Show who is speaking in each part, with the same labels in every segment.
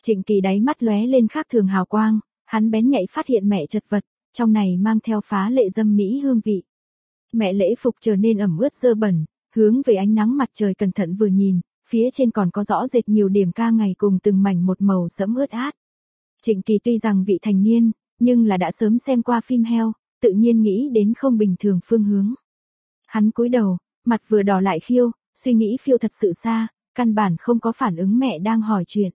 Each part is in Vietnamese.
Speaker 1: Trịnh Kỳ đáy mắt lóe lên khác thường hào quang, hắn bén nhạy phát hiện mẹ chật vật, trong này mang theo phá lệ dâm mỹ hương vị. Mẹ lễ phục trở nên ẩm ướt dơ bẩn, hướng về ánh nắng mặt trời cẩn thận vừa nhìn, phía trên còn có rõ rệt nhiều điểm ca ngày cùng từng mảnh một màu sẫm ướt át. Trịnh Kỳ tuy rằng vị thành niên, nhưng là đã sớm xem qua phim heo, tự nhiên nghĩ đến không bình thường phương hướng. Hắn cúi đầu, mặt vừa đỏ lại khiêu, suy nghĩ phiêu thật sự xa, căn bản không có phản ứng mẹ đang hỏi chuyện.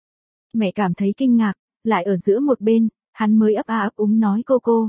Speaker 1: Mẹ cảm thấy kinh ngạc, lại ở giữa một bên, hắn mới ấp a ấp úng nói cô,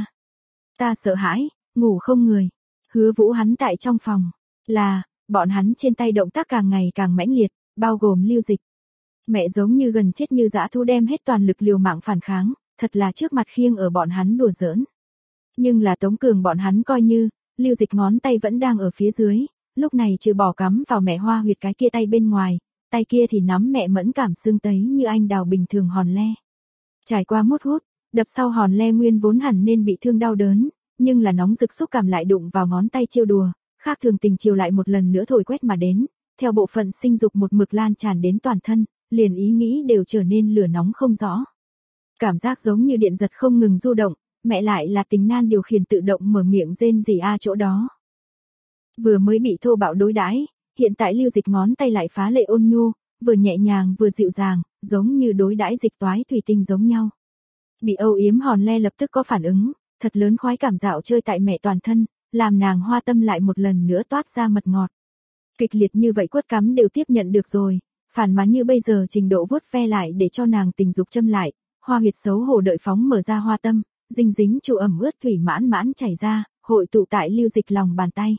Speaker 1: ta sợ hãi, ngủ không người. Hứa Vũ hắn tại trong phòng, bọn hắn trên tay động tác càng ngày càng mãnh liệt, bao gồm Lưu Dịch. Mẹ giống như gần chết như dã thú đem hết toàn lực liều mạng phản kháng, thật là trước mặt khiêng ở bọn hắn đùa giỡn. Nhưng là Tống Cường bọn hắn coi như, Lưu Dịch ngón tay vẫn đang ở phía dưới, lúc này trừ bỏ cắm vào mẹ hoa huyệt cái kia tay bên ngoài, tay kia thì nắm mẹ mẫn cảm xương tấy như anh đào bình thường hòn le. Trải qua mút hút, đập sau hòn le nguyên vốn hẳn nên bị thương đau đớn, nhưng là nóng rực xúc cảm lại đụng vào ngón tay trêu đùa, khác thường tình chiều lại một lần nữa thổi quét mà đến, theo bộ phận sinh dục một mực lan tràn đến toàn thân, liền ý nghĩ đều trở nên lửa nóng không rõ. Cảm giác giống như điện giật không ngừng du động, mẹ lại là tính nan điều khiển tự động mở miệng rên rỉ chỗ đó. Vừa mới bị thô bạo đối đãi, hiện tại Lưu Dịch ngón tay lại phá lệ ôn nhu, vừa nhẹ nhàng vừa dịu dàng, giống như đối đãi dịch toái thủy tinh giống nhau. Bị âu yếm hòn le lập tức có phản ứng, thật lớn khoái cảm dạo chơi tại mẹ toàn thân, làm nàng hoa tâm lại một lần nữa toát ra mật ngọt. Kịch liệt như vậy quất cắm đều tiếp nhận được rồi, phản mà như bây giờ trình độ vuốt ve lại để cho nàng tình dục châm lại, hoa huyệt xấu hổ đợi phóng mở ra hoa tâm, dinh dính trụ ẩm ướt thủy mãn mãn chảy ra, hội tụ tại Lưu Dịch lòng bàn tay.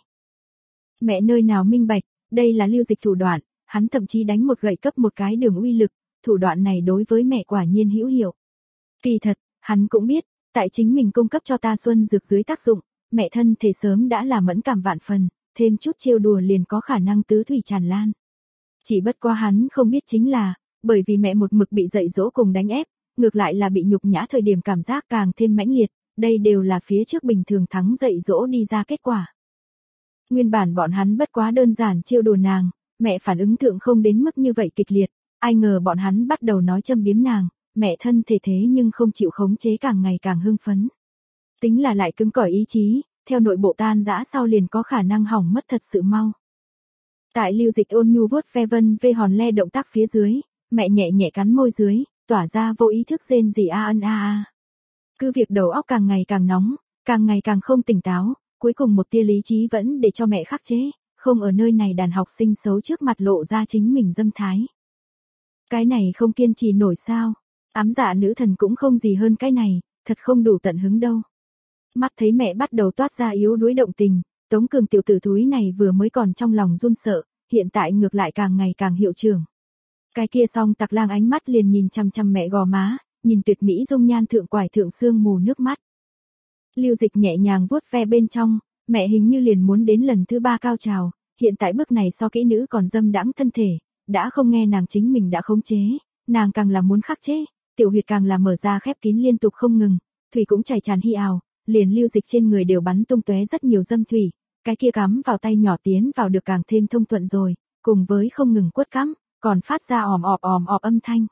Speaker 1: Mẹ nơi nào minh bạch, đây là Lưu Dịch thủ đoạn, hắn thậm chí đánh một gậy cấp một cái đường uy lực, thủ đoạn này đối với mẹ quả nhiên hữu hiệu. Kỳ thật, hắn cũng biết, tại chính mình cung cấp cho ta xuân dược dưới tác dụng, mẹ thân thể sớm đã là mẫn cảm vạn phần, thêm chút trêu đùa liền có khả năng tứ thủy tràn lan. Chỉ bất quá hắn không biết chính là, bởi vì mẹ một mực bị dạy dỗ cùng đánh ép, ngược lại là bị nhục nhã thời điểm cảm giác càng thêm mãnh liệt, đây đều là phía trước bình thường thắng dạy dỗ đi ra kết quả. Nguyên bản bọn hắn bất quá đơn giản trêu đùa nàng, mẹ phản ứng thượng không đến mức như vậy kịch liệt, ai ngờ bọn hắn bắt đầu nói châm biếm nàng, mẹ thân thể thế nhưng không chịu khống chế càng ngày càng hưng phấn. Tính là lại cứng cỏi ý chí, theo nội bộ tan rã sau liền có khả năng hỏng mất thật sự mau. Tại Lưu Dịch ôn nhu vuốt ve vân vê hòn le động tác phía dưới, mẹ nhẹ nhẹ cắn môi dưới, tỏa ra vô ý thức rên rỉ a. Cứ việc đầu óc càng ngày càng nóng, càng ngày càng không tỉnh táo, cuối cùng một tia lý trí vẫn để cho mẹ khắc chế, không ở nơi này đàn học sinh xấu trước mặt lộ ra chính mình dâm thái. Cái này không kiên trì nổi sao? Ám dạ nữ thần cũng không gì hơn cái này, thật không đủ tận hứng đâu. Mắt thấy mẹ bắt đầu toát ra yếu đuối động tình, Tống Cường tiểu tử thúi này vừa mới còn trong lòng run sợ, hiện tại ngược lại càng ngày càng hiệu trưởng. Cái kia song tặc lang ánh mắt liền nhìn chăm chăm mẹ gò má, nhìn tuyệt mỹ dung nhan thượng quải thượng xương mù nước mắt. Lưu Dịch nhẹ nhàng vuốt ve bên trong, mẹ hình như liền muốn đến lần thứ 3 cao trào, hiện tại bước này so kỹ nữ còn dâm đãng thân thể, đã không nghe nàng chính mình đã khống chế, nàng càng là muốn khắc chế, tiểu huyệt càng là mở ra khép kín liên tục không ngừng, thủy cũng chảy tràn hi ào, liền Lưu Dịch trên người đều bắn tung tóe rất nhiều dâm thủy, cái kia cắm vào tay nhỏ tiến vào được càng thêm thông thuận rồi, cùng với không ngừng quất cắm, còn phát ra òm ọp âm thanh.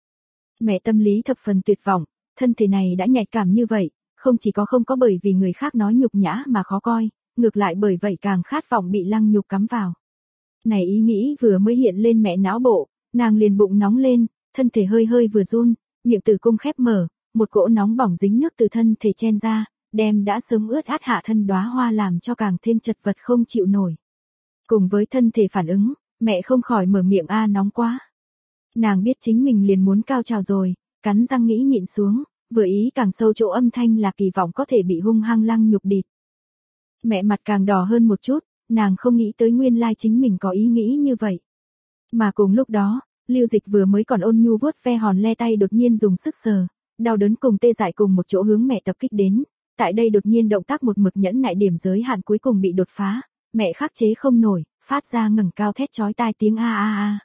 Speaker 1: Mẹ tâm lý thập phần tuyệt vọng, thân thể này đã nhạy cảm như vậy, không chỉ có không có bởi vì người khác nói nhục nhã mà khó coi, ngược lại bởi vậy càng khát vọng bị lăng nhục cắm vào. Này ý nghĩ vừa mới hiện lên mẹ não bộ, nàng liền bụng nóng lên, thân thể hơi hơi vừa run, miệng tử cung khép mở, một cỗ nóng bỏng dính nước từ thân thể chen ra, đem đã sớm ướt át hạ thân đóa hoa làm cho càng thêm chật vật không chịu nổi. Cùng với thân thể phản ứng, mẹ không khỏi mở miệng nóng quá. Nàng biết chính mình liền muốn cao trào rồi, cắn răng nghĩ nhịn xuống, vừa ý càng sâu chỗ âm thanh là kỳ vọng có thể bị hung hăng lăng nhục địt. Mẹ mặt càng đỏ hơn một chút, nàng không nghĩ tới nguyên lai chính mình có ý nghĩ như vậy. Mà cùng lúc đó, Lưu Dịch vừa mới còn ôn nhu vuốt ve hòn le tay đột nhiên dùng sức sờ, đau đớn cùng tê dại cùng một chỗ hướng mẹ tập kích đến, tại đây đột nhiên động tác một mực nhẫn nại điểm giới hạn cuối cùng bị đột phá, mẹ khắc chế không nổi, phát ra ngẩng cao thét chói tai tiếng a.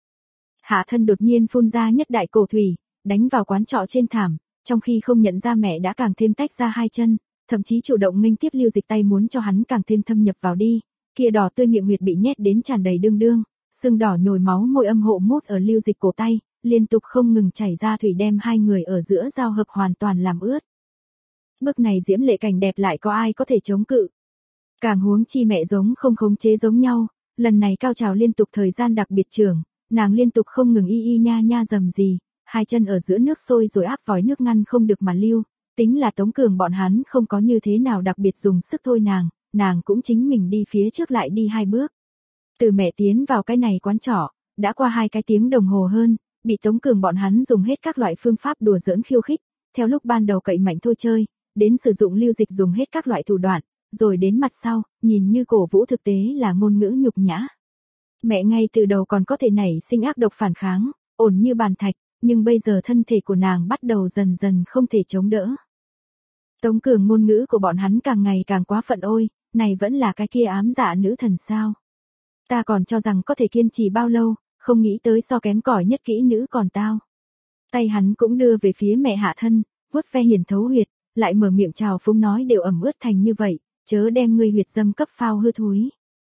Speaker 1: Hạ thân đột nhiên phun ra nhất đại cổ thủy, đánh vào quán trọ trên thảm, trong khi không nhận ra mẹ đã càng thêm tách ra hai chân, thậm chí chủ động nghênh tiếp Lưu Dịch tay muốn cho hắn càng thêm thâm nhập vào đi, kia đỏ tươi miệng huyệt bị nhét đến tràn đầy đương đương, sưng đỏ nhồi máu môi âm hộ mút ở Lưu Dịch cổ tay, liên tục không ngừng chảy ra thủy đem hai người ở giữa giao hợp hoàn toàn làm ướt. Bước này diễm lệ cảnh đẹp lại có ai có thể chống cự. Càng huống chi mẹ giống không khống chế giống nhau, lần này cao trào liên tục thời gian đặc biệt trường, nàng liên tục không ngừng y nha nha dầm gì, hai chân ở giữa nước sôi rồi áp vòi nước ngăn không được mà lưu, tính là Tống Cường bọn hắn không có như thế nào đặc biệt dùng sức thôi nàng cũng chính mình đi phía trước lại đi hai bước. Từ mẹ tiến vào cái này quán trọ, đã qua 2 cái tiếng đồng hồ hơn, bị Tống Cường bọn hắn dùng hết các loại phương pháp đùa giỡn khiêu khích, theo lúc ban đầu cậy mạnh thôi chơi, đến sử dụng Lưu Dịch dùng hết các loại thủ đoạn, rồi đến mặt sau, nhìn như cổ vũ thực tế là ngôn ngữ nhục nhã. Mẹ ngay từ đầu còn có thể nảy sinh ác độc phản kháng, ổn như bàn thạch, nhưng bây giờ thân thể của nàng bắt đầu dần dần không thể chống đỡ. Tống Cường ngôn ngữ của bọn hắn càng ngày càng quá phận ôi, này vẫn là cái kia ám dạ nữ thần sao. Ta còn cho rằng có thể kiên trì bao lâu, không nghĩ tới so kém cỏi nhất kỹ nữ còn tao. Tay hắn cũng đưa về phía mẹ hạ thân, vuốt ve hiền thấu huyệt, lại mở miệng chào phúng nói đều ẩm ướt thành như vậy, chớ đem ngươi huyệt dâm cấp phao hư thúi.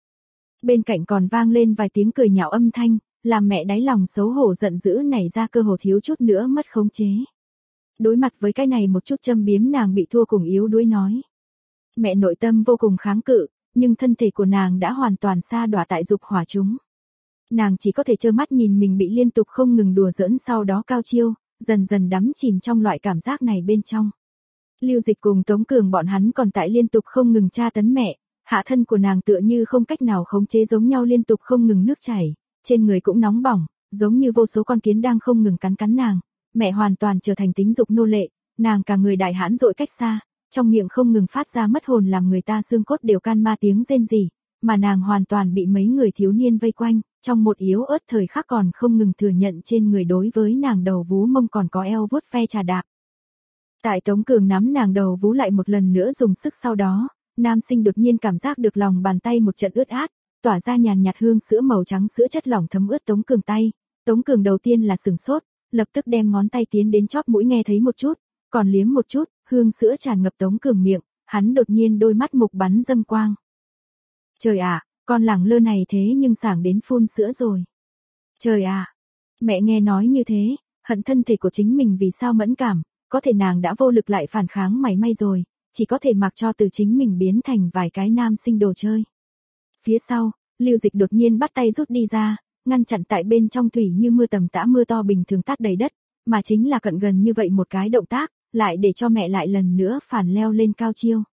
Speaker 1: Bên cạnh còn vang lên vài tiếng cười nhạo âm thanh, làm mẹ đáy lòng xấu hổ giận dữ nảy ra cơ hồ thiếu chút nữa mất khống chế. Đối mặt với cái này một chút châm biếm nàng bị thua cùng yếu đuối nói. Mẹ nội tâm vô cùng kháng cự, nhưng thân thể của nàng đã hoàn toàn sa đọa tại dục hỏa chúng. Nàng chỉ có thể trơ mắt nhìn mình bị liên tục không ngừng đùa giỡn sau đó cao chiêu, dần dần đắm chìm trong loại cảm giác này bên trong. Lưu Dịch cùng Tống Cường bọn hắn còn tại liên tục không ngừng tra tấn mẹ, hạ thân của nàng tựa như không cách nào khống chế giống nhau liên tục không ngừng nước chảy, trên người cũng nóng bỏng, giống như vô số con kiến đang không ngừng cắn nàng. Mẹ hoàn toàn trở thành tính dục nô lệ, nàng cả người đại hãn dội cách xa, trong miệng không ngừng phát ra mất hồn làm người ta xương cốt đều can ma tiếng rên rỉ, mà nàng hoàn toàn bị mấy người thiếu niên vây quanh, trong một yếu ớt thời khắc còn không ngừng thừa nhận trên người đối với nàng đầu vú mông còn có eo vuốt ve trà đạp. Tại Tống Cường nắm nàng đầu vú lại một lần nữa dùng sức sau đó, nam sinh đột nhiên cảm giác được lòng bàn tay một trận ướt át, tỏa ra nhàn nhạt hương sữa màu trắng sữa chất lỏng thấm ướt Tống Cường tay. Tống Cường đầu tiên là sửng sốt, lập tức đem ngón tay tiến đến chóp mũi nghe thấy một chút, còn liếm một chút, hương sữa tràn ngập Tống Cường miệng, hắn đột nhiên đôi mắt mục bắn dâm quang. Trời ạ, con lẳng lơ này thế nhưng sảng đến phun sữa rồi. Trời ạ, mẹ nghe nói như thế, hận thân thể của chính mình vì sao mẫn cảm, có thể nàng đã vô lực lại phản kháng mảy may rồi, chỉ có thể mặc cho từ chính mình biến thành vài cái nam sinh đồ chơi. Phía sau, Lưu Dịch đột nhiên bắt tay rút đi ra, ngăn chặn tại bên trong thủy như mưa tầm tã mưa to bình thường tát đầy đất, mà chính là cận gần như vậy một cái động tác, lại để cho mẹ lại lần nữa phản leo lên cao chiêu.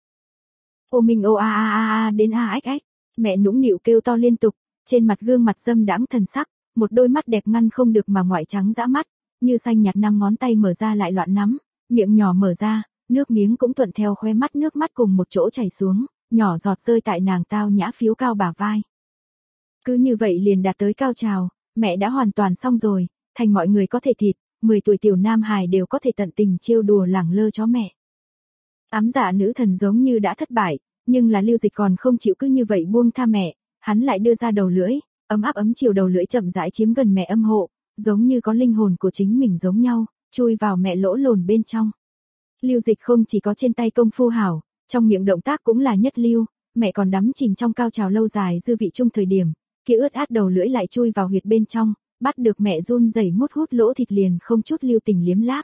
Speaker 1: Ô minh ô a đến a ách ách, mẹ nũng nịu kêu to liên tục, trên mặt gương mặt dâm đãng thần sắc, một đôi mắt đẹp ngăn không được mà ngoại trắng dã mắt, như xanh nhạt 5 ngón tay mở ra lại loạn nắm, miệng nhỏ mở ra, nước miếng cũng thuận theo khóe mắt nước mắt cùng một chỗ chảy xuống, nhỏ giọt rơi tại nàng tao nhã phiếu cao bả vai. Cứ như vậy liền đạt tới cao trào, mẹ đã hoàn toàn xong rồi, thành mọi người có thể thịt, 10 tuổi tiểu nam hài đều có thể tận tình trêu đùa lẳng lơ chó mẹ. Ám dạ nữ thần giống như đã thất bại, nhưng là Lưu Dịch còn không chịu cứ như vậy buông tha mẹ, hắn lại đưa ra đầu lưỡi, ấm áp ấm chiều đầu lưỡi chậm rãi chiếm gần mẹ âm hộ, giống như có linh hồn của chính mình giống nhau, chui vào mẹ lỗ lồn bên trong. Lưu Dịch không chỉ có trên tay công phu hảo, trong miệng động tác cũng là nhất lưu, mẹ còn đắm chìm trong cao trào lâu dài dư vị chung thời điểm, kia ướt át đầu lưỡi lại chui vào huyệt bên trong, bắt được mẹ run rẩy mút hút lỗ thịt liền không chút lưu tình liếm láp.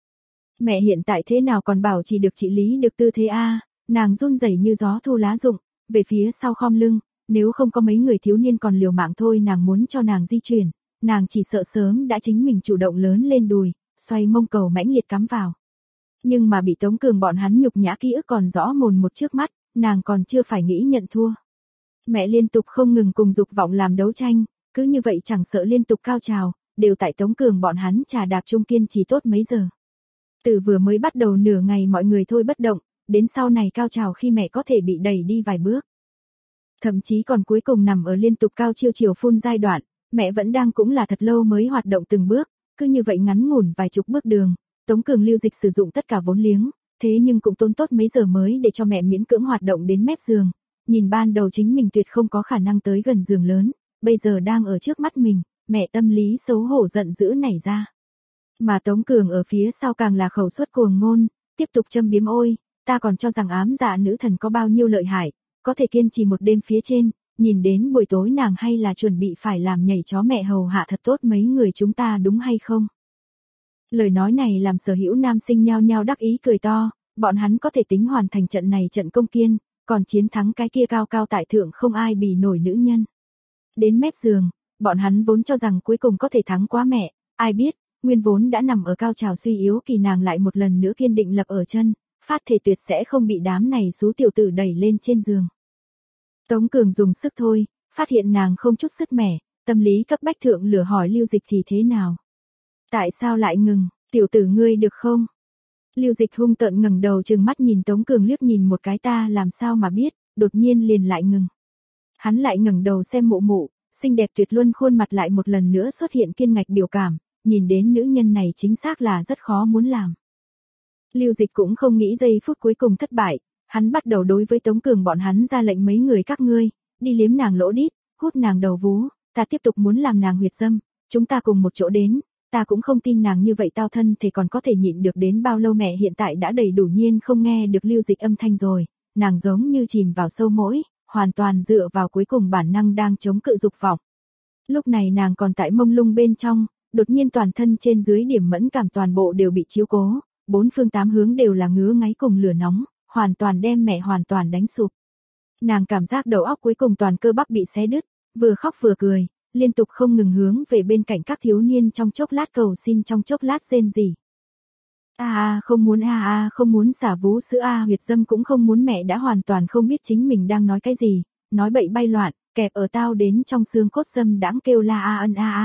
Speaker 1: Mẹ hiện tại thế nào còn bảo chỉ được trị lý được tư thế a, nàng run rẩy như gió thu lá rụng, về phía sau khom lưng, nếu không có mấy người thiếu niên còn liều mạng thôi nàng muốn cho nàng di chuyển, nàng chỉ sợ sớm đã chính mình chủ động lớn lên đùi, xoay mông cầu mãnh liệt cắm vào. Nhưng mà bị Tống Cường bọn hắn nhục nhã ký ức còn rõ mồn một trước mắt, nàng còn chưa phải nghĩ nhận thua. Mẹ liên tục không ngừng cùng dục vọng làm đấu tranh, cứ như vậy chẳng sợ liên tục cao trào, đều tại Tống Cường bọn hắn trà đạp chung kiên trì tốt mấy giờ. Từ vừa mới bắt đầu nửa ngày mọi người thôi bất động, đến sau này cao trào khi mẹ có thể bị đẩy đi vài bước. Thậm chí còn cuối cùng nằm ở liên tục cao chiêu chiều phun giai đoạn, mẹ vẫn đang cũng là thật lâu mới hoạt động từng bước, cứ như vậy ngắn ngủn vài chục bước đường. Tống Cường Lưu Dịch sử dụng tất cả vốn liếng, thế nhưng cũng tốn tốt mấy giờ mới để cho mẹ miễn cưỡng hoạt động đến mép giường. Nhìn ban đầu chính mình tuyệt không có khả năng tới gần giường lớn, bây giờ đang ở trước mắt mình, mẹ tâm lý xấu hổ giận dữ nảy ra. Mà Tống Cường ở phía sau càng là khẩu suất cuồng ngôn, tiếp tục châm biếm ôi, ta còn cho rằng ám dạ nữ thần có bao nhiêu lợi hại, có thể kiên trì một đêm phía trên, nhìn đến buổi tối nàng hay là chuẩn bị phải làm nhảy chó mẹ hầu hạ thật tốt mấy người chúng ta đúng hay không? Lời nói này làm Sở Hữu nam sinh nhao nhao đắc ý cười to, bọn hắn có thể tính hoàn thành trận này trận công kiên, còn chiến thắng cái kia cao cao tại thượng không ai bì nổi nữ nhân. Đến mép giường, bọn hắn vốn cho rằng cuối cùng có thể thắng quá mẹ, ai biết, nguyên vốn đã nằm ở cao trào suy yếu kỳ nàng lại một lần nữa kiên định lập ở chân, phát thể tuyệt sẽ không bị đám này xú tiểu tử đẩy lên trên giường. Tống Cường dùng sức thôi, phát hiện nàng không chút sức mẻ, tâm lý cấp bách thượng lửa hỏi Lưu Dịch thì thế nào? Tại sao lại ngừng, tiểu tử ngươi được không? Lưu Dịch hung tợn ngẩng đầu trừng mắt nhìn Tống Cường liếc nhìn một cái ta làm sao mà biết, đột nhiên liền lại ngừng. Hắn lại ngẩng đầu xem mụ mụ, xinh đẹp tuyệt luân khuôn mặt lại một lần nữa xuất hiện kiên ngạch biểu cảm, nhìn đến nữ nhân này chính xác là rất khó muốn làm. Lưu Dịch cũng không nghĩ giây phút cuối cùng thất bại, hắn bắt đầu đối với Tống Cường bọn hắn ra lệnh mấy người các ngươi, đi liếm nàng lỗ đít, hút nàng đầu vú, ta tiếp tục muốn làm nàng huyệt dâm, chúng ta cùng một chỗ đến, ta cũng không tin nàng như vậy tao thân thì còn có thể nhịn được đến bao lâu mẹ hiện tại đã đầy đủ nhiên không nghe được Lưu Dịch âm thanh rồi, nàng giống như chìm vào sâu mỗi, hoàn toàn dựa vào cuối cùng bản năng đang chống cự dục vọng. Lúc này nàng còn tại mông lung bên trong, đột nhiên toàn thân trên dưới điểm mẫn cảm toàn bộ đều bị chiếu cố, bốn phương tám hướng đều là ngứa ngáy cùng lửa nóng, hoàn toàn đem mẹ hoàn toàn đánh sụp. Nàng cảm giác đầu óc cuối cùng toàn cơ bắp bị xé đứt, vừa khóc vừa cười, liên tục không ngừng hướng về bên cạnh các thiếu niên trong chốc lát cầu xin trong chốc lát rên rỉ. Không muốn không muốn xả vú sữa huyệt dâm cũng không muốn mẹ đã hoàn toàn không biết chính mình đang nói cái gì, nói bậy bay loạn, kẹp ở tao đến trong xương cốt dâm đãng kêu la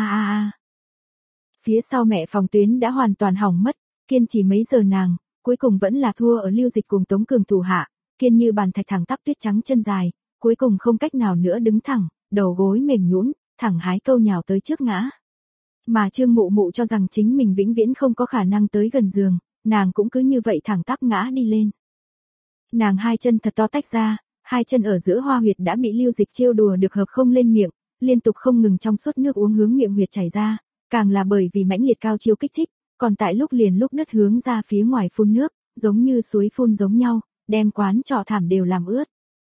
Speaker 1: Phía sau mẹ phòng tuyến đã hoàn toàn hỏng mất, kiên trì mấy giờ nàng, cuối cùng vẫn là thua ở Lưu Dịch cùng Tống Cường thủ hạ, kiên như bàn thạch thẳng tắp tuyết trắng chân dài, cuối cùng không cách nào nữa đứng thẳng, đầu gối mềm nhũn, thẳng hái câu nhào tới trước ngã. Mà Trương Mụ Mụ cho rằng chính mình vĩnh viễn không có khả năng tới gần giường, nàng cũng cứ như vậy thẳng tắp ngã đi lên. Nàng hai chân thật to tách ra, hai chân ở giữa hoa huyệt đã bị Lưu Dịch trêu đùa được hợp không lên miệng, liên tục không ngừng trong suốt nước uống hướng miệng huyệt chảy ra, càng là bởi vì mãnh liệt cao chiêu kích thích, còn tại lúc liền lúc đứt hướng ra phía ngoài phun nước, giống như suối phun giống nhau, đem quán trọ thảm đều làm ướt.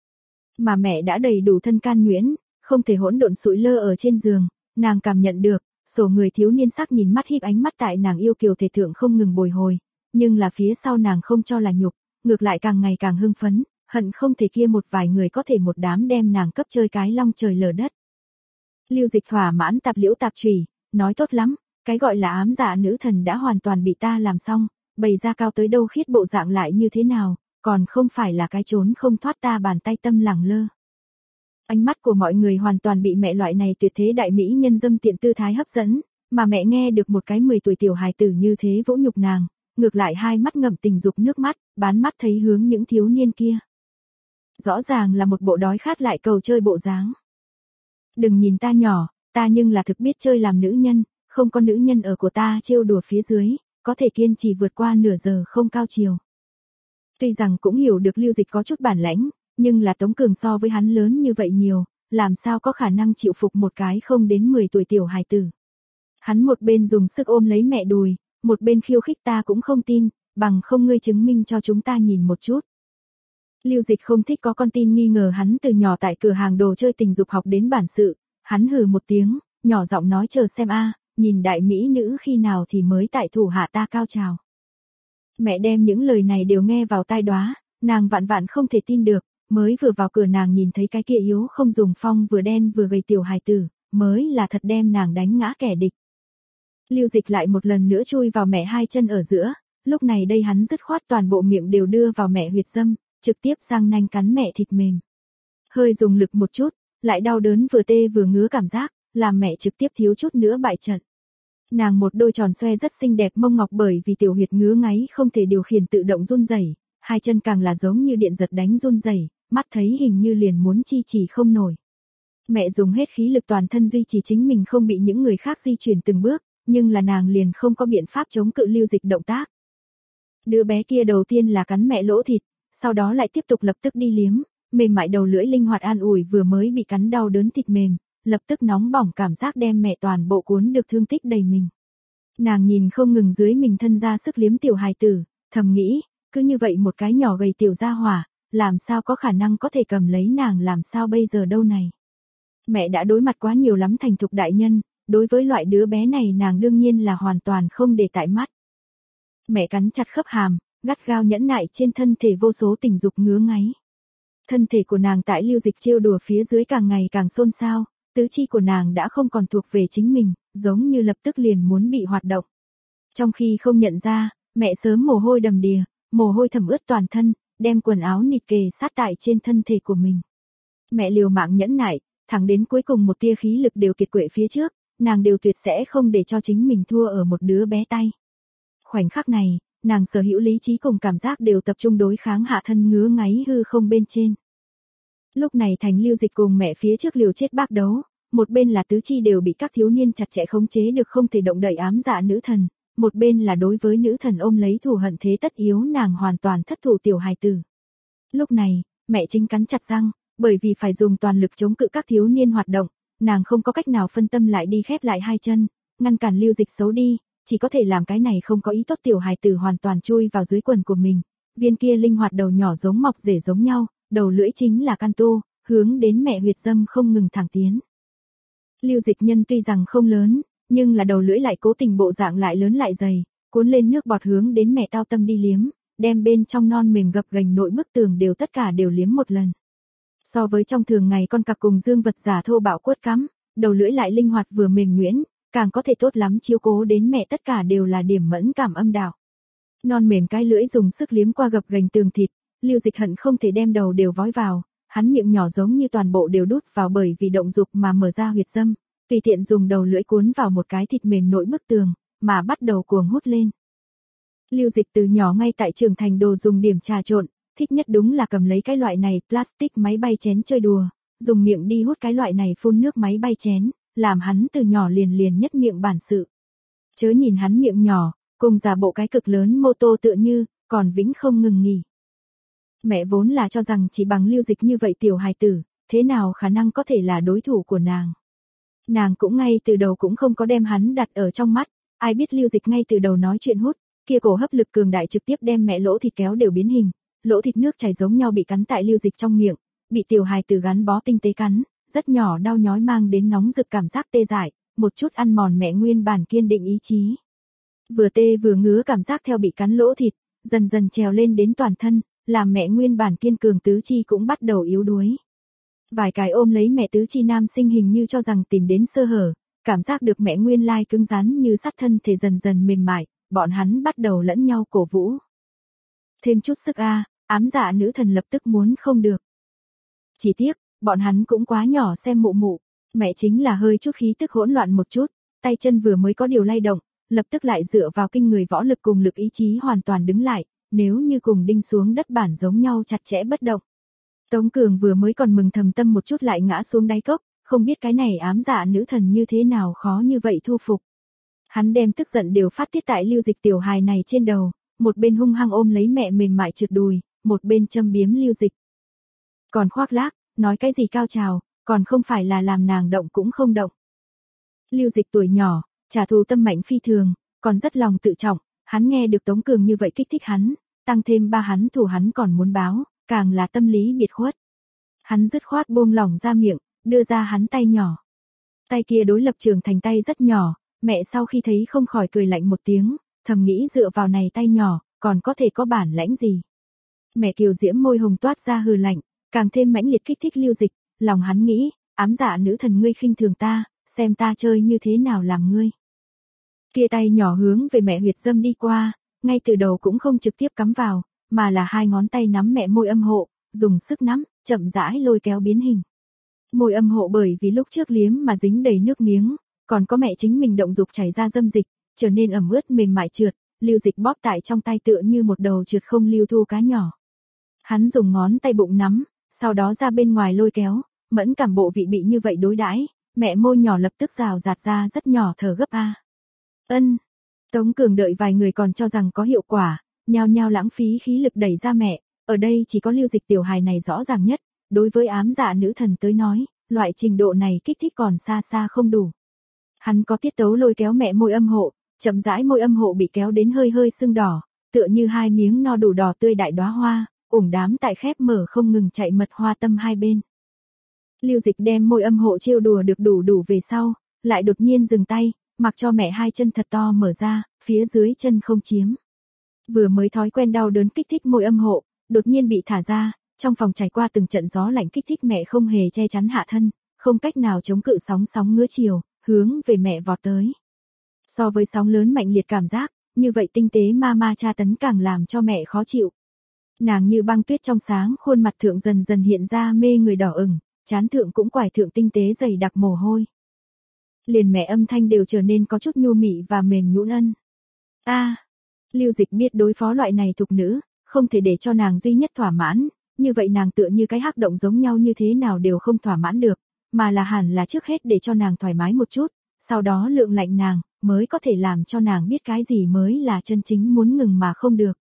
Speaker 1: Mà mẹ đã đầy đủ thân can nhuyễn, không thể hỗn độn sụi lơ ở trên giường, nàng cảm nhận được, sổ người thiếu niên sắc nhìn mắt híp ánh mắt tại nàng yêu kiều thể thượng không ngừng bồi hồi, nhưng là phía sau nàng không cho là nhục, ngược lại càng ngày càng hưng phấn, hận không thể kia một vài người có thể một đám đem nàng cấp chơi cái long trời lở đất. Lưu Dịch thỏa mãn tạp liễu tạp chủy, nói tốt lắm, cái gọi là ám dạ nữ thần đã hoàn toàn bị ta làm xong, bày ra cao tới đâu khiết bộ dạng lại như thế nào, còn không phải là cái trốn không thoát ta bàn tay tâm lẳng lơ. Ánh mắt của mọi người hoàn toàn bị mẹ loại này tuyệt thế đại mỹ nhân dâm tiện tư thái hấp dẫn, mà mẹ nghe được một cái 10 tuổi tiểu hài tử như thế vỗ nhục nàng, ngược lại hai mắt ngậm tình dục nước mắt, bán mắt thấy hướng những thiếu niên kia. Rõ ràng là một bộ đói khát lại cầu chơi bộ dáng. Đừng nhìn ta nhỏ, ta nhưng là thực biết chơi làm nữ nhân, không có nữ nhân ở của ta trêu đùa phía dưới, có thể kiên trì vượt qua nửa giờ không cao chiều. Tuy rằng cũng hiểu được Lưu Dịch có chút bản lãnh, nhưng là Tống Cường so với hắn lớn như vậy nhiều, làm sao có khả năng chịu phục một cái không đến 10 tuổi tiểu hài tử. Hắn một bên dùng sức ôm lấy mẹ đùi, một bên khiêu khích ta cũng không tin, bằng không ngươi chứng minh cho chúng ta nhìn một chút. Lưu Dịch không thích có con tin nghi ngờ hắn từ nhỏ tại cửa hàng đồ chơi tình dục học đến bản sự, hắn hừ một tiếng, nhỏ giọng nói chờ xem nhìn đại mỹ nữ khi nào thì mới tại thủ hạ ta cao trào. Mẹ đem những lời này đều nghe vào tai đoá, nàng vạn vạn không thể tin được, mới vừa vào cửa nàng nhìn thấy cái kia yếu không dùng phong vừa đen vừa gầy tiểu hài tử, mới là thật đem nàng đánh ngã kẻ địch. Lưu Dịch lại một lần nữa chui vào mẹ hai chân ở giữa, lúc này đây hắn dứt khoát toàn bộ miệng đều đưa vào mẹ huyệt dâm, trực tiếp răng nanh cắn mẹ thịt mềm. Hơi dùng lực một chút, lại đau đớn vừa tê vừa ngứa cảm giác, làm mẹ trực tiếp thiếu chút nữa bại trận. Nàng một đôi tròn xoe rất xinh đẹp mông ngọc bởi vì tiểu huyệt ngứa ngáy không thể điều khiển tự động run rẩy, hai chân càng là giống như điện giật đánh run rẩy, mắt thấy hình như liền muốn chi trì không nổi. Mẹ dùng hết khí lực toàn thân duy trì chính mình không bị những người khác di chuyển từng bước, nhưng là nàng liền không có biện pháp chống cự Lưu Dịch động tác. Đứa bé kia đầu tiên là cắn mẹ lỗ thịt, sau đó lại tiếp tục lập tức đi liếm, mềm mại đầu lưỡi linh hoạt an ủi vừa mới bị cắn đau đớn thịt mềm, lập tức nóng bỏng cảm giác đem mẹ toàn bộ cuốn được thương tích đầy mình. Nàng nhìn không ngừng dưới mình thân ra sức liếm tiểu hài tử, thầm nghĩ, cứ như vậy một cái nhỏ gầy tiểu gia hỏa, làm sao có khả năng có thể cầm lấy nàng làm sao bây giờ đâu này. Mẹ đã đối mặt quá nhiều lắm thành thục đại nhân, đối với loại đứa bé này nàng đương nhiên là hoàn toàn không để tại mắt. Mẹ cắn chặt khớp hàm, gắt gao nhẫn nại trên thân thể vô số tình dục ngứa ngáy. Thân thể của nàng tại Lưu Dịch trêu đùa phía dưới càng ngày càng xôn xao, tứ chi của nàng đã không còn thuộc về chính mình, giống như lập tức liền muốn bị hoạt động. Trong khi không nhận ra, mẹ sớm mồ hôi đầm đìa, mồ hôi thấm ướt toàn thân, đem quần áo nịt kề sát tại trên thân thể của mình. Mẹ liều mạng nhẫn nại, thẳng đến cuối cùng một tia khí lực đều kiệt quệ phía trước, nàng đều tuyệt sẽ không để cho chính mình thua ở một đứa bé tay. Khoảnh khắc này, nàng sở hữu lý trí cùng cảm giác đều tập trung đối kháng hạ thân ngứa ngáy hư không bên trên. Lúc này Thành Lưu Dịch cùng mẹ phía trước liều chết bác đấu, một bên là tứ chi đều bị các thiếu niên chặt chẽ khống chế được không thể động đậy ám dạ nữ thần, một bên là đối với nữ thần ôm lấy thù hận thế tất yếu nàng hoàn toàn thất thủ tiểu hài tử. Lúc này, mẹ chính cắn chặt răng, bởi vì phải dùng toàn lực chống cự các thiếu niên hoạt động, nàng không có cách nào phân tâm lại đi khép lại hai chân, ngăn cản Lưu Dịch xấu đi, chỉ có thể làm cái này không có ý tốt tiểu hài tử hoàn toàn chui vào dưới quần của mình. Viên kia linh hoạt đầu nhỏ giống mọc rể giống nhau, đầu lưỡi chính là can tu, hướng đến mẹ huyệt dâm không ngừng thẳng tiến. Lưu Dịch nhân tuy rằng không lớn, nhưng là đầu lưỡi lại cố tình bộ dạng lại lớn lại dày, cuốn lên nước bọt hướng đến mẹ tao tâm đi liếm, đem bên trong non mềm gập ghềnh nội bức tường đều tất cả đều liếm một lần. So với trong thường ngày con cặc cùng dương vật giả thô bạo quất cắm, đầu lưỡi lại linh hoạt vừa mềm nhuyễn, càng có thể tốt lắm chiếu cố đến mẹ tất cả đều là điểm mẫn cảm âm đạo. Non mềm cái lưỡi dùng sức liếm qua gập ghềnh tường thịt, Lưu Dịch hận không thể đem đầu đều vói vào, hắn miệng nhỏ giống như toàn bộ đều đút vào bởi vì động dục mà mở ra huyệt dâm, tùy tiện dùng đầu lưỡi cuốn vào một cái thịt mềm nội bức tường, mà bắt đầu cuồng hút lên. Lưu Dịch từ nhỏ ngay tại trường thành đồ dùng điểm trà trộn, thích nhất đúng là cầm lấy cái loại này plastic máy bay chén chơi đùa, dùng miệng đi hút cái loại này phun nước máy bay chén, làm hắn từ nhỏ liền nhất miệng bản sự. Chớ nhìn hắn miệng nhỏ, cùng giả bộ cái cực lớn mô tô tựa như, còn vĩnh không ngừng nghỉ. Mẹ vốn là cho rằng chỉ bằng Lưu Dịch như vậy tiểu hài tử, thế nào khả năng có thể là đối thủ của nàng. Nàng cũng ngay từ đầu cũng không có đem hắn đặt ở trong mắt, ai biết Lưu Dịch ngay từ đầu nói chuyện hút, kia cổ hấp lực cường đại trực tiếp đem mẹ lỗ thịt kéo đều biến hình, lỗ thịt nước chảy giống nhau bị cắn tại Lưu Dịch trong miệng, bị tiểu hài tử gắn bó tinh tế cắn, rất nhỏ đau nhói mang đến nóng rực cảm giác tê dại, một chút ăn mòn mẹ nguyên bản kiên định ý chí. Vừa tê vừa ngứa cảm giác theo bị cắn lỗ thịt, dần dần trèo lên đến toàn thân, làm mẹ nguyên bản kiên cường tứ chi cũng bắt đầu yếu đuối. Vài cái ôm lấy mẹ tứ chi nam sinh hình như cho rằng tìm đến sơ hở, cảm giác được mẹ nguyên lai cứng rắn như sắt thân thể dần dần mềm mại, bọn hắn bắt đầu lẫn nhau cổ vũ. Thêm chút sức a, ám dạ nữ thần lập tức muốn không được. Chỉ tiếc, bọn hắn cũng quá nhỏ xem mụ mụ, mẹ chính là hơi chút khí tức hỗn loạn một chút, tay chân vừa mới có điều lay động, lập tức lại dựa vào kinh người võ lực cùng lực ý chí hoàn toàn đứng lại, nếu như cùng đinh xuống đất bản giống nhau chặt chẽ bất động. Tống Cường vừa mới còn mừng thầm tâm một chút lại ngã xuống đáy cốc, không biết cái này ám dạ nữ thần như thế nào khó như vậy thu phục. Hắn đem tức giận đều phát tiết tại Lưu Dịch tiểu hài này trên đầu, một bên hung hăng ôm lấy mẹ mềm mại trượt đùi, một bên châm biếm Lưu Dịch. Còn khoác lác, nói cái gì cao trào, còn không phải là làm nàng động cũng không động. Lưu Dịch tuổi nhỏ, trả thù tâm mạnh phi thường, còn rất lòng tự trọng, hắn nghe được Tống Cường như vậy kích thích hắn, tăng thêm ba hắn thù hắn còn muốn báo, càng là tâm lý biệt khuất. Hắn dứt khoát buông lỏng ra miệng, đưa ra hắn tay nhỏ. Tay kia đối lập trường thành tay rất nhỏ, mẹ sau khi thấy không khỏi cười lạnh một tiếng, thầm nghĩ dựa vào này tay nhỏ, còn có thể có bản lãnh gì. Mẹ kiều diễm môi hồng toát ra hừ lạnh, càng thêm mãnh liệt kích thích Lưu Dịch, lòng hắn nghĩ, ám dạ nữ thần ngươi khinh thường ta, xem ta chơi như thế nào làm ngươi. Kia tay nhỏ hướng về mẹ huyệt dâm đi qua, ngay từ đầu cũng không trực tiếp cắm vào, mà là hai ngón tay nắm mẹ môi âm hộ, dùng sức nắm, chậm rãi lôi kéo biến hình. Môi âm hộ bởi vì lúc trước liếm mà dính đầy nước miếng, còn có mẹ chính mình động dục chảy ra dâm dịch, trở nên ẩm ướt mềm mại trượt, Lưu Dịch bóp tại trong tay tựa như một đầu trượt không lưu thu cá nhỏ. Hắn dùng ngón tay bụng nắm, sau đó ra bên ngoài lôi kéo, mẫn cảm bộ vị bị như vậy đối đãi, mẹ môi nhỏ lập tức rào rạt ra rất nhỏ thở gấp a. Ân. Tống Cường đợi vài người còn cho rằng có hiệu quả, nhao nhao lãng phí khí lực đẩy ra mẹ, ở đây chỉ có Lưu Dịch tiểu hài này rõ ràng nhất, đối với ám dạ nữ thần tới nói, loại trình độ này kích thích còn xa xa không đủ. Hắn có tiết tấu lôi kéo mẹ môi âm hộ, chậm rãi môi âm hộ bị kéo đến hơi hơi sưng đỏ, tựa như hai miếng no đủ đỏ tươi đại đóa hoa, ủng đám tại khép mở không ngừng chạy mật hoa tâm hai bên. Lưu Dịch đem môi âm hộ trêu đùa được đủ về sau, lại đột nhiên dừng tay, mặc cho mẹ hai chân thật to mở ra, phía dưới chân không chiếm. Vừa mới thói quen đau đớn kích thích môi âm hộ, đột nhiên bị thả ra, trong phòng trải qua từng trận gió lạnh kích thích mẹ không hề che chắn hạ thân, không cách nào chống cự sóng ngứa chiều, hướng về mẹ vọt tới. So với sóng lớn mạnh liệt cảm giác, như vậy tinh tế ma tra tấn càng làm cho mẹ khó chịu. Nàng như băng tuyết trong sáng, khuôn mặt thượng dần dần hiện ra mê người đỏ ửng, trán thượng cũng quải thượng tinh tế dày đặc mồ hôi. Liền mẹ âm thanh đều trở nên có chút nhu mị và mềm nhũn ân. Lưu Dịch biết đối phó loại này thục nữ, không thể để cho nàng duy nhất thỏa mãn, như vậy nàng tựa như cái hắc động giống nhau như thế nào đều không thỏa mãn được, mà là hẳn là trước hết để cho nàng thoải mái một chút, sau đó lượng lạnh nàng, mới có thể làm cho nàng biết cái gì mới là chân chính muốn ngừng mà không được.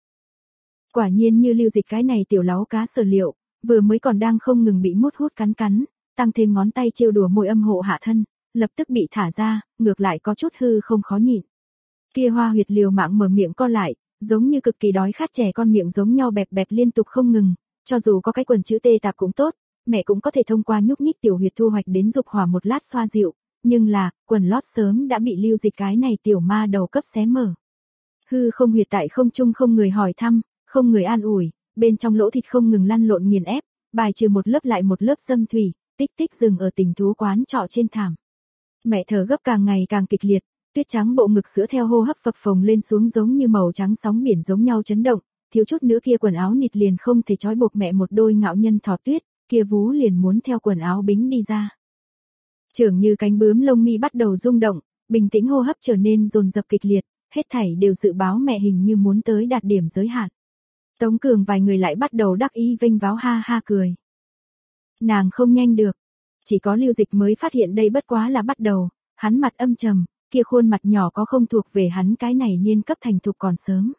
Speaker 1: Quả nhiên như Lưu Dịch cái này tiểu láu cá sở liệu, vừa mới còn đang không ngừng bị mút hút cắn, tăng thêm ngón tay trêu đùa môi âm hộ hạ thân, lập tức bị thả ra, ngược lại có chút hư không khó nhịn. Kia hoa huyệt liều mạng mở miệng co lại, giống như cực kỳ đói khát trẻ con miệng giống nhau bẹp liên tục không ngừng, cho dù có cái quần chữ T tạp cũng tốt, mẹ cũng có thể thông qua nhúc nhích tiểu huyệt thu hoạch đến dục hỏa một lát xoa dịu, nhưng là, quần lót sớm đã bị Lưu Dịch cái này tiểu ma đầu cấp xé mở. Hư không huyệt tại không trung không người hỏi thăm, không người an ủi, bên trong lỗ thịt không ngừng lăn lộn nghiền ép, bài trừ một lớp lại một lớp dâm thủy, tích tích dừng ở tình thú quán trọ trên thảm. Mẹ thở gấp càng ngày càng kịch liệt, tuyết trắng bộ ngực sữa theo hô hấp phập phồng lên xuống giống như màu trắng sóng biển giống nhau chấn động, thiếu chút nữa kia quần áo nịt liền không thể trói buộc mẹ một đôi ngạo nhân thỏ tuyết, kia vú liền muốn theo quần áo bính đi ra. Trưởng như cánh bướm lông mi bắt đầu rung động, bình tĩnh hô hấp trở nên dồn dập kịch liệt, hết thảy đều dự báo mẹ hình như muốn tới đạt điểm giới hạn. Tống Cường vài người lại bắt đầu đắc ý vênh váo ha ha cười. Nàng không nhanh được, chỉ có Lưu Dịch mới phát hiện đây bất quá là bắt đầu, hắn mặt âm trầm, kia khuôn mặt nhỏ có không thuộc về hắn cái này niên cấp thành thục còn sớm.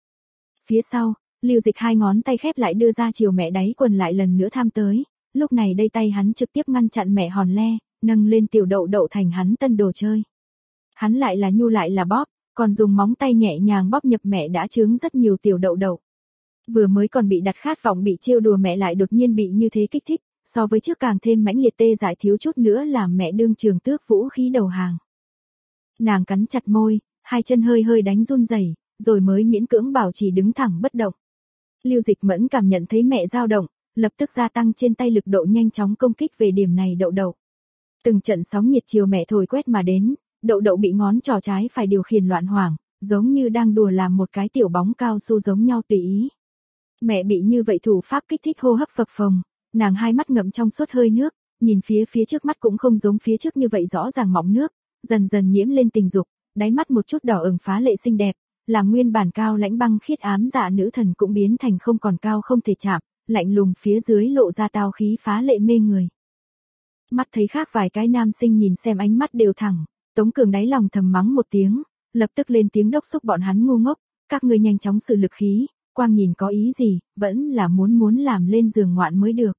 Speaker 1: Phía sau, Lưu Dịch hai ngón tay khép lại đưa ra chiều mẹ đáy quần lại lần nữa tham tới, lúc này đây tay hắn trực tiếp ngăn chặn mẹ hòn le, nâng lên tiểu đậu đậu thành hắn tân đồ chơi. Hắn lại là nhu lại là bóp, còn dùng móng tay nhẹ nhàng bóp nhập mẹ đã chướng rất nhiều tiểu đậu đậu. Vừa mới còn bị đặt khát vọng bị trêu đùa mẹ lại đột nhiên bị như thế kích thích, so với trước càng thêm mãnh liệt tê dại thiếu chút nữa làm mẹ đương trường tước vũ khí đầu hàng. Nàng cắn chặt môi, hai chân hơi đánh run rẩy, rồi mới miễn cưỡng bảo trì đứng thẳng bất động. Lưu Dịch mẫn cảm nhận thấy mẹ dao động, lập tức gia tăng trên tay lực độ nhanh chóng công kích về điểm này đậu đậu. Từng trận sóng nhiệt chiều mẹ thổi quét mà đến, đậu đậu bị ngón trỏ trái phải điều khiển loạn hoảng, giống như đang đùa làm một cái tiểu bóng cao su giống nhau tùy ý. Mẹ bị như vậy thủ pháp kích thích hô hấp phập phồng, nàng hai mắt ngậm trong suốt hơi nước, nhìn phía trước mắt cũng không giống phía trước như vậy rõ ràng mỏng nước, dần dần nhiễm lên tình dục, đáy mắt một chút đỏ ửng phá lệ xinh đẹp, làm nguyên bản cao lãnh băng khiết ám dạ nữ thần cũng biến thành không còn cao không thể chạm, lạnh lùng phía dưới lộ ra tao khí phá lệ mê người. Mắt thấy khác vài cái nam sinh nhìn xem ánh mắt đều thẳng, Tống Cường đáy lòng thầm mắng một tiếng, lập tức lên tiếng đốc xúc bọn hắn ngu ngốc, các ngươi nhanh chóng sử lực khí, quang nhìn có ý gì, vẫn là muốn làm lên giường ngoạn mới được.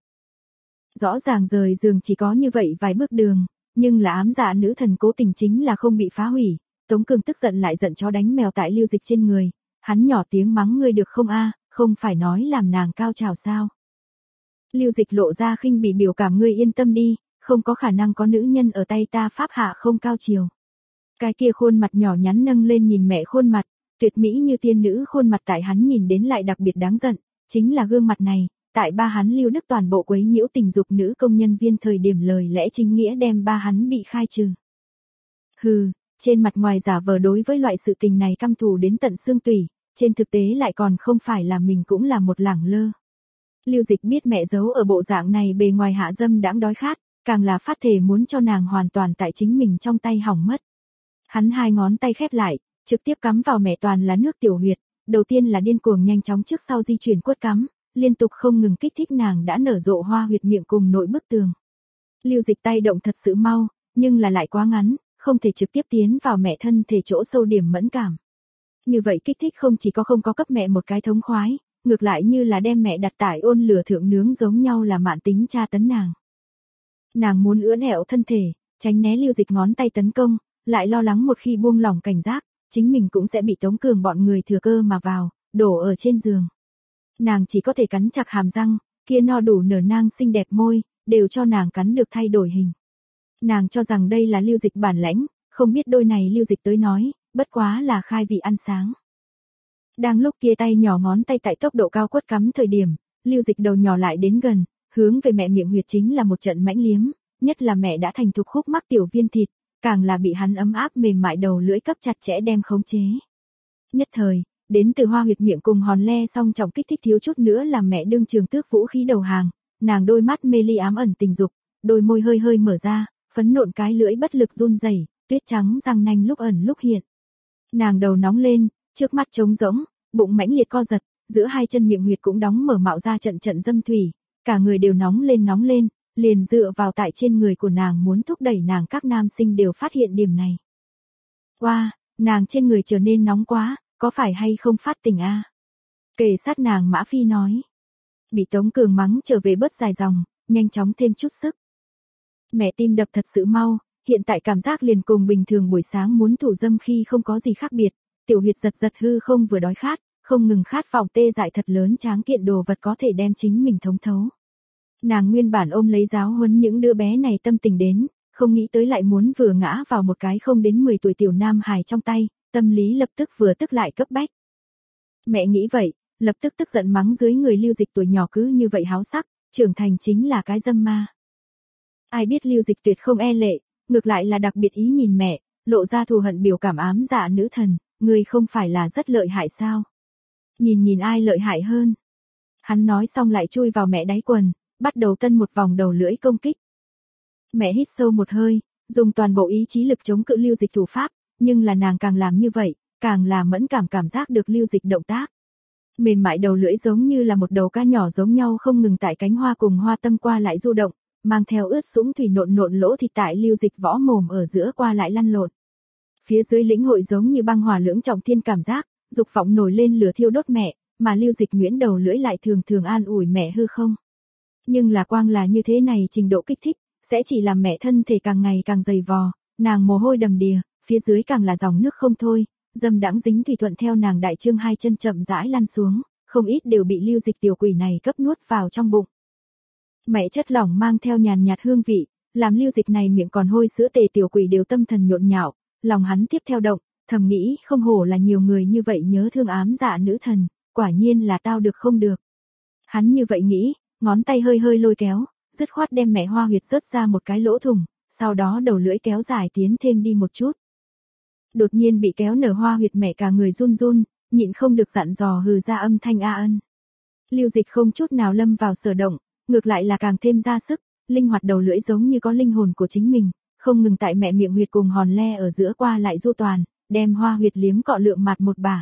Speaker 1: Rõ ràng rời giường chỉ có như vậy vài bước đường, nhưng là ám dạ nữ thần cố tình chính là không bị phá hủy, Tống Cường tức giận lại giận chó đánh mèo tại Lưu Dịch trên người, hắn nhỏ tiếng mắng ngươi được không a, không phải nói làm nàng cao trào sao. Lưu Dịch lộ ra khinh bỉ biểu cảm ngươi yên tâm đi, không có khả năng có nữ nhân ở tay ta pháp hạ không cao chiều. Cái kia khuôn mặt nhỏ nhắn nâng lên nhìn mẹ khuôn mặt, tuyệt mỹ như tiên nữ khuôn mặt tại hắn nhìn đến lại đặc biệt đáng giận, chính là gương mặt này, tại ba hắn Lưu Đức toàn bộ quấy nhiễu tình dục nữ công nhân viên thời điểm lời lẽ chính nghĩa đem ba hắn bị khai trừ. Hừ, trên mặt ngoài giả vờ đối với loại sự tình này căm thù đến tận xương tủy, trên thực tế lại còn không phải là mình cũng là một lẳng lơ. Lưu Dịch biết mẹ giấu ở bộ dạng này bề ngoài hạ dâm đãng đói khát, càng là phát thề muốn cho nàng hoàn toàn tại chính mình trong tay hỏng mất. Hắn hai ngón tay khép lại, trực tiếp cắm vào mẹ toàn là nước tiểu huyệt, đầu tiên là điên cuồng nhanh chóng trước sau di chuyển quất cắm, liên tục không ngừng kích thích nàng đã nở rộ hoa huyệt miệng cùng nội bức tường. Lưu Dịch tay động thật sự mau, nhưng là lại quá ngắn, không thể trực tiếp tiến vào mẹ thân thể chỗ sâu điểm mẫn cảm. Như vậy kích thích không chỉ có không có cấp mẹ một cái thống khoái, ngược lại như là đem mẹ đặt tại ôn lửa thượng nướng giống nhau là mạn tính tra tấn nàng. Nàng muốn ưỡn ẹo thân thể, tránh né Lưu Dịch ngón tay tấn công, lại lo lắng một khi buông lỏng cảnh giác, chính mình cũng sẽ bị Tống Cường bọn người thừa cơ mà vào, đổ ở trên giường. Nàng chỉ có thể cắn chặt hàm răng, kia no đủ nở nang xinh đẹp môi, đều cho nàng cắn được thay đổi hình. Nàng cho rằng đây là Lưu Dịch bản lãnh, không biết đôi này Lưu Dịch tới nói, bất quá là khai vị ăn sáng. Đang lúc kia tay nhỏ ngón tay tại tốc độ cao quất cắm thời điểm, Lưu Dịch đầu nhỏ lại đến gần, hướng về mẹ miệng huyệt chính là một trận mãnh liếm, nhất là mẹ đã thành thục khúc mắc tiểu viên thịt, càng là bị hắn ấm áp mềm mại đầu lưỡi cấp chặt chẽ đem khống chế. Nhất thời, đến từ hoa huyệt miệng cùng hòn le song trọng kích thích thiếu chút nữa làm mẹ đương trường tước vũ khí đầu hàng, nàng đôi mắt mê ly ám ẩn tình dục, đôi môi hơi hơi mở ra, phấn nộn cái lưỡi bất lực run rẩy, tuyết trắng răng nanh lúc ẩn lúc hiện. Nàng đầu nóng lên, trước mắt trống rỗng, bụng mãnh liệt co giật, giữa hai chân miệng huyệt cũng đóng mở mạo ra trận trận dâm thủy, cả người đều nóng lên, liền dựa vào tại trên người của nàng muốn thúc đẩy nàng, các nam sinh đều phát hiện điểm này. Wow, nàng trên người trở nên nóng quá, có phải hay không phát tình a? Kề sát nàng Mã Phi nói. Bị Tống Cường mắng trở về bớt dài dòng, nhanh chóng thêm chút sức. Mẹ tim đập thật sự mau, hiện tại cảm giác liền cùng bình thường buổi sáng muốn thủ dâm khi không có gì khác biệt, tiểu huyệt giật hư không vừa đói khát, không ngừng khát vọng tê dại thật lớn tráng kiện đồ vật có thể đem chính mình thống thấu. Nàng nguyên bản ôm lấy giáo huấn những đứa bé này tâm tình đến, không nghĩ tới lại muốn vừa ngã vào một cái không đến 10 tuổi tiểu nam hài trong tay, tâm lý lập tức vừa tức lại cấp bách. Mẹ nghĩ vậy, lập tức tức giận mắng dưới người Lưu Dịch tuổi nhỏ cứ như vậy háo sắc, trưởng thành chính là cái dâm ma. Ai biết Lưu Dịch tuyệt không e lệ, ngược lại là đặc biệt ý nhìn mẹ, lộ ra thù hận biểu cảm ám dạ nữ thần, người không phải là rất lợi hại sao? Nhìn ai lợi hại hơn? Hắn nói xong lại chui vào mẹ đáy quần, bắt đầu tân một vòng đầu lưỡi công kích. Mẹ hít sâu một hơi, dùng toàn bộ ý chí lực chống cự Lưu Dịch thủ pháp, nhưng là nàng càng làm như vậy, càng là mẫn cảm giác được Lưu Dịch động tác. Mềm mại đầu lưỡi giống như là một đầu cá nhỏ giống nhau không ngừng tại cánh hoa cùng hoa tâm qua lại du động, mang theo ướt sũng thủy nộn lỗ thịt tại Lưu Dịch võ mồm ở giữa qua lại lăn lộn. Phía dưới lĩnh hội giống như băng hỏa lưỡng trọng thiên cảm giác, dục vọng nổi lên lửa thiêu đốt mẹ, mà Lưu Dịch nhuyễn đầu lưỡi lại thường an ủi mẹ hư không. Nhưng là quang là như thế này trình độ kích thích, sẽ chỉ làm mẹ thân thể càng ngày càng dày vò, nàng mồ hôi đầm đìa, phía dưới càng là dòng nước không thôi, dâm đãng dính thủy thuận theo nàng đại trương hai chân chậm rãi lăn xuống, không ít đều bị Lưu Dịch tiểu quỷ này cấp nuốt vào trong bụng. Mẹ chất lỏng mang theo nhàn nhạt hương vị, làm Lưu Dịch này miệng còn hôi sữa tề tiểu quỷ đều tâm thần nhộn nhạo, lòng hắn tiếp theo động, thầm nghĩ không hổ là nhiều người như vậy nhớ thương ám dạ nữ thần, quả nhiên là tao được không được. Hắn như vậy nghĩ, ngón tay hơi lôi kéo, dứt khoát đem mẹ hoa huyệt rớt ra một cái lỗ thủng, sau đó đầu lưỡi kéo dài tiến thêm đi một chút. Đột nhiên bị kéo nở hoa huyệt mẹ cả người run, nhịn không được dặn dò hừ ra âm thanh a ân. Lưu Dịch không chút nào lâm vào sở động, ngược lại là càng thêm ra sức, linh hoạt đầu lưỡi giống như có linh hồn của chính mình, không ngừng tại mẹ miệng huyệt cùng hòn le ở giữa qua lại du toàn, đem hoa huyệt liếm cọ lượng mặt một bả.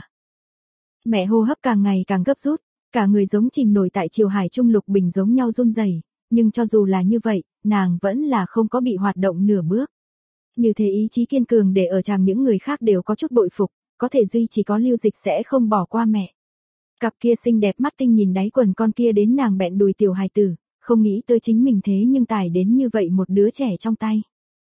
Speaker 1: Mẹ hô hấp càng ngày càng gấp rút, cả người giống chìm nổi tại chiều hải trung lục bình giống nhau run rẩy, nhưng cho dù là như vậy, nàng vẫn là không có bị hoạt động nửa bước. Như thế ý chí kiên cường để ở chàng những người khác đều có chút bội phục, có thể duy chỉ có Lưu Dịch sẽ không bỏ qua mẹ. Cặp kia xinh đẹp mắt tinh nhìn đáy quần con kia đến nàng bẹn đùi tiểu hài tử, không nghĩ tới chính mình thế nhưng tài đến như vậy một đứa trẻ trong tay.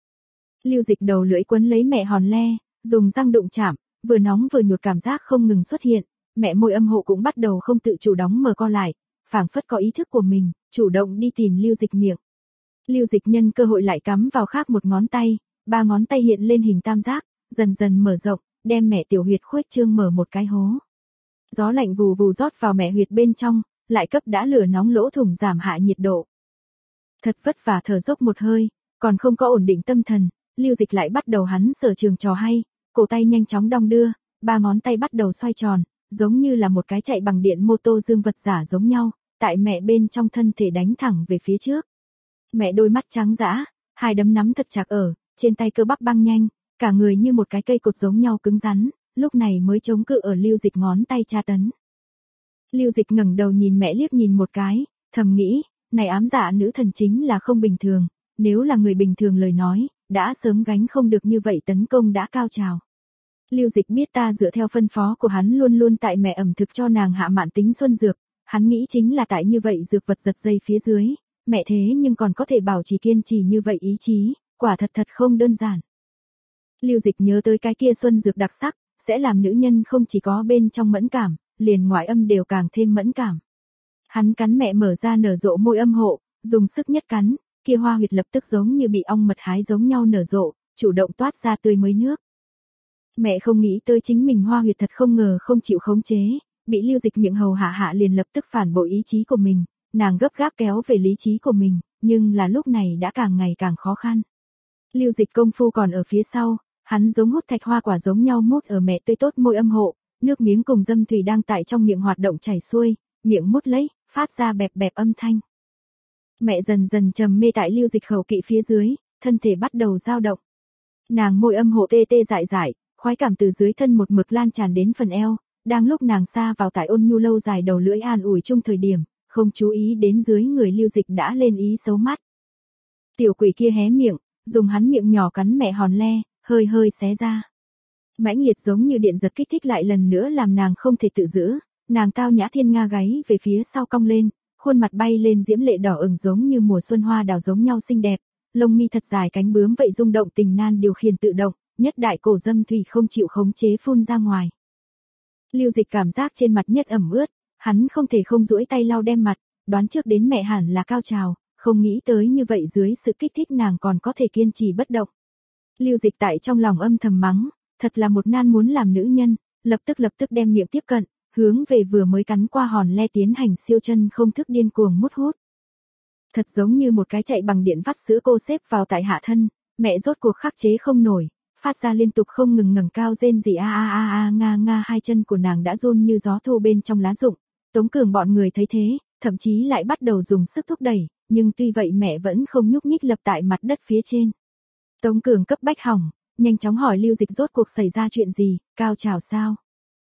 Speaker 1: Lưu Dịch đầu lưỡi quấn lấy mẹ hòn le, dùng răng đụng chạm, vừa nóng vừa nhột cảm giác không ngừng xuất hiện, mẹ môi âm hộ cũng bắt đầu không tự chủ đóng mở co lại, phảng phất có ý thức của mình, chủ động đi tìm Lưu Dịch miệng. Lưu Dịch nhân cơ hội lại cắm vào khác một ngón tay, ba ngón tay hiện lên hình tam giác, dần dần mở rộng, đem mẹ tiểu huyệt khuếch trương mở một cái hố. Gió lạnh vù vù rót vào mẹ huyệt bên trong, lại cấp đã lửa nóng lỗ thủng giảm hạ nhiệt độ. Thật vất vả thở dốc một hơi, còn không có ổn định tâm thần, Lưu Dịch lại bắt đầu hắn sở trường trò hay, cổ tay nhanh chóng đong đưa, ba ngón tay bắt đầu xoay tròn, giống như là một cái chạy bằng điện mô tô dương vật giả giống nhau, tại mẹ bên trong thân thể đánh thẳng về phía trước. Mẹ đôi mắt trắng dã, hai đấm nắm thật chặt ở, trên tay cơ bắp băng nhanh, cả người như một cái cây cột giống nhau cứng rắn, lúc này mới chống cự ở Lưu Dịch ngón tay tra tấn. Lưu Dịch ngẩng đầu nhìn mẹ liếc nhìn một cái, thầm nghĩ, này ám dạ nữ thần chính là không bình thường, nếu là người bình thường lời nói, đã sớm gánh không được như vậy tấn công đã cao trào. Lưu Dịch biết ta dựa theo phân phó của hắn luôn luôn tại mẹ ẩm thực cho nàng hạ mạn tính xuân dược, hắn nghĩ chính là tại như vậy dược vật giật dây phía dưới, mẹ thế nhưng còn có thể bảo trì kiên trì như vậy ý chí, quả thật không đơn giản. Lưu Dịch nhớ tới cái kia xuân dược đặc sắc, sẽ làm nữ nhân không chỉ có bên trong mẫn cảm, liền ngoại âm đều càng thêm mẫn cảm. Hắn cắn mẹ mở ra nở rộ môi âm hộ, dùng sức nhất cắn, kia hoa huyệt lập tức giống như bị ong mật hái giống nhau nở rộ, chủ động toát ra tươi mới nước. Mẹ không nghĩ tới chính mình hoa huyệt thật không ngờ không chịu khống chế, bị Lưu Dịch miệng hầu hạ liền lập tức phản bội ý chí của mình, nàng gấp gáp kéo về lý trí của mình, nhưng là lúc này đã càng ngày càng khó khăn. Lưu Dịch công phu còn ở phía sau, hắn giống hút thạch hoa quả giống nhau mút ở mẹ tươi tốt môi âm hộ, nước miếng cùng dâm thủy đang tại trong miệng hoạt động chảy xuôi, miệng mút lấy, phát ra bẹp bẹp âm thanh. Mẹ dần dần trầm mê tại Lưu Dịch khẩu kỵ phía dưới, thân thể bắt đầu dao động. Nàng môi âm hộ tê tê dại dại, khoái cảm từ dưới thân một mực lan tràn đến phần eo, đang lúc nàng xa vào tại ôn nhu lâu dài đầu lưỡi an ủi chung thời điểm, không chú ý đến dưới người Lưu Dịch đã lên ý xấu mắt. Tiểu quỷ kia hé miệng, dùng hắn miệng nhỏ cắn mẹ hòn le, hơi hơi xé ra. Mãnh liệt giống như điện giật kích thích lại lần nữa làm nàng không thể tự giữ, nàng tao nhã thiên nga gáy về phía sau cong lên, khuôn mặt bay lên diễm lệ đỏ ửng giống như mùa xuân hoa đào giống nhau xinh đẹp, lông mi thật dài cánh bướm vậy rung động tình nan điều khiển tự động, nhất đại cổ dâm thủy không chịu khống chế phun ra ngoài. Lưu Dịch cảm giác trên mặt nhất ẩm ướt, hắn không thể không duỗi tay lau đem mặt, đoán trước đến mẹ hẳn là cao trào, không nghĩ tới như vậy dưới sự kích thích nàng còn có thể kiên trì bất động. Lưu Dịch tại trong lòng âm thầm mắng, thật là một nan muốn làm nữ nhân, lập tức đem miệng tiếp cận, hướng về vừa mới cắn qua hòn le tiến hành siêu chân không thức điên cuồng mút hút. Thật giống như một cái chạy bằng điện vắt sữa cô xếp vào tại hạ thân, mẹ rốt cuộc khắc chế không nổi, phát ra liên tục không ngừng ngẩng cao rên rỉ nga, hai chân của nàng đã run như gió thu bên trong lá rụng. Tống Cường bọn người thấy thế, thậm chí lại bắt đầu dùng sức thúc đẩy, nhưng tuy vậy mẹ vẫn không nhúc nhích lập tại mặt đất phía trên. Tống Cường cấp bách hỏng, nhanh chóng hỏi Lưu Dịch rốt cuộc xảy ra chuyện gì, cao trào sao?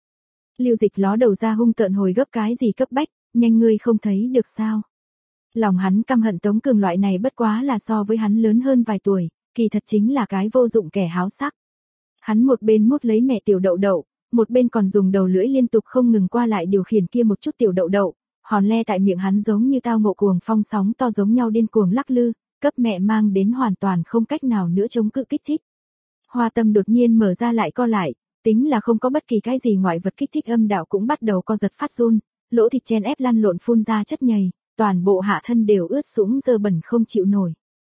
Speaker 1: Lưu Dịch ló đầu ra hung tợn hồi gấp cái gì cấp bách, nhanh ngươi không thấy được sao? Lòng hắn căm hận Tống Cường loại này bất quá là so với hắn lớn hơn vài tuổi, kỳ thật chính là cái vô dụng kẻ háo sắc. Hắn một bên mút lấy mẹ tiểu đậu đậu, một bên còn dùng đầu lưỡi liên tục không ngừng qua lại điều khiển kia một chút tiểu đậu đậu, hòn le tại miệng hắn giống như tao ngộ cuồng phong sóng to giống nhau điên cuồng lắc lư, cấp mẹ mang đến hoàn toàn không cách nào nữa chống cự kích thích. Hoa tâm đột nhiên mở ra lại co lại, tính là không có bất kỳ cái gì ngoại vật kích thích âm đạo cũng bắt đầu co giật phát run, lỗ thịt chen ép lăn lộn phun ra chất nhầy, toàn bộ hạ thân đều ướt sũng dơ bẩn không chịu nổi.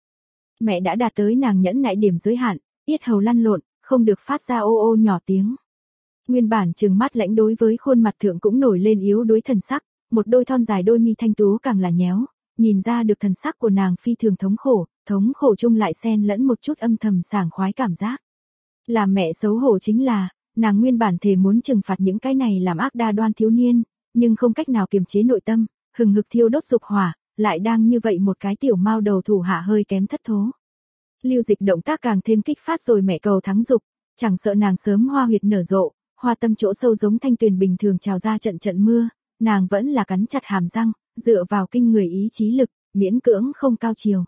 Speaker 1: Mẹ đã đạt tới nàng nhẫn nại điểm giới hạn, yết hầu lăn lộn, không được phát ra ô ô nhỏ tiếng. Nguyên bản trừng mắt lãnh đối với khuôn mặt thượng cũng nổi lên yếu đuối thần sắc, một đôi thon dài đôi mi thanh tú càng là nhéo, nhìn ra được thần sắc của nàng phi thường thống khổ chung lại xen lẫn một chút âm thầm sảng khoái cảm giác. Làm mẹ xấu hổ chính là, nàng nguyên bản thề muốn trừng phạt những cái này làm ác đa đoan thiếu niên, nhưng không cách nào kiềm chế nội tâm, hừng hực thiêu đốt dục hỏa, lại đang như vậy một cái tiểu mao đầu thủ hạ hơi kém thất thố. Lưu Dịch động tác càng thêm kích phát rồi mẹ cầu thắng dục, chẳng sợ nàng sớm hoa huyệt nở rộ, hoa tâm chỗ sâu giống thanh tuyền bình thường trào ra trận trận mưa, nàng vẫn là cắn chặt hàm răng, dựa vào kinh người ý chí lực, miễn cưỡng không cao chiều.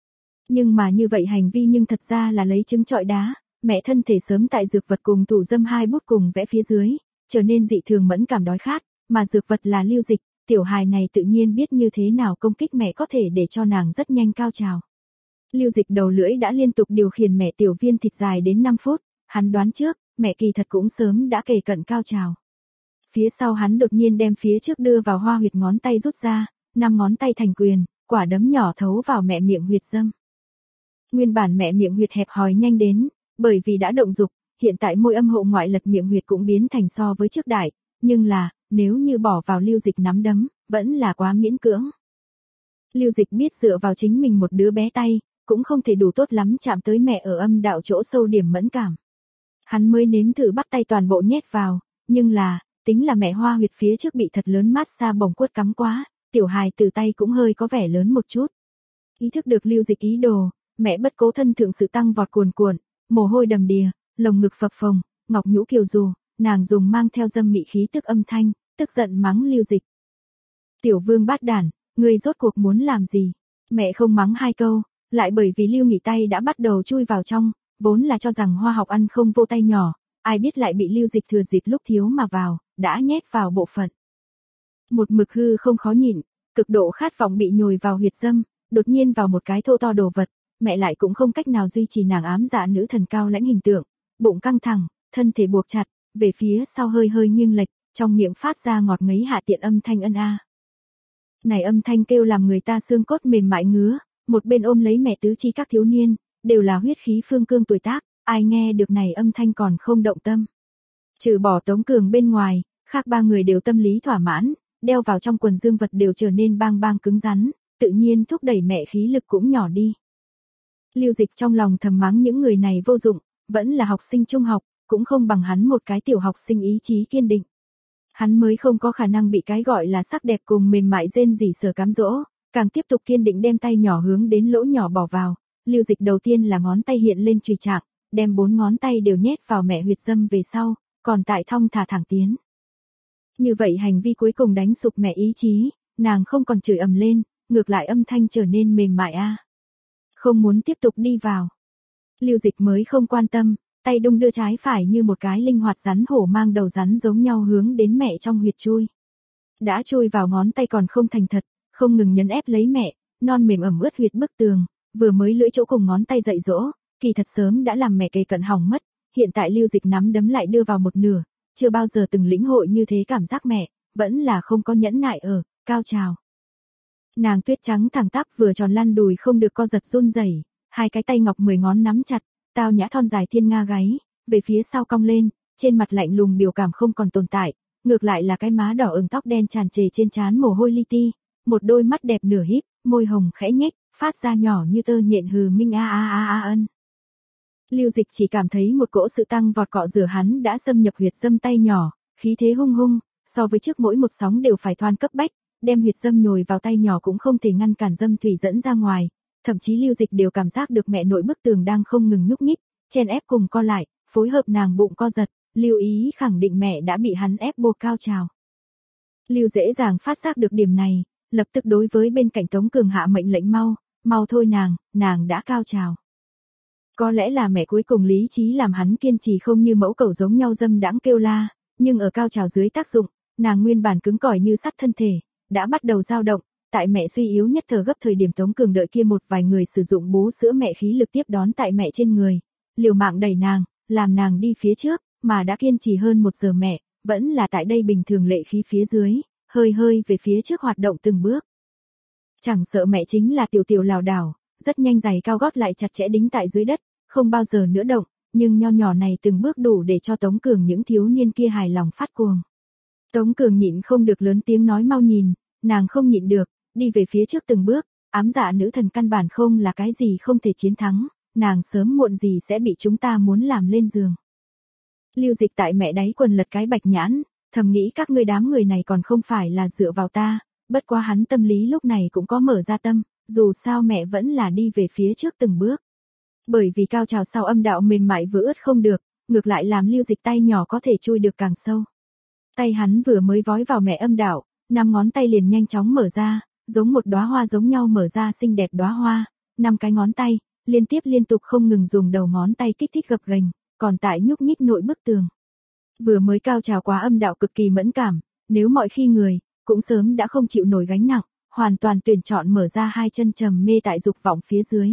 Speaker 1: Nhưng mà như vậy hành vi nhưng thật ra là lấy trứng trọi đá, mẹ thân thể sớm tại dược vật cùng thủ dâm hai bút cùng vẽ phía dưới, trở nên dị thường mẫn cảm đói khát, mà dược vật là Lưu Dịch, tiểu hài này tự nhiên biết như thế nào công kích mẹ có thể để cho nàng rất nhanh cao trào. Lưu Dịch đầu lưỡi đã liên tục điều khiển mẹ tiểu viên thịt dài đến 5 phút, hắn đoán trước, mẹ kỳ thật cũng sớm đã kề cận cao trào. Phía sau hắn đột nhiên đem phía trước đưa vào hoa huyệt ngón tay rút ra, 5 ngón tay thành quyền, quả đấm nhỏ thấu vào mẹ miệng huyệt dâm. Nguyên bản mẹ miệng huyệt hẹp hòi nhanh đến, bởi vì đã động dục, hiện tại môi âm hộ ngoại lật miệng huyệt cũng biến thành so với trước đại, nhưng là, nếu như bỏ vào Lưu Dịch nắm đấm, vẫn là quá miễn cưỡng. Lưu Dịch biết dựa vào chính mình một đứa bé tay, cũng không thể đủ tốt lắm chạm tới mẹ ở âm đạo chỗ sâu điểm mẫn cảm. Hắn mới nếm thử bắt tay toàn bộ nhét vào, nhưng là, tính là mẹ hoa huyệt phía trước bị thật lớn mát xa bồng quất cắm quá, tiểu hài từ tay cũng hơi có vẻ lớn một chút. Ý thức được Lưu Dịch ý đồ, mẹ bất cố thân thượng sự tăng vọt cuồn cuộn, mồ hôi đầm đìa, lồng ngực phập phồng, ngọc nhũ kiều dù, nàng dùng mang theo dâm mị khí tức âm thanh, tức giận mắng Lưu Dịch. Tiểu vương bát đản, ngươi rốt cuộc muốn làm gì? Mẹ không mắng hai câu, lại bởi vì Lưu Nghị tay đã bắt đầu chui vào trong, vốn là cho rằng hoa học ăn không vô tay nhỏ, ai biết lại bị Lưu Dịch thừa dịp lúc thiếu mà vào, đã nhét vào bộ phận. Một mực hư không khó nhịn, cực độ khát vọng bị nhồi vào huyệt dâm, đột nhiên vào một cái thô to đồ vật, mẹ lại cũng không cách nào duy trì nàng ám dạ nữ thần cao lãnh hình tượng, bụng căng thẳng, thân thể buộc chặt, về phía sau hơi hơi nghiêng lệch, trong miệng phát ra ngọt ngấy hạ tiện âm thanh ân a. Này âm thanh kêu làm người ta xương cốt mềm mại ngứa, một bên ôm lấy mẹ tứ chi các thiếu niên, đều là huyết khí phương cương tuổi tác, ai nghe được này âm thanh còn không động tâm. Trừ bỏ Tống Cường bên ngoài, khác ba người đều tâm lý thỏa mãn, đeo vào trong quần dương vật đều trở nên bang bang cứng rắn, tự nhiên thúc đẩy mẹ khí lực cũng nhỏ đi. Lưu Dịch trong lòng thầm mắng những người này vô dụng, vẫn là học sinh trung học, cũng không bằng hắn một cái tiểu học sinh ý chí kiên định. Hắn mới không có khả năng bị cái gọi là sắc đẹp cùng mềm mại rên rỉ sờ cám dỗ, càng tiếp tục kiên định đem tay nhỏ hướng đến lỗ nhỏ bỏ vào. Lưu Dịch đầu tiên là ngón tay hiện lên chùy chạc, đem 4 ngón tay đều nhét vào mẹ huyệt dâm về sau, còn tại thong thả thẳng tiến. Như vậy hành vi cuối cùng đánh sụp mẹ ý chí, nàng không còn chửi ầm lên, ngược lại âm thanh trở nên mềm mại a. Không muốn tiếp tục đi vào. Lưu Dịch mới không quan tâm, tay đung đưa trái phải như một cái linh hoạt rắn hổ mang đầu rắn giống nhau hướng đến mẹ trong huyệt chui. Đã chui vào ngón tay còn không thành thật, không ngừng nhấn ép lấy mẹ, non mềm ẩm ướt huyệt bức tường, vừa mới lưỡi chỗ cùng ngón tay dạy dỗ, kỳ thật sớm đã làm mẹ kề cận hỏng mất, hiện tại Lưu Dịch nắm đấm lại đưa vào một nửa, chưa bao giờ từng lĩnh hội như thế cảm giác mẹ, vẫn là không có nhẫn nại ở, cao trào. Nàng tuyết trắng thẳng tắp vừa tròn lăn đùi không được co giật run rẩy, hai cái tay ngọc 10 ngón nắm chặt, tao nhã thon dài thiên nga gáy, về phía sau cong lên, trên mặt lạnh lùng biểu cảm không còn tồn tại, ngược lại là cái má đỏ ửng tóc đen tràn trề trên trán mồ hôi li ti, một đôi mắt đẹp nửa híp, môi hồng khẽ nhếch, phát ra nhỏ như tơ nhện hừ minh a a a a ân. Lưu Dịch chỉ cảm thấy một cỗ sự tăng vọt cọ rửa hắn đã xâm nhập huyệt dâm tay nhỏ, khí thế hung hung, so với trước mỗi một sóng đều phải thoan cấp bách, đem huyệt dâm nhồi vào tay nhỏ cũng không thể ngăn cản dâm thủy dẫn ra ngoài, thậm chí Lưu Dịch đều cảm giác được mẹ nội bức tường đang không ngừng nhúc nhích, chen ép cùng co lại, phối hợp nàng bụng co giật, lưu ý khẳng định mẹ đã bị hắn ép buộc cao trào. Lưu dễ dàng phát giác được điểm này, lập tức đối với bên cạnh Tống Cường hạ mệnh lệnh mau thôi nàng đã cao trào. Có lẽ là mẹ cuối cùng lý trí làm hắn kiên trì không như mẫu cẩu giống nhau dâm đãng kêu la, nhưng ở cao trào dưới tác dụng, nàng nguyên bản cứng cỏi như sắt thân thể, đã bắt đầu dao động, tại mẹ suy yếu nhất thở gấp thời điểm Tống Cường đợi kia một vài người sử dụng bú sữa mẹ khí lực tiếp đón tại mẹ trên người, liều mạng đẩy nàng, làm nàng đi phía trước, mà đã kiên trì hơn 1 giờ mẹ, vẫn là tại đây bình thường lệ khí phía dưới, hơi về phía trước hoạt động từng bước. Chẳng sợ mẹ chính là tiểu lảo đảo, rất nhanh giày cao gót lại chặt chẽ đính tại dưới đất, không bao giờ nữa động, nhưng nho nhỏ này từng bước đủ để cho Tống Cường những thiếu niên kia hài lòng phát cuồng. Tống Cường nhịn không được lớn tiếng nói mau nhìn, nàng không nhịn được, đi về phía trước từng bước, ám dạ nữ thần căn bản không là cái gì không thể chiến thắng, nàng sớm muộn gì sẽ bị chúng ta muốn làm lên giường. Lưu Dịch tại mẹ đáy quần lật cái bạch nhãn, thầm nghĩ các ngươi đám người này còn không phải là dựa vào ta, bất quá hắn tâm lý lúc này cũng có mở ra tâm, dù sao mẹ vẫn là đi về phía trước từng bước. Bởi vì cao trào sau âm đạo mềm mại vừa ướt không được, ngược lại làm Lưu Dịch tay nhỏ có thể chui được càng sâu. Tay hắn vừa mới vói vào mẹ âm đạo, 5 ngón tay liền nhanh chóng mở ra, giống một đóa hoa giống nhau mở ra xinh đẹp đóa hoa, 5 cái ngón tay, liên tục không ngừng dùng đầu ngón tay kích thích gập ghềnh, còn tại nhúc nhích nội bức tường. Vừa mới cao trào quá âm đạo cực kỳ mẫn cảm, nếu mọi khi người, cũng sớm đã không chịu nổi gánh nặng, hoàn toàn tuyển chọn mở ra hai chân trầm mê tại dục vọng phía dưới.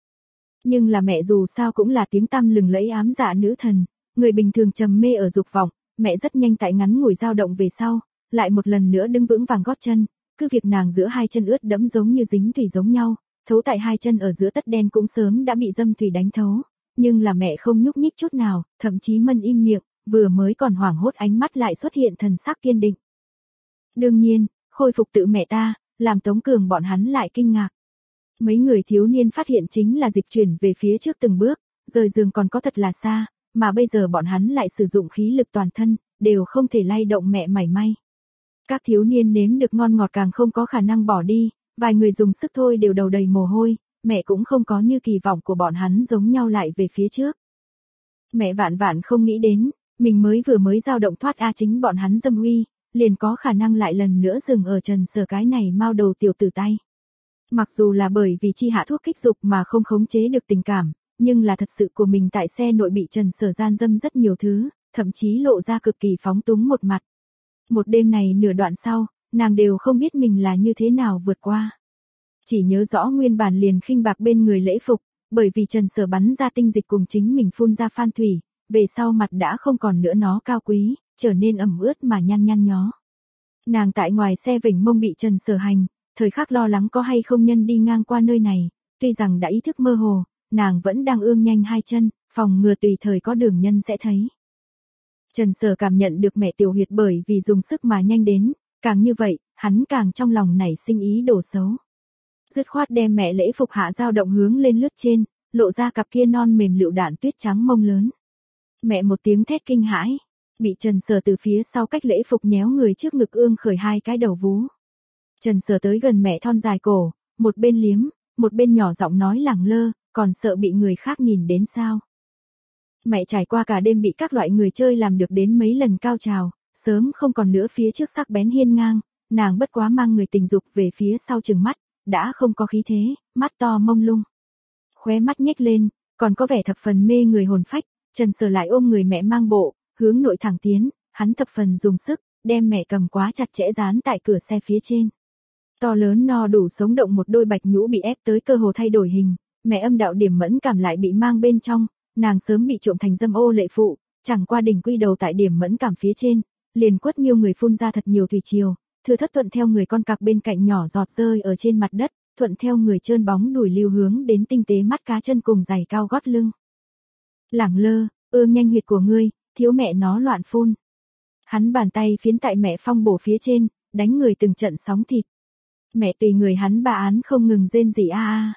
Speaker 1: Nhưng là mẹ dù sao cũng là tiếng tăm lừng lẫy ám dạ nữ thần, người bình thường trầm mê ở dục vọng, mẹ rất nhanh tại ngắn ngủi dao động về sau, lại một lần nữa đứng vững vàng gót chân, cứ việc nàng giữa hai chân ướt đẫm giống như dính thủy giống nhau, thấu tại hai chân ở giữa tất đen cũng sớm đã bị dâm thủy đánh thấu, nhưng là mẹ không nhúc nhích chút nào, thậm chí mân im miệng, vừa mới còn hoảng hốt ánh mắt lại xuất hiện thần sắc kiên định. Đương nhiên, khôi phục tự mẹ ta, làm Tống Cường bọn hắn lại kinh ngạc. Mấy người thiếu niên phát hiện chính là dịch chuyển về phía trước từng bước, rời giường còn có thật là xa, mà bây giờ bọn hắn lại sử dụng khí lực toàn thân, đều không thể lay động mẹ mảy may. Các thiếu niên nếm được ngon ngọt càng không có khả năng bỏ đi, vài người dùng sức thôi đều đầu đầy mồ hôi, mẹ cũng không có như kỳ vọng của bọn hắn giống nhau lại về phía trước. Mẹ vạn không nghĩ đến, mình vừa mới dao động thoát chính bọn hắn dâm uy, liền có khả năng lại lần nữa dừng ở Trần Sở cái này mao đầu tiểu tử tay. Mặc dù là bởi vì chi hạ thuốc kích dục mà không khống chế được tình cảm, nhưng là thật sự của mình tại xe nội bị Trần Sở gian dâm rất nhiều thứ, thậm chí lộ ra cực kỳ phóng túng một mặt. Một đêm này nửa đoạn sau, nàng đều không biết mình là như thế nào vượt qua. Chỉ nhớ rõ nguyên bản liền khinh bạc bên người lễ phục, bởi vì Trần Sở bắn ra tinh dịch cùng chính mình phun ra phan thủy, về sau mặt đã không còn nữa nó cao quý, trở nên ẩm ướt mà nhăn nhó. Nàng tại ngoài xe vểnh mông bị Trần Sở hành, thời khắc lo lắng có hay không nhân đi ngang qua nơi này, tuy rằng đã ý thức mơ hồ, nàng vẫn đang ương nhanh hai chân, phòng ngừa tùy thời có đường nhân sẽ thấy. Trần Sở cảm nhận được mẹ tiểu huyệt bởi vì dùng sức mà nhanh đến, càng như vậy, hắn càng trong lòng nảy sinh ý đồ xấu. Dứt khoát đem mẹ lễ phục hạ dao động hướng lên lướt trên, lộ ra cặp kia non mềm lựu đạn tuyết trắng mông lớn. Mẹ một tiếng thét kinh hãi, bị Trần Sở từ phía sau cách lễ phục nhéo người trước ngực ương khởi hai cái đầu vú. Trần Sở tới gần mẹ thon dài cổ, một bên liếm, một bên nhỏ giọng nói lẳng lơ, còn sợ bị người khác nhìn đến sao. Mẹ trải qua cả đêm bị các loại người chơi làm được đến mấy lần cao trào, sớm không còn nữa phía trước sắc bén hiên ngang, nàng bất quá mang người tình dục về phía sau chừng mắt, đã không có khí thế, mắt to mông lung. Khóe mắt nhếch lên, còn có vẻ thập phần mê người hồn phách, Trần Sở lại ôm người mẹ mang bộ, hướng nội thẳng tiến, hắn thập phần dùng sức, đem mẹ cầm quá chặt chẽ dán tại cửa xe phía trên. To lớn no đủ sống động một đôi bạch nhũ bị ép tới cơ hồ thay đổi hình, mẹ âm đạo điểm mẫn cảm lại bị mang bên trong, nàng sớm bị trộm thành dâm ô lệ phụ, chẳng qua đỉnh quy đầu tại điểm mẫn cảm phía trên, liền quất miêu người phun ra thật nhiều thủy triều, thừa thất thuận theo người con cặc bên cạnh nhỏ giọt rơi ở trên mặt đất, thuận theo người trơn bóng đùi lưu hướng đến tinh tế mắt cá chân cùng giày cao gót lưng. Lẳng lơ, ương nhanh huyệt của ngươi, thiếu mẹ nó loạn phun. Hắn bàn tay phiến tại mẹ phong bổ phía trên, đánh người từng trận sóng thịt. Mẹ tùy người hắn ba án không ngừng rên rỉ a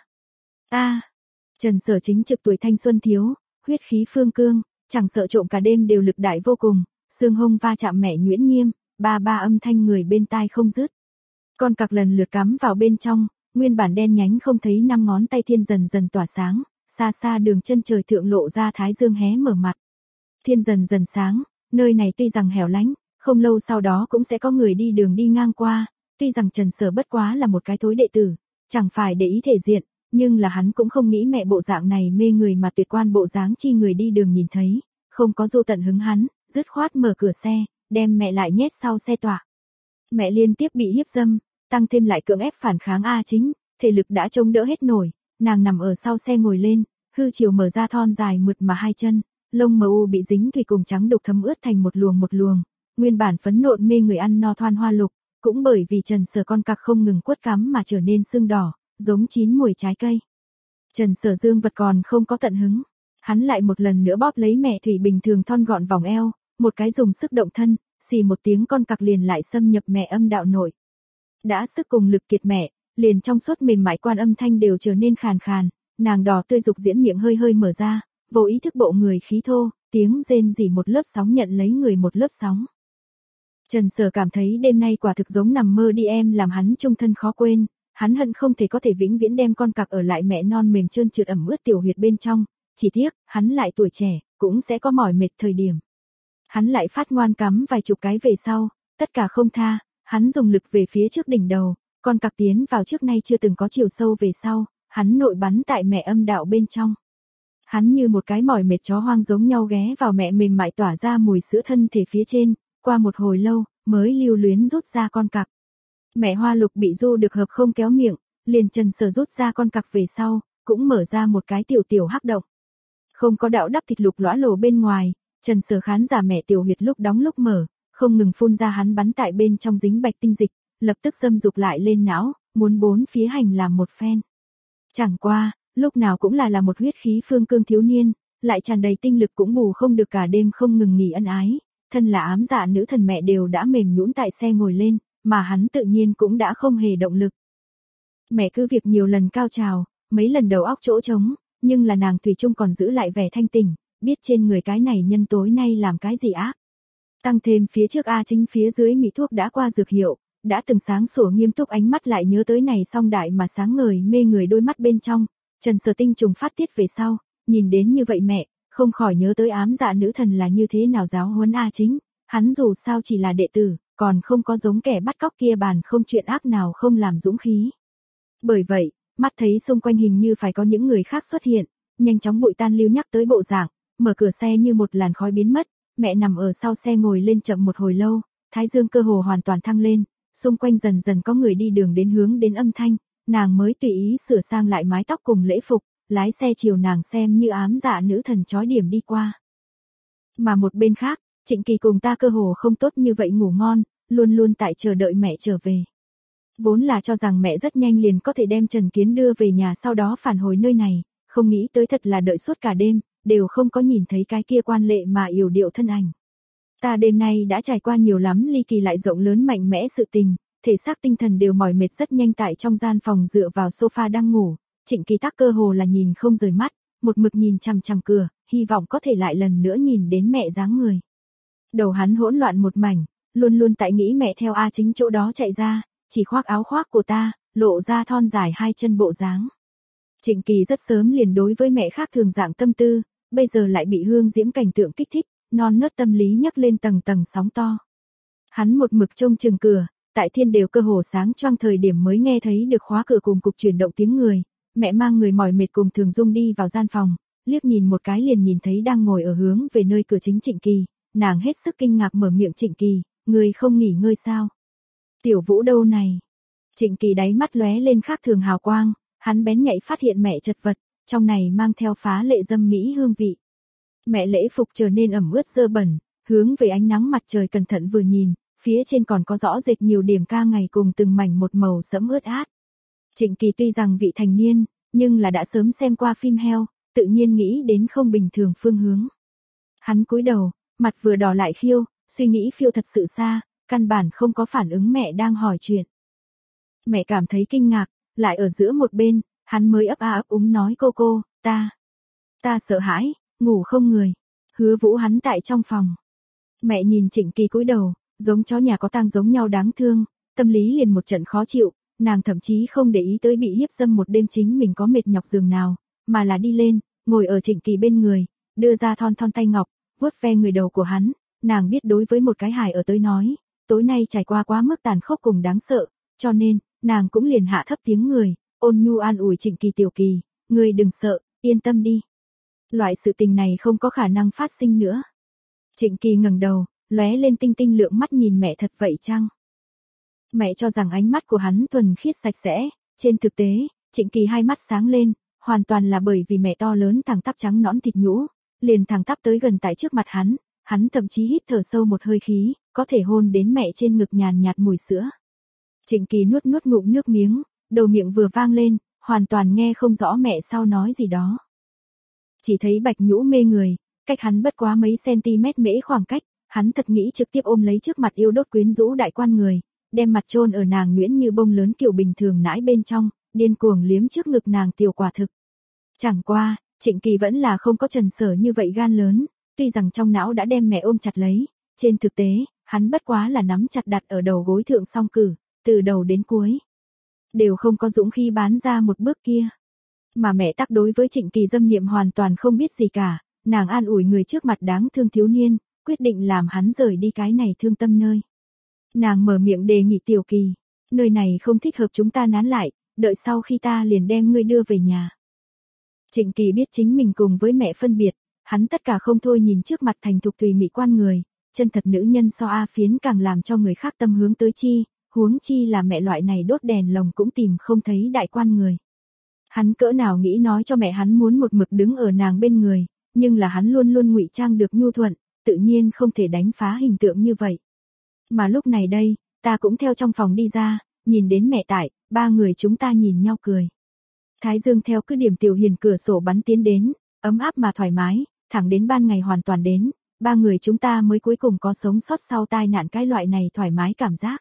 Speaker 1: a. Trần Sở chính trực tuổi thanh xuân thiếu, huyết khí phương cương, chẳng sợ trộm cả đêm đều lực đại vô cùng, xương hông va chạm mẹ nhuyễn nhiêm, ba ba âm thanh người bên tai không dứt. Con cặc lần lượt cắm vào bên trong, nguyên bản đen nhánh không thấy năm ngón tay thiên dần dần tỏa sáng, xa xa đường chân trời thượng lộ ra thái dương hé mở mặt. Thiên dần dần sáng, nơi này tuy rằng hẻo lánh, không lâu sau đó cũng sẽ có người đi đường đi ngang qua, tuy rằng Trần Sở bất quá là một cái thối đệ tử, chẳng phải để ý thể diện, nhưng là hắn cũng không nghĩ mẹ bộ dạng này mê người mà tuyệt quan bộ dáng chi người đi đường nhìn thấy, không có du tận hứng hắn, dứt khoát mở cửa xe, đem mẹ lại nhét sau xe tỏa. Mẹ liên tiếp bị hiếp dâm, tăng thêm lại cưỡng ép phản kháng A chính, thể lực đã chống đỡ hết nổi, nàng nằm ở sau xe ngồi lên, hư chiều mở ra thon dài mượt mà hai chân, lông mờ u bị dính thủy cùng trắng đục thấm ướt thành một luồng, nguyên bản phấn nộn mê người ăn no thoan hoa lục, cũng bởi vì Trần Sở con cặc không ngừng quất cắm mà trở nên sưng đỏ, giống chín mùi trái cây. Trần Sở dương vật còn không có tận hứng, hắn lại một lần nữa bóp lấy mẹ thủy bình thường thon gọn vòng eo, một cái dùng sức động thân, xì một tiếng con cặc liền lại xâm nhập mẹ âm đạo nội. Đã sức cùng lực kiệt mẹ, liền trong suốt mềm mại quan âm thanh đều trở nên khàn khàn, nàng đỏ tươi dục diễn miệng hơi hơi mở ra, vô ý thức bộ người khí thô, tiếng rên rỉ một lớp sóng nhận lấy người một lớp sóng. Trần Sở cảm thấy đêm nay quả thực giống nằm mơ đi em làm hắn chung thân khó quên, hắn hận không thể có thể vĩnh viễn đem con cặc ở lại mẹ non mềm trơn trượt ẩm ướt tiểu huyệt bên trong, chỉ tiếc, hắn lại tuổi trẻ, cũng sẽ có mỏi mệt thời điểm. Hắn lại phát ngoan cắm vài chục cái về sau, tất cả không tha, hắn dùng lực về phía trước đỉnh đầu, con cặc tiến vào trước nay chưa từng có chiều sâu về sau, hắn nội bắn tại mẹ âm đạo bên trong. Hắn như một cái mỏi mệt chó hoang giống nhau ghé vào mẹ mềm mại tỏa ra mùi sữa thân thể phía trên, qua một hồi lâu, mới lưu luyến rút ra con cặc. Mẹ hoa lục bị du được hợp không kéo miệng, liền Trần Sở rút ra con cặc về sau, cũng mở ra một cái tiểu hắc động. Không có đạo đắp thịt lục lõa lồ bên ngoài, Trần Sở khán giả mẹ tiểu huyệt lúc đóng lúc mở, không ngừng phun ra hắn bắn tại bên trong dính bạch tinh dịch, lập tức dâm dục lại lên não, muốn bốn phía hành làm một phen. Chẳng qua, lúc nào cũng là một huyết khí phương cương thiếu niên, lại tràn đầy tinh lực cũng bù không được cả đêm không ngừng nghỉ ân ái, thân là ám dạ nữ thần mẹ đều đã mềm nhũn tại xe ngồi lên, mà hắn tự nhiên cũng đã không hề động lực. Mẹ cứ việc nhiều lần cao trào, mấy lần đầu óc chỗ trống, nhưng là nàng thủy chung còn giữ lại vẻ thanh tỉnh, biết trên người cái này nhân tối nay làm cái gì ác. Tăng thêm phía trước A chính phía dưới mỹ thuốc đã qua dược hiệu, đã từng sáng sủa nghiêm túc ánh mắt lại nhớ tới này song đại mà sáng ngời mê người đôi mắt bên trong, Trần Sở tinh trùng phát tiết về sau, nhìn đến như vậy mẹ, không khỏi nhớ tới ám dạ nữ thần là như thế nào giáo huấn A chính, hắn dù sao chỉ là đệ tử, còn không có giống kẻ bắt cóc kia bàn không chuyện ác nào không làm dũng khí. Bởi vậy, mắt thấy xung quanh hình như phải có những người khác xuất hiện, nhanh chóng bụi tan lưu nhắc tới bộ dạng, mở cửa xe như một làn khói biến mất, mẹ nằm ở sau xe ngồi lên chậm một hồi lâu, thái dương cơ hồ hoàn toàn thăng lên, xung quanh dần dần có người đi đường đến hướng đến âm thanh, nàng mới tùy ý sửa sang lại mái tóc cùng lễ phục, lái xe chiều nàng xem như ám dạ nữ thần chói điểm đi qua. Mà một bên khác, Trịnh Kỳ cùng ta cơ hồ không tốt như vậy ngủ ngon, luôn luôn tại chờ đợi mẹ trở về. Vốn là cho rằng mẹ rất nhanh liền có thể đem Trần Kiến đưa về nhà sau đó phản hồi nơi này, không nghĩ tới thật là đợi suốt cả đêm, đều không có nhìn thấy cái kia quan lệ mà yểu điệu thân ảnh. Ta đêm nay đã trải qua nhiều lắm ly kỳ lại rộng lớn mạnh mẽ sự tình, thể xác tinh thần đều mỏi mệt rất nhanh tại trong gian phòng dựa vào sofa đang ngủ, Trịnh Kỳ Tắc cơ hồ là nhìn không rời mắt, một mực nhìn chằm chằm cửa, hy vọng có thể lại lần nữa nhìn đến mẹ dáng người. Đầu hắn hỗn loạn một mảnh, luôn luôn tại nghĩ mẹ theo A Chính chỗ đó chạy ra, chỉ khoác áo khoác của ta, lộ ra thon dài hai chân bộ dáng. Trịnh Kỳ rất sớm liền đối với mẹ khác thường dạng tâm tư, bây giờ lại bị hương diễm cảnh tượng kích thích, non nớt tâm lý nhấc lên tầng tầng sóng to. Hắn một mực trông chừng cửa, tại thiên đều cơ hồ sáng choang thời điểm mới nghe thấy được khóa cửa cùng cục chuyển động tiếng người, mẹ mang người mỏi mệt cùng Thường Dung đi vào gian phòng, liếc nhìn một cái liền nhìn thấy đang ngồi ở hướng về nơi cửa chính Trịnh Kỳ, nàng hết sức kinh ngạc mở miệng Trịnh Kỳ, người không nghỉ ngơi sao? Tiểu Vũ đâu này? Trịnh Kỳ đáy mắt lóe lên khác thường hào quang, hắn bén nhạy phát hiện mẹ chật vật, trong này mang theo phá lệ dâm mỹ hương vị. Mẹ lễ phục trở nên ẩm ướt dơ bẩn, hướng về ánh nắng mặt trời cẩn thận vừa nhìn, phía trên còn có rõ rệt nhiều điểm ca ngày cùng từng mảnh một màu sẫm ướt át. Trịnh Kỳ tuy rằng vị thành niên, nhưng là đã sớm xem qua phim heo, tự nhiên nghĩ đến không bình thường phương hướng. Hắn cúi đầu, mặt vừa đỏ lại khiêu, suy nghĩ phiêu thật sự xa, căn bản không có phản ứng mẹ đang hỏi chuyện. Mẹ cảm thấy kinh ngạc, lại ở giữa một bên, hắn mới ấp a ấp úng nói cô, ta sợ hãi, ngủ không người. Hứa Vũ hắn tại trong phòng. Mẹ nhìn Trịnh Kỳ cúi đầu, giống chó nhà có tang giống nhau đáng thương, tâm lý liền một trận khó chịu, nàng thậm chí không để ý tới bị hiếp dâm một đêm chính mình có mệt nhọc giường nào, mà là đi lên, ngồi ở Trịnh Kỳ bên người, đưa ra thon thon tay ngọc, vuốt ve người đầu của hắn, nàng biết đối với một cái hài ở tới nói, tối nay trải qua quá mức tàn khốc cùng đáng sợ, cho nên, nàng cũng liền hạ thấp tiếng người, ôn nhu an ủi Trịnh Kỳ tiểu Kỳ, ngươi đừng sợ, yên tâm đi. Loại sự tình này không có khả năng phát sinh nữa. Trịnh Kỳ ngẩng đầu, lóe lên tinh tinh lượng mắt nhìn mẹ thật vậy chăng? Mẹ cho rằng ánh mắt của hắn thuần khiết sạch sẽ, trên thực tế, Trịnh Kỳ hai mắt sáng lên, hoàn toàn là bởi vì mẹ to lớn thẳng tắp trắng nõn thịt nhũ, liền thẳng tắp tới gần tại trước mặt hắn thậm chí hít thở sâu một hơi khí, có thể hôn đến mẹ trên ngực nhàn nhạt mùi sữa. Trịnh Kỳ nuốt ngụm nước miếng, đầu miệng vừa vang lên, hoàn toàn nghe không rõ mẹ sau nói gì đó. Chỉ thấy Bạch Nhũ mê người, cách hắn bất quá mấy cm mễ khoảng cách, hắn thật nghĩ trực tiếp ôm lấy trước mặt yêu đốt quyến rũ đại quan người, đem mặt chôn ở nàng nhuyễn như bông lớn kiểu bình thường nãi bên trong, điên cuồng liếm trước ngực nàng tiểu quả thực. Chẳng qua, Trịnh Kỳ vẫn là không có Trần Sở như vậy gan lớn, tuy rằng trong não đã đem mẹ ôm chặt lấy, trên thực tế, hắn bất quá là nắm chặt đặt ở đầu gối thượng song cử, từ đầu đến cuối. Đều không có dũng khí bán ra một bước kia. Mà mẹ tắc đối với Trịnh Kỳ dâm niệm hoàn toàn không biết gì cả, nàng an ủi người trước mặt đáng thương thiếu niên, quyết định làm hắn rời đi cái này thương tâm nơi. Nàng mở miệng đề nghị tiểu Kỳ, nơi này không thích hợp chúng ta nán lại, đợi sau khi ta liền đem ngươi đưa về nhà. Trịnh Kỳ biết chính mình cùng với mẹ phân biệt, hắn tất cả không thôi nhìn trước mặt thành thục tùy mỹ quan người, chân thật nữ nhân so A Phiến càng làm cho người khác tâm hướng tới chi, huống chi là mẹ loại này đốt đèn lồng cũng tìm không thấy đại quan người. Hắn cỡ nào nghĩ nói cho mẹ hắn muốn một mực đứng ở nàng bên người, nhưng là hắn luôn luôn ngụy trang được nhu thuận, tự nhiên không thể đánh phá hình tượng như vậy. Mà lúc này đây, ta cũng theo trong phòng đi ra, nhìn đến mẹ tại, ba người chúng ta nhìn nhau cười. Thái dương theo cứ điểm tiểu hiền cửa sổ bắn tiến đến, ấm áp mà thoải mái, thẳng đến ban ngày hoàn toàn đến, ba người chúng ta mới cuối cùng có sống sót sau tai nạn cái loại này thoải mái cảm giác.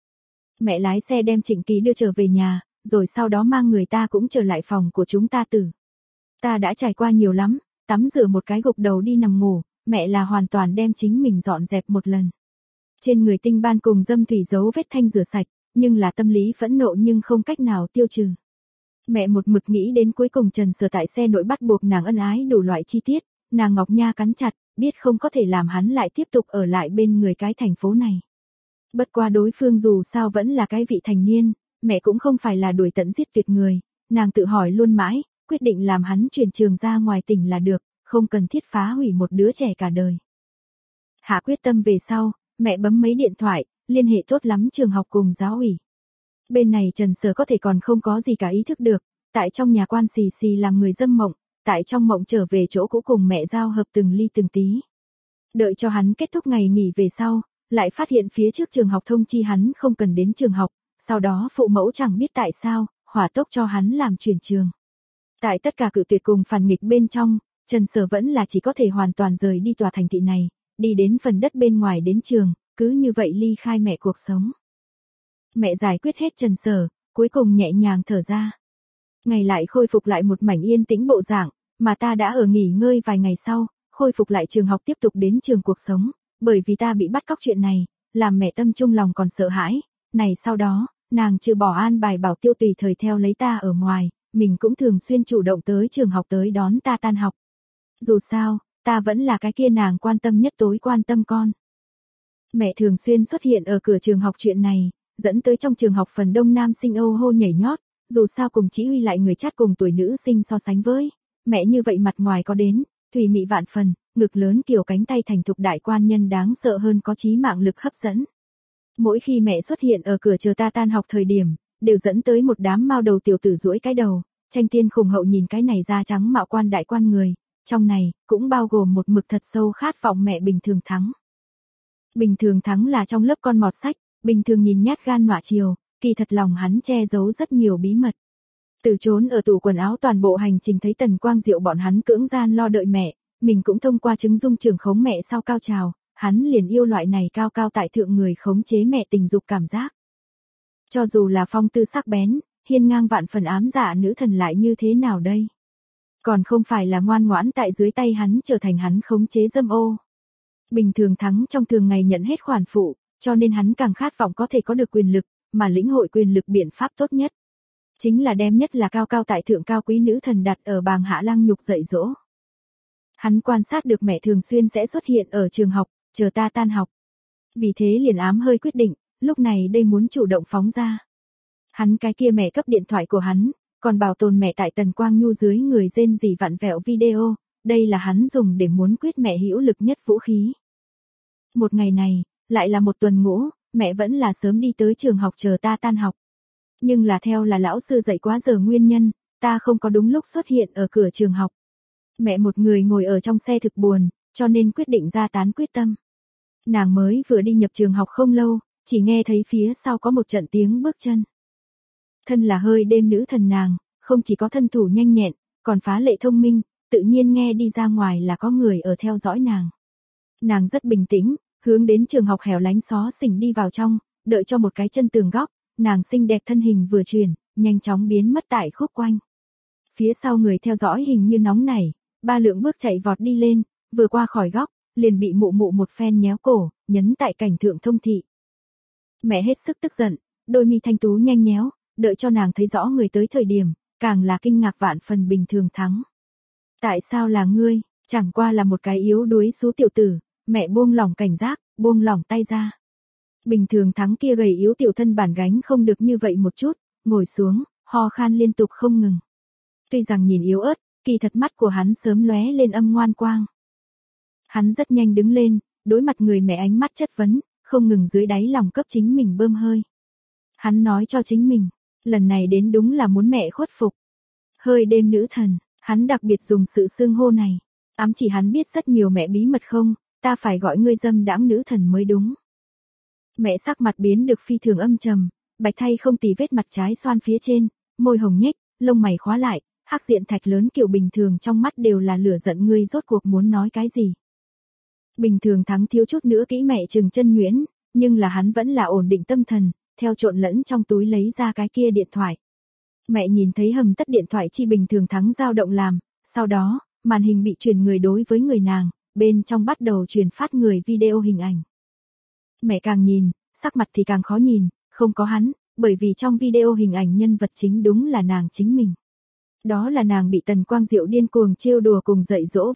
Speaker 1: Mẹ lái xe đem Trịnh Kỳ đưa trở về nhà, rồi sau đó mang người ta cũng trở lại phòng của chúng ta tử. Ta đã trải qua nhiều lắm, tắm rửa một cái gục đầu đi nằm ngủ, mẹ là hoàn toàn đem chính mình dọn dẹp một lần. Trên người tinh ban cùng dâm thủy dấu vết thanh rửa sạch, nhưng là tâm lý phẫn nộ nhưng không cách nào tiêu trừ. Mẹ một mực nghĩ đến cuối cùng Trần Sở tại xe nội bắt buộc nàng ân ái đủ loại chi tiết, nàng ngọc nha cắn chặt, biết không có thể làm hắn lại tiếp tục ở lại bên người cái thành phố này. Bất qua đối phương dù sao vẫn là cái vị thành niên, mẹ cũng không phải là đuổi tận giết tuyệt người, nàng tự hỏi luôn mãi, quyết định làm hắn chuyển trường ra ngoài tỉnh là được, không cần thiết phá hủy một đứa trẻ cả đời. Hạ quyết tâm về sau, mẹ bấm mấy điện thoại, liên hệ tốt lắm trường học cùng giáo ủy. Bên này Trần Sở có thể còn không có gì cả ý thức được, tại trong nhà quan xì xì làm người dâm mộng, tại trong mộng trở về chỗ cũ cùng mẹ giao hợp từng ly từng tí. Đợi cho hắn kết thúc ngày nghỉ về sau, lại phát hiện phía trước trường học thông chi hắn không cần đến trường học, sau đó phụ mẫu chẳng biết tại sao, hỏa tốc cho hắn làm chuyển trường. Tại tất cả cự tuyệt cùng phản nghịch bên trong, Trần Sở vẫn là chỉ có thể hoàn toàn rời đi tòa thành thị này, đi đến phần đất bên ngoài đến trường, cứ như vậy ly khai mẹ cuộc sống. Mẹ giải quyết hết Trần Sở, cuối cùng nhẹ nhàng thở ra. Ngày lại khôi phục lại một mảnh yên tĩnh bộ dạng, mà ta đã ở nghỉ ngơi vài ngày sau, khôi phục lại trường học tiếp tục đến trường cuộc sống, bởi vì ta bị bắt cóc chuyện này, làm mẹ tâm trung lòng còn sợ hãi, này sau đó, nàng trừ bỏ an bài bảo Tiêu tùy thời theo lấy ta ở ngoài, mình cũng thường xuyên chủ động tới trường học tới đón ta tan học. Dù sao, ta vẫn là cái kia nàng quan tâm nhất tối quan tâm con. Mẹ thường xuyên xuất hiện ở cửa trường học chuyện này, dẫn tới trong trường học phần đông nam sinh âu hô nhảy nhót, dù sao cùng chỉ huy lại người chát cùng tuổi nữ sinh so sánh với. Mẹ như vậy mặt ngoài có đến, thùy mị vạn phần, ngực lớn kiểu cánh tay thành thục đại quan nhân đáng sợ hơn có chí mạng lực hấp dẫn. Mỗi khi mẹ xuất hiện ở cửa chờ ta tan học thời điểm, đều dẫn tới một đám mao đầu tiểu tử duỗi cái đầu, tranh tiên khủng hậu nhìn cái này da trắng mạo quan đại quan người, trong này, cũng bao gồm một mực thật sâu khát vọng mẹ Bình Thường Thắng. Bình Thường Thắng là trong lớp con mọt sách, bình thường nhìn nhát gan nọa chiều, kỳ thật lòng hắn che giấu rất nhiều bí mật. Từ trốn ở tủ quần áo toàn bộ hành trình thấy Tần Quang Diệu bọn hắn cưỡng gian lo đợi mẹ, mình cũng thông qua chứng dung trường khống mẹ sau cao trào, hắn liền yêu loại này cao cao tại thượng người khống chế mẹ tình dục cảm giác. Cho dù là phong tư sắc bén, hiên ngang vạn phần ám dạ nữ thần lại như thế nào đây? Còn không phải là ngoan ngoãn tại dưới tay hắn trở thành hắn khống chế dâm ô. Bình Thường Thắng trong thường ngày nhận hết khoản phụ, cho nên hắn càng khát vọng có thể có được quyền lực, mà lĩnh hội quyền lực biện pháp tốt nhất. Chính là đem nhất là cao cao tại thượng cao quý nữ thần đặt ở bàng hạ lăng nhục dạy dỗ. Hắn quan sát được mẹ thường xuyên sẽ xuất hiện ở trường học, chờ ta tan học. Vì thế liền ám hơi quyết định, lúc này đây muốn chủ động phóng ra. Hắn cái kia mẹ cấp điện thoại của hắn, còn bảo tồn mẹ tại Tần Quang Nhu dưới người rên rỉ vặn vẹo video, đây là hắn dùng để muốn quyết mẹ hữu lực nhất vũ khí. Một ngày này, lại là một tuần ngũ, mẹ vẫn là sớm đi tới trường học chờ ta tan học. Nhưng là theo là lão sư dạy quá giờ nguyên nhân, ta không có đúng lúc xuất hiện ở cửa trường học. Mẹ một người ngồi ở trong xe thực buồn, cho nên quyết định ra tán quyết tâm. Nàng mới vừa đi nhập trường học không lâu, chỉ nghe thấy phía sau có một trận tiếng bước chân. Thân là hơi đêm nữ thần nàng, không chỉ có thân thủ nhanh nhẹn, còn phá lệ thông minh, tự nhiên nghe đi ra ngoài là có người ở theo dõi nàng. Nàng rất bình tĩnh, hướng đến trường học hẻo lánh xó xỉnh đi vào trong, đợi cho một cái chân tường góc, nàng xinh đẹp thân hình vừa chuyển, nhanh chóng biến mất tại khúc quanh. Phía sau người theo dõi hình như nóng nảy, ba lượng bước chạy vọt đi lên, vừa qua khỏi góc, liền bị mụ mụ một phen nhéo cổ, nhấn tại cảnh thượng thông thị. Mẹ hết sức tức giận, đôi mi thanh tú nhanh nhéo, đợi cho nàng thấy rõ người tới thời điểm, càng là kinh ngạc vạn phần. Bình Thường Thắng. Tại sao là ngươi, chẳng qua là một cái yếu đuối xú tiểu tử, mẹ buông lỏng cảnh giác, buông lỏng tay ra. Bình Thường Thắng kia gầy yếu tiểu thân bản gánh không được như vậy một chút, ngồi xuống, ho khan liên tục không ngừng. Tuy rằng nhìn yếu ớt, kỳ thật mắt của hắn sớm lóe lên âm ngoan quang. Hắn rất nhanh đứng lên, đối mặt người mẹ ánh mắt chất vấn, không ngừng dưới đáy lòng cấp chính mình bơm hơi. Hắn nói cho chính mình, lần này đến đúng là muốn mẹ khuất phục. Hơi đêm nữ thần, hắn đặc biệt dùng sự xưng hô này, ám chỉ hắn biết rất nhiều mẹ bí mật không, ta phải gọi ngươi dâm đãng nữ thần mới đúng. Mẹ sắc mặt biến được phi thường âm trầm, bạch thay không tì vết mặt trái xoan phía trên, môi hồng nhếch, lông mày khóa lại, hắc diện thạch lớn kiểu Bình Thường trong mắt đều là lửa giận. Ngươi rốt cuộc muốn nói cái gì? Bình Thường Thắng thiếu chút nữa kỹ mẹ trừng chân nhuyễn, nhưng là hắn vẫn là ổn định tâm thần, theo trộn lẫn trong túi lấy ra cái kia điện thoại. Mẹ nhìn thấy hầm tất điện thoại chi Bình Thường Thắng dao động làm, sau đó, màn hình bị truyền người đối với người nàng, bên trong bắt đầu truyền phát người video hình ảnh. Mẹ càng nhìn, sắc mặt thì càng khó nhìn, không có hắn, bởi vì trong video hình ảnh nhân vật chính đúng là nàng chính mình. Đó là nàng bị Tần Quang Diệu điên cuồng trêu đùa cùng dạy dỗ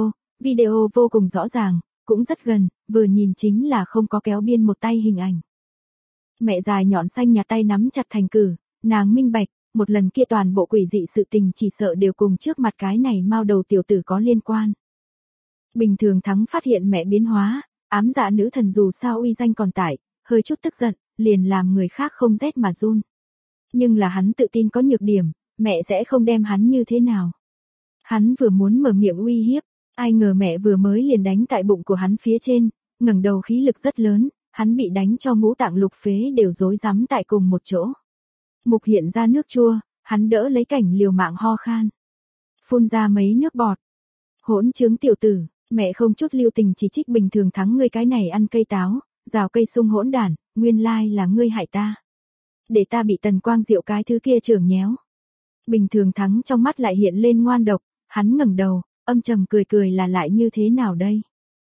Speaker 1: video vô cùng rõ ràng, cũng rất gần, vừa nhìn chính là không có kéo biên một tay hình ảnh. Mẹ dài nhọn xanh nhà tay nắm chặt thành cử, nàng minh bạch, một lần kia toàn bộ quỷ dị sự tình chỉ sợ đều cùng trước mặt cái này mao đầu tiểu tử có liên quan. Bình Thường Thắng phát hiện mẹ biến hóa, ám dạ nữ thần dù sao uy danh còn tại, hơi chút tức giận, liền làm người khác không rét mà run. Nhưng là hắn tự tin có nhược điểm, mẹ sẽ không đem hắn như thế nào. Hắn vừa muốn mở miệng uy hiếp, ai ngờ mẹ vừa mới liền đánh tại bụng của hắn phía trên, ngẩng đầu khí lực rất lớn, hắn bị đánh cho ngũ tạng lục phế đều rối rắm tại cùng một chỗ. Mục hiện ra nước chua, hắn đỡ lấy cảnh liều mạng ho khan. Phun ra mấy nước bọt. Hỗn trướng tiểu tử, mẹ không chút lưu tình chỉ trích Bình Thường Thắng ngươi cái này ăn cây táo, rào cây sung hỗn đản, nguyên lai là ngươi hại ta. Để ta bị Tần Quang Diệu cái thứ kia chưởng nhéo. Bình Thường Thắng trong mắt lại hiện lên ngoan độc, hắn ngẩng đầu, âm trầm cười cười là lại như thế nào đây?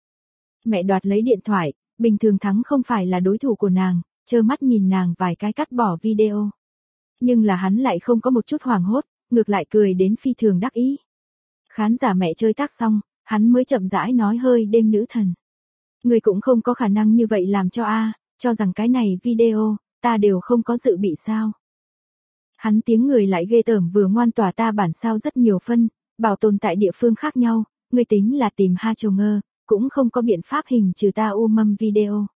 Speaker 1: Mẹ đoạt lấy điện thoại, Bình Thường Thắng không phải là đối thủ của nàng, trơ mắt nhìn nàng vài cái cắt bỏ video. Nhưng là hắn lại không có một chút hoảng hốt, ngược lại cười đến phi thường đắc ý. Khán giả mẹ chơi tác xong, hắn mới chậm rãi nói hơi đêm nữ thần. Người cũng không có khả năng như vậy làm cho cho rằng cái này video, ta đều không có dự bị sao. Hắn tiếng người lại ghê tởm vừa ngoan tỏa ta bản sao rất nhiều phân, bảo tồn tại địa phương khác nhau, người tính là tìm ha chồng ngơ, cũng không có biện pháp hình trừ ta mâm video.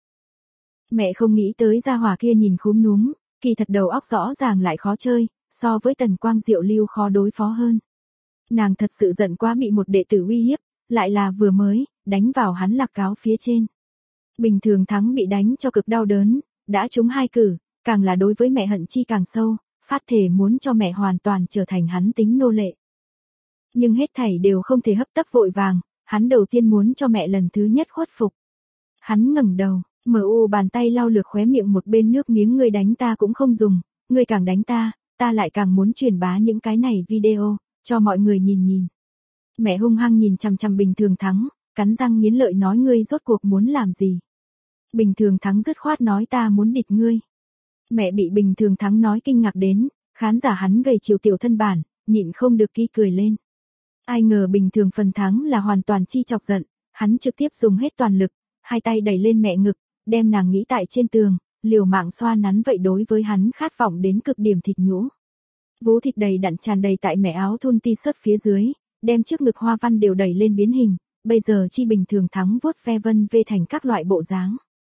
Speaker 1: Mẹ không nghĩ tới gia hỏa kia nhìn khúm núm, kỳ thật đầu óc rõ ràng lại khó chơi, so với Tần Quang Diệu lưu khó đối phó hơn. Nàng thật sự giận quá bị một đệ tử uy hiếp, lại là vừa mới, đánh vào hắn lạc cáo phía trên. Bình Thường Thắng bị đánh cho cực đau đớn, đã trúng 2 cử, càng là đối với mẹ hận chi càng sâu, phát thể muốn cho mẹ hoàn toàn trở thành hắn tính nô lệ. Nhưng hết thảy đều không thể hấp tấp vội vàng, hắn đầu tiên muốn cho mẹ lần thứ nhất khuất phục. Hắn ngẩng đầu, bàn tay lau lược khóe miệng một bên nước miếng ngươi đánh ta cũng không dùng, ngươi càng đánh ta lại càng muốn truyền bá những cái này video, cho mọi người nhìn. Mẹ hung hăng nhìn chằm chằm Bình Thường Thắng, cắn răng nghiến lợi nói ngươi rốt cuộc muốn làm gì. Bình Thường Thắng dứt khoát nói ta muốn địch ngươi. Mẹ bị Bình Thường Thắng nói kinh ngạc đến, khán giả hắn gầy chiều tiểu thân bản, nhịn không được ký cười lên. Ai ngờ Bình Thường Phần Thắng là hoàn toàn chi chọc giận, hắn trực tiếp dùng hết toàn lực, 2 tay đẩy lên mẹ ngực, đem nàng nghĩ tại trên tường, liều mạng xoa nắn vậy đối với hắn khát vọng đến cực điểm thịt nhũ. Vú thịt đầy đặn tràn đầy tại mẹ áo thun t-shirt phía dưới, đem trước ngực hoa văn đều đẩy lên biến hình, bây giờ chi Bình Thường Thắng vuốt ve vân vê thành các loại bộ dáng.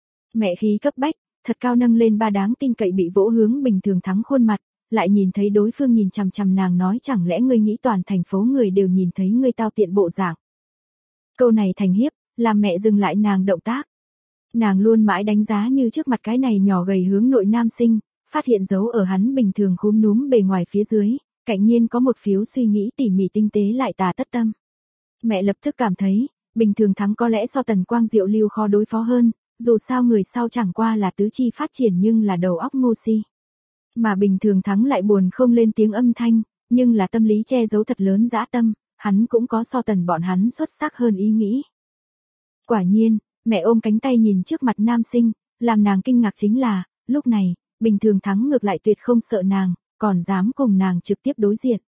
Speaker 1: Mẹ khí cấp bách, thật cao nâng lên ba đáng tin cậy bị vỗ hướng Bình Thường Thắng khuôn mặt, lại nhìn thấy đối phương nhìn chằm chằm nàng nói chẳng lẽ ngươi nghĩ toàn thành phố người đều nhìn thấy ngươi tao tiện bộ dạng. Câu này thành hiếp, làm mẹ dừng lại nàng động tác. Nàng luôn mãi đánh giá như trước mặt cái này nhỏ gầy hướng nội nam sinh, phát hiện dấu ở hắn bình thường khúm núm bề ngoài phía dưới, cạnh nhiên có một phiếu suy nghĩ tỉ mỉ tinh tế lại tà tất tâm. Mẹ lập tức cảm thấy, Bình Thường Thắng có lẽ so Tần Quang Diệu lưu khó đối phó hơn, dù sao người sau chẳng qua là tứ chi phát triển nhưng là đầu óc ngu si. Mà Bình Thường Thắng lại buồn không lên tiếng âm thanh, nhưng là tâm lý che giấu thật lớn dã tâm, hắn cũng có so Tần bọn hắn xuất sắc hơn ý nghĩ. Quả nhiên, mẹ ôm cánh tay nhìn trước mặt nam sinh, làm nàng kinh ngạc chính là, lúc này, Bình Thường Thắng ngược lại tuyệt không sợ nàng, còn dám cùng nàng trực tiếp đối diện.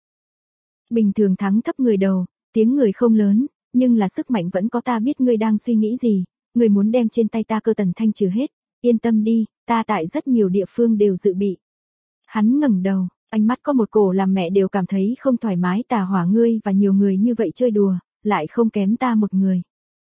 Speaker 1: Bình Thường Thắng thấp người đầu, tiếng người không lớn, nhưng là sức mạnh vẫn có ta biết ngươi đang suy nghĩ gì, ngươi muốn đem trên tay ta cơ Tần thanh trừ hết, yên tâm đi, ta tại rất nhiều địa phương đều dự bị. Hắn ngẩng đầu, ánh mắt có một cổ làm mẹ đều cảm thấy không thoải mái tà hỏa ngươi và nhiều người như vậy chơi đùa, lại không kém ta một người.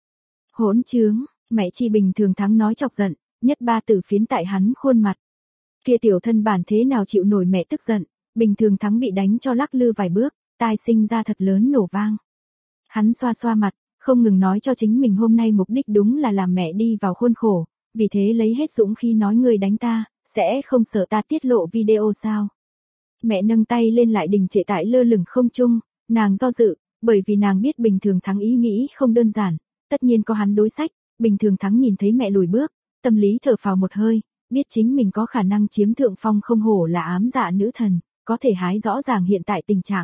Speaker 1: Hỗn trướng, mẹ chi Bình Thường Thắng nói chọc giận, nhất ba tử phiến tại hắn khuôn mặt. Kia tiểu thân bản thế nào chịu nổi mẹ tức giận, Bình Thường Thắng bị đánh cho lắc lư vài bước, tai sinh ra thật lớn nổ vang. Hắn xoa xoa mặt, không ngừng nói cho chính mình hôm nay mục đích đúng là làm mẹ đi vào khuôn khổ, vì thế lấy hết dũng khí nói ngươi đánh ta, sẽ không sợ ta tiết lộ video sao. Mẹ nâng tay lên lại đình trệ tại lơ lửng không trung, nàng do dự, bởi vì nàng biết Bình Thường Thắng ý nghĩ không đơn giản, tất nhiên có hắn đối sách, Bình Thường Thắng nhìn thấy mẹ lùi bước, tâm lý thở phào một hơi, biết chính mình có khả năng chiếm thượng phong không hổ là ám dạ nữ thần, có thể hái rõ ràng hiện tại tình trạng.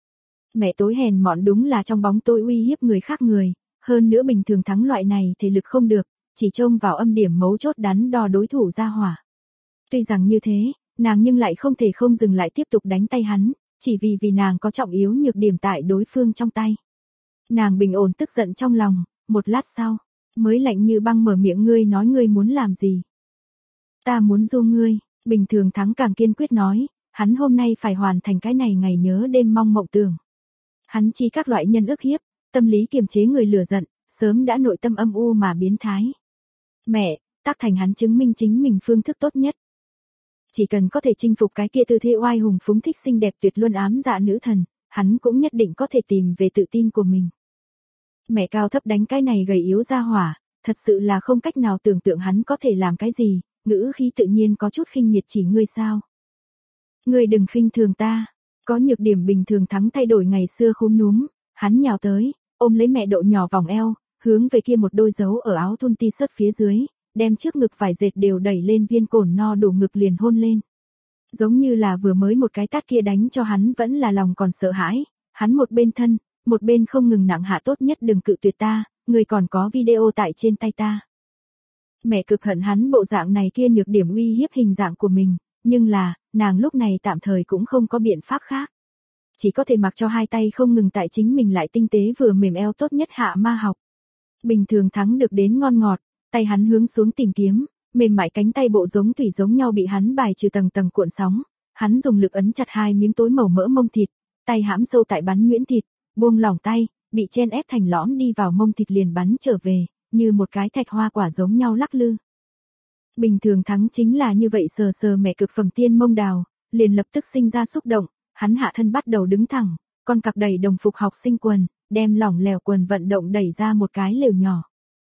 Speaker 1: Mẹ tối hèn mọn đúng là trong bóng tối uy hiếp người khác người, hơn nữa Bình Thường Thắng loại này thể lực không được, chỉ trông vào âm điểm mấu chốt đắn đo đối thủ ra hỏa. Tuy rằng như thế, nàng nhưng lại không thể không dừng lại tiếp tục đánh tay hắn, chỉ vì nàng có trọng yếu nhược điểm tại đối phương trong tay. Nàng bình ổn tức giận trong lòng, một lát sau, mới lạnh như băng mở miệng ngươi nói ngươi muốn làm gì. Ta muốn du ngươi, Bình Thường Thắng càng kiên quyết nói, hắn hôm nay phải hoàn thành cái này ngày nhớ đêm mong mộng tưởng. Hắn chi các loại nhân ức hiếp, tâm lý kiềm chế người lừa giận, sớm đã nội tâm âm u mà biến thái. Mẹ, tác thành hắn chứng minh chính mình phương thức tốt nhất. Chỉ cần có thể chinh phục cái kia tư thế oai hùng phúng thích xinh đẹp tuyệt luân ám dạ nữ thần, hắn cũng nhất định có thể tìm về tự tin của mình. Mẹ cao thấp đánh cái này gầy yếu ra hỏa, thật sự là không cách nào tưởng tượng hắn có thể làm cái gì, ngữ khí tự nhiên có chút khinh miệt chỉ ngươi sao. Ngươi đừng khinh thường ta, có nhược điểm Bình Thường Thắng thay đổi ngày xưa khúm núm, hắn nhào tới, ôm lấy mẹ độ nhỏ vòng eo, hướng về kia một đôi dấu ở áo thun t-shirt phía dưới, đem trước ngực vải dệt đều đẩy lên viên cồn no đủ ngực liền hôn lên. Giống như là vừa mới một cái tát kia đánh cho hắn vẫn là lòng còn sợ hãi, hắn một bên thân, một bên không ngừng nặng hạ tốt nhất đừng cự tuyệt ta, người còn có video tại trên tay ta. Mẹ cực hận hắn bộ dạng này kia nhược điểm uy hiếp hình dạng của mình, nhưng là, nàng lúc này tạm thời cũng không có biện pháp khác. Chỉ có thể mặc cho hai tay không ngừng tại chính mình lại tinh tế vừa mềm eo tốt nhất hạ ma học. Bình Thường Thắng được đến ngon ngọt, tay hắn hướng xuống tìm kiếm, mềm mại cánh tay bộ giống thủy giống nhau bị hắn bài trừ tầng tầng cuộn sóng, hắn dùng lực ấn chặt hai miếng tối màu mỡ mông thịt, tay hãm sâu tại bắn nhuyễn thịt, buông lỏng tay, bị chen ép thành lõm đi vào mông thịt liền bắn trở về, như một cái thạch hoa quả giống nhau lắc lư. Bình Thường Thắng chính là như vậy sờ sờ mẹ cực phẩm tiên mông đào, liền lập tức sinh ra xúc động, hắn hạ thân bắt đầu đứng thẳng, con cặc đầy đồng phục học sinh quần, đem lỏng lẻo quần vận động đẩy ra một cái lều nhỏ.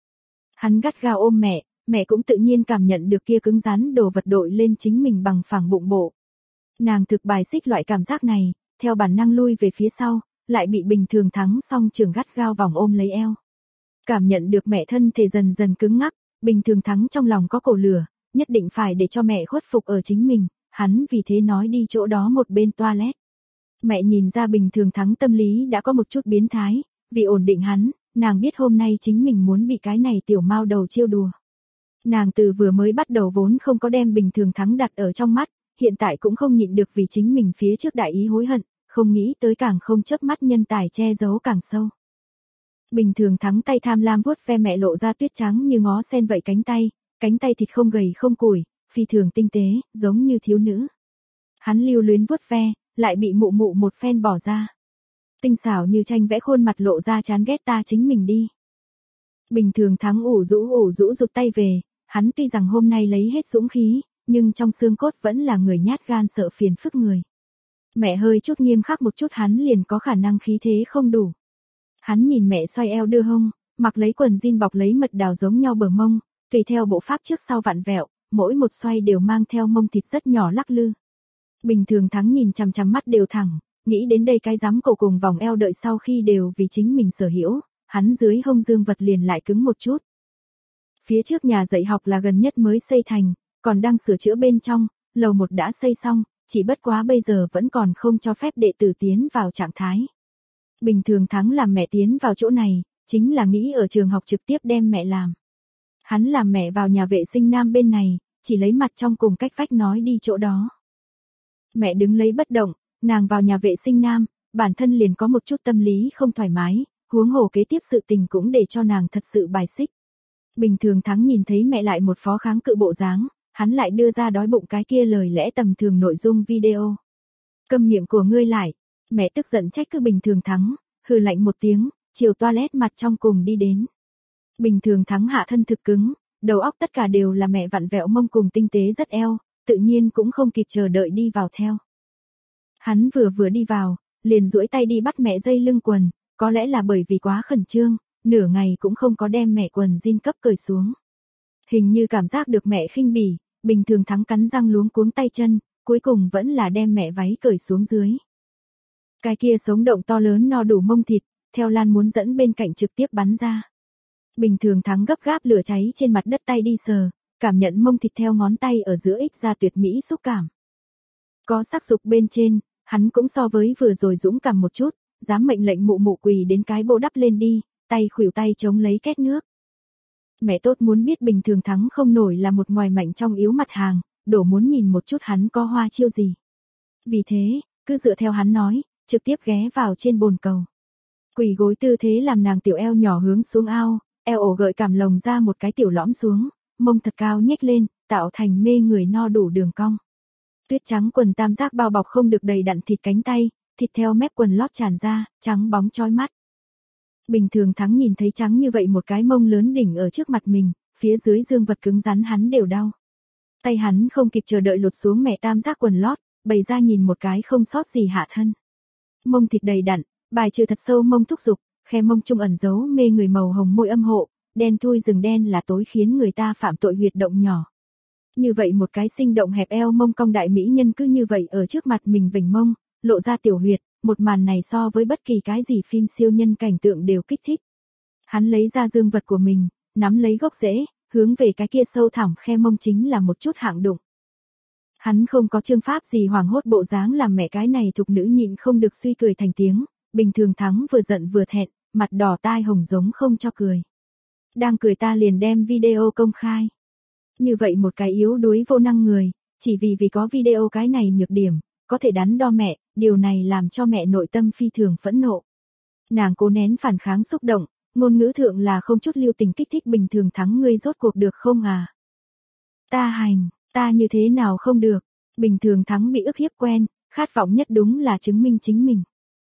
Speaker 1: Hắn gắt gao ôm mẹ, mẹ cũng tự nhiên cảm nhận được kia cứng rắn đồ vật đội lên chính mình bằng phẳng bụng bộ. Nàng thực bài xích loại cảm giác này, theo bản năng lui về phía sau, lại bị Bình Thường Thắng song trường gắt gao vòng ôm lấy eo. Cảm nhận được mẹ thân thể dần dần cứng ngắc, Bình Thường Thắng trong lòng có cổ lửa, nhất định phải để cho mẹ khuất phục ở chính mình, hắn vì thế nói đi chỗ đó một bên toilet. Mẹ nhìn ra Bình Thường Thắng tâm lý đã có một chút biến thái, vì ổn định hắn, nàng biết hôm nay chính mình muốn bị cái này tiểu mao đầu trêu đùa. Nàng từ vừa mới bắt đầu vốn không có đem Bình Thường Thắng đặt ở trong mắt, hiện tại cũng không nhịn được vì chính mình phía trước đại ý hối hận, không nghĩ tới càng không chớp mắt nhân tài che giấu càng sâu. Bình Thường Thắng tay tham lam vuốt ve mẹ lộ ra tuyết trắng như ngó sen vậy cánh tay thịt không gầy không củi, phi thường tinh tế, giống như thiếu nữ. Hắn lưu luyến vuốt ve, lại bị mụ mụ một phen bỏ ra. Tinh xảo như tranh vẽ khuôn mặt lộ ra chán ghét ta chính mình đi. Bình Thường Thắng ủ rũ rụt tay về, hắn tuy rằng hôm nay lấy hết dũng khí, nhưng trong xương cốt vẫn là người nhát gan sợ phiền phức người. Mẹ hơi chút nghiêm khắc một chút hắn liền có khả năng khí thế không đủ. Hắn nhìn mẹ xoay eo đưa hông, mặc lấy quần jean bọc lấy mật đào giống nhau bờ mông, tùy theo bộ pháp trước sau vặn vẹo, mỗi một xoay đều mang theo mông thịt rất nhỏ lắc lư. Bình Thường Thắng nhìn chằm chằm mắt đều thẳng, nghĩ đến đây cái giám cầu cùng vòng eo đợi sau khi đều vì chính mình sở hữu, hắn dưới hông dương vật liền lại cứng một chút. Phía trước nhà dạy học là gần nhất mới xây thành, còn đang sửa chữa bên trong, lầu 1 đã xây xong, chỉ bất quá bây giờ vẫn còn không cho phép đệ tử tiến vào trạng thái. Bình Thường Thắng làm mẹ tiến vào chỗ này, chính là nghĩ ở trường học trực tiếp đem mẹ làm. Hắn làm mẹ vào nhà vệ sinh nam bên này, chỉ lấy mặt trong cùng cách vách nói đi chỗ đó. Mẹ đứng lấy bất động, nàng vào nhà vệ sinh nam, bản thân liền có một chút tâm lý không thoải mái, huống hồ kế tiếp sự tình cũng để cho nàng thật sự bài xích. Bình Thường Thắng nhìn thấy mẹ lại một phó kháng cự bộ dáng, hắn lại đưa ra đói bụng cái kia lời lẽ tầm thường nội dung video. Câm miệng của ngươi lại, mẹ tức giận trách cứ Bình Thường Thắng, hừ lạnh một tiếng, chiều toilet mặt trong cùng đi đến. Bình Thường Thắng hạ thân thực cứng, đầu óc tất cả đều là mẹ vặn vẹo mông cùng tinh tế rất eo, tự nhiên cũng không kịp chờ đợi đi vào theo. Hắn vừa đi vào, liền duỗi tay đi bắt mẹ dây lưng quần, có lẽ là bởi vì quá khẩn trương, nửa ngày cũng không có đem mẹ quần jean cấp cởi xuống. Hình như cảm giác được mẹ khinh bỉ, Bình Thường Thắng cắn răng luống cuống tay chân, cuối cùng vẫn là đem mẹ váy cởi xuống dưới. Cái kia sống động to lớn no đủ mông thịt, theo lan muốn dẫn bên cạnh trực tiếp bắn ra. Bình Thường Thắng gấp gáp lửa cháy trên mặt đất tay đi sờ, cảm nhận mông thịt theo ngón tay ở giữa ích ra tuyệt mỹ xúc cảm. Có sắc dục bên trên, hắn cũng so với vừa rồi dũng cảm một chút, dám mệnh lệnh mụ mụ quỳ đến cái bộ đắp lên đi, tay khuỷu tay chống lấy két nước. Mẹ tốt muốn biết Bình Thường Thắng không nổi là một ngoài mạnh trong yếu mặt hàng, đổ muốn nhìn một chút hắn có hoa chiêu gì. Vì thế, cứ dựa theo hắn nói, trực tiếp ghé vào trên bồn cầu. Quỳ gối tư thế làm nàng tiểu eo nhỏ hướng xuống ao, eo ổ gợi cảm lồng ra một cái tiểu lõm xuống, mông thật cao nhếch lên, tạo thành mê người no đủ đường cong. Tuyết trắng quần tam giác bao bọc không được đầy đặn thịt cánh tay, thịt theo mép quần lót tràn ra, trắng bóng chói mắt. Bình Thường Thắng nhìn thấy trắng như vậy một cái mông lớn đỉnh ở trước mặt mình, phía dưới dương vật cứng rắn hắn đều đau. Tay hắn không kịp chờ đợi lột xuống mẹ tam giác quần lót, bày ra nhìn một cái không sót gì hạ thân. Mông thịt đầy đặn, bài trừ thật sâu mông thúc dục, khe mông trung ẩn giấu mê người màu hồng môi âm hộ, đen thui rừng đen là tối khiến người ta phạm tội huyệt động nhỏ. Như vậy một cái sinh động hẹp eo mông cong đại mỹ nhân cứ như vậy ở trước mặt mình vểnh mông, lộ ra tiểu huyệt, một màn này so với bất kỳ cái gì phim siêu nhân cảnh tượng đều kích thích. Hắn lấy ra dương vật của mình, nắm lấy gốc rễ, hướng về cái kia sâu thẳm khe mông chính là một chút hạng đụng. Hắn không có chương pháp gì hoảng hốt bộ dáng làm mẹ cái này thục nữ nhịn không được suy cười thành tiếng, bình thường Thắng vừa giận vừa thẹn, mặt đỏ tai hồng giống không cho cười. Đang cười ta liền đem video công khai. Như vậy một cái yếu đuối vô năng người, chỉ vì có video cái này nhược điểm, có thể đắn đo mẹ, điều này làm cho mẹ nội tâm phi thường phẫn nộ. Nàng cố nén phản kháng xúc động, ngôn ngữ thượng là không chút lưu tình kích thích bình thường Thắng ngươi rốt cuộc được không à? Ta như thế nào không được, bình thường Thắng bị ức hiếp quen, khát vọng nhất đúng là chứng minh chính mình.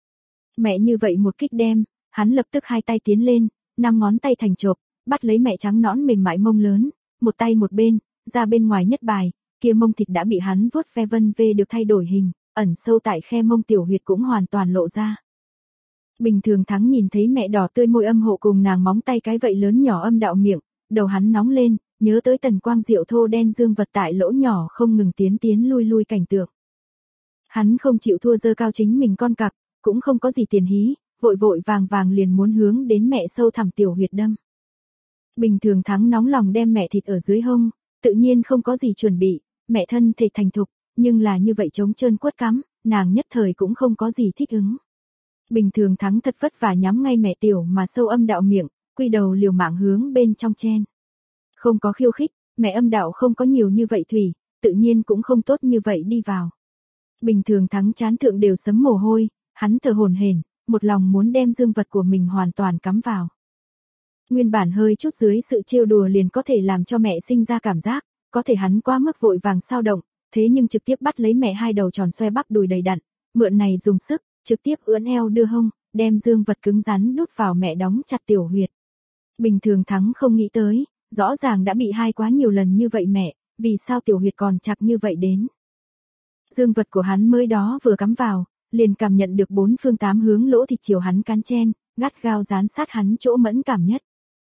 Speaker 1: Mẹ như vậy một kích đem, hắn lập tức hai tay tiến lên, 5 ngón tay thành chộp, bắt lấy mẹ trắng nõn mềm mại mông lớn, một tay một bên, ra bên ngoài nhất bài, kia mông thịt đã bị hắn vuốt ve vân vê được thay đổi hình, ẩn sâu tại khe mông tiểu huyệt cũng hoàn toàn lộ ra. Bình thường Thắng nhìn thấy mẹ đỏ tươi môi âm hộ cùng nàng móng tay cái vậy lớn nhỏ âm đạo miệng, đầu hắn nóng lên, nhớ tới tần quang diệu thô đen dương vật tại lỗ nhỏ không ngừng tiến lui cảnh tượng. Hắn không chịu thua dơ cao chính mình con cặc, cũng không có gì tiền hí, vội vàng liền muốn hướng đến mẹ sâu thẳm tiểu huyệt đâm. Bình thường Thắng nóng lòng đem mẹ thịt ở dưới hông, tự nhiên không có gì chuẩn bị, mẹ thân thể thành thục, nhưng là như vậy trống trơn quất cắm, nàng nhất thời cũng không có gì thích ứng. Bình thường Thắng thật vất vả nhắm ngay mẹ tiểu mà sâu âm đạo miệng, quy đầu liều mạng hướng bên trong chen. Không có khiêu khích, mẹ âm đạo không có nhiều như vậy thủy, tự nhiên cũng không tốt như vậy đi vào. Bình thường Thắng chán thượng đều sấm mồ hôi, hắn thở hổn hển, một lòng muốn đem dương vật của mình hoàn toàn cắm vào. Nguyên bản hơi chút dưới sự trêu đùa liền có thể làm cho mẹ sinh ra cảm giác, có thể hắn quá mức vội vàng sao động, thế nhưng trực tiếp bắt lấy mẹ hai đầu tròn xoe bắp đùi đầy đặn, mượn này dùng sức, trực tiếp ưỡn eo đưa hông, đem dương vật cứng rắn đút vào mẹ đóng chặt tiểu huyệt. Bình thường Thắng không nghĩ tới, rõ ràng đã bị hai quá nhiều lần như vậy mẹ, vì sao tiểu huyệt còn chặt như vậy đến. Dương vật của hắn mới đó vừa cắm vào, liền cảm nhận được 4 phương 8 hướng lỗ thịt chiều hắn cán chen, gắt gao dán sát hắn chỗ mẫn cảm nhất.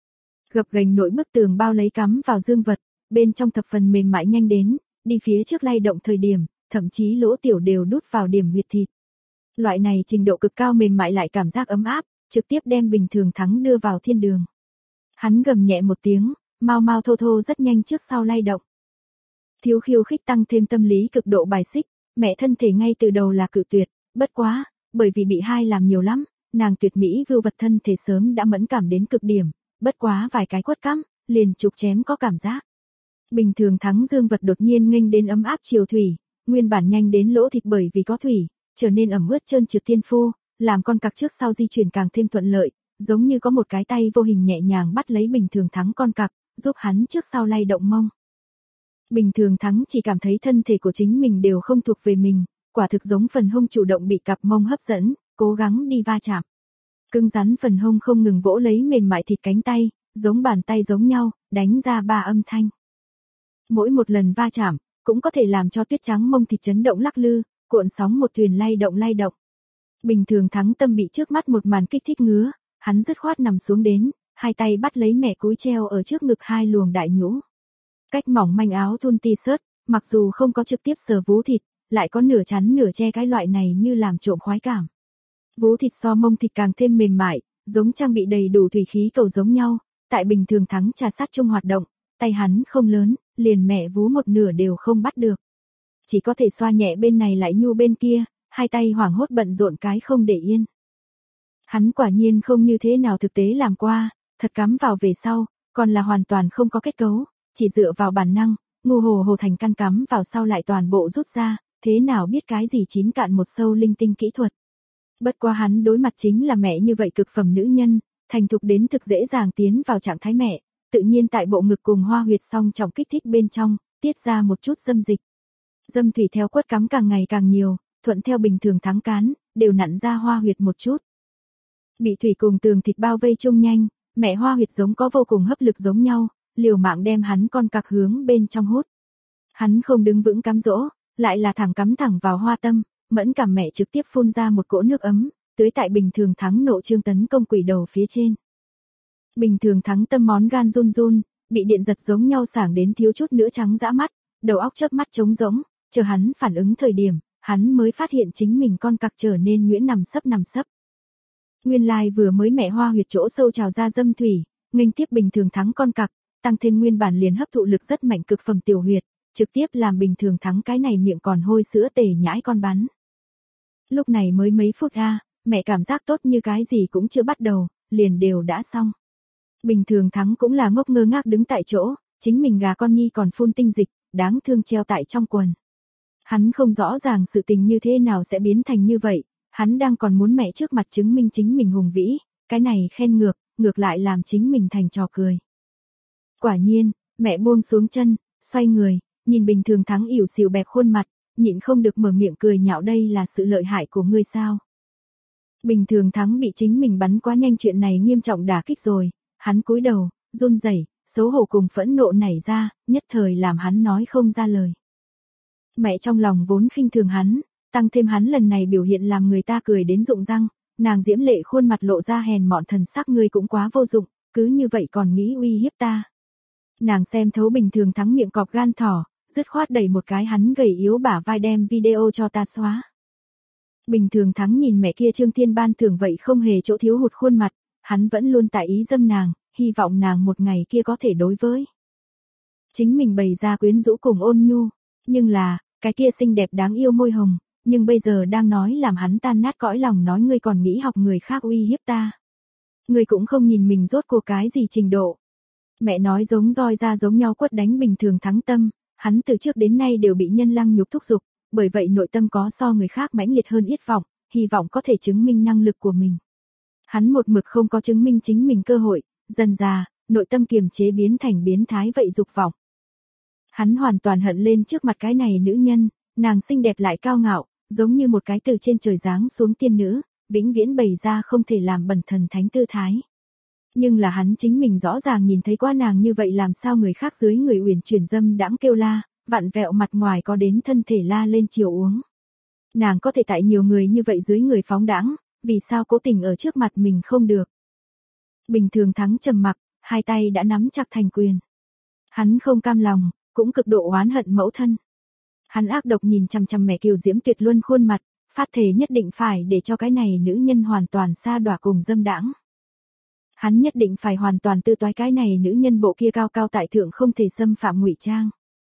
Speaker 1: Gập ghềnh nội bức tường bao lấy cắm vào dương vật, bên trong thập phần mềm mại nhanh đến, đi phía trước lay động thời điểm, thậm chí lỗ tiểu đều đút vào điểm huyệt thịt. Loại này trình độ cực cao mềm mại lại cảm giác ấm áp, trực tiếp đem bình thường Thắng đưa vào thiên đường. Hắn gầm nhẹ một tiếng, mau thô rất nhanh trước sau lay động. Thiếu khiêu khích tăng thêm tâm lý cực độ bài xích, mẹ thân thể ngay từ đầu là cự tuyệt, bất quá, bởi vì bị hai làm nhiều lắm, nàng tuyệt mỹ vưu vật thân thể sớm đã mẫn cảm đến cực điểm, bất quá vài cái quất cắm, liền chụp chém có cảm giác. Bình thường Thắng dương vật đột nhiên nghênh đến ấm áp chiều thủy, nguyên bản nhanh đến lỗ thịt bởi vì có thủy, trở nên ẩm ướt trơn trượt tiên phu, làm con cặc trước sau di chuyển càng thêm thuận lợi, giống như có một cái tay vô hình nhẹ nhàng bắt lấy bình thường Thắng con cặc, giúp hắn trước sau lay động mông. Bình thường Thắng chỉ cảm thấy thân thể của chính mình đều không thuộc về mình, quả thực giống phần hông chủ động bị cặp mông hấp dẫn, cố gắng đi va chạm. Cứng rắn phần hông không ngừng vỗ lấy mềm mại thịt cánh tay, giống bàn tay giống nhau, đánh ra 3 âm thanh. Mỗi một lần va chạm, cũng có thể làm cho tuyết trắng mông thịt chấn động lắc lư, cuộn sóng một thuyền lay động. Bình thường Thắng tâm bị trước mắt một màn kích thích ngứa, hắn dứt khoát nằm xuống đến, hai tay bắt lấy mẹ cúi treo ở trước ngực hai luồng đại nhũ. Cách mỏng manh áo thun t-shirt, mặc dù không có trực tiếp sờ vú thịt, lại có nửa chắn nửa che cái loại này như làm trộm khoái cảm. Vú thịt so mông thịt càng thêm mềm mại, giống trang bị đầy đủ thủy khí cầu giống nhau, tại bình thường Thắng trà sát chung hoạt động, tay hắn không lớn, liền mẹ vú một nửa đều không bắt được. Chỉ có thể xoa nhẹ bên này lại nhu bên kia, hai tay hoảng hốt bận rộn cái không để yên. Hắn quả nhiên không như thế nào thực tế làm qua, thật cắm vào về sau, còn là hoàn toàn không có kết cấu, chỉ dựa vào bản năng, ngu hồ thành căn cắm vào sau lại toàn bộ rút ra, thế nào biết cái gì chín cạn một sâu linh tinh kỹ thuật. Bất qua hắn đối mặt chính là mẹ như vậy cực phẩm nữ nhân, thành thục đến thực dễ dàng tiến vào trạng thái mẹ, tự nhiên tại bộ ngực cùng hoa huyệt song trọng kích thích bên trong, tiết ra một chút dâm dịch. Dâm thủy theo quất cắm càng ngày càng nhiều, thuận theo bình thường Thắng cán, đều nặn ra hoa huyệt một chút. Bị thủy cùng tường thịt bao vây chung nhanh, mẹ hoa huyệt giống có vô cùng hấp lực giống nhau, liều mạng đem hắn con cặc hướng bên trong hút. Hắn không đứng vững cắm dỗ, lại là cắm thẳng vào hoa tâm, mẫn cảm mẹ trực tiếp phun ra một cỗ nước ấm, tưới tại bình thường Thắng nộ trương tấn công quỷ đầu phía trên. Bình thường Thắng Tâm món gan run run, bị điện giật giống nhau sảng đến thiếu chút nữa trắng dã mắt, đầu óc chớp mắt trống rỗng, chờ hắn phản ứng thời điểm, hắn mới phát hiện chính mình con cặc trở nên nhuyễn nằm sấp. Nguyên lai vừa mới mẹ hoa huyệt chỗ sâu trào ra dâm thủy, nghênh tiếp Bình thường Thắng con cặc, tăng thêm nguyên bản liền hấp thụ lực rất mạnh cực phẩm tiểu huyệt, trực tiếp làm Bình thường Thắng cái này miệng còn hôi sữa tề nhãi con bắn. Lúc này mới mấy phút mẹ cảm giác tốt như cái gì cũng chưa bắt đầu, liền đều đã xong. Bình thường Thắng cũng là ngốc ngơ ngác đứng tại chỗ, chính mình gà con nhi còn phun tinh dịch, đáng thương treo tại trong quần. Hắn không rõ ràng sự tình như thế nào sẽ biến thành như vậy, hắn đang còn muốn mẹ trước mặt chứng minh chính mình hùng vĩ, cái này khen ngược lại làm chính mình thành trò cười. Quả nhiên, mẹ buông xuống chân, xoay người, nhìn Bình thường Thắng ỉu xìu bẹp khuôn mặt, nhịn không được mở miệng cười nhạo đây là sự lợi hại của ngươi sao. Bình thường Thắng bị chính mình bắn quá nhanh chuyện này nghiêm trọng đả kích rồi, hắn cúi đầu, run rẩy, xấu hổ cùng phẫn nộ nảy ra, nhất thời làm hắn nói không ra lời. Mẹ trong lòng vốn khinh thường hắn, tăng thêm hắn lần này biểu hiện làm người ta cười đến rụng răng, nàng diễm lệ khuôn mặt lộ ra hèn mọn thần sắc ngươi cũng quá vô dụng, cứ như vậy còn nghĩ uy hiếp ta. Nàng xem thấu Bình thường Thắng miệng cọp gan thỏ, dứt khoát đẩy một cái hắn gầy yếu bả vai đem video cho ta xóa. Bình thường Thắng nhìn mẹ kia Trương Thiên ban thưởng vậy không hề chỗ thiếu hụt khuôn mặt, hắn vẫn luôn tại ý dâm nàng, hy vọng nàng một ngày kia có thể đối với chính mình bày ra quyến rũ cùng ôn nhu, nhưng là, cái kia xinh đẹp đáng yêu môi hồng, nhưng bây giờ đang nói làm hắn tan nát cõi lòng nói ngươi còn nghĩ học người khác uy hiếp ta. Ngươi cũng không nhìn mình rốt cuộc cái gì trình độ. Mẹ nói giống roi ra giống nhau quất đánh Bình thường Thắng tâm, hắn từ trước đến nay đều bị nhân lăng nhục thúc giục, bởi vậy nội tâm có so người khác mãnh liệt hơn yết vọng, hy vọng có thể chứng minh năng lực của mình. Hắn một mực không có chứng minh chính mình cơ hội, dần dà, nội tâm kiềm chế biến thành biến thái vậy dục vọng. Hắn hoàn toàn hận lên trước mặt cái này nữ nhân, nàng xinh đẹp lại cao ngạo, giống như một cái từ trên trời giáng xuống tiên nữ, vĩnh viễn bày ra không thể làm bẩn thần thánh tư thái. Nhưng là hắn chính mình rõ ràng nhìn thấy qua nàng như vậy làm sao người khác dưới người uyển chuyển dâm đãng kêu la, vặn vẹo mặt ngoài có đến thân thể la lên chiều uống. Nàng có thể tại nhiều người như vậy dưới người phóng đãng, vì sao cố tình ở trước mặt mình không được. Bình thường Thắng trầm mặc, hai tay đã nắm chặt thành quyền. Hắn không cam lòng, cũng cực độ oán hận mẫu thân. Hắn ác độc nhìn chằm chằm mẹ kiều diễm tuyệt luân khuôn mặt, phát thề nhất định phải để cho cái này nữ nhân hoàn toàn sa đọa cùng dâm đãng. Hắn nhất định phải hoàn toàn tư toái cái này nữ nhân bộ kia cao cao tại thượng không thể xâm phạm ngụy trang.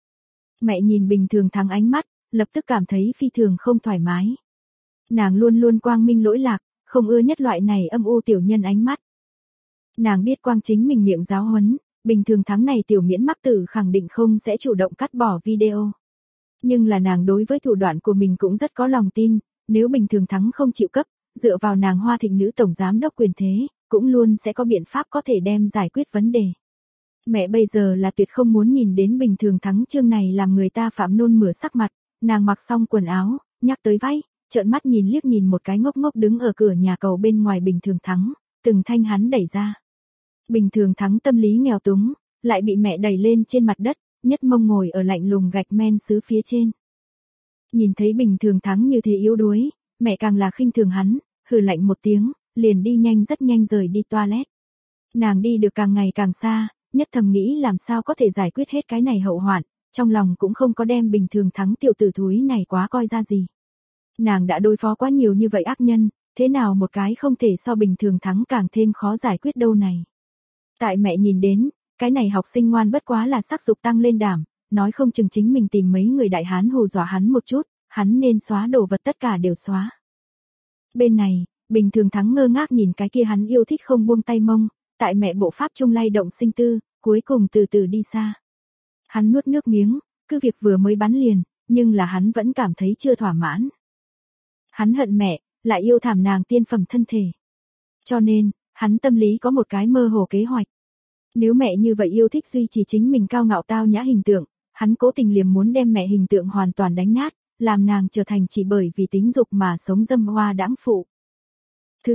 Speaker 1: Mẹ nhìn Bình thường Thắng ánh mắt, lập tức cảm thấy phi thường không thoải mái. Nàng luôn luôn quang minh lỗi lạc, không ưa nhất loại này âm u tiểu nhân ánh mắt. Nàng biết quang chính mình miệng giáo huấn, Bình thường Thắng này tiểu miễn mắc tử khẳng định không sẽ chủ động cắt bỏ video. Nhưng là nàng đối với thủ đoạn của mình cũng rất có lòng tin, nếu Bình thường Thắng không chịu cấp, dựa vào nàng Hoa Thịnh nữ tổng giám đốc quyền thế, cũng luôn sẽ có biện pháp có thể đem giải quyết vấn đề. Mẹ bây giờ là tuyệt không muốn nhìn đến Bình thường Thắng chương này làm người ta phạm nôn mửa sắc mặt, nàng mặc xong quần áo, nhắc tới váy, trợn mắt nhìn liếc nhìn một cái ngốc ngốc đứng ở cửa nhà cầu bên ngoài Bình thường Thắng, từng thanh hắn đẩy ra. Bình thường Thắng tâm lý nghèo túng, lại bị mẹ đẩy lên trên mặt đất, nhất mông ngồi ở lạnh lùng gạch men sứ phía trên. Nhìn thấy Bình thường Thắng như thế yếu đuối, mẹ càng là khinh thường hắn, hừ lạnh một tiếng, liền đi nhanh rất nhanh rời đi toilet. Nàng đi được càng ngày càng xa, nhất thầm nghĩ làm sao có thể giải quyết hết cái này hậu hoạn, trong lòng cũng không có đem Bình thường Thắng tiểu tử thúi này quá coi ra gì. Nàng đã đối phó quá nhiều như vậy ác nhân, thế nào một cái không thể so Bình thường Thắng càng thêm khó giải quyết đâu này. Tại mẹ nhìn đến, cái này học sinh ngoan bất quá là sắc dục tăng lên đảm, nói không chừng chính mình tìm mấy người đại hán hù dọa hắn một chút, hắn nên xóa đồ vật tất cả đều xóa. Bên này, Bình thường Thắng ngơ ngác nhìn cái kia hắn yêu thích không buông tay mông, tại mẹ bộ pháp trung lay động sinh tư, cuối cùng từ từ đi xa. Hắn nuốt nước miếng, cứ việc vừa mới bắn liền, nhưng là hắn vẫn cảm thấy chưa thỏa mãn. Hắn hận mẹ, lại yêu thảm nàng tiên phẩm thân thể. Cho nên, hắn tâm lý có một cái mơ hồ kế hoạch. Nếu mẹ như vậy yêu thích duy trì chính mình cao ngạo tao nhã hình tượng, hắn cố tình liềm muốn đem mẹ hình tượng hoàn toàn đánh nát, làm nàng trở thành chỉ bởi vì tính dục mà sống dâm hoa đãng phụ. Thứ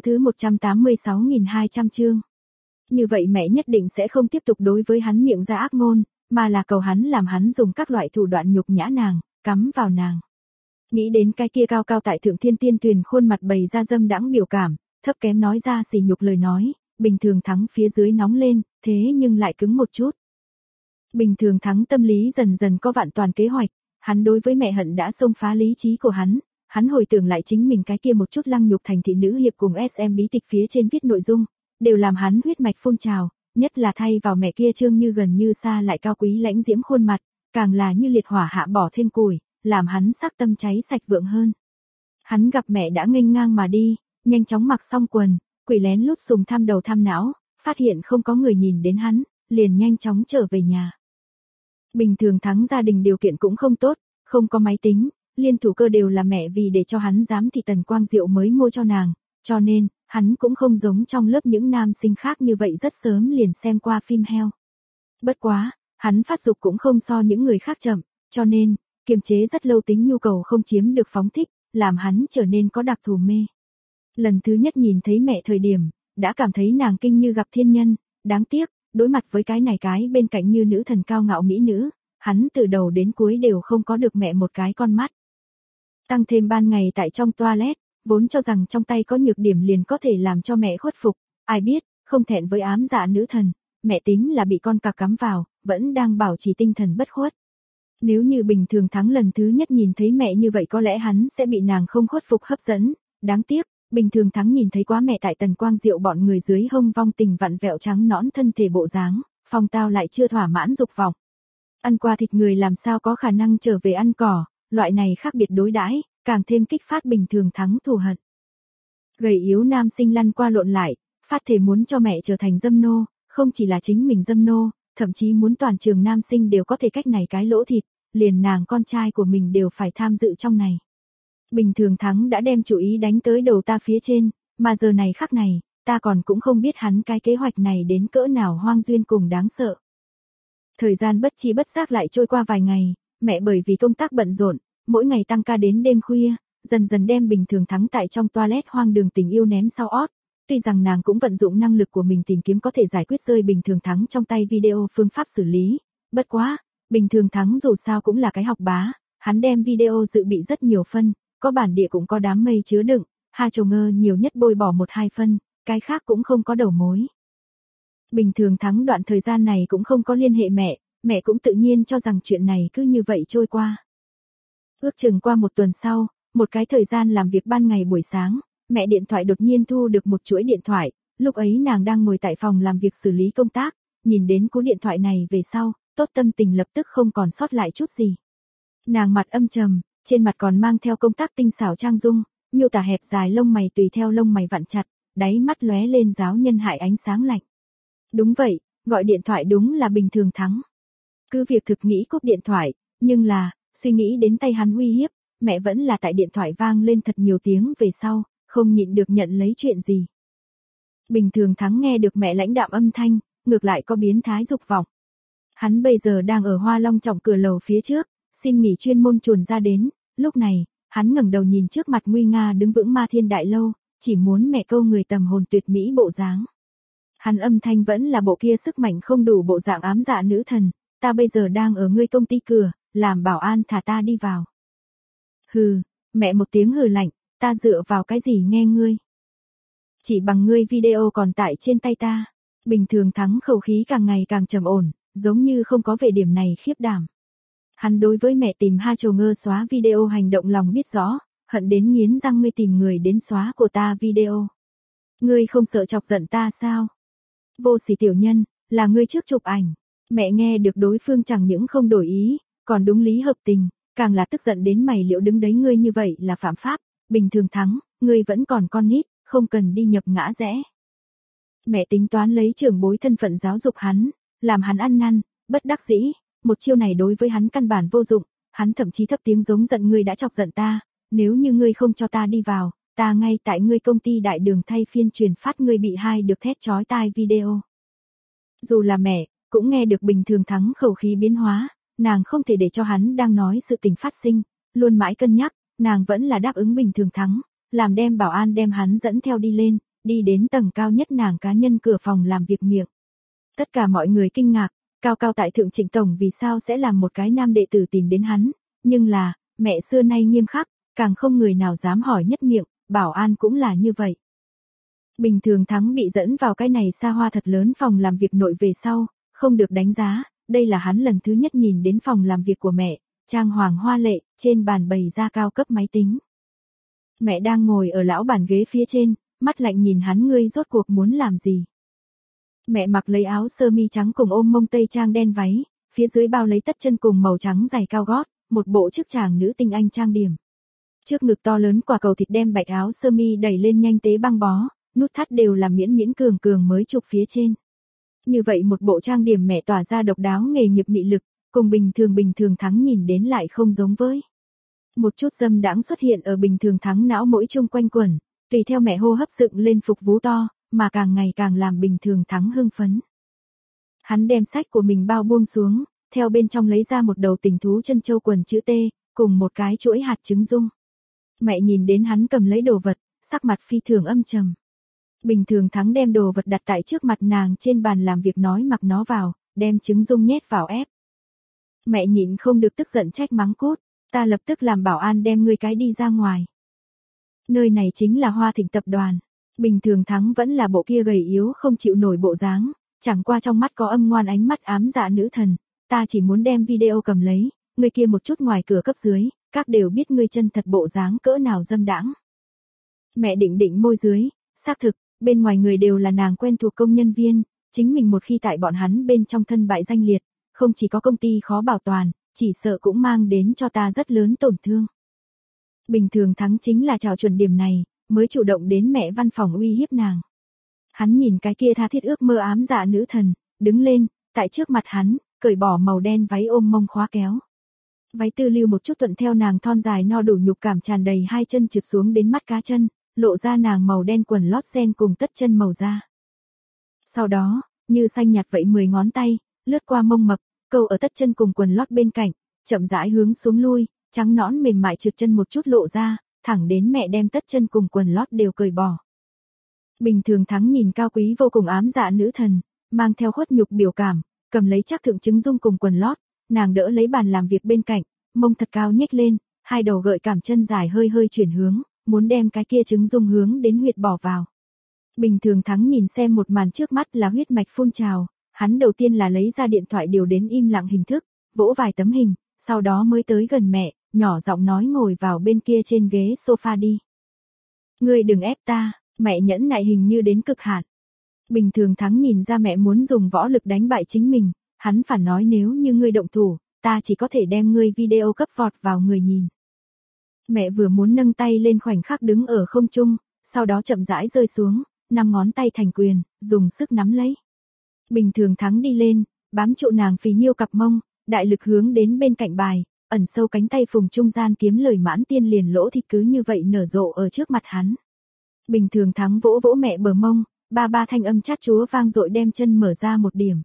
Speaker 1: 186.200 chương. Như vậy mẹ nhất định sẽ không tiếp tục đối với hắn miệng ra ác ngôn, mà là cầu hắn làm hắn dùng các loại thủ đoạn nhục nhã nàng, cắm vào nàng. Nghĩ đến cái kia cao cao tại thượng thiên tiên tuyền khuôn mặt bày ra dâm đãng biểu cảm, thấp kém nói ra sỉ nhục lời nói, Bình Thường Thắng phía dưới nóng lên, thế nhưng lại cứng một chút. Bình Thường Thắng tâm lý dần dần có vạn toàn kế hoạch, hắn đối với mẹ hận đã xông phá lý trí của hắn hồi tưởng lại chính mình cái kia một chút lăng nhục thành thị nữ hiệp cùng SM bí tịch phía trên viết nội dung, đều làm hắn huyết mạch phun trào, nhất là thay vào mẹ kia trương như gần như xa lại cao quý lãnh diễm khuôn mặt, càng là như liệt hỏa hạ bỏ thêm củi, làm hắn sắc tâm cháy sạch vượng hơn. Hắn gặp mẹ đã nghênh ngang mà đi, nhanh chóng mặc xong quần, quỷ lén lút sùng thăm đầu thăm não, phát hiện không có người nhìn đến hắn, liền nhanh chóng trở về nhà. Bình Thường Thắng gia đình điều kiện cũng không tốt, không có máy tính, liên thủ cơ đều là mẹ vì để cho hắn dám thì Tần Quang Diệu mới mua cho nàng, cho nên, hắn cũng không giống trong lớp những nam sinh khác như vậy rất sớm liền xem qua phim heo. Bất quá, hắn phát dục cũng không so những người khác chậm, cho nên, kiềm chế rất lâu tính nhu cầu không chiếm được phóng thích, làm hắn trở nên có đặc thù mê. Lần thứ nhất nhìn thấy mẹ thời điểm, đã cảm thấy nàng kinh như gặp thiên nhân, đáng tiếc, đối mặt với cái này cái bên cạnh như nữ thần cao ngạo mỹ nữ, hắn từ đầu đến cuối đều không có được mẹ một cái con mắt. Tăng thêm ban ngày tại trong toilet, vốn cho rằng trong tay có nhược điểm liền có thể làm cho mẹ khuất phục, ai biết, không thẹn với ám dạ nữ thần, mẹ tính là bị con cặc cắm vào, vẫn đang bảo trì tinh thần bất khuất. Nếu như Bình Thường Thắng lần thứ nhất nhìn thấy mẹ như vậy có lẽ hắn sẽ bị nàng không khuất phục hấp dẫn, đáng tiếc, Bình Thường Thắng nhìn thấy quá mẹ tại Tần Quang Diệu bọn người dưới hông vong tình vặn vẹo trắng nõn thân thể bộ dáng, phong tao lại chưa thỏa mãn dục vọng. Ăn qua thịt người làm sao có khả năng trở về ăn cỏ, loại này khác biệt đối đãi, càng thêm kích phát Bình Thường Thắng thù hận. Gầy yếu nam sinh lăn qua lộn lại, phát thể muốn cho mẹ trở thành dâm nô, không chỉ là chính mình dâm nô, thậm chí muốn toàn trường nam sinh đều có thể cách này cái lỗ thịt, liền nàng con trai của mình đều phải tham dự trong này. Bình Thường Thắng đã đem chủ ý đánh tới đầu ta phía trên, mà giờ này khắc này, ta còn cũng không biết hắn cái kế hoạch này đến cỡ nào hoang duyên cùng đáng sợ. Thời gian bất chi bất giác lại trôi qua vài ngày, mẹ bởi vì công tác bận rộn, mỗi ngày tăng ca đến đêm khuya, dần dần đem Bình Thường Thắng tại trong toilet hoang đường tình yêu ném sau ót. Tuy rằng nàng cũng vận dụng năng lực của mình tìm kiếm có thể giải quyết rơi Bình Thường Thắng trong tay video phương pháp xử lý, bất quá, Bình Thường Thắng dù sao cũng là cái học bá, hắn đem video dự bị rất nhiều phân, có bản địa cũng có đám mây chứa đựng, Ha Trầu Ngơ nhiều nhất bôi bỏ 1-2 phân, cái khác cũng không có đầu mối. Bình Thường Thắng đoạn thời gian này cũng không có liên hệ mẹ cũng tự nhiên cho rằng chuyện này cứ như vậy trôi qua. Ước chừng qua một tuần sau, một cái thời gian làm việc ban ngày buổi sáng, mẹ điện thoại đột nhiên thu được một chuỗi điện thoại, lúc ấy nàng đang ngồi tại phòng làm việc xử lý công tác, nhìn đến cú điện thoại này về sau, tốt tâm tình lập tức không còn sót lại chút gì. Nàng mặt âm trầm, trên mặt còn mang theo công tác tinh xảo trang dung, miêu tả hẹp dài lông mày tùy theo lông mày vặn chặt, đáy mắt lóe lên giáo nhân hại ánh sáng lạnh. Đúng vậy, gọi điện thoại đúng là Bình Thường Thắng. Cứ việc thực nghĩ cúp điện thoại, nhưng là, suy nghĩ đến tay hắn uy hiếp, mẹ vẫn là tại điện thoại vang lên thật nhiều tiếng về sau, không nhịn được nhận lấy chuyện gì. Bình Thường Thắng nghe được mẹ lãnh đạm âm thanh, ngược lại có biến thái dục vọng. Hắn bây giờ đang ở Hoa Long trọng cửa lầu phía trước, xin nghỉ chuyên môn chuồn ra đến, lúc này, hắn ngẩng đầu nhìn trước mặt nguy nga đứng vững Ma Thiên Đại Lâu, chỉ muốn mẹ câu người tầm hồn tuyệt mỹ bộ dáng. Hắn âm thanh vẫn là bộ kia sức mạnh không đủ bộ dạng ám dạ nữ thần, ta bây giờ đang ở ngươi công ty cửa, làm bảo an thả ta đi vào. Hừ, mẹ một tiếng hừ lạnh, ta dựa vào cái gì nghe ngươi? Chỉ bằng ngươi video còn tại trên tay ta. Bình Thường Thắng khẩu khí càng ngày càng trầm ổn, giống như không có về điểm này khiếp đảm. Hắn đối với mẹ tìm Ha Trầu Ngơ xóa video hành động lòng biết rõ, hận đến nghiến răng ngươi tìm người đến xóa của ta video. Ngươi không sợ chọc giận ta sao? Vô sỉ tiểu nhân, là ngươi trước chụp ảnh. Mẹ nghe được đối phương chẳng những không đổi ý, còn đúng lý hợp tình, càng là tức giận đến mày liệu đứng đấy ngươi như vậy là phạm pháp. Bình Thường Thắng, ngươi vẫn còn con nít, không cần đi nhập ngã rẽ. Mẹ tính toán lấy trưởng bối thân phận giáo dục hắn, làm hắn ăn năn, bất đắc dĩ, một chiêu này đối với hắn căn bản vô dụng, hắn thậm chí thấp tiếng giống giận ngươi đã chọc giận ta, nếu như ngươi không cho ta đi vào, ta ngay tại ngươi công ty đại đường thay phiên truyền phát ngươi bị hai được thét chói tai video. Dù là mẹ, cũng nghe được Bình Thường Thắng khẩu khí biến hóa, nàng không thể để cho hắn đang nói sự tình phát sinh, luôn mãi cân nhắc, nàng vẫn là đáp ứng Bình Thường Thắng, làm đem bảo an đem hắn dẫn theo đi lên, đi đến tầng cao nhất nàng cá nhân cửa phòng làm việc miệng. Tất cả mọi người kinh ngạc, cao tại thượng Trịnh tổng vì sao sẽ làm một cái nam đệ tử tìm đến hắn, nhưng là, mẹ xưa nay nghiêm khắc, càng không người nào dám hỏi nhất miệng, bảo an cũng là như vậy. Bình thường Thắng bị dẫn vào cái này xa hoa thật lớn phòng làm việc nội về sau, không được đánh giá, đây là hắn lần thứ nhất nhìn đến phòng làm việc của mẹ, trang hoàng hoa lệ, trên bàn bày ra cao cấp máy tính. Mẹ đang ngồi ở lão bàn ghế phía trên, mắt lạnh nhìn hắn, ngươi rốt cuộc muốn làm gì. Mẹ mặc lấy áo sơ mi trắng cùng ôm mông tây trang đen váy, phía dưới bao lấy tất chân cùng màu trắng giày cao gót, một bộ chức chàng nữ tinh anh trang điểm. Trước ngực to lớn quả cầu thịt đem bạch áo sơ mi đẩy lên nhanh tế băng bó, nút thắt đều là miễn miễn cường cường mới chụp phía trên. Như vậy một bộ trang điểm mẹ tỏa ra độc đáo nghề nghiệp mị lực, cùng bình thường Thắng nhìn đến lại không giống với. Một chút dâm đãng xuất hiện ở bình thường Thắng não mỗi chung quanh quẩn, tùy theo mẹ hô hấp dựng lên phục vú to, mà càng ngày càng làm bình thường Thắng hưng phấn. Hắn đem sách của mình bao buông xuống, theo bên trong lấy ra một đầu tình thú chân châu quần chữ T, cùng một cái chuỗi hạt trứng dung. Mẹ nhìn đến hắn cầm lấy đồ vật, sắc mặt phi thường âm trầm. Bình thường Thắng đem đồ vật đặt tại trước mặt nàng trên bàn làm việc, nói mặc nó vào, đem trứng dung nhét vào ép. Mẹ nhịn không được tức giận trách mắng cút, ta lập tức làm bảo an đem ngươi cái đi ra ngoài. Nơi này chính là Hoa Thịnh tập đoàn. Bình thường Thắng vẫn là bộ kia gầy yếu không chịu nổi bộ dáng, chẳng qua trong mắt có âm ngoan ánh mắt ám dạ nữ thần, ta chỉ muốn đem video cầm lấy, người kia một chút ngoài cửa cấp dưới, các đều biết ngươi chân thật bộ dáng cỡ nào dâm đãng. Mẹ định môi dưới, xác thực, bên ngoài người đều là nàng quen thuộc công nhân viên, chính mình một khi tại bọn hắn bên trong thân bại danh liệt, không chỉ có công ty khó bảo toàn, chỉ sợ cũng mang đến cho ta rất lớn tổn thương. Bình thường Thắng chính là trào chuẩn điểm này, mới chủ động đến mẹ văn phòng uy hiếp nàng. Hắn nhìn cái kia tha thiết ước mơ ám dạ nữ thần, đứng lên, tại trước mặt hắn, cởi bỏ màu đen váy ôm mông khóa kéo. Váy tư lưu một chút thuận theo nàng thon dài no đủ nhục cảm tràn đầy hai chân trượt xuống đến mắt cá chân, lộ ra nàng màu đen quần lót ren cùng tất chân màu da. Sau đó, như xanh nhạt vậy 10 ngón tay, lướt qua mông mập, câu ở tất chân cùng quần lót bên cạnh, chậm rãi hướng xuống lui, trắng nõn mềm mại trượt chân một chút lộ ra, thẳng đến mẹ đem tất chân cùng quần lót đều cởi bỏ. Bình thường Thắng nhìn cao quý vô cùng ám dạ nữ thần, mang theo khuất nhục biểu cảm, cầm lấy chắc thượng trứng dung cùng quần lót, nàng đỡ lấy bàn làm việc bên cạnh, mông thật cao nhếch lên, hai đầu gợi cảm chân dài hơi hơi chuyển hướng, muốn đem cái kia trứng dung hướng đến huyệt bỏ vào. Bình thường Thắng nhìn xem một màn trước mắt là huyết mạch phun trào, hắn đầu tiên là lấy ra điện thoại điều đến im lặng hình thức, vỗ vài tấm hình, sau đó mới tới gần mẹ, nhỏ giọng nói ngồi vào bên kia trên ghế sofa đi. Ngươi đừng ép ta, mẹ nhẫn nại hình như đến cực hạn. Bình thường Thắng nhìn ra mẹ muốn dùng võ lực đánh bại chính mình, hắn phản nói nếu như ngươi động thủ, ta chỉ có thể đem ngươi video cấp vọt vào người nhìn. Mẹ vừa muốn nâng tay lên khoảnh khắc đứng ở không trung, sau đó chậm rãi rơi xuống, 5 ngón tay thành quyền, dùng sức nắm lấy. Bình thường Thắng đi lên, bám trụ nàng phì nhiêu cặp mông, đại lực hướng đến bên cạnh bài, ẩn sâu cánh tay phùng trung gian kiếm lời mãn tiên liền lỗ thịt cứ như vậy nở rộ ở trước mặt hắn. Bình thường Thắng vỗ vỗ mẹ bờ mông, ba thanh âm chát chúa vang dội đem chân mở ra một điểm.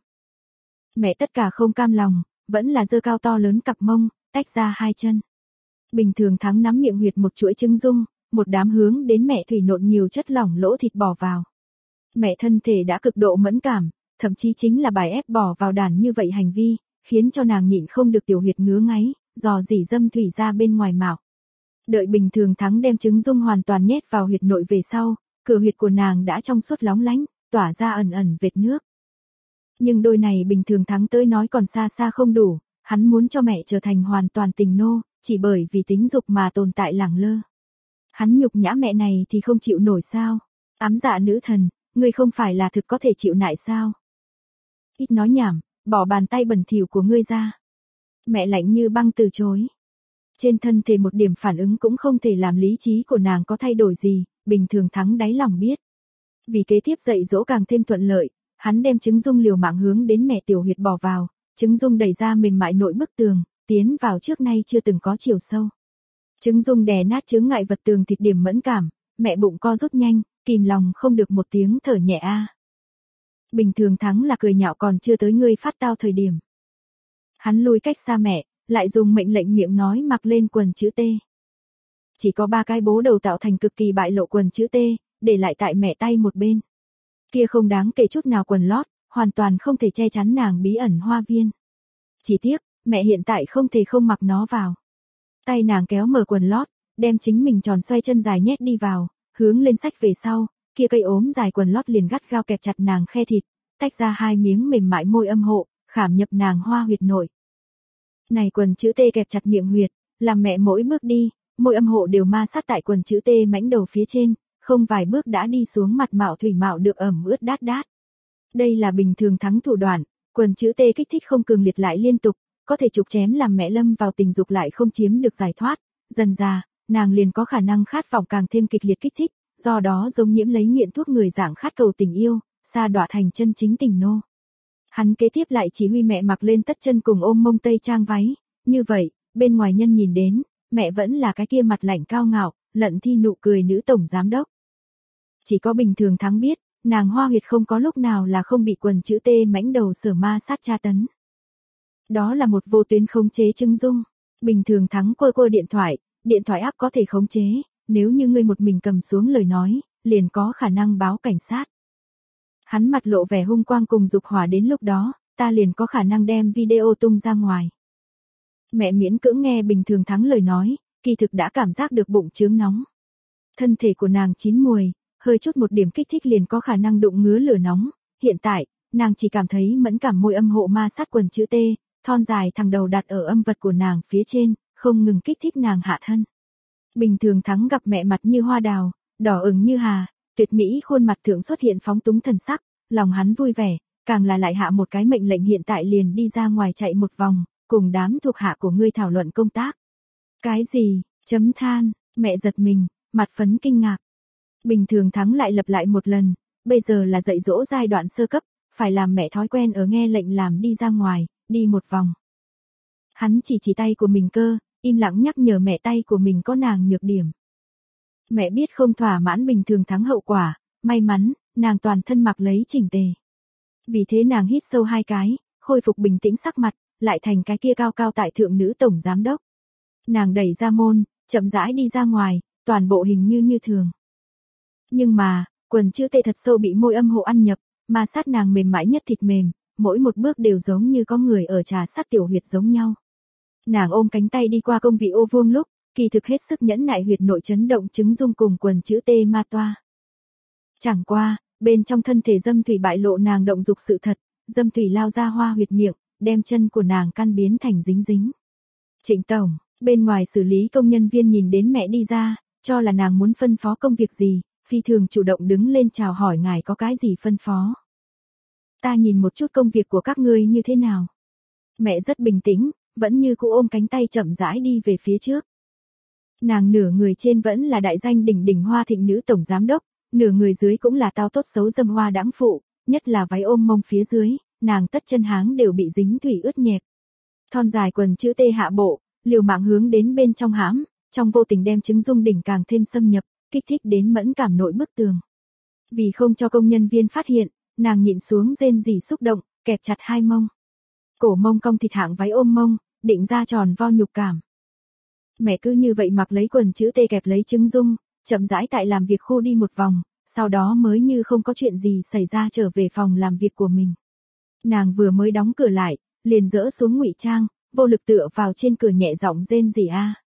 Speaker 1: Mẹ tất cả không cam lòng, vẫn là giơ cao to lớn cặp mông, tách ra hai chân. Bình thường Thắng nắm miệng huyệt một chuỗi trứng dung, một đám hướng đến mẹ thủy nộn nhiều chất lỏng lỗ thịt bỏ vào. Mẹ thân thể đã cực độ mẫn cảm, thậm chí chính là bài ép bỏ vào đàn như vậy hành vi, khiến cho nàng nhịn không được tiểu huyệt ngứa ngáy, dò dỉ dâm thủy ra bên ngoài mạo. Đợi bình thường Thắng đem trứng dung hoàn toàn nhét vào huyệt nội về sau, cửa huyệt của nàng đã trong suốt lóng lánh, tỏa ra ẩn vệt nước. Nhưng đôi này bình thường Thắng tới nói còn xa xa không đủ, hắn muốn cho mẹ trở thành hoàn toàn tình nô, chỉ bởi vì tính dục mà tồn tại lẳng lơ. Hắn nhục nhã mẹ này thì không chịu nổi sao? Ám dạ nữ thần, ngươi không phải là thực có thể chịu nại sao? Ít nói nhảm, bỏ bàn tay bẩn thỉu của ngươi ra. Mẹ lạnh như băng từ chối. Trên thân thể một điểm phản ứng cũng không thể làm lý trí của nàng có thay đổi gì, bình thường Thắng đáy lòng biết. Vì kế tiếp dạy dỗ càng thêm thuận lợi, hắn đem trứng dung liều mạng hướng đến mẹ tiểu huyệt bỏ vào, trứng dung đẩy ra mềm mại nội bức tường, tiến vào trước nay chưa từng có chiều sâu. Trứng dung đè nát chướng ngại vật tường thịt điểm mẫn cảm, mẹ bụng co rút nhanh, kìm lòng không được một tiếng thở nhẹ a. Bình thường Thắng là cười nhạo còn chưa tới ngươi phát tao thời điểm. Hắn lùi cách xa mẹ, lại dùng mệnh lệnh miệng nói mặc lên quần chữ T. Chỉ có 3 cái bố đầu tạo thành cực kỳ bại lộ quần chữ T, để lại tại mẹ tay một bên. Kia không đáng kể chút nào quần lót, hoàn toàn không thể che chắn nàng bí ẩn hoa viên. Chỉ tiếc, mẹ hiện tại không thể không mặc nó vào. Tay nàng kéo mở quần lót, đem chính mình tròn xoay chân dài nhét đi vào, hướng lên sách về sau, kia cây ốm dài quần lót liền gắt gao kẹp chặt nàng khe thịt, tách ra hai miếng mềm mại môi âm hộ, khảm nhập nàng hoa huyệt nội. Này quần chữ T kẹp chặt miệng huyệt, làm mẹ mỗi bước đi, môi âm hộ đều ma sát tại quần chữ T mãnh đầu phía trên, không vài bước đã đi xuống mặt mạo thủy mạo được ẩm ướt đát đát. Đây là bình thường thắng thủ đoạn, quần chữ T kích thích không cường liệt lại liên tục, có thể trục chém làm mẹ lâm vào tình dục lại không chiếm được giải thoát, dần già, nàng liền có khả năng khát vọng càng thêm kịch liệt kích thích, do đó giống nhiễm lấy nghiện thuốc người dạng khát cầu tình yêu, sa đọa thành chân chính tình nô. Hắn kế tiếp lại chỉ huy mẹ mặc lên tất chân cùng ôm mông tây trang váy, như vậy, bên ngoài nhân nhìn đến, mẹ vẫn là cái kia mặt lạnh cao ngạo, lận thi nụ cười nữ tổng giám đốc. Chỉ có bình thường thắng biết, nàng hoa huyệt không có lúc nào là không bị quần chữ T mãnh đầu sở ma sát tra tấn. Đó là một vô tuyến khống chế trưng dung. Bình thường thắng quơ điện thoại áp có thể khống chế, nếu như ngươi một mình cầm xuống lời nói, liền có khả năng báo cảnh sát. Hắn mặt lộ vẻ hung quang cùng dục hỏa, đến lúc đó, ta liền có khả năng đem video tung ra ngoài. Mẹ miễn cưỡng nghe bình thường thắng lời nói, kỳ thực đã cảm giác được bụng chướng nóng. Thân thể của nàng chín muồi, hơi chút một điểm kích thích liền có khả năng đụng ngứa lửa nóng, hiện tại, nàng chỉ cảm thấy mẫn cảm môi âm hộ ma sát quần chữ T, thon dài thẳng đầu đặt ở âm vật của nàng phía trên, không ngừng kích thích nàng hạ thân. Bình thường thắng gặp mẹ mặt như hoa đào, đỏ ửng như hà, tuyệt mỹ khuôn mặt thượng xuất hiện phóng túng thần sắc, lòng hắn vui vẻ, càng là lại hạ một cái mệnh lệnh hiện tại liền đi ra ngoài chạy một vòng, cùng đám thuộc hạ của ngươi thảo luận công tác. Cái gì? Chấm than, mẹ giật mình, mặt phấn kinh ngạc. Bình thường thắng lại lặp lại một lần, bây giờ là dạy dỗ giai đoạn sơ cấp, phải làm mẹ thói quen ở nghe lệnh làm đi ra ngoài, đi một vòng. Hắn chỉ tay của mình cơ, im lặng nhắc nhở mẹ tay của mình có nàng nhược điểm. Mẹ biết không thỏa mãn bình thường thắng hậu quả, may mắn, nàng toàn thân mặc lấy chỉnh tề. Vì thế nàng hít sâu hai cái, khôi phục bình tĩnh sắc mặt, lại thành cái kia cao cao tại thượng nữ tổng giám đốc. Nàng đẩy ra môn, chậm rãi đi ra ngoài, toàn bộ hình như thường. Nhưng mà, quần chữ T thật sâu bị môi âm hộ ăn nhập, ma sát nàng mềm mại nhất thịt mềm, mỗi một bước đều giống như có người ở trà sát tiểu huyệt giống nhau. Nàng ôm cánh tay đi qua công vị ô vuông lúc, kỳ thực hết sức nhẫn nại huyệt nội chấn động chứng dung cùng quần chữ T ma toa. Chẳng qua, bên trong thân thể dâm thủy bại lộ nàng động dục sự thật, dâm thủy lao ra hoa huyệt miệng, đem chân của nàng căn biến thành dính dính. Trịnh tổng, bên ngoài xử lý công nhân viên nhìn đến mẹ đi ra, cho là nàng muốn phân phó công việc gì, phi thường chủ động đứng lên chào hỏi ngài có cái gì phân phó. Ta nhìn một chút công việc của các ngươi như thế nào. Mẹ rất bình tĩnh, vẫn như cũ ôm cánh tay chậm rãi đi về phía trước. Nàng nửa người trên vẫn là đại danh đỉnh đỉnh hoa thịnh nữ tổng giám đốc, nửa người dưới cũng là tao tốt xấu dâm hoa đãng phụ, nhất là váy ôm mông phía dưới, nàng tất chân háng đều bị dính thủy ướt nhẹp. Thon dài quần chữ T hạ bộ, liều mạng hướng đến bên trong hãm, trong vô tình đem chứng dung đỉnh càng thêm xâm nhập, kích thích đến mẫn cảm nội bức tường. Vì không cho công nhân viên phát hiện, nàng nhịn xuống rên rỉ xúc động, kẹp chặt hai mông. Cổ mông cong thịt hạng váy ôm mông, định ra tròn vo nhục cảm. Mẹ cứ như vậy mặc lấy quần chữ T kẹp lấy chứng dung, chậm rãi tại làm việc khu đi một vòng, sau đó mới như không có chuyện gì xảy ra trở về phòng làm việc của mình. Nàng vừa mới đóng cửa lại, liền dỡ xuống ngụy trang, vô lực tựa vào trên cửa nhẹ giọng rên rỉ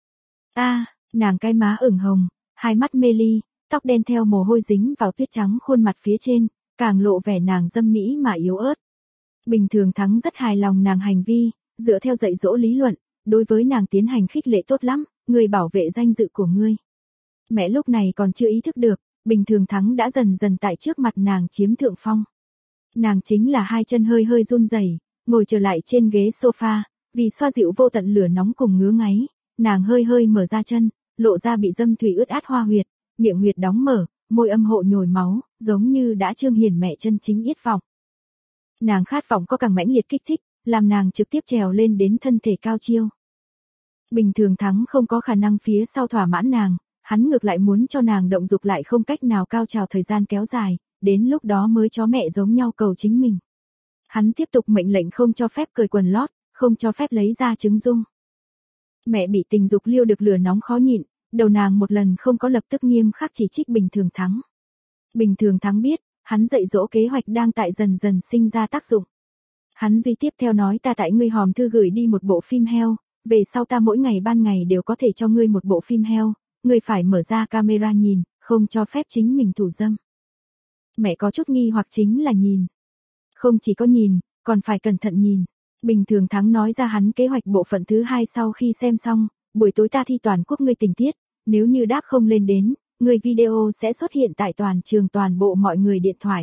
Speaker 1: a. Nàng cái má ửng hồng, hai mắt mê ly, tóc đen theo mồ hôi dính vào tuyết trắng khuôn mặt phía trên, càng lộ vẻ nàng dâm mỹ mà yếu ớt. Bình thường thắng rất hài lòng nàng hành vi, dựa theo dạy dỗ lý luận, đối với nàng tiến hành khích lệ tốt lắm, người bảo vệ danh dự của ngươi. Mẹ lúc này còn chưa ý thức được, bình thường thắng đã dần dần tại trước mặt nàng chiếm thượng phong. Nàng chính là hai chân hơi hơi run rẩy, ngồi trở lại trên ghế sofa, vì xoa dịu vô tận lửa nóng cùng ngứa ngáy, nàng hơi hơi mở ra chân, lộ ra bị dâm thủy ướt át hoa huyệt, miệng huyệt đóng mở, môi âm hộ nhồi máu, giống như đã trương hiển mẹ chân chính yết vọng. Nàng khát vọng có càng mãnh liệt kích thích, làm nàng trực tiếp trèo lên đến thân thể cao chiêu. Bình thường thắng không có khả năng phía sau thỏa mãn nàng, hắn ngược lại muốn cho nàng động dục lại không cách nào cao trào thời gian kéo dài, đến lúc đó mới chó mẹ giống nhau cầu chính mình. Hắn tiếp tục mệnh lệnh không cho phép cởi quần lót, không cho phép lấy ra trứng dung. Mẹ bị tình dục liêu được lửa nóng khó nhịn, đầu nàng một lần không có lập tức nghiêm khắc chỉ trích bình thường thắng. Bình thường thắng biết, hắn dạy dỗ kế hoạch đang tại dần dần sinh ra tác dụng. Hắn duy tiếp theo nói ta tại ngươi hòm thư gửi đi một bộ phim heo, về sau ta mỗi ngày ban ngày đều có thể cho ngươi một bộ phim heo, ngươi phải mở ra camera nhìn, không cho phép chính mình thủ dâm. Mẹ có chút nghi hoặc chính là nhìn. Không chỉ có nhìn, còn phải cẩn thận nhìn. Bình thường Thắng nói ra hắn kế hoạch bộ phận thứ 2 sau khi xem xong, buổi tối ta thi toàn quốc ngươi tình tiết, nếu như đáp không lên đến, người video sẽ xuất hiện tại toàn trường toàn bộ mọi người điện thoại.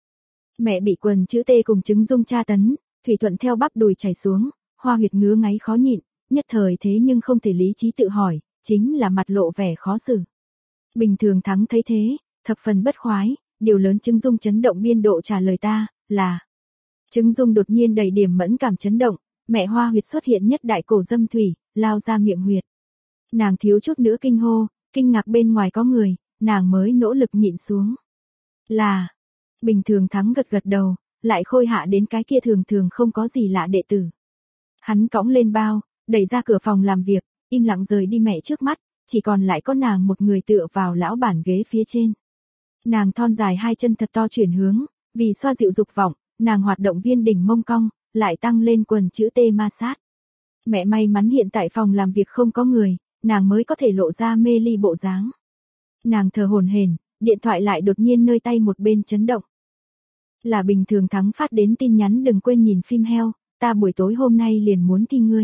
Speaker 1: Mẹ bị quần chữ T cùng trứng dung tra tấn, thủy thuận theo bắp đùi chảy xuống, Hoa Huyệt ngứa ngáy khó nhịn, nhất thời thế nhưng không thể lý trí tự hỏi, chính là mặt lộ vẻ khó xử. Bình thường Thắng thấy thế, thập phần bất khoái, điều lớn trứng dung chấn động biên độ trả lời ta, là. Trứng dung đột nhiên đầy điểm mẫn cảm chấn động, mẹ Hoa Huyệt xuất hiện nhất đại cổ dâm thủy, lao ra miệng huyệt. Nàng thiếu chút nữa kinh hô, kinh ngạc bên ngoài có người, nàng mới nỗ lực nhịn xuống. Là, bình thường Thắng gật gật đầu, lại khôi hạ đến cái kia thường thường không có gì lạ đệ tử. Hắn cõng lên bao, đẩy ra cửa phòng làm việc, im lặng rời đi mẹ trước mắt, chỉ còn lại có nàng một người tựa vào lão bản ghế phía trên. Nàng thon dài hai chân thật to chuyển hướng, vì xoa dịu dục vọng, nàng hoạt động viên đỉnh mông cong, lại tăng lên quần chữ T ma sát. Mẹ may mắn hiện tại phòng làm việc không có người, nàng mới có thể lộ ra mê ly bộ dáng. Nàng thở hổn hển, điện thoại lại đột nhiên nơi tay một bên chấn động. Là bình thường Thắng phát đến tin nhắn đừng quên nhìn phim heo, ta buổi tối hôm nay liền muốn thi ngươi.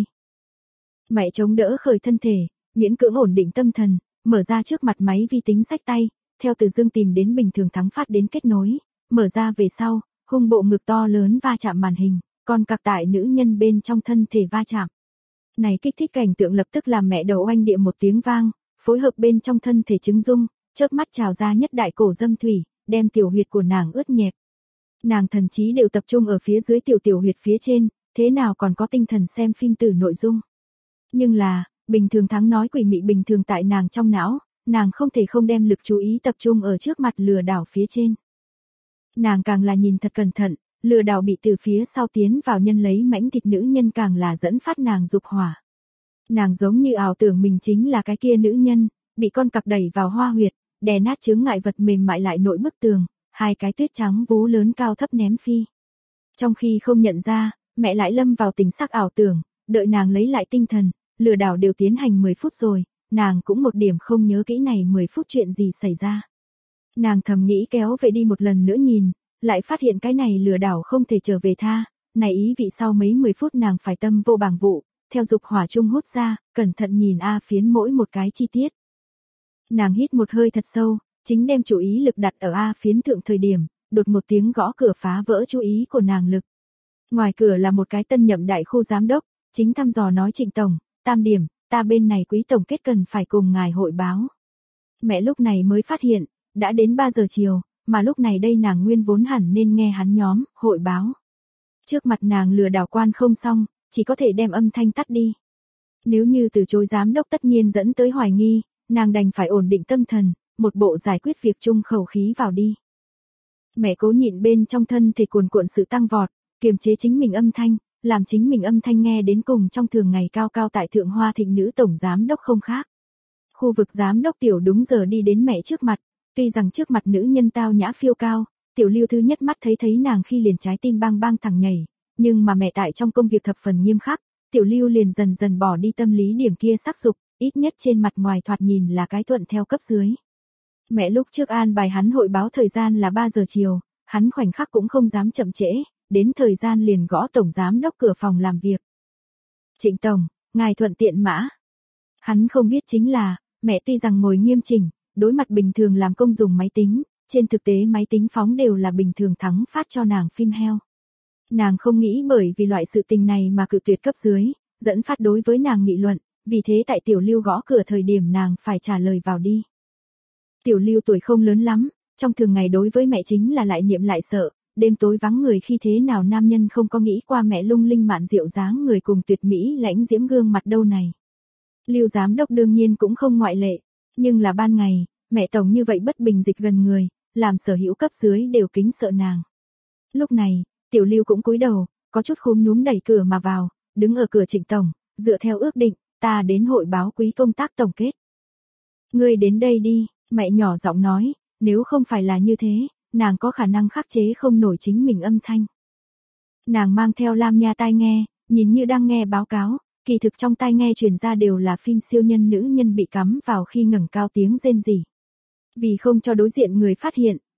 Speaker 1: Mẹ chống đỡ khởi thân thể, miễn cưỡng ổn định tâm thần, mở ra trước mặt máy vi tính xách tay, theo từ dương tìm đến bình thường Thắng phát đến kết nối, mở ra về sau, hung bộ ngực to lớn va chạm màn hình, còn cặc tại nữ nhân bên trong thân thể va chạm. Này kích thích cảnh tượng lập tức làm mẹ đầu oanh địa một tiếng vang, phối hợp bên trong thân thể trứng dung, chớp mắt trào ra nhất đại cổ dâm thủy, đem tiểu huyệt của nàng ướt nhẹp. Nàng thần trí đều tập trung ở phía dưới tiểu huyệt phía trên, thế nào còn có tinh thần xem phim từ nội dung. Nhưng là, bình thường Thắng nói quỷ mị bình thường tại nàng trong não, nàng không thể không đem lực chú ý tập trung ở trước mặt lừa đảo phía trên. Nàng càng là nhìn thật cẩn thận, lừa đảo bị từ phía sau tiến vào nhân lấy mảnh thịt nữ nhân càng là dẫn phát nàng dục hỏa. Nàng giống như ảo tưởng mình chính là cái kia nữ nhân, bị con cặc đẩy vào hoa huyệt, đè nát chướng ngại vật mềm mại lại nội bức tường, hai cái tuyết trắng vú lớn cao thấp ném phi. Trong khi không nhận ra, mẹ lại lâm vào tình sắc ảo tưởng, đợi nàng lấy lại tinh thần, lừa đảo đều tiến hành 10 phút rồi, nàng cũng một điểm không nhớ kỹ này 10 phút chuyện gì xảy ra. Nàng thầm nghĩ kéo về đi một lần nữa nhìn, lại phát hiện cái này lừa đảo không thể trở về tha, này ý vị sau mấy 10 phút nàng phải tâm vô bảng vụ, theo dục hỏa chung hút ra, cẩn thận nhìn A Phiến mỗi một cái chi tiết. Nàng hít một hơi thật sâu, chính đem chú ý lực đặt ở A Phiến thượng thời điểm, đột một tiếng gõ cửa phá vỡ chú ý của nàng lực. Ngoài cửa là một cái tân nhậm đại khu giám đốc, chính thăm dò nói Trịnh tổng, Tam điểm, ta bên này quý tổng kết cần phải cùng ngài hội báo. Mẹ lúc này mới phát hiện, đã đến 3 giờ chiều, mà lúc này đây nàng nguyên vốn hẳn nên nghe hắn nhóm, hội báo. Trước mặt nàng lừa đảo quan không xong, chỉ có thể đem âm thanh tắt đi. Nếu như từ chối giám đốc tất nhiên dẫn tới hoài nghi, nàng đành phải ổn định tâm thần, một bộ giải quyết việc chung khẩu khí vào đi. Mẹ cố nhịn bên trong thân thể cuồn cuộn sự tăng vọt, kiềm chế chính mình âm thanh, làm chính mình âm thanh nghe đến cùng trong thường ngày cao cao tại Thượng Hoa Thịnh nữ tổng giám đốc không khác. Khu vực giám đốc tiểu đúng giờ đi đến mẹ trước mặt, tuy rằng trước mặt nữ nhân tao nhã phiêu cao, tiểu Lưu thứ nhất mắt thấy nàng khi liền trái tim bang bang thẳng nhảy, nhưng mà mẹ tại trong công việc thập phần nghiêm khắc, tiểu Lưu liền dần dần bỏ đi tâm lý điểm kia sắc dục, ít nhất trên mặt ngoài thoạt nhìn là cái thuận theo cấp dưới. Mẹ lúc trước an bài hắn hội báo thời gian là 3 giờ chiều, hắn khoảnh khắc cũng không dám chậm trễ, đến thời gian liền gõ tổng giám đốc cửa phòng làm việc. Trịnh tổng, ngài thuận tiện mã. Hắn không biết chính là, mẹ tuy rằng ngồi nghiêm chỉnh, đối mặt bình thường làm công dùng máy tính, trên thực tế máy tính phóng đều là bình thường Thắng phát cho nàng phim heo. Nàng không nghĩ bởi vì loại sự tình này mà cự tuyệt cấp dưới, dẫn phát đối với nàng nghị luận, vì thế tại tiểu Lưu gõ cửa thời điểm nàng phải trả lời vào đi. Tiểu Lưu tuổi không lớn lắm, trong thường ngày đối với mẹ chính là lại niệm lại sợ, đêm tối vắng người khi thế nào nam nhân không có nghĩ qua mẹ lung linh mạn diệu dáng người cùng tuyệt mỹ lãnh diễm gương mặt đâu này. Lưu giám đốc đương nhiên cũng không ngoại lệ, nhưng là ban ngày, mẹ tổng như vậy bất bình dịch gần người, làm sở hữu cấp dưới đều kính sợ nàng. Lúc này, tiểu Lưu cũng cúi đầu, có chút khúm núm đẩy cửa mà vào, đứng ở cửa Trịnh tổng, dựa theo ước định, ta đến hội báo quý công tác tổng kết. Ngươi đến đây đi, mẹ nhỏ giọng nói, nếu không phải là như thế, nàng có khả năng khắc chế không nổi chính mình âm thanh. Nàng mang theo lam nha tai nghe, nhìn như đang nghe báo cáo, kỳ thực trong tai nghe truyền ra đều là phim siêu nhân nữ nhân bị cắm vào khi ngẩng cao tiếng rên rỉ. Vì không cho đối diện người phát hiện,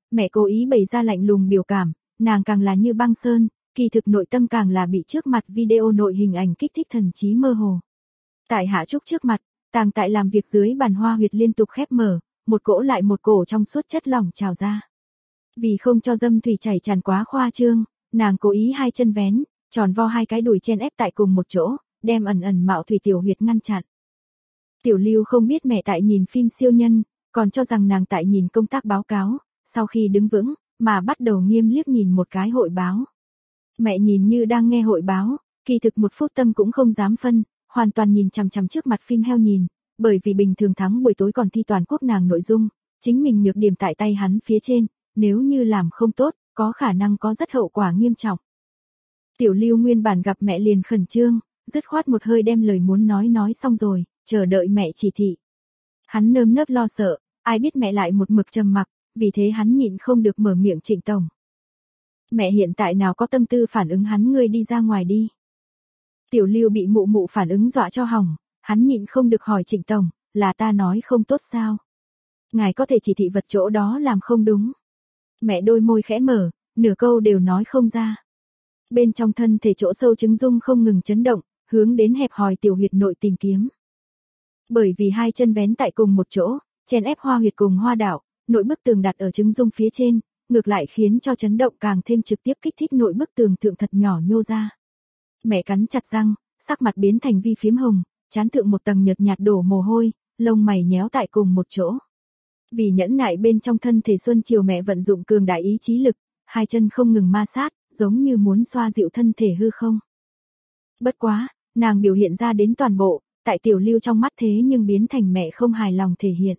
Speaker 1: Mẹ cố ý bày ra lạnh lùng biểu cảm, nàng càng là như băng sơn, kỳ thực nội tâm càng là bị trước mặt video nội hình ảnh kích thích thần trí mơ hồ. Tại Hạ Trúc trước mặt, tàng tại làm việc dưới bàn hoa huyệt liên tục khép mở, một cỗ lại một cổ trong suốt chất lỏng trào ra. Vì không cho dâm thủy chảy tràn quá khoa trương, nàng cố ý hai chân vén, tròn vo hai cái đùi chen ép tại cùng một chỗ, đem ẩn ẩn mạo thủy tiểu huyệt ngăn chặn. Tiểu Lưu không biết mẹ tại nhìn phim siêu nhân, còn cho rằng nàng tại nhìn công tác báo cáo, sau khi đứng vững, mà bắt đầu nghiêm liếc nhìn một cái hội báo. Mẹ nhìn như đang nghe hội báo, kỳ thực một phút tâm cũng không dám phân, hoàn toàn nhìn chằm chằm trước mặt phim heo nhìn, bởi vì bình thường thắng buổi tối còn thi toàn quốc nàng nội dung, chính mình nhược điểm tại tay hắn phía trên, nếu như làm không tốt, có khả năng có rất hậu quả nghiêm trọng. Tiểu Lưu nguyên bản gặp mẹ liền khẩn trương, dứt khoát một hơi đem lời muốn nói xong rồi, chờ đợi mẹ chỉ thị. Hắn nơm nớp lo sợ, ai biết mẹ lại một mực trầm mặc, vì thế hắn nhịn không được mở miệng Trịnh tổng. Mẹ hiện tại nào có tâm tư phản ứng hắn, ngươi đi ra ngoài đi. Tiểu Lưu bị mụ mụ phản ứng dọa cho hỏng, hắn nhịn không được hỏi Trịnh tổng, là ta nói không tốt sao? Ngài có thể chỉ thị vật chỗ đó làm không đúng. Mẹ đôi môi khẽ mở, nửa câu đều nói không ra. Bên trong thân thể chỗ sâu trứng dung không ngừng chấn động, hướng đến hẹp hòi tiểu huyệt nội tìm kiếm. Bởi vì hai chân vén tại cùng một chỗ, chen ép hoa huyệt cùng hoa đạo, nội bức tường đặt ở trứng dung phía trên, ngược lại khiến cho chấn động càng thêm trực tiếp kích thích nội bức tường thượng thật nhỏ nhô ra. Mẹ cắn chặt răng, sắc mặt biến thành vi phiếm hồng, trán thượng một tầng nhợt nhạt đổ mồ hôi, lông mày nhéo tại cùng một chỗ. Vì nhẫn nại bên trong thân thể xuân chiều, mẹ vận dụng cường đại ý chí lực, hai chân không ngừng ma sát, giống như muốn xoa dịu thân thể hư không. Bất quá, nàng biểu hiện ra đến toàn bộ, tại Tiểu Lưu trong mắt thế nhưng biến thành mẹ không hài lòng thể hiện.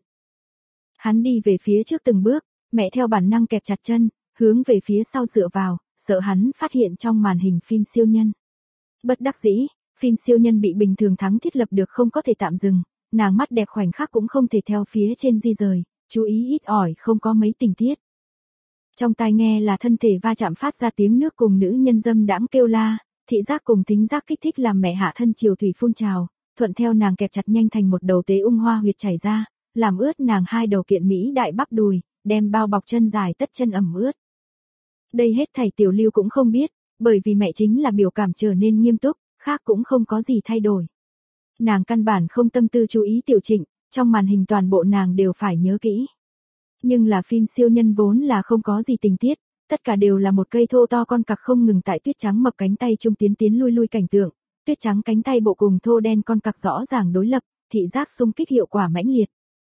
Speaker 1: Hắn đi về phía trước từng bước, mẹ theo bản năng kẹp chặt chân, hướng về phía sau dựa vào, sợ hắn phát hiện trong màn hình phim siêu nhân. Bất đắc dĩ, phim siêu nhân bị bình thường thắng thiết lập được không có thể tạm dừng, nàng mắt đẹp khoảnh khắc cũng không thể theo phía trên di rời, chú ý ít ỏi không có mấy tình tiết. Trong tai nghe là thân thể va chạm phát ra tiếng nước cùng nữ nhân dâm đãng kêu la, thị giác cùng thính giác kích thích làm mẹ hạ thân chiều thủy phun trào, thuận theo nàng kẹp chặt nhanh thành một đầu tế ung hoa huyệt chảy ra, làm ướt nàng hai đầu kiện mỹ đại bắp đùi, đem bao bọc chân dài tất chân ẩm ướt. Đây hết thảy Tiểu Lưu cũng không biết, bởi vì mẹ chính là biểu cảm trở nên nghiêm túc, khác cũng không có gì thay đổi. Nàng căn bản không tâm tư chú ý Tiểu Trịnh, trong màn hình toàn bộ nàng đều phải nhớ kỹ. Nhưng là phim siêu nhân vốn là không có gì tình tiết, tất cả đều là một cây thô to con cặc không ngừng tại tuyết trắng mập cánh tay trung tiến lui cảnh tượng, tuyết trắng cánh tay bộ cùng thô đen con cặc rõ ràng đối lập, thị giác xung kích hiệu quả mãnh liệt.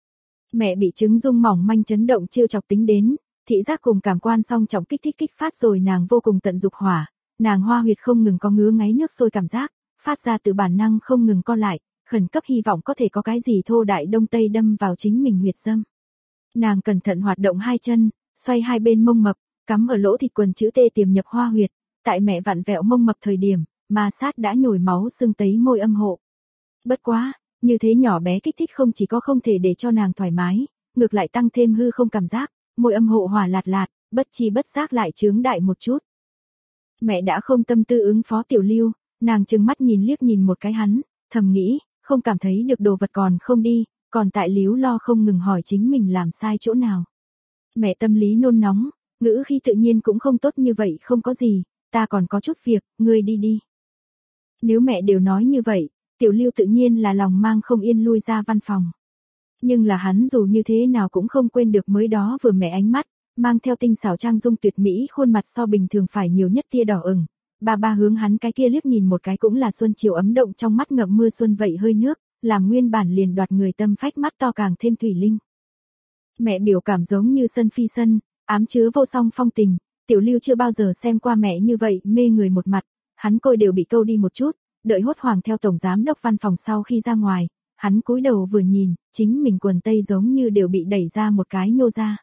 Speaker 1: Mẹ bị trứng dung mỏng manh chấn động chiêu chọc tính đến, thị giác cùng cảm quan song trọng kích thích kích phát rồi nàng vô cùng tận dục hỏa, nàng hoa huyệt không ngừng có ngứa ngáy nước sôi cảm giác, phát ra từ bản năng không ngừng co lại, khẩn cấp hy vọng có thể có cái gì thô đại đông tây đâm vào chính mình huyệt dâm. Nàng cẩn thận hoạt động hai chân, xoay hai bên mông mập, cắm ở lỗ thịt quần chữ T tiềm nhập hoa huyệt, tại mẹ vặn vẹo mông mập thời điểm, ma sát đã nhồi máu sưng tấy môi âm hộ. Bất quá, như thế nhỏ bé kích thích không chỉ có không thể để cho nàng thoải mái, ngược lại tăng thêm hư không cảm giác, môi âm hộ hỏa lạt lạt, bất chi bất giác lại chướng đại một chút. Mẹ đã không tâm tư ứng phó Tiểu Lưu, nàng trừng mắt nhìn liếc nhìn một cái hắn, thầm nghĩ, không cảm thấy được đồ vật còn không đi, còn tại líu lo không ngừng hỏi chính mình làm sai chỗ nào. Mẹ tâm lý nôn nóng, ngữ khi tự nhiên cũng không tốt như vậy, không có gì, ta còn có chút việc, ngươi đi đi. Nếu mẹ đều nói như vậy, Tiểu Lưu tự nhiên là lòng mang không yên lui ra văn phòng. Nhưng là hắn dù như thế nào cũng không quên được mới đó vừa mẹ ánh mắt, mang theo tinh xảo trang dung tuyệt mỹ, khuôn mặt so bình thường phải nhiều nhất tia đỏ ửng. Ba hướng hắn cái kia liếc nhìn một cái cũng là xuân chiều ấm động trong mắt ngậm mưa xuân vậy hơi nước, làm nguyên bản liền đoạt người tâm phách mắt to càng thêm thủy linh. Mẹ biểu cảm giống như sân phi sân, ám chứa vô song phong tình, Tiểu Lưu chưa bao giờ xem qua mẹ như vậy, mê người một mặt, hắn côi đều bị câu đi một chút, đợi hốt hoảng theo tổng giám đốc văn phòng sau khi ra ngoài, hắn cúi đầu vừa nhìn, chính mình quần tây giống như đều bị đẩy ra một cái nhô ra.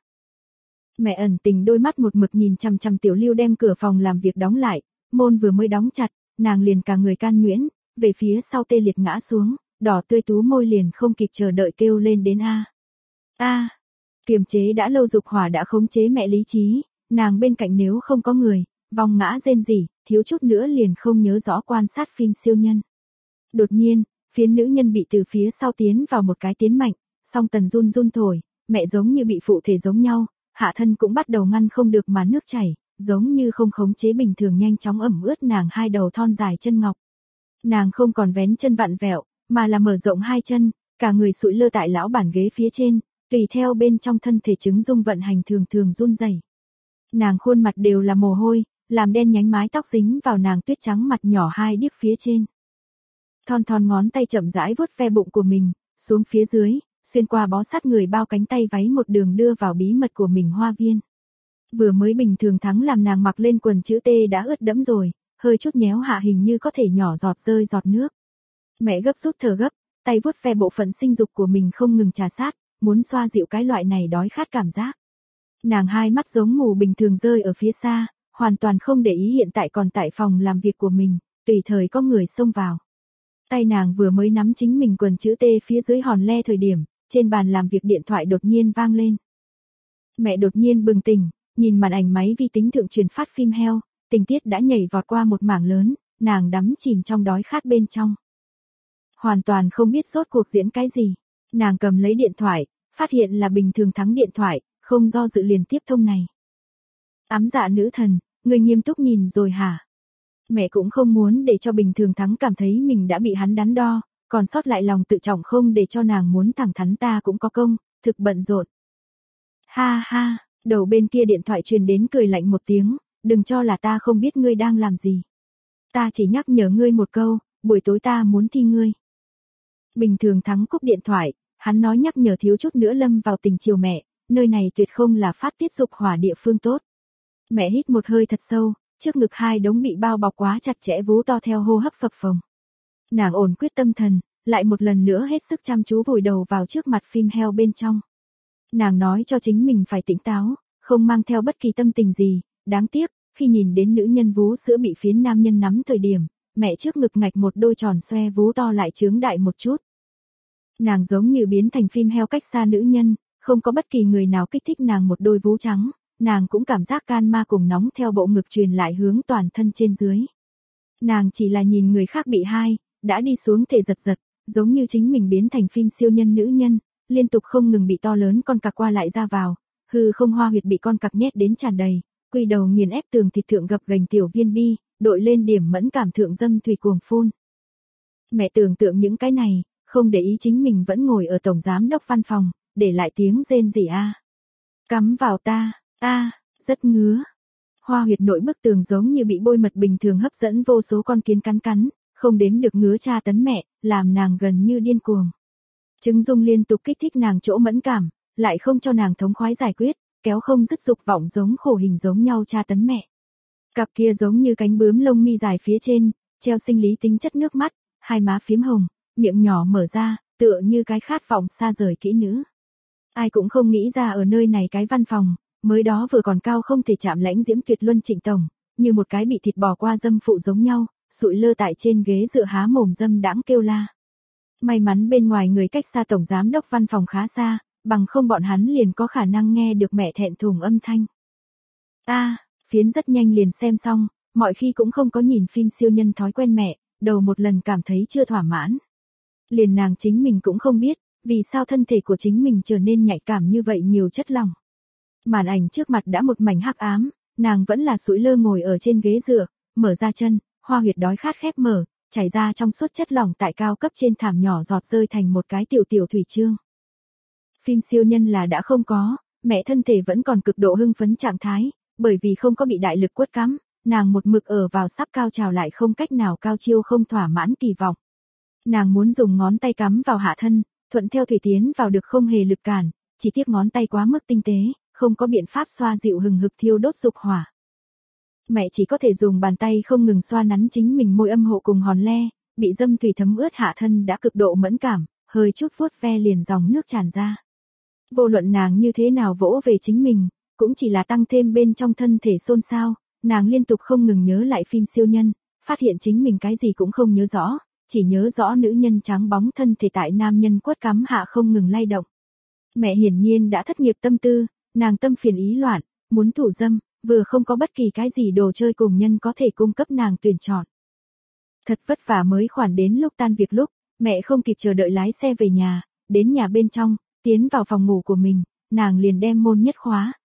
Speaker 1: Mẹ ẩn tình đôi mắt một mực nhìn chằm chằm Tiểu Lưu đem cửa phòng làm việc đóng lại, môn vừa mới đóng chặt, nàng liền cả người can nhuyễn, về phía sau tê liệt ngã xuống, đỏ tươi tú môi liền không kịp chờ đợi kêu lên đến a. Kiềm chế đã lâu dục hỏa đã khống chế mẹ lý trí, nàng bên cạnh nếu không có người, vòng ngã rên rỉ, thiếu chút nữa liền không nhớ rõ quan sát phim siêu nhân. Đột nhiên, phiến nữ nhân bị từ phía sau tiến vào một cái tiến mạnh, song tần run run thổi, mẹ giống như bị phụ thể giống nhau, hạ thân cũng bắt đầu ngăn không được mà nước chảy, giống như không khống chế bình thường nhanh chóng ẩm ướt nàng hai đầu thon dài chân ngọc. Nàng không còn vén chân vặn vẹo, mà là mở rộng hai chân, cả người sụi lơ tại lão bản ghế phía trên, tùy theo bên trong thân thể chứng dung vận hành thường thường run rẩy. Nàng khuôn mặt đều là mồ hôi, làm đen nhánh mái tóc dính vào nàng tuyết trắng mặt nhỏ hai điếc phía trên. Thon thon ngón tay chậm rãi vuốt ve bụng của mình, xuống phía dưới, xuyên qua bó sát người bao cánh tay váy một đường đưa vào bí mật của mình hoa viên. Vừa mới bình thường thắng làm nàng mặc lên quần chữ T đã ướt đẫm rồi, hơi chút nhéo hạ hình như có thể nhỏ giọt rơi giọt nước. Mẹ gấp rút thở gấp, tay vuốt ve bộ phận sinh dục của mình không ngừng trà sát, muốn xoa dịu cái loại này đói khát cảm giác. Nàng hai mắt giống mù bình thường rơi ở phía xa, hoàn toàn không để ý hiện tại còn tại phòng làm việc của mình, tùy thời có người xông vào. Tay nàng vừa mới nắm chính mình quần chữ T phía dưới hòn le thời điểm, trên bàn làm việc điện thoại đột nhiên vang lên. Mẹ đột nhiên bừng tỉnh, nhìn màn ảnh máy vi tính thượng truyền phát phim heo, tình tiết đã nhảy vọt qua một mảng lớn, nàng đắm chìm trong đói khát bên trong. Hoàn toàn không biết rốt cuộc diễn cái gì, nàng cầm lấy điện thoại, phát hiện là Bình Thường Thắng điện thoại, không do dự liền tiếp thông này. Ám dạ nữ thần, người nghiêm túc nhìn rồi hả? Mẹ cũng không muốn để cho Bình Thường Thắng cảm thấy mình đã bị hắn đắn đo, còn sót lại lòng tự trọng không để cho nàng muốn thẳng thắn ta cũng có công, thực bận rộn. Ha ha, đầu bên kia điện thoại truyền đến cười lạnh một tiếng, đừng cho là ta không biết ngươi đang làm gì. Ta chỉ nhắc nhở ngươi một câu, buổi tối ta muốn thi ngươi. Bình Thường Thắng cúp điện thoại, hắn nói nhắc nhở thiếu chút nữa lâm vào tình chiều mẹ, nơi này tuyệt không là phát tiết dục hỏa địa phương tốt. Mẹ hít một hơi thật sâu, trước ngực hai đống bị bao bọc quá chặt chẽ vú to theo hô hấp phập phồng. Nàng ổn quyết tâm thần, lại một lần nữa hết sức chăm chú vùi đầu vào trước mặt phim heo bên trong. Nàng nói cho chính mình phải tỉnh táo, không mang theo bất kỳ tâm tình gì, đáng tiếc, khi nhìn đến nữ nhân vú sữa bị phiến nam nhân nắm thời điểm, mẹ trước ngực ngạch một đôi tròn xoe vú to lại trướng đại một chút. Nàng giống như biến thành phim heo cách xa nữ nhân, không có bất kỳ người nào kích thích nàng một đôi vú trắng, nàng cũng cảm giác can ma cùng nóng theo bộ ngực truyền lại hướng toàn thân trên dưới. Nàng chỉ là nhìn người khác bị hai, đã đi xuống thể giật giật, giống như chính mình biến thành phim siêu nhân nữ nhân, liên tục không ngừng bị to lớn con cặc qua lại ra vào, hư không hoa huyệt bị con cặc nhét đến tràn đầy, quy đầu nghiền ép tường thịt thượng gập gành tiểu viên bi, đội lên điểm mẫn cảm thượng dâm thủy cuồng phun. Mẹ tưởng tượng những cái này, không để ý chính mình vẫn ngồi ở tổng giám đốc văn phòng, để lại tiếng rên rỉ a. Cắm vào ta, a, rất ngứa. Hoa huyệt nội bức tường giống như bị bôi mật bình thường hấp dẫn vô số con kiến cắn cắn, không đếm được ngứa tra tấn mẹ, làm nàng gần như điên cuồng. Trứng dung liên tục kích thích nàng chỗ mẫn cảm, lại không cho nàng thống khoái giải quyết, kéo không dứt dục vọng giống khổ hình giống nhau tra tấn mẹ. Cặp kia giống như cánh bướm lông mi dài phía trên, treo sinh lý tính chất nước mắt, hai má phím hồng, miệng nhỏ mở ra, tựa như cái khát vọng xa rời kỹ nữ. Ai cũng không nghĩ ra ở nơi này cái văn phòng, mới đó vừa còn cao không thể chạm lãnh diễm tuyệt luân Trịnh tổng, như một cái bị thịt bò qua dâm phụ giống nhau, sụi lơ tại trên ghế dựa há mồm dâm đãng kêu la. May mắn bên ngoài người cách xa tổng giám đốc văn phòng khá xa, bằng không bọn hắn liền có khả năng nghe được mẹ thẹn thùng âm thanh. Phiến rất nhanh liền xem xong, mọi khi cũng không có nhìn phim siêu nhân thói quen mẹ, đầu một lần cảm thấy chưa thỏa mãn. Liền nàng chính mình cũng không biết, vì sao thân thể của chính mình trở nên nhạy cảm như vậy nhiều chất lỏng. Màn ảnh trước mặt đã một mảnh hắc ám, nàng vẫn là sụi lơ ngồi ở trên ghế dựa, mở ra chân, hoa huyệt đói khát khép mở, chảy ra trong suốt chất lỏng tại cao cấp trên thảm nhỏ giọt rơi thành một cái tiểu tiểu thủy chương. Phim siêu nhân là đã không có, mẹ thân thể vẫn còn cực độ hưng phấn trạng thái, bởi vì không có bị đại lực quất cắm, nàng một mực ở vào sắp cao trào lại không cách nào cao chiêu không thỏa mãn kỳ vọng. Nàng muốn dùng ngón tay cắm vào hạ thân, thuận theo thủy tiến vào được không hề lực cản, chỉ tiếc ngón tay quá mức tinh tế, không có biện pháp xoa dịu hừng hực thiêu đốt dục hỏa. Mẹ chỉ có thể dùng bàn tay không ngừng xoa nắn chính mình môi âm hộ cùng hòn le, bị dâm thủy thấm ướt hạ thân đã cực độ mẫn cảm, hơi chút vuốt ve liền dòng nước tràn ra. Vô luận nàng như thế nào vỗ về chính mình, cũng chỉ là tăng thêm bên trong thân thể xôn xao, nàng liên tục không ngừng nhớ lại phim siêu nhân, phát hiện chính mình cái gì cũng không nhớ rõ, chỉ nhớ rõ nữ nhân trắng bóng thân thể tại nam nhân quất cắm hạ không ngừng lay động. Mẹ hiển nhiên đã thất nghiệp tâm tư, nàng tâm phiền ý loạn, muốn thủ dâm, vừa không có bất kỳ cái gì đồ chơi cùng nhân có thể cung cấp nàng tuyển chọn. Thật vất vả mới khoản đến lúc tan việc lúc, mẹ không kịp chờ đợi lái xe về nhà, đến nhà bên trong, tiến vào phòng ngủ của mình, nàng liền đem môn nhất khóa,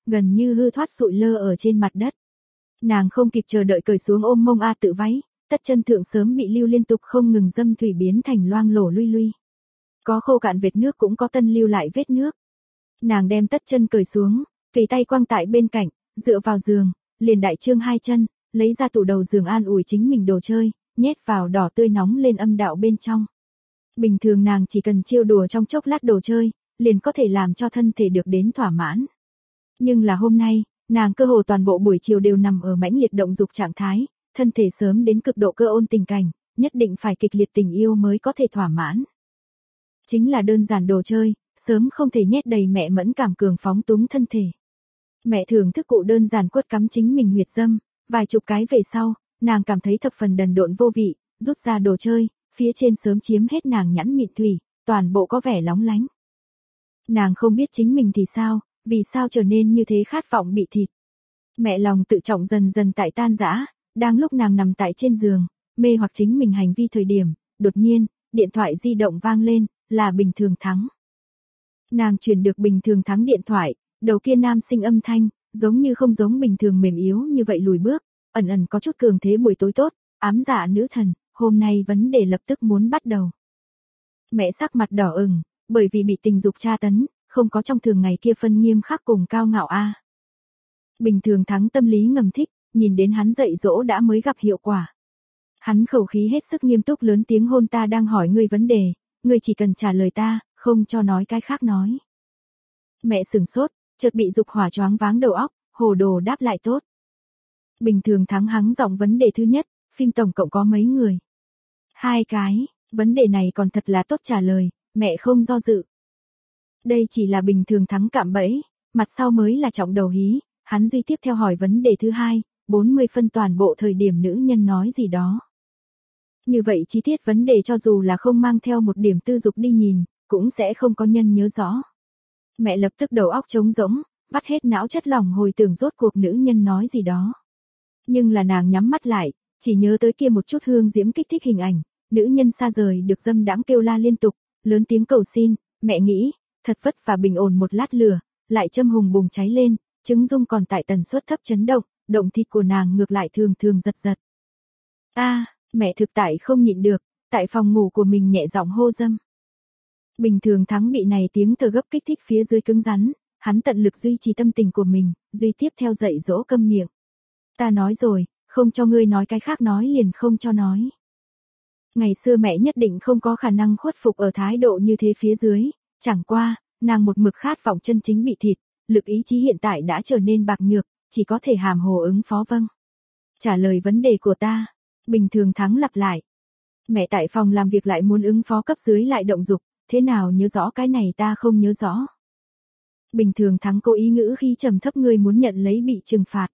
Speaker 1: gần như hư thoát sụi lơ ở trên mặt đất. Nàng không kịp chờ đợi cởi xuống ôm mông A Tự váy, tất chân thượng sớm bị lưu liên tục không ngừng dâm thủy biến thành loang lổ lui lui. Có khô cạn vệt nước cũng có tân lưu lại vết nước. Nàng đem tất chân cởi xuống, tùy tay quăng tại bên cạnh, dựa vào giường, liền đại trương hai chân, lấy ra tủ đầu giường an ủi chính mình đồ chơi, nhét vào đỏ tươi nóng lên âm đạo bên trong. Bình thường nàng chỉ cần trêu đùa trong chốc lát đồ chơi, liền có thể làm cho thân thể được đến thỏa mãn. Nhưng là hôm nay, nàng cơ hồ toàn bộ buổi chiều đều nằm ở mãnh liệt động dục trạng thái, thân thể sớm đến cực độ cơ ôn tình cảnh, nhất định phải kịch liệt tình yêu mới có thể thỏa mãn. Chính là đơn giản đồ chơi, sớm không thể nhét đầy mẹ mẫn cảm cường phóng túng thân thể. Mẹ thưởng thức cụ đơn giản quất cắm chính mình huyệt dâm, vài chục cái về sau, nàng cảm thấy thập phần đần độn vô vị, rút ra đồ chơi, phía trên sớm chiếm hết nàng nhẵn mịn thủy, toàn bộ có vẻ lóng lánh. Nàng không biết chính mình thì sao, vì sao trở nên như thế khát vọng bị thịt. Mẹ lòng tự trọng dần dần tại tan rã, đang lúc nàng nằm tại trên giường, mê hoặc chính mình hành vi thời điểm, đột nhiên, điện thoại di động vang lên, là Bình Thường Thắng. Nàng truyền được Bình Thường Thắng điện thoại, đầu kia nam sinh âm thanh, giống như không giống bình thường mềm yếu như vậy lùi bước, ẩn ẩn có chút cường thế buổi tối tốt, ám dạ nữ thần, hôm nay vấn đề lập tức muốn bắt đầu. Mẹ sắc mặt đỏ ửng, bởi vì bị tình dục tra tấn, không có trong thường ngày kia phân nghiêm khắc cùng cao ngạo a. Bình Thường Thắng tâm lý ngầm thích, nhìn đến hắn dạy dỗ đã mới gặp hiệu quả. Hắn khẩu khí hết sức nghiêm túc lớn tiếng hôn ta đang hỏi ngươi vấn đề, ngươi chỉ cần trả lời ta, không cho nói cái khác nói. Mẹ sửng sốt, chợt bị dục hỏa choáng váng đầu óc, hồ đồ đáp lại tốt. Bình Thường Thắng hắng giọng vấn đề thứ nhất, phim tổng cộng có mấy người? 2 cái, vấn đề này còn thật là tốt trả lời, mẹ không do dự. Đây chỉ là Bình Thường Thắng cạm bẫy, mặt sau mới là trọng đầu hí, hắn duy tiếp theo hỏi vấn đề thứ hai, 40 phân toàn bộ thời điểm nữ nhân nói gì đó. Như vậy chi tiết vấn đề cho dù là không mang theo một điểm tư dục đi nhìn, cũng sẽ không có nhân nhớ rõ. Mẹ lập tức đầu óc trống rỗng, vắt hết não chất lỏng hồi tưởng rốt cuộc nữ nhân nói gì đó. Nhưng là nàng nhắm mắt lại, chỉ nhớ tới kia một chút hương diễm kích thích hình ảnh, nữ nhân xa rời được dâm đãng kêu la liên tục, lớn tiếng cầu xin, mẹ nghĩ, thật vất và bình ổn một lát lửa, lại châm hùng bùng cháy lên, trứng dung còn tại tần suất thấp chấn động, động thịt của nàng ngược lại thường thường giật giật. Mẹ thực tại không nhịn được, tại phòng ngủ của mình nhẹ giọng hô dâm. Bình Thường Thắng bị này tiếng thở gấp kích thích phía dưới cứng rắn, hắn tận lực duy trì tâm tình của mình, duy tiếp theo dạy dỗ câm miệng. Ta nói rồi, không cho ngươi nói cái khác nói liền không cho nói. Ngày xưa mẹ nhất định không có khả năng khuất phục ở thái độ như thế phía dưới, chẳng qua, nàng một mực khát vọng chân chính bị thịt, lực ý chí hiện tại đã trở nên bạc nhược, chỉ có thể hàm hồ ứng phó vâng. Trả lời vấn đề của ta, Bình Thường Thắng lặp lại. Mẹ tại phòng làm việc lại muốn ứng phó cấp dưới lại động dục, thế nào nhớ rõ cái này ta không nhớ rõ. Bình Thường Thắng cố ý ngữ khi trầm thấp ngươi muốn nhận lấy bị trừng phạt.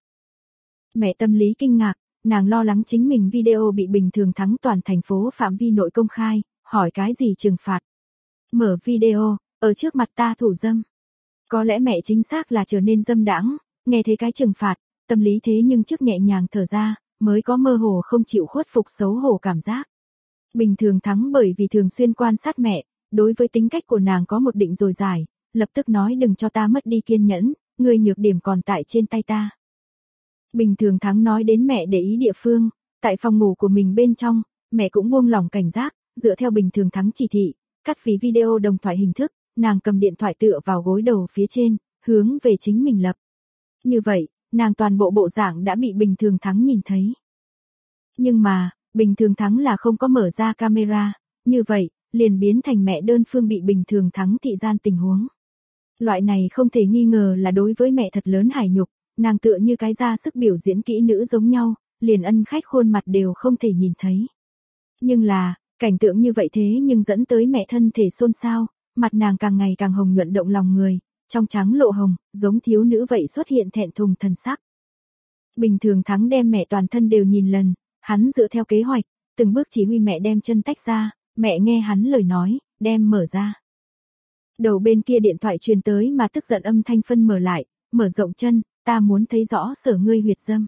Speaker 1: Mẹ tâm lý kinh ngạc, nàng lo lắng chính mình video bị Bình Thường Thắng toàn thành phố phạm vi nội công khai, hỏi cái gì trừng phạt. Mở video, ở trước mặt ta thủ dâm. Có lẽ mẹ chính xác là trở nên dâm đãng, nghe thấy cái trừng phạt, tâm lý thế nhưng trước nhẹ nhàng thở ra, mới có mơ hồ không chịu khuất phục xấu hổ cảm giác. Bình Thường Thắng bởi vì thường xuyên quan sát mẹ, đối với tính cách của nàng có một định rồi giải, lập tức nói đừng cho ta mất đi kiên nhẫn, người nhược điểm còn tại trên tay ta. Bình Thường Thắng nói đến mẹ để ý địa phương, tại phòng ngủ của mình bên trong, mẹ cũng buông lỏng cảnh giác, dựa theo Bình Thường Thắng chỉ thị, cắt phí video đồng thoại hình thức, nàng cầm điện thoại tựa vào gối đầu phía trên, hướng về chính mình lập. Như vậy, nàng toàn bộ bộ dạng đã bị Bình Thường Thắng nhìn thấy. Nhưng mà, Bình Thường Thắng là không có mở ra camera, như vậy, liền biến thành mẹ đơn phương bị Bình Thường Thắng thị gian tình huống. Loại này không thể nghi ngờ là đối với mẹ thật lớn hài nhục, nàng tựa như cái ra sức biểu diễn kỹ nữ giống nhau, liền ân khách khuôn mặt đều không thể nhìn thấy. Nhưng là, cảnh tượng như vậy thế nhưng dẫn tới mẹ thân thể xôn xao, mặt nàng càng ngày càng hồng nhuận động lòng người, trong trắng lộ hồng, giống thiếu nữ vậy xuất hiện thẹn thùng thần sắc. Bình Thường Thắng đem mẹ toàn thân đều nhìn lần, hắn dựa theo kế hoạch, từng bước chỉ huy mẹ đem chân tách ra, mẹ nghe hắn lời nói, đem mở ra. Đầu bên kia điện thoại truyền tới mà tức giận âm thanh phân mở lại, mở rộng chân, ta muốn thấy rõ sở ngươi huyệt dâm.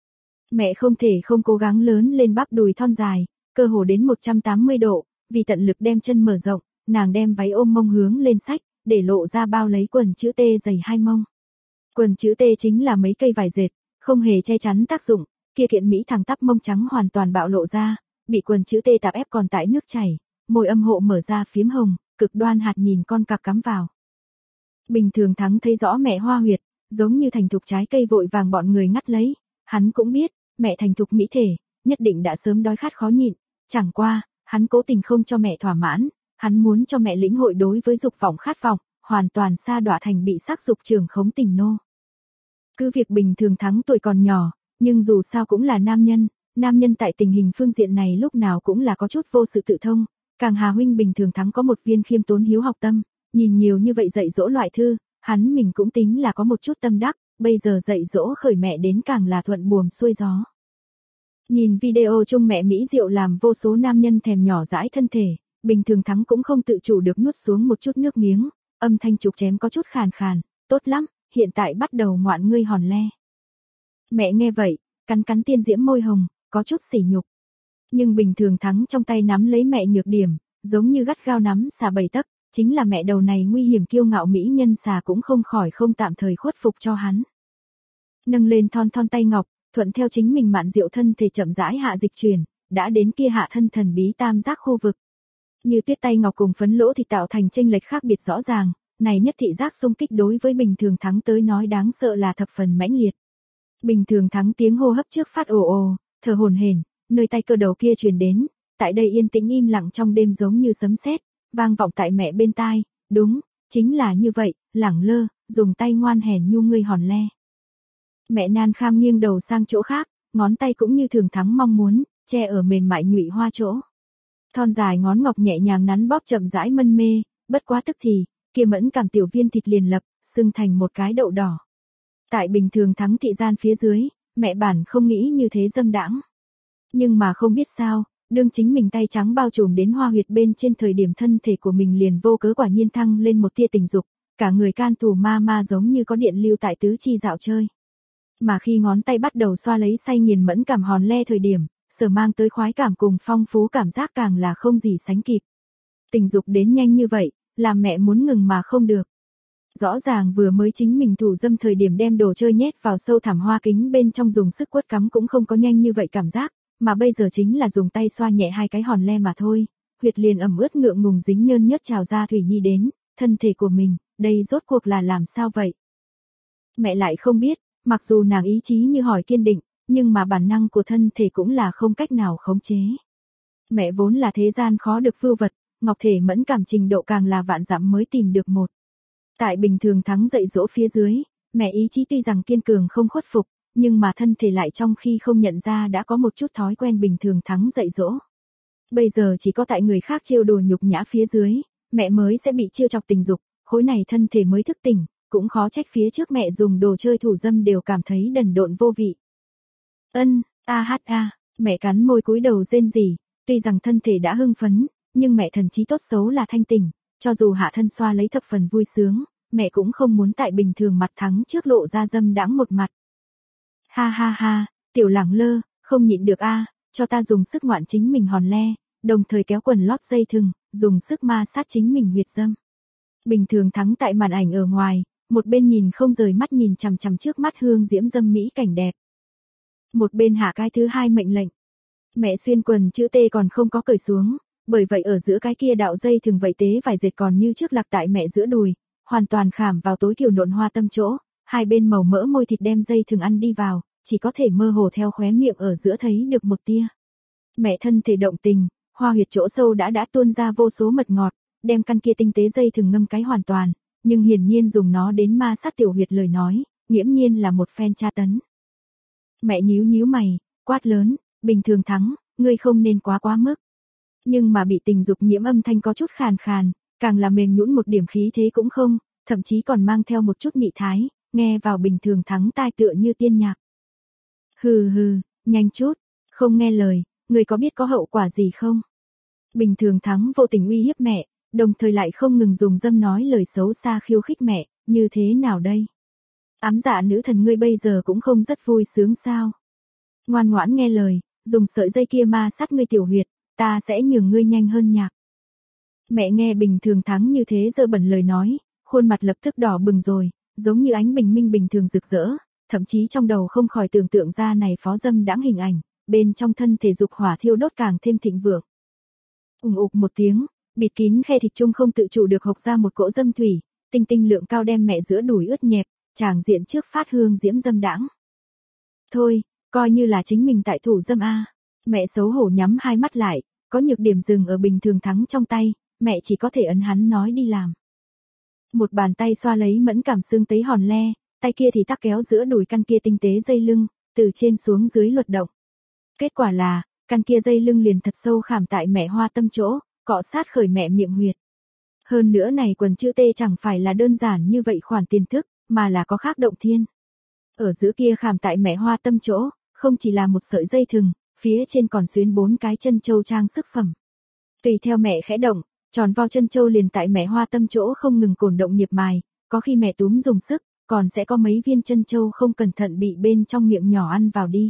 Speaker 1: Mẹ không thể không cố gắng lớn lên bắp đùi thon dài, cơ hồ đến 180 độ, vì tận lực đem chân mở rộng, nàng đem váy ôm mông hướng lên sách, để lộ ra bao lấy quần chữ T dày hai mông. Quần chữ T chính là mấy cây vải dệt, không hề che chắn tác dụng, kia kiện Mỹ thẳng tắp mông trắng hoàn toàn bạo lộ ra, bị quần chữ T tạp ép còn tại nước chảy, môi âm hộ mở ra phiếm hồng, cực đoan hạt nhìn con cặc cắm vào. Bình Thường Thắng thấy rõ mẹ hoa huyệt, giống như thành thục trái cây vội vàng bọn người ngắt lấy, hắn cũng biết, mẹ thành thục mỹ thể, nhất định đã sớm đói khát khó nhịn, chẳng qua, hắn cố tình không cho mẹ thỏa mãn, hắn muốn cho mẹ lĩnh hội đối với dục vọng khát vọng, hoàn toàn sa đọa thành bị sắc dục trường khống tình nô. Cứ việc Bình Thường Thắng tuổi còn nhỏ, nhưng dù sao cũng là nam nhân tại tình hình phương diện này lúc nào cũng là có chút vô sự tự thông, càng Hà huynh Bình Thường Thắng có một viên khiêm tốn hiếu học tâm, nhìn nhiều như vậy dạy dỗ loại thư, hắn mình cũng tính là có một chút tâm đắc, bây giờ dạy dỗ khởi mẹ đến càng là thuận buồm xuôi gió. Nhìn video chung mẹ mỹ diệu làm vô số nam nhân thèm nhỏ dãi thân thể, Bình Thường Thắng cũng không tự chủ được nuốt xuống một chút nước miếng, âm thanh trục chém có chút khàn khàn, tốt lắm, hiện tại bắt đầu ngoạn ngươi hòn le. Mẹ nghe vậy, cắn cắn tiên diễm môi hồng, có chút sỉ nhục. Nhưng Bình Thường Thắng trong tay nắm lấy mẹ nhược điểm, giống như gắt gao nắm xà bầy tấc, chính là mẹ đầu này nguy hiểm kiêu ngạo mỹ nhân xà cũng không khỏi không tạm thời khuất phục cho hắn. Nâng lên thon thon tay ngọc, thuận theo chính mình mạn diệu thân thể chậm rãi hạ dịch chuyển, đã đến kia hạ thân thần bí tam giác khu vực. Như tuyết tay ngọc cùng phấn lỗ thì tạo thành chênh lệch khác biệt rõ ràng, này nhất thị giác xung kích đối với Bình Thường Thắng tới nói đáng sợ là thập phần mãnh liệt. Bình Thường Thắng tiếng hô hấp trước phát ồ ồ, thở hổn hển, nơi tay cơ đầu kia truyền đến, tại đây yên tĩnh im lặng trong đêm giống như sấm sét, vang vọng tại mẹ bên tai, đúng, chính là như vậy, lẳng lơ, dùng tay ngoan hèn nhu ngươi hòn le. Mẹ nan kham nghiêng đầu sang chỗ khác, ngón tay cũng như Thường Thắng mong muốn, che ở mềm mại nhụy hoa chỗ. Thon dài ngón ngọc nhẹ nhàng nắn bóp chậm rãi mân mê, bất quá tức thì, kia mẫn cảm tiểu viên thịt liền lập, sưng thành một cái đậu đỏ. Tại Bình Thường Thắng thị gian phía dưới, mẹ bản không nghĩ như thế dâm đãng. Nhưng mà không biết sao, đương chính mình tay trắng bao trùm đến hoa huyệt bên trên thời điểm thân thể của mình liền vô cớ quả nhiên thăng lên một tia tình dục, cả người can tù ma giống như có điện lưu tại tứ chi dạo chơi. Mà khi ngón tay bắt đầu xoa lấy say nghiền mẫn cảm hòn le thời điểm, sở mang tới khoái cảm cùng phong phú cảm giác càng là không gì sánh kịp. Tình dục đến nhanh như vậy, làm mẹ muốn ngừng mà không được. Rõ ràng vừa mới chính mình thủ dâm thời điểm đem đồ chơi nhét vào sâu thẳm hoa kính bên trong dùng sức quất cắm cũng không có nhanh như vậy cảm giác, mà bây giờ chính là dùng tay xoa nhẹ hai cái hòn le mà thôi, huyệt liền ẩm ướt ngượng ngùng dính nhơn nhớt trào ra thủy nhi đến, thân thể của mình, đây rốt cuộc là làm sao vậy? Mẹ lại không biết, mặc dù nàng ý chí như hỏi kiên định, nhưng mà bản năng của thân thể cũng là không cách nào khống chế. Mẹ vốn là thế gian khó được vưu vật, ngọc thể mẫn cảm trình độ càng là vạn dặm mới tìm được một. Tại Bình Thường Thắng dạy dỗ phía dưới, mẹ ý chí tuy rằng kiên cường không khuất phục, nhưng mà thân thể lại trong khi không nhận ra đã có một chút thói quen Bình Thường Thắng dạy dỗ. Bây giờ chỉ có tại người khác trêu đùa nhục nhã phía dưới, mẹ mới sẽ bị trêu chọc tình dục, khối này thân thể mới thức tỉnh, cũng khó trách phía trước mẹ dùng đồ chơi thủ dâm đều cảm thấy đần độn vô vị. Mẹ cắn môi cúi đầu rên rỉ, tuy rằng thân thể đã hưng phấn, nhưng mẹ thần trí tốt xấu là thanh tỉnh, cho dù hạ thân xoa lấy thập phần vui sướng, mẹ cũng không muốn tại Bình Thường mặt Thắng trước lộ ra dâm đãng một mặt. Ha, tiểu lẳng lơ, không nhịn được cho ta dùng sức ngoạn chính mình hòn le, đồng thời kéo quần lót dây thừng, dùng sức ma sát chính mình huyệt dâm. Bình Thường Thắng tại màn ảnh ở ngoài, một bên nhìn không rời mắt nhìn chằm chằm trước mắt hương diễm dâm mỹ cảnh đẹp. Một bên hạ cái thứ hai mệnh lệnh. Mẹ xuyên quần chữ T còn không có cởi xuống, bởi vậy ở giữa cái kia đạo dây thừng vậy tế vài dệt còn như trước lạc tại mẹ giữa đùi, hoàn toàn khảm vào tối kiểu nộn hoa tâm chỗ, hai bên màu mỡ môi thịt đem dây thừng ăn đi vào, chỉ có thể mơ hồ theo khóe miệng ở giữa thấy được một tia. Mẹ thân thể động tình, hoa huyệt chỗ sâu đã tuôn ra vô số mật ngọt, đem căn kia tinh tế dây thừng ngâm cái hoàn toàn, nhưng hiển nhiên dùng nó đến ma sát tiểu huyệt lời nói, nghiễm nhiên là một phen tra tấn. Mẹ nhíu mày, quát lớn, Bình Thường Thắng, ngươi không nên quá mức. Nhưng mà bị tình dục nhiễm âm thanh có chút khàn khàn, càng là mềm nhũn một điểm khí thế cũng không, thậm chí còn mang theo một chút mị thái, nghe vào Bình Thường Thắng tai tựa như tiên nhạc. Hừ, nhanh chút, không nghe lời, ngươi có biết có hậu quả gì không? Bình Thường Thắng vô tình uy hiếp mẹ, đồng thời lại không ngừng dùng dâm nói lời xấu xa khiêu khích mẹ, như thế nào đây? Ám dạ nữ thần ngươi bây giờ cũng không rất vui sướng sao? Ngoan ngoãn nghe lời, dùng sợi dây kia ma sát ngươi tiểu huyệt, ta sẽ nhường ngươi nhanh hơn nhạc. Mẹ nghe Bình Thường Thắng như thế dơ bẩn lời nói, khuôn mặt lập tức đỏ bừng rồi, giống như ánh bình minh bình thường rực rỡ, thậm chí trong đầu không khỏi tưởng tượng ra này phó dâm đãng hình ảnh, bên trong thân thể dục hỏa thiêu đốt càng thêm thịnh vượng. Ùng ục một tiếng, bịt kín khe thịt trung không tự chủ được hộc ra một cỗ dâm thủy, tinh tinh lượng cao đem mẹ giữa đùi ướt nhẹp, tràng diện trước phát hương diễm dâm đãng. Thôi, coi như là chính mình tại thủ dâm a. Mẹ xấu hổ nhắm hai mắt lại, có nhược điểm dừng ở bình thường thắng trong tay, mẹ chỉ có thể ấn hắn nói đi làm. Một bàn tay xoa lấy mẫn cảm xương tấy hòn le, tay kia thì tắc kéo giữa đùi căn kia tinh tế dây lưng, từ trên xuống dưới luật động. Kết quả là, căn kia dây lưng liền thật sâu khảm tại mẹ hoa tâm chỗ, cọ sát khởi mẹ miệng huyệt. Hơn nữa này quần chữ T chẳng phải là đơn giản như vậy khoản tiền thức, mà là có khác động thiên. Ở giữa kia khảm tại mẹ hoa tâm chỗ, không chỉ là một sợi dây thừng, phía trên còn xuyến 4 cái chân châu trang sức phẩm. Tùy theo mẹ khẽ động, tròn vo chân châu liền tại mẹ hoa tâm chỗ không ngừng cổn động nghiệp mài, có khi mẹ túm dùng sức, còn sẽ có mấy viên chân châu không cẩn thận bị bên trong miệng nhỏ ăn vào đi.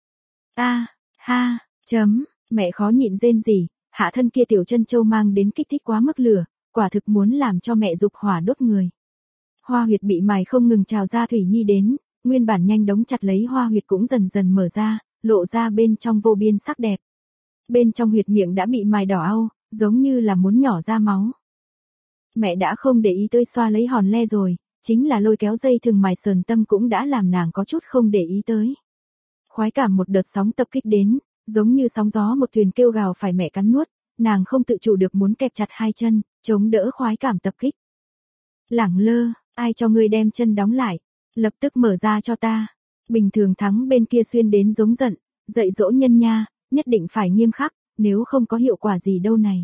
Speaker 1: Mẹ khó nhịn rên rỉ, hạ thân kia tiểu chân châu mang đến kích thích quá mức lửa, quả thực muốn làm cho mẹ dục hỏa đốt người. Hoa huyệt bị mài không ngừng trào ra thủy nhi đến, nguyên bản nhanh đóng chặt lấy hoa huyệt cũng dần dần mở ra, lộ ra bên trong vô biên sắc đẹp. Bên trong huyệt miệng đã bị mài đỏ au, giống như là muốn nhỏ ra máu. Mẹ đã không để ý tới xoa lấy hòn le rồi, chính là lôi kéo dây thừng mài sờn tâm cũng đã làm nàng có chút không để ý tới. Khoái cảm một đợt sóng tập kích đến, giống như sóng gió một thuyền kêu gào phải mẹ cắn nuốt, nàng không tự chủ được muốn kẹp chặt hai chân, chống đỡ khoái cảm tập kích. Lẳng lơ, ai cho ngươi đem chân đóng lại, lập tức mở ra cho ta. Bình thường thắng bên kia xuyên đến giống giận, dạy dỗ nhân nha, nhất định phải nghiêm khắc, nếu không có hiệu quả gì đâu này.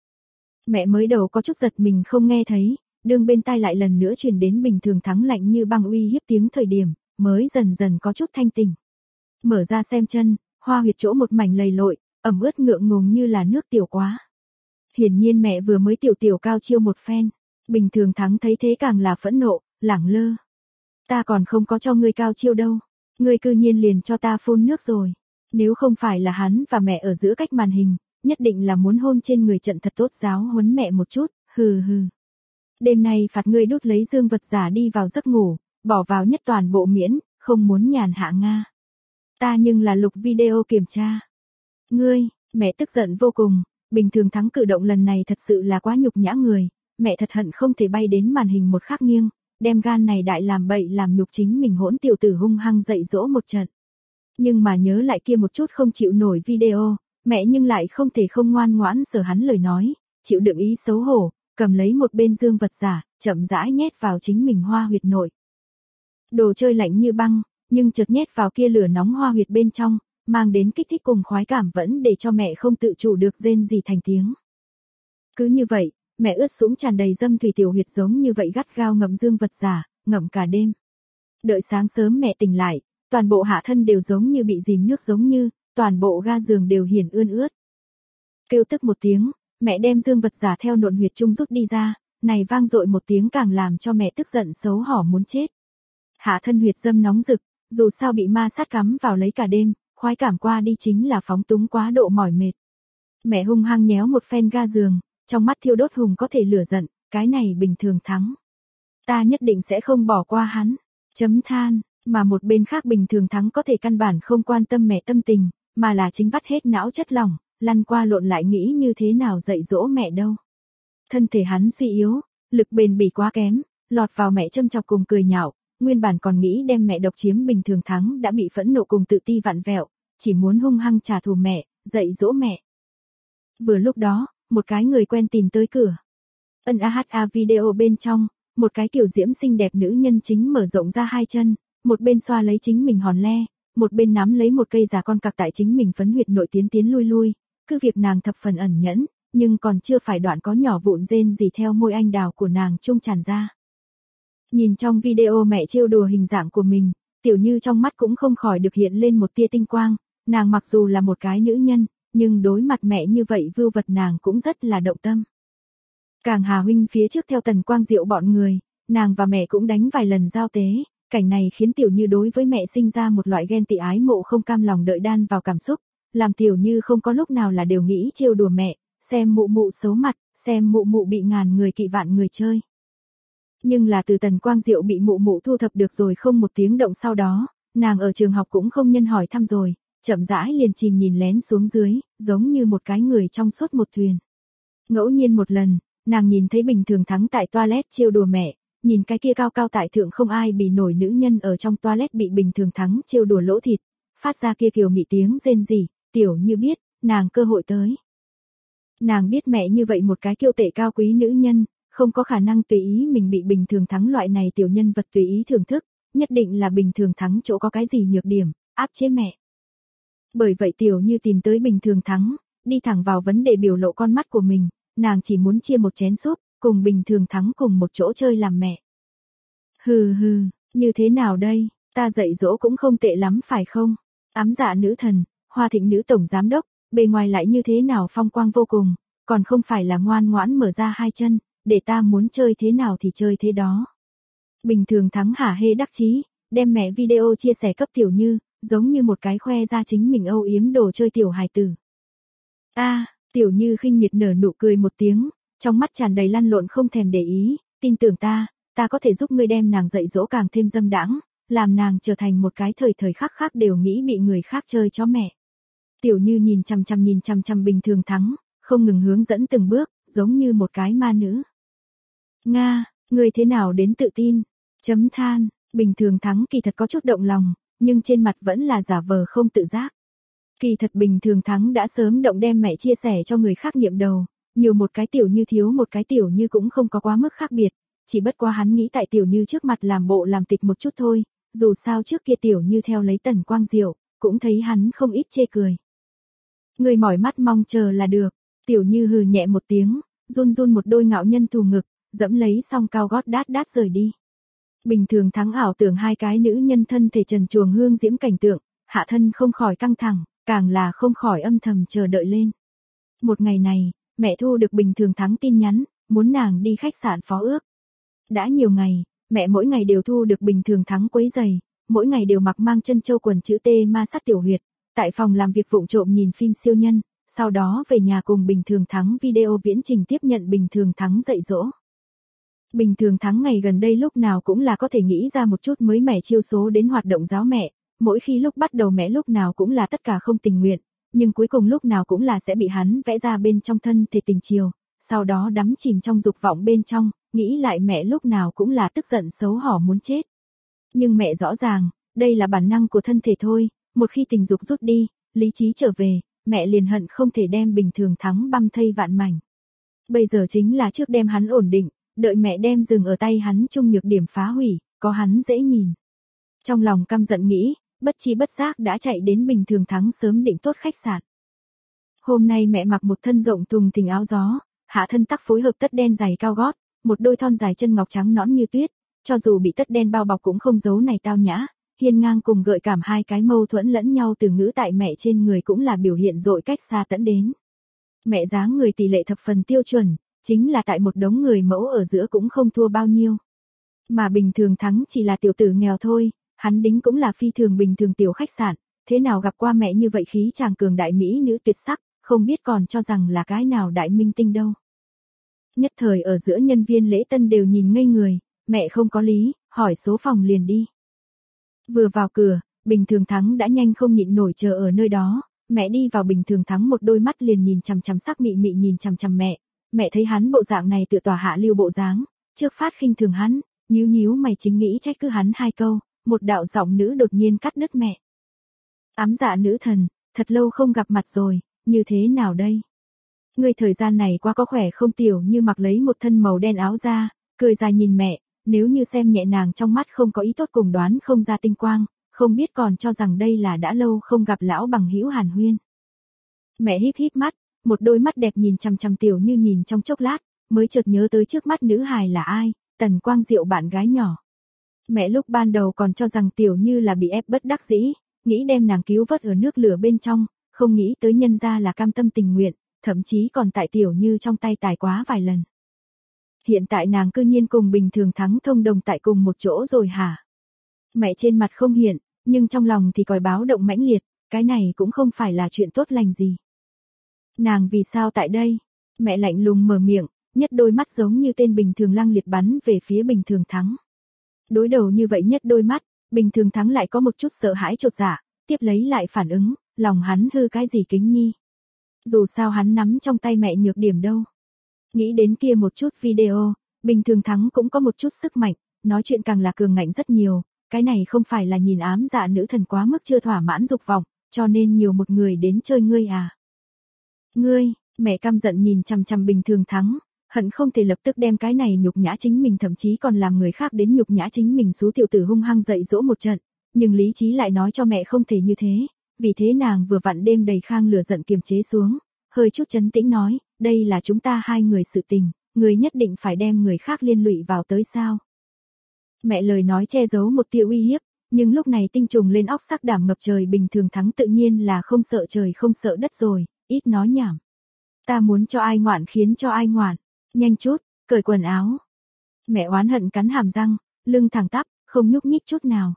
Speaker 1: Mẹ mới đầu có chút giật mình không nghe thấy, đương bên tai lại lần nữa truyền đến bình thường thắng lạnh như băng uy hiếp tiếng thời điểm, mới dần dần có chút thanh tỉnh. Mở ra xem chân, hoa huyệt chỗ một mảnh lầy lội, ẩm ướt ngượng ngùng như là nước tiểu quá. Hiển nhiên mẹ vừa mới tiểu cao chiêu một phen, bình thường thắng thấy thế càng là phẫn nộ, lẳng lơ. Ta còn không có cho ngươi cao chiêu đâu, ngươi cư nhiên liền cho ta phun nước rồi. Nếu không phải là hắn và mẹ ở giữa cách màn hình, nhất định là muốn hôn trên người trận thật tốt giáo huấn mẹ một chút, hừ hừ. Đêm nay phạt ngươi đút lấy dương vật giả đi vào giấc ngủ, bỏ vào nhất toàn bộ miễn, không muốn nhàn hạ Nga. Ta nhưng là lục video kiểm tra. Ngươi, mẹ tức giận vô cùng, bình thường thắng cử động lần này thật sự là quá nhục nhã người, mẹ thật hận không thể bay đến màn hình một khắc nghiêng, đem gan này đại làm bậy làm nhục chính mình hỗn tiểu tử hung hăng dạy dỗ một trận. Nhưng mà nhớ lại kia một chút không chịu nổi video, mẹ nhưng lại không thể không ngoan ngoãn sờ hắn lời nói, chịu đựng ý xấu hổ, cầm lấy một bên dương vật giả, chậm rãi nhét vào chính mình hoa huyệt nội. Đồ chơi lạnh như băng, nhưng chợt nhét vào kia lửa nóng hoa huyệt bên trong, mang đến kích thích cùng khoái cảm vẫn để cho mẹ không tự chủ được rên rỉ thành tiếng. Cứ như vậy, mẹ ướt sũng tràn đầy dâm thủy tiểu huyệt giống như vậy gắt gao ngậm dương vật giả, ngậm cả đêm. Đợi sáng sớm mẹ tỉnh lại, toàn bộ hạ thân đều giống như bị dìm nước giống như, toàn bộ ga giường đều hiển ươn ướt. Kêu tức một tiếng, mẹ đem dương vật giả theo nộn huyệt trung rút đi ra, này vang dội một tiếng càng làm cho mẹ tức giận xấu hổ muốn chết. Hạ thân huyệt dâm nóng rực, dù sao bị ma sát cắm vào lấy cả đêm, khoái cảm qua đi chính là phóng túng quá độ mỏi mệt. Mẹ hung hăng nhéo một phen ga giường, trong mắt thiêu đốt hùng có thể lửa giận, cái này bình thường thắng. Ta nhất định sẽ không bỏ qua hắn. Chấm than, mà một bên khác bình thường thắng có thể căn bản không quan tâm mẹ tâm tình, mà là chính vắt hết não chất lỏng, lăn qua lộn lại nghĩ như thế nào dạy dỗ mẹ đâu. Thân thể hắn suy yếu, lực bền bỉ quá kém, lọt vào mẹ châm chọc cùng cười nhạo, nguyên bản còn nghĩ đem mẹ độc chiếm bình thường thắng đã bị phẫn nộ cùng tự ti vặn vẹo, chỉ muốn hung hăng trả thù mẹ, dạy dỗ mẹ. Vừa lúc đó, một cái người quen tìm tới cửa. AHA video bên trong, một cái kiểu diễm xinh đẹp nữ nhân chính mở rộng ra hai chân, một bên xoa lấy chính mình hòn le, một bên nắm lấy một cây già con cặc tại chính mình phấn huyệt nội tiến lui lui, cứ việc nàng thập phần ẩn nhẫn, nhưng còn chưa phải đoạn có nhỏ vụn rên gì theo môi anh đào của nàng trung tràn ra. Nhìn trong video mẹ trêu đùa hình dạng của mình, Tiểu Như trong mắt cũng không khỏi được hiện lên một tia tinh quang, nàng mặc dù là một cái nữ nhân, nhưng đối mặt mẹ như vậy vưu vật nàng cũng rất là động tâm. Càng Hà huynh phía trước theo Tần Quang Diệu bọn người, nàng và mẹ cũng đánh vài lần giao tế, cảnh này khiến Tiểu Như đối với mẹ sinh ra một loại ghen tị ái mộ không cam lòng đợi đan vào cảm xúc, làm Tiểu Như không có lúc nào là đều nghĩ trêu đùa mẹ, xem mụ mụ xấu mặt, xem mụ mụ bị ngàn người kỵ vạn người chơi. Nhưng là từ Tần Quang Diệu bị mụ mụ thu thập được rồi không một tiếng động sau đó, nàng ở trường học cũng không nhân hỏi thăm rồi, chậm rãi liền chìm nhìn lén xuống dưới, giống như một cái người trong suốt một thuyền. Ngẫu nhiên một lần, nàng nhìn thấy Bình Thường Thắng tại toilet trêu đùa mẹ, nhìn cái kia cao cao tại thượng không ai bì nổi nữ nhân ở trong toilet bị Bình Thường Thắng trêu đùa lỗ thịt, phát ra kia kiều mị tiếng rên rỉ, Tiểu Như biết, nàng cơ hội tới. Nàng biết mẹ như vậy một cái kiêu tệ cao quý nữ nhân, không có khả năng tùy ý mình bị Bình Thường Thắng loại này tiểu nhân vật tùy ý thưởng thức, nhất định là Bình Thường Thắng chỗ có cái gì nhược điểm, áp chế mẹ. Bởi vậy Tiểu Như tìm tới Bình Thường Thắng, đi thẳng vào vấn đề biểu lộ con mắt của mình, nàng chỉ muốn chia một chén súp, cùng Bình Thường Thắng cùng một chỗ chơi làm mẹ. Hừ hừ, như thế nào đây, ta dạy dỗ cũng không tệ lắm phải không? Ám dạ nữ thần, Hoa Thịnh nữ tổng giám đốc, bề ngoài lại như thế nào phong quang vô cùng, còn không phải là ngoan ngoãn mở ra hai chân, để ta muốn chơi thế nào thì chơi thế đó. Bình Thường Thắng hả hê đắc chí, đem mẹ video chia sẻ cấp Tiểu Như, giống như một cái khoe ra chính mình âu yếm đồ chơi tiểu hài tử. Tiểu Như khinh miệt nở nụ cười một tiếng, trong mắt tràn đầy lăn lộn không thèm để ý, tin tưởng ta có thể giúp ngươi đem nàng dạy dỗ càng thêm dâm đãng, làm nàng trở thành một cái thời thời khắc khắc đều nghĩ bị người khác chơi chó mẹ. Tiểu Như nhìn chằm chằm Bình Thường Thắng, không ngừng hướng dẫn từng bước, giống như một cái ma nữ. Nga, ngươi thế nào đến tự tin? Chấm than, Bình Thường Thắng kỳ thật có chút động lòng, nhưng trên mặt vẫn là giả vờ không tự giác. Kỳ thật Bình Thường Thắng đã sớm động đem mẹ chia sẻ cho người khác nghiệm đầu, nhiều một cái Tiểu Như thiếu một cái Tiểu Như cũng không có quá mức khác biệt, chỉ bất quá hắn nghĩ tại Tiểu Như trước mặt làm bộ làm tịch một chút thôi, dù sao trước kia Tiểu Như theo lấy Tần Quang Diệu, cũng thấy hắn không ít chê cười. Người mỏi mắt mong chờ là được, Tiểu Như hừ nhẹ một tiếng, run run một đôi ngạo nhân thù ngực, dẫm lấy song cao gót đát đát rời đi. Bình Thường Thắng ảo tưởng hai cái nữ nhân thân thể trần truồng hương diễm cảnh tượng, hạ thân không khỏi căng thẳng, càng là không khỏi âm thầm chờ đợi lên. Một ngày này, mẹ thu được Bình Thường Thắng tin nhắn, muốn nàng đi khách sạn phó ước. Đã nhiều ngày, mẹ mỗi ngày đều thu được Bình Thường Thắng quấy giày, mỗi ngày đều mặc mang chân châu quần chữ T ma sát tiểu huyệt, tại phòng làm việc vụng trộm nhìn phim siêu nhân, sau đó về nhà cùng Bình Thường Thắng video viễn trình tiếp nhận Bình Thường Thắng dạy dỗ. Bình Thường Thắng ngày gần đây lúc nào cũng là có thể nghĩ ra một chút mới mẻ chiêu số đến hoạt động giáo mẹ, mỗi khi lúc bắt đầu mẹ lúc nào cũng là tất cả không tình nguyện, nhưng cuối cùng lúc nào cũng là sẽ bị hắn vẽ ra bên trong thân thể tình chiều, sau đó đắm chìm trong dục vọng bên trong, nghĩ lại mẹ lúc nào cũng là tức giận xấu hổ muốn chết. Nhưng mẹ rõ ràng, đây là bản năng của thân thể thôi, một khi tình dục rút đi, lý trí trở về, mẹ liền hận không thể đem Bình Thường Thắng băm thây vạn mảnh. Bây giờ chính là trước đem hắn ổn định, đợi mẹ đem dừng ở tay hắn chung nhược điểm phá hủy, có hắn dễ nhìn. Trong lòng căm giận nghĩ, bất chi bất giác đã chạy đến Bình Thường Thắng sớm định tốt khách sạn. Hôm nay mẹ mặc một thân rộng thùng thình áo gió, hạ thân tắc phối hợp tất đen giày cao gót, một đôi thon dài chân ngọc trắng nõn như tuyết, cho dù bị tất đen bao bọc cũng không giấu này tao nhã, hiên ngang cùng gợi cảm hai cái mâu thuẫn lẫn nhau từ ngữ tại mẹ trên người cũng là biểu hiện dội cách xa tận đến. Mẹ dáng người tỷ lệ thập phần tiêu chuẩn, chính là tại một đống người mẫu ở giữa cũng không thua bao nhiêu. Mà Bình Thường Thắng chỉ là tiểu tử nghèo thôi, hắn đính cũng là phi thường bình thường tiểu khách sạn, thế nào gặp qua mẹ như vậy khí chàng cường đại mỹ nữ tuyệt sắc, không biết còn cho rằng là cái nào đại minh tinh đâu. Nhất thời ở giữa nhân viên lễ tân đều nhìn ngây người, mẹ không có lý, hỏi số phòng liền đi. Vừa vào cửa, Bình Thường Thắng đã nhanh không nhịn nổi chờ ở nơi đó, mẹ đi vào Bình Thường Thắng một đôi mắt liền nhìn chằm chằm sắc mị mị nhìn chằm chằm mẹ thấy hắn bộ dạng này tựa tòa hạ lưu bộ dáng, trước phát khinh thường hắn, nhíu nhíu mày chính nghĩ trách cứ hắn hai câu, một đạo giọng nữ đột nhiên cắt đứt mẹ. Ám dạ nữ thần, thật lâu không gặp mặt rồi, như thế nào đây? Ngươi thời gian này qua có khỏe không? Tiểu Như mặc lấy một thân màu đen áo ra, cười dài nhìn mẹ, nếu như xem nhẹ nàng trong mắt không có ý tốt cùng đoán không ra tinh quang, không biết còn cho rằng đây là đã lâu không gặp lão bằng hữu hàn huyên. Mẹ híp híp mắt, một đôi mắt đẹp nhìn chằm chằm Tiểu Như nhìn trong chốc lát, mới chợt nhớ tới trước mắt nữ hài là ai, Tần Quang Diệu bạn gái nhỏ. Mẹ lúc ban đầu còn cho rằng Tiểu Như là bị ép bất đắc dĩ, nghĩ đem nàng cứu vớt ở nước lửa bên trong, không nghĩ tới nhân ra là cam tâm tình nguyện, thậm chí còn tại Tiểu Như trong tay tài quá vài lần. Hiện tại nàng cư nhiên cùng Bình Thường Thắng thông đồng tại cùng một chỗ rồi hả? Mẹ trên mặt không hiện, nhưng trong lòng thì còi báo động mãnh liệt, cái này cũng không phải là chuyện tốt lành gì. Nàng vì sao tại đây? Mẹ lạnh lùng mở miệng, nhất đôi mắt giống như tên Bình Thường lăng liệt bắn về phía Bình Thường Thắng. Đối đầu như vậy nhất đôi mắt, Bình Thường Thắng lại có một chút sợ hãi chột dạ, tiếp lấy lại phản ứng, lòng hắn hư cái gì Kính Nhi. Dù sao hắn nắm trong tay mẹ nhược điểm đâu. Nghĩ đến kia một chút video, Bình Thường Thắng cũng có một chút sức mạnh, nói chuyện càng là cường ngạnh rất nhiều, cái này không phải là nhìn ám dạ nữ thần quá mức chưa thỏa mãn dục vọng, cho nên nhiều một người đến chơi ngươi à. Ngươi, mẹ căm giận nhìn chằm chằm Bình Thường Thắng, hận không thể lập tức đem cái này nhục nhã chính mình, thậm chí còn làm người khác đến nhục nhã chính mình, xú tiểu tử hung hăng dạy dỗ một trận, nhưng lý trí lại nói cho mẹ không thể như thế, vì thế nàng vừa vặn đêm đầy khang lửa giận kiềm chế xuống, hơi chút trấn tĩnh nói, đây là chúng ta hai người sự tình, người nhất định phải đem người khác liên lụy vào tới sao. Mẹ lời nói che giấu một tia uy hiếp, nhưng lúc này tinh trùng lên óc sắc đảm ngập trời. Bình Thường Thắng tự nhiên là không sợ trời không sợ đất rồi, ít nói nhảm. Ta muốn cho ai ngoạn khiến cho ai ngoạn, nhanh chút, cởi quần áo. Mẹ oán hận cắn hàm răng, lưng thẳng tắp, không nhúc nhích chút nào.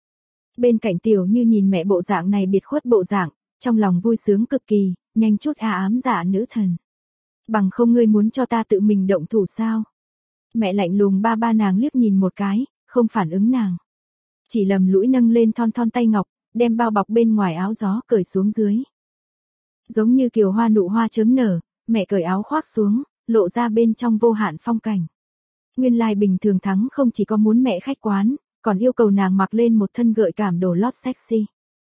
Speaker 1: Bên cạnh Tiểu Như nhìn mẹ bộ dạng này biệt khuất bộ dạng, trong lòng vui sướng cực kỳ, nhanh chút ám dạ nữ thần. Bằng không ngươi muốn cho ta tự mình động thủ sao? Mẹ lạnh lùng ba nàng liếc nhìn một cái, không phản ứng nàng. Chỉ lầm lũi nâng lên thon thon tay ngọc, đem bao bọc bên ngoài áo gió cởi xuống dưới. Giống như kiều hoa nụ hoa chớm nở, mẹ cởi áo khoác xuống, lộ ra bên trong vô hạn phong cảnh. Nguyên lai Bình Thường Thắng không chỉ có muốn mẹ khách quán, còn yêu cầu nàng mặc lên một thân gợi cảm đồ lót sexy.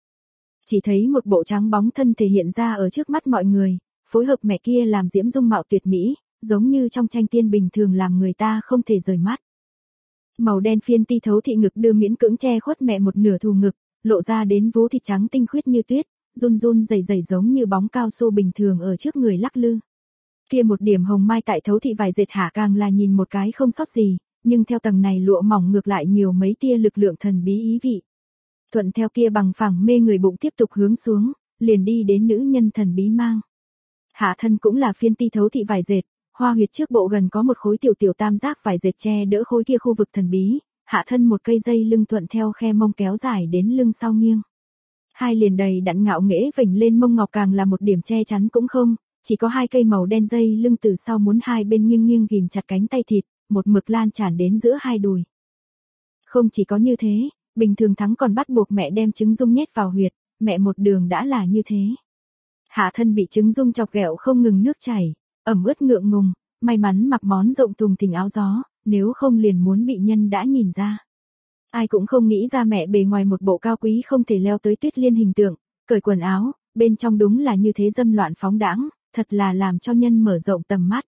Speaker 1: Chỉ thấy một bộ trắng bóng thân thể hiện ra ở trước mắt mọi người, phối hợp mẹ kia làm diễm dung mạo tuyệt mỹ, giống như trong tranh tiên bình thường làm người ta không thể rời mắt. Màu đen phiên ti thấu thị ngực đưa miễn cưỡng che khuất mẹ một nửa thù ngực, lộ ra đến vú thịt trắng tinh khuyết như tuyết, run run rẩy rẩy giống như bóng cao su bình thường ở trước người lắc lư. Kia một điểm hồng mai tại thấu thị vải dệt hạ càng là nhìn một cái không sót gì, nhưng theo tầng này lụa mỏng ngược lại nhiều mấy tia lực lượng thần bí ý vị. Thuận theo kia bằng phẳng mê người bụng tiếp tục hướng xuống, liền đi đến nữ nhân thần bí mang. Hạ thân cũng là phiên ti thấu thị vải dệt, hoa huyệt trước bộ gần có một khối tiểu tam giác vải dệt che đỡ khối kia khu vực thần bí, hạ thân một cây dây lưng thuận theo khe mông kéo dài đến lưng sau nghiêng. Hai liền đầy đặn ngạo nghễ vểnh lên mông ngọc càng là một điểm che chắn cũng không, chỉ có hai cây màu đen dây lưng từ sau muốn hai bên nghiêng nghiêng ghìm chặt cánh tay thịt, một mực lan tràn đến giữa hai đùi. Không chỉ có như thế, Bình Thường Thắng còn bắt buộc mẹ đem trứng dung nhét vào huyệt, mẹ một đường đã là như thế. Hạ thân bị trứng dung chọc ghẹo không ngừng nước chảy, ẩm ướt ngượng ngùng, may mắn mặc món rộng thùng thình áo gió, nếu không liền muốn bị nhân đã nhìn ra. Ai cũng không nghĩ ra mẹ bề ngoài một bộ cao quý không thể leo tới Tuyết Liên hình tượng, cởi quần áo, bên trong đúng là như thế dâm loạn phóng đãng, thật là làm cho nhân mở rộng tầm mắt.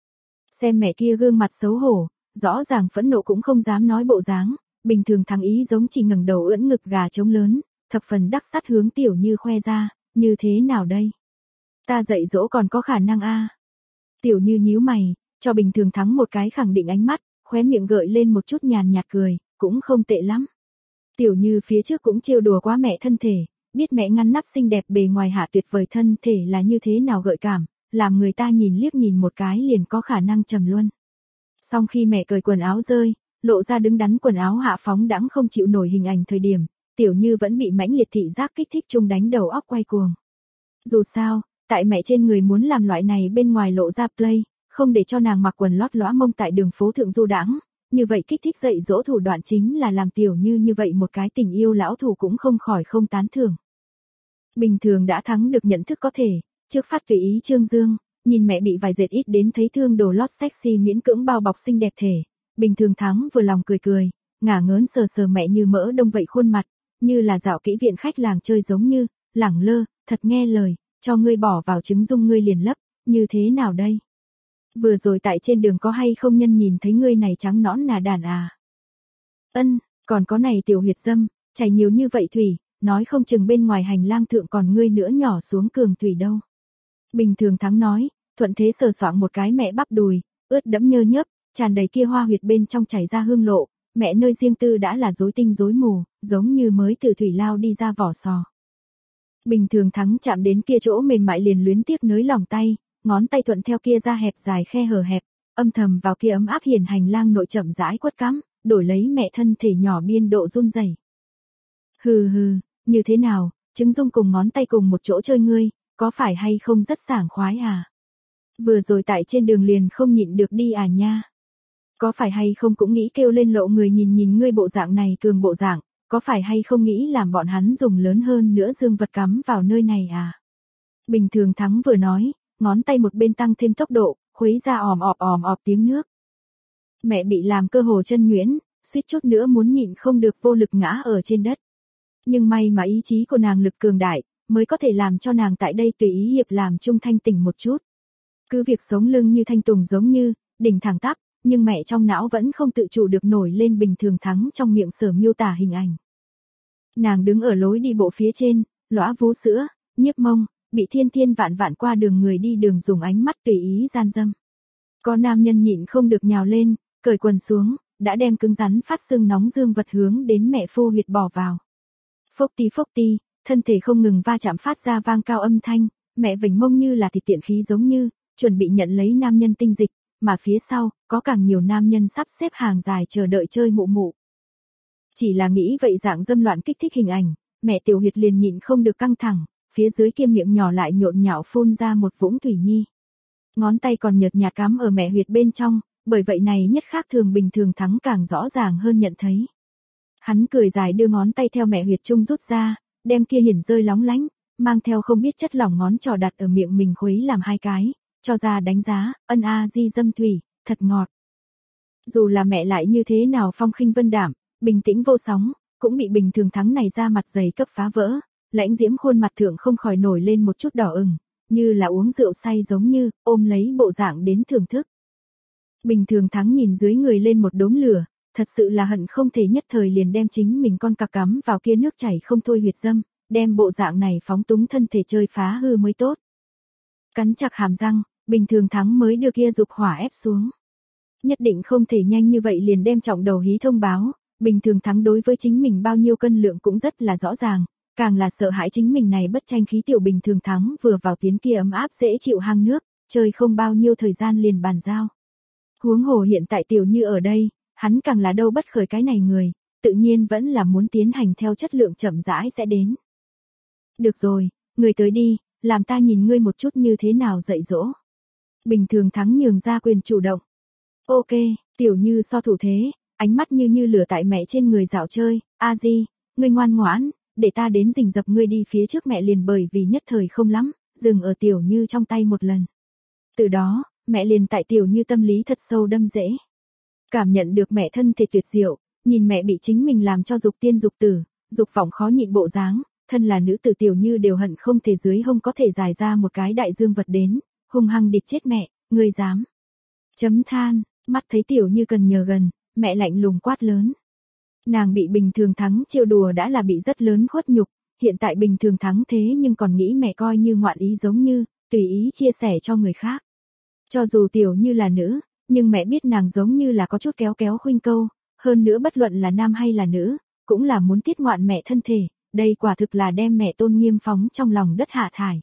Speaker 1: Xem mẹ kia gương mặt xấu hổ, rõ ràng phẫn nộ cũng không dám nói bộ dáng, Bình Thường Thắng ý giống chỉ ngẩng đầu ưỡn ngực gà trống lớn, thập phần đắc sắt hướng Tiểu Như khoe ra, như thế nào đây? Ta dạy dỗ còn có khả năng a. Tiểu Như nhíu mày, cho Bình Thường Thắng một cái khẳng định ánh mắt, khóe miệng gợi lên một chút nhàn nhạt cười, cũng không tệ lắm. Tiểu Như phía trước cũng trêu đùa quá mẹ thân thể, biết mẹ ngăn nắp xinh đẹp bề ngoài hạ tuyệt vời thân thể là như thế nào gợi cảm, làm người ta nhìn liếc nhìn một cái liền có khả năng trầm luân. Song khi mẹ cởi quần áo rơi, lộ ra đứng đắn quần áo hạ phóng đãng không chịu nổi hình ảnh thời điểm, Tiểu Như vẫn bị mãnh liệt thị giác kích thích chung đánh đầu óc quay cuồng. Dù sao, tại mẹ trên người muốn làm loại này bên ngoài lộ ra play, không để cho nàng mặc quần lót lõa mông tại đường phố thượng du đãng, như vậy kích thích dạy dỗ thủ đoạn chính là làm Tiểu Như như vậy một cái tình yêu lão thủ cũng không khỏi không tán thưởng. Bình thường đã thắng được nhận thức có thể, trước phát tùy ý trương dương, nhìn mẹ bị vài dệt ít đến thấy thương đồ lót sexy miễn cưỡng bao bọc xinh đẹp thể, Bình Thường Thắng vừa lòng cười cười, ngả ngớn sờ sờ mẹ như mỡ đông vậy khuôn mặt, như là dạo kỹ viện khách làng chơi giống như, lẳng lơ, thật nghe lời, cho ngươi bỏ vào trứng dung ngươi liền lấp, như thế nào đây? Vừa rồi tại trên đường có hay không nhân nhìn thấy ngươi này trắng nõn nà đàn à? Ân, còn có này tiểu huyệt dâm, chảy nhiều như vậy thủy, nói không chừng bên ngoài hành lang thượng còn ngươi nữa nhỏ xuống cường thủy đâu. Bình Thường Thắng nói, thuận thế sờ soạng một cái mẹ bắp đùi, ướt đẫm nhơ nhớp, tràn đầy kia hoa huyệt bên trong chảy ra hương lộ, mẹ nơi riêng tư đã là rối tinh rối mù, giống như mới từ thủy lao đi ra vỏ sò. Bình Thường Thắng chạm đến kia chỗ mềm mại liền luyến tiếc nới lòng tay, ngón tay thuận theo kia ra hẹp dài khe hở hẹp, âm thầm vào kia ấm áp hiền hành lang nội chậm rãi quất cắm, đổi lấy mẹ thân thể nhỏ biên độ run rẩy. Hừ hừ, như thế nào, trứng dung cùng ngón tay cùng một chỗ chơi ngươi, có phải hay không rất sảng khoái à? Vừa rồi tại trên đường liền không nhịn được đi à nha. Có phải hay không cũng nghĩ kêu lên lộ người nhìn nhìn ngươi bộ dạng này cường bộ dạng, có phải hay không nghĩ làm bọn hắn dùng lớn hơn nữa dương vật cắm vào nơi này à. Bình Thường Thắng vừa nói, ngón tay một bên tăng thêm tốc độ, khuấy ra òm ọp tiếng nước. Mẹ bị làm cơ hồ chân nhuyễn, suýt chút nữa muốn nhịn không được vô lực ngã ở trên đất. Nhưng may mà ý chí của nàng lực cường đại, mới có thể làm cho nàng tại đây tùy ý hiệp làm trung thanh tỉnh một chút. Cứ việc sống lưng như thanh tùng giống như, đỉnh thẳng tắp, nhưng mẹ trong não vẫn không tự chủ được nổi lên Bình Thường Thắng trong miệng sở miêu tả hình ảnh. Nàng đứng ở lối đi bộ phía trên, lõa vú sữa, nhiếp mông, bị thiên vạn vạn qua đường người đi đường dùng ánh mắt tùy ý gian dâm. Có nam nhân nhịn không được nhào lên, cởi quần xuống, đã đem cứng rắn phát sưng nóng dương vật hướng đến mẹ phô huyệt bỏ vào. Phốc ti, thân thể không ngừng va chạm phát ra vang cao âm thanh, mẹ vểnh mông như là thịt tiện khí giống như, chuẩn bị nhận lấy nam nhân tinh dịch, mà phía sau, có càng nhiều nam nhân sắp xếp hàng dài chờ đợi chơi mụ mụ. Chỉ là nghĩ vậy dạng dâm loạn kích thích hình ảnh, mẹ tiểu huyệt liền nhịn không được căng thẳng, phía dưới kia miệng nhỏ lại nhộn nhạo phun ra một vũng thủy nhi. Ngón tay còn nhợt nhạt cắm ở mẹ huyệt bên trong, bởi vậy này nhất khác thường Bình Thường Thắng càng rõ ràng hơn nhận thấy. Hắn cười dài đưa ngón tay theo mẹ huyệt trung rút ra, đem kia hiển rơi lóng lánh, mang theo không biết chất lỏng ngón trỏ đặt ở miệng mình khuấy làm hai cái, cho ra đánh giá, ân a di dâm thủy, thật ngọt. Dù là mẹ lại như thế nào phong khinh vân đảm, bình tĩnh vô sóng, cũng bị Bình Thường Thắng này ra mặt dày cấp phá vỡ, lãnh diễm khuôn mặt thượng không khỏi nổi lên một chút đỏ ửng, như là uống rượu say giống như, ôm lấy bộ dạng đến thưởng thức. Bình Thường Thắng nhìn dưới người lên một đốm lửa, thật sự là hận không thể nhất thời liền đem chính mình con cặc cắm vào kia nước chảy không thôi huyệt dâm, đem bộ dạng này phóng túng thân thể chơi phá hư mới tốt. Cắn chặt hàm răng, Bình Thường Thắng mới đưa kia dục hỏa ép xuống. Nhất định không thể nhanh như vậy liền đem trọng đầu hí thông báo, Bình Thường Thắng đối với chính mình bao nhiêu cân lượng cũng rất là rõ ràng, càng là sợ hãi chính mình này bất tranh khí tiểu Bình Thường Thắng vừa vào tiến kia ấm áp dễ chịu hang nước, chơi không bao nhiêu thời gian liền bàn giao. Huống hồ hiện tại tiểu như ở đây, hắn càng là đâu bất khởi cái này người, tự nhiên vẫn là muốn tiến hành theo chất lượng chậm rãi sẽ đến. Được rồi, người tới đi, làm ta nhìn ngươi một chút như thế nào dạy dỗ. Bình Thường Thắng nhường ra quyền chủ động. Ok, tiểu như so thủ thế, ánh mắt như lửa tại mẹ trên người dạo chơi, a di, ngươi ngoan ngoãn, để ta đến rình dập ngươi đi phía trước mẹ liền bởi vì nhất thời không lắm, dừng ở tiểu như trong tay một lần. Từ đó, mẹ liền tại tiểu như tâm lý thật sâu đâm rễ. Cảm nhận được mẹ thân thể tuyệt diệu, nhìn mẹ bị chính mình làm cho dục tiên dục tử, dục vọng khó nhịn bộ dáng, thân là nữ tử tiểu như đều hận không thể dưới hông có thể dài ra một cái đại dương vật đến, hung hăng địt chết mẹ, ngươi dám. Chấm than, mắt thấy tiểu như cần nhờ gần, mẹ lạnh lùng quát lớn. Nàng bị Bình Thường Thắng trêu đùa đã là bị rất lớn khuất nhục, hiện tại Bình Thường Thắng thế nhưng còn nghĩ mẹ coi như ngoạn ý giống như, tùy ý chia sẻ cho người khác. Cho dù tiểu như là nữ, nhưng mẹ biết nàng giống như là có chút kéo khuynh câu, hơn nữa bất luận là nam hay là nữ, cũng là muốn tiết ngoạn mẹ thân thể, đây quả thực là đem mẹ tôn nghiêm phóng trong lòng đất hạ thải.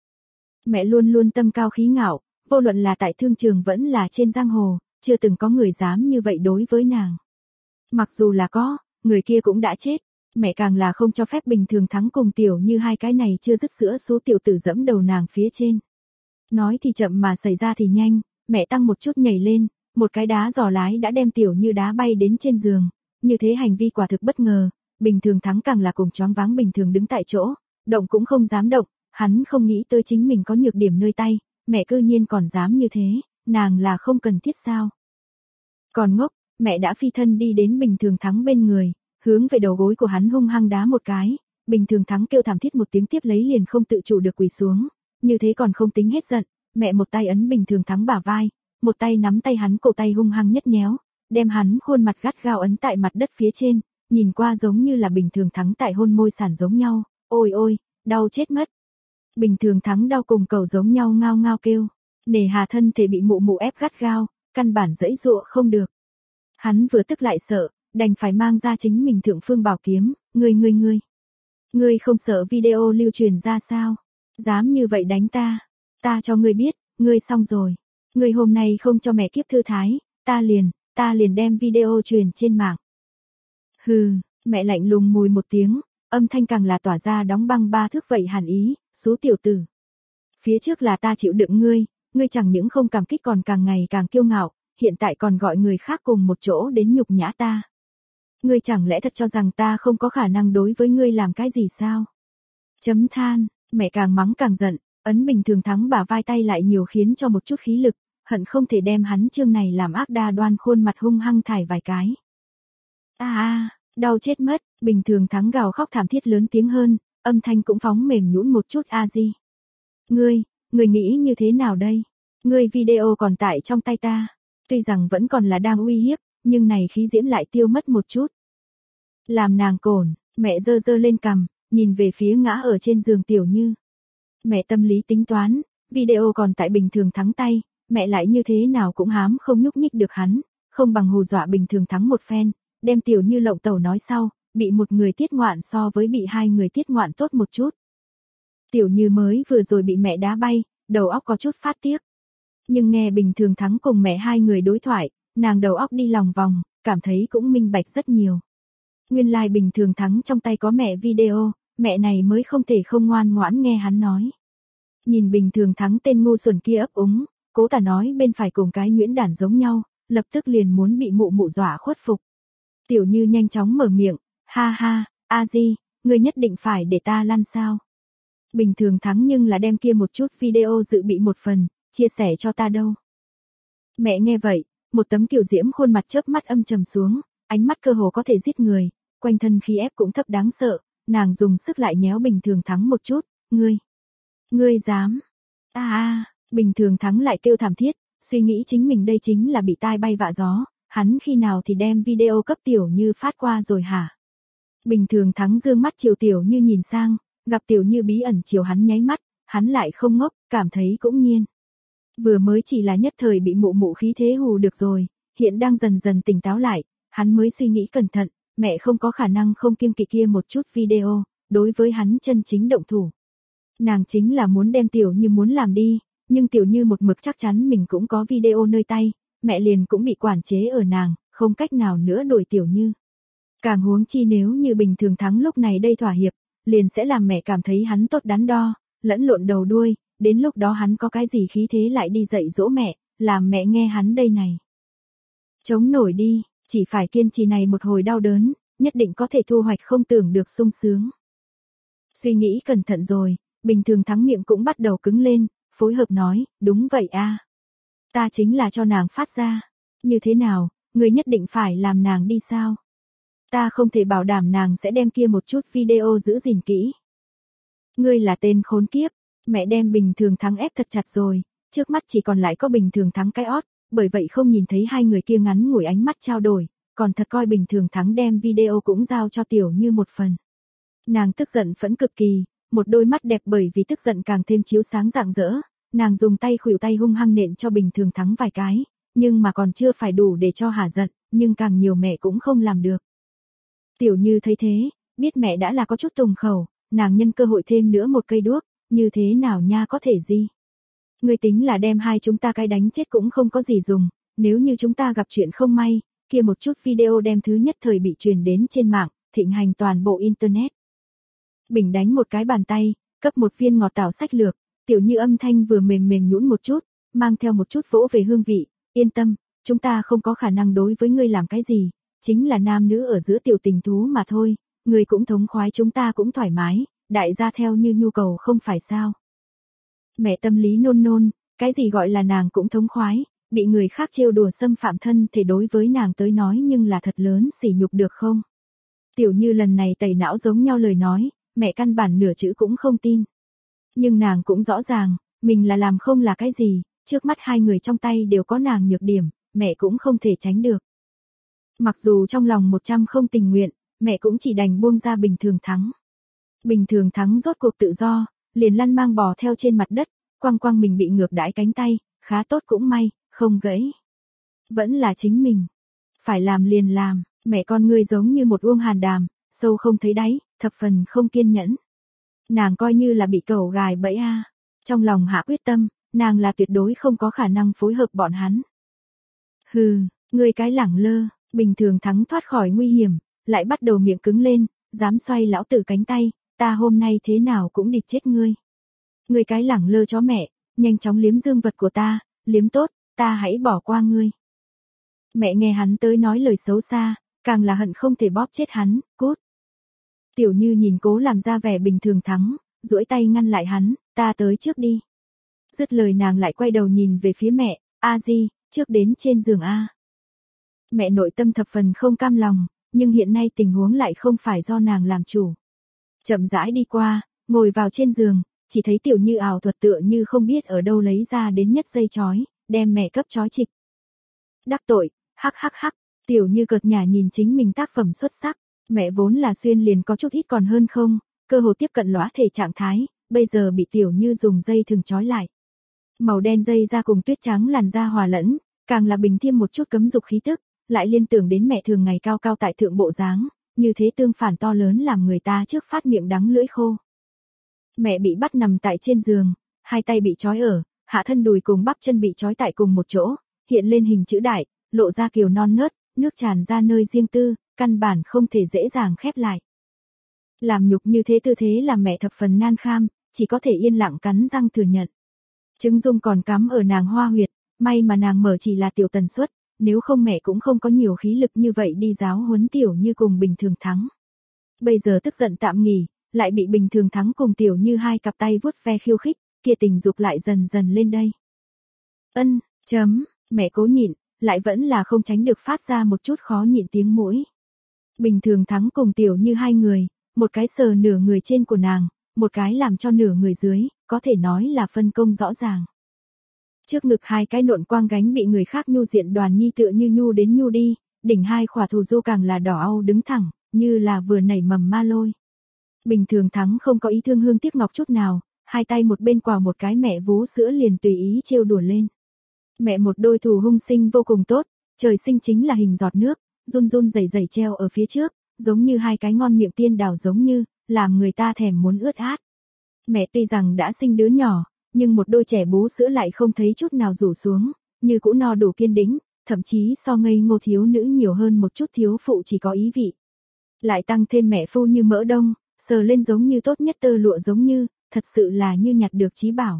Speaker 1: Mẹ luôn luôn tâm cao khí ngạo, vô luận là tại thương trường vẫn là trên giang hồ, chưa từng có người dám như vậy đối với nàng. Mặc dù là có, người kia cũng đã chết, mẹ càng là không cho phép Bình Thường Thắng cùng tiểu như hai cái này chưa dứt sữa số tiểu tử dẫm đầu nàng phía trên. Nói thì chậm mà xảy ra thì nhanh, mẹ tăng một chút nhảy lên, một cái đá giò lái đã đem tiểu như đá bay đến trên giường, như thế hành vi quả thực bất ngờ, Bình Thường Thắng càng là cùng choáng váng bình thường đứng tại chỗ, động cũng không dám động, hắn không nghĩ tới chính mình có nhược điểm nơi tay, mẹ cư nhiên còn dám như thế, nàng là không cần thiết sao. Còn ngốc, mẹ đã phi thân đi đến Bình Thường Thắng bên người, hướng về đầu gối của hắn hung hăng đá một cái, Bình Thường Thắng kêu thảm thiết một tiếng tiếp lấy liền không tự chủ được quỳ xuống, như thế còn không tính hết giận, mẹ một tay ấn Bình Thường Thắng bả vai, một tay nắm tay hắn cổ tay hung hăng nhất nhéo, đem hắn khuôn mặt gắt gao ấn tại mặt đất phía trên, nhìn qua giống như là Bình Thường Thắng tại hôn môi sản giống nhau, ôi ôi, đau chết mất. Bình Thường Thắng đau cùng cầu giống nhau ngao ngao kêu, nề hà thân thể bị mụ mụ ép gắt gao, căn bản dãy dụa không được. Hắn vừa tức lại sợ, đành phải mang ra chính mình thượng phương bảo kiếm, ngươi không sợ video lưu truyền ra sao? Dám như vậy đánh ta cho ngươi biết, ngươi xong rồi. Ngươi hôm nay không cho mẹ kiếp thư thái, ta liền đem video truyền trên mạng. Hừ, mẹ lạnh lùng mùi một tiếng, âm thanh càng là tỏa ra đóng băng ba thước vậy hàn ý, số tiểu tử. Phía trước là ta chịu đựng ngươi, Ngươi chẳng những không cảm kích còn càng ngày càng kiêu ngạo, hiện tại còn gọi người khác cùng một chỗ đến nhục nhã ta. Ngươi chẳng lẽ thật cho rằng ta không có khả năng đối với ngươi làm cái gì sao? Chấm than, mẹ càng mắng càng giận, ấn Bình Thường Thắng bả vai tay lại nhiều khiến cho một chút khí lực, hận không thể đem hắn chương này làm ác đa đoan khuôn mặt hung hăng thải vài cái. Đau chết mất, Bình Thường Thắng gào khóc thảm thiết lớn tiếng hơn, âm thanh cũng phóng mềm nhũn một chút. A Di, ngươi nghĩ như thế nào đây? Ngươi video còn tại trong tay ta, tuy rằng vẫn còn là đang uy hiếp, nhưng này khí diễm lại tiêu mất một chút. Làm nàng cồn, mẹ giơ giơ lên cằm, nhìn về phía ngã ở trên giường Tiểu Như. Mẹ tâm lý tính toán, video còn tại Bình Thường Thắng tay, mẹ lại như thế nào cũng hám không nhúc nhích được hắn, không bằng hù dọa Bình Thường Thắng một phen, đem Tiểu Như lộng tẩu nói sau, bị một người tiết ngoạn so với bị hai người tiết ngoạn tốt một chút. Tiểu Như mới vừa rồi bị mẹ đá bay, đầu óc có chút phát tiếc. Nhưng nghe Bình Thường Thắng cùng mẹ hai người đối thoại, nàng đầu óc đi lòng vòng, cảm thấy cũng minh bạch rất nhiều. Nguyên lai Bình Thường Thắng trong tay có mẹ video, mẹ này mới không thể không ngoan ngoãn nghe hắn nói. Nhìn Bình Thường Thắng tên ngu xuẩn kia ấp úng, cố tả nói bên phải cùng cái nhuyễn đản giống nhau, lập tức liền muốn bị mụ mụ dọa khuất phục. Tiểu Như nhanh chóng mở miệng, ha ha, A Di, ngươi nhất định phải để ta lăn sao? Bình Thường Thắng nhưng là đem kia một chút video dự bị một phần, chia sẻ cho ta đâu. Mẹ nghe vậy, một tấm kiều diễm khuôn mặt chớp mắt âm trầm xuống, ánh mắt cơ hồ có thể giết người, quanh thân khí ép cũng thấp đáng sợ, nàng dùng sức lại nhéo Bình Thường Thắng một chút, ngươi dám. Bình Thường Thắng lại kêu thảm thiết, suy nghĩ chính mình đây chính là bị tai bay vạ gió, hắn khi nào thì đem video cấp Tiểu Như phát qua rồi hả? Bình Thường Thắng dương mắt chiều Tiểu Như nhìn sang, gặp Tiểu Như bí ẩn chiều hắn nháy mắt, hắn lại không ngốc, cảm thấy cũng nhiên. Vừa mới chỉ là nhất thời bị mụ mụ khí thế hù được rồi, hiện đang dần dần tỉnh táo lại, hắn mới suy nghĩ cẩn thận, mẹ không có khả năng không kiêng kỵ kia một chút video, đối với hắn chân chính động thủ. Nàng chính là muốn đem Tiểu Như muốn làm đi, nhưng Tiểu Như một mực chắc chắn mình cũng có video nơi tay, mẹ liền cũng bị quản chế ở nàng, không cách nào nữa đổi Tiểu Như. Càng huống chi nếu như Bình Thường Thắng lúc này đây thỏa hiệp, liền sẽ làm mẹ cảm thấy hắn tốt đắn đo, lẫn lộn đầu đuôi, đến lúc đó hắn có cái gì khí thế lại đi dạy dỗ mẹ, làm mẹ nghe hắn đây này. Chống nổi đi, chỉ phải kiên trì này một hồi đau đớn, nhất định có thể thu hoạch không tưởng được sung sướng. Suy nghĩ cẩn thận rồi, Bình Thường Thắng miệng cũng bắt đầu cứng lên, phối hợp nói, đúng vậy a, ta chính là cho nàng phát ra. Như thế nào, ngươi nhất định phải làm nàng đi sao? Ta không thể bảo đảm nàng sẽ đem kia một chút video giữ gìn kỹ. Ngươi là tên khốn kiếp, mẹ đem Bình Thường Thắng ép thật chặt rồi, trước mắt chỉ còn lại có Bình Thường Thắng cái ót, bởi vậy không nhìn thấy hai người kia ngắn ngủi ánh mắt trao đổi, còn thật coi Bình Thường Thắng đem video cũng giao cho Tiểu Như một phần. Nàng tức giận phẫn cực kỳ, một đôi mắt đẹp bởi vì tức giận càng thêm chiếu sáng rạng rỡ, nàng dùng tay khuỷu tay hung hăng nện cho Bình Thường Thắng vài cái, nhưng mà còn chưa phải đủ để cho hả giận, nhưng càng nhiều mẹ cũng không làm được. Tiểu Như thấy thế, biết mẹ đã là có chút tùng khẩu, nàng nhân cơ hội thêm nữa một cây đuốc, như thế nào nha có thể gì? Ngươi tính là đem hai chúng ta cái đánh chết cũng không có gì dùng, nếu như chúng ta gặp chuyện không may, kia một chút video đem thứ nhất thời bị truyền đến trên mạng, thịnh hành toàn bộ internet. Bình đánh một cái bàn tay, cấp một viên ngọt tảo sách lược, Tiểu Như âm thanh vừa mềm mềm nhũn một chút, mang theo một chút vỗ về hương vị, yên tâm, chúng ta không có khả năng đối với ngươi làm cái gì, chính là nam nữ ở giữa tiểu tình thú mà thôi, ngươi cũng thống khoái chúng ta cũng thoải mái, đại gia theo như nhu cầu không phải sao. Mẹ tâm lý nôn nôn, cái gì gọi là nàng cũng thống khoái, bị người khác trêu đùa xâm phạm thân thể đối với nàng tới nói nhưng là thật lớn sỉ nhục được không? Tiểu Như lần này tẩy não giống nhau lời nói, mẹ căn bản nửa chữ cũng không tin. Nhưng nàng cũng rõ ràng, mình là làm không là cái gì, trước mắt hai người trong tay đều có nàng nhược điểm, mẹ cũng không thể tránh được. Mặc dù trong lòng 100 không tình nguyện, mẹ cũng chỉ đành buông ra Bình Thường Thắng. Bình Thường Thắng rốt cuộc tự do, liền lăn mang bò theo trên mặt đất, quăng quăng mình bị ngược đãi cánh tay, khá tốt cũng may, không gãy. Vẫn là chính mình. Phải làm liền làm, mẹ con ngươi giống như một uông hàn đàm, sâu không thấy đáy, thập phần không kiên nhẫn. Nàng coi như là bị cẩu gài bẫy a. Trong lòng hạ quyết tâm, nàng là tuyệt đối không có khả năng phối hợp bọn hắn. Hừ, ngươi cái lẳng lơ, Bình Thường Thắng thoát khỏi nguy hiểm, lại bắt đầu miệng cứng lên, dám xoay lão tử cánh tay, ta hôm nay thế nào cũng địch chết ngươi. Ngươi cái lẳng lơ chó mẹ, nhanh chóng liếm dương vật của ta, liếm tốt, ta hãy bỏ qua ngươi. Mẹ nghe hắn tới nói lời xấu xa, càng là hận không thể bóp chết hắn, cút. Tiểu Như nhìn cố làm ra vẻ bình thường thắng, duỗi tay ngăn lại hắn, ta tới trước đi. Dứt lời nàng lại quay đầu nhìn về phía mẹ, A Di, trước đến trên giường A. Mẹ nội tâm thập phần không cam lòng, nhưng hiện nay tình huống lại không phải do nàng làm chủ. Chậm rãi đi qua, ngồi vào trên giường, chỉ thấy Tiểu Như ảo thuật tựa như không biết ở đâu lấy ra đến nhất dây chói, đem mẹ cấp chói chịch. Đắc tội, hắc hắc hắc, Tiểu Như cợt nhả nhìn chính mình tác phẩm xuất sắc, mẹ vốn là xuyên liền có chút ít còn hơn không, cơ hồ tiếp cận lõa thể trạng thái, bây giờ bị Tiểu Như dùng dây thừng chói lại. Màu đen dây da cùng tuyết trắng làn da hòa lẫn, càng là bình thêm một chút cấm dục khí tức, lại liên tưởng đến mẹ thường ngày cao cao tại thượng bộ dáng, như thế tương phản to lớn làm người ta trước phát miệng đắng lưỡi khô. Mẹ bị bắt nằm tại trên giường, hai tay bị trói ở, hạ thân đùi cùng bắp chân bị trói tại cùng một chỗ, hiện lên hình chữ đại, lộ ra kiều non nớt, nước tràn ra nơi riêng tư, căn bản không thể dễ dàng khép lại. Làm nhục như thế tư thế làm mẹ thập phần nan kham, chỉ có thể yên lặng cắn răng thừa nhận. Trứng dung còn cắm ở nàng hoa huyệt, may mà nàng mở chỉ là tiểu tần suất, nếu không mẹ cũng không có nhiều khí lực như vậy đi giáo huấn Tiểu Như cùng Bình Thường Thắng. Bây giờ tức giận tạm nghỉ, lại bị Bình Thường Thắng cùng Tiểu Như hai cặp tay vuốt ve khiêu khích, kia tình dục lại dần dần lên đây. Mẹ cố nhịn, lại vẫn là không tránh được phát ra một chút khó nhịn tiếng mũi. Bình Thường Thắng cùng Tiểu Như hai người, một cái sờ nửa người trên của nàng, một cái làm cho nửa người dưới, có thể nói là phân công rõ ràng. Trước ngực hai cái nộn quang gánh bị người khác nhu diện Đoàn Nhi tựa như nhu đến nhu đi, đỉnh hai khỏa thù du càng là đỏ au đứng thẳng, như là vừa nảy mầm ma lôi. Bình Thường Thắng không có ý thương hương tiếc ngọc chút nào, hai tay một bên quàng một cái mẹ vú sữa liền tùy ý trêu đùa lên. Mẹ một đôi thù hung sinh vô cùng tốt, trời sinh chính là hình giọt nước, run run rẩy rẩy treo ở phía trước, giống như hai cái ngon miệng tiên đào giống như, làm người ta thèm muốn ướt át. Mẹ tuy rằng đã sinh đứa nhỏ, nhưng một đôi trẻ bú sữa lại không thấy chút nào rủ xuống, như cũ no đủ kiên đĩnh, thậm chí so ngây ngô thiếu nữ nhiều hơn một chút thiếu phụ chỉ có ý vị. Lại tăng thêm mẹ phu như mỡ đông, sờ lên giống như tốt nhất tơ lụa giống như, thật sự là như nhặt được chí bảo.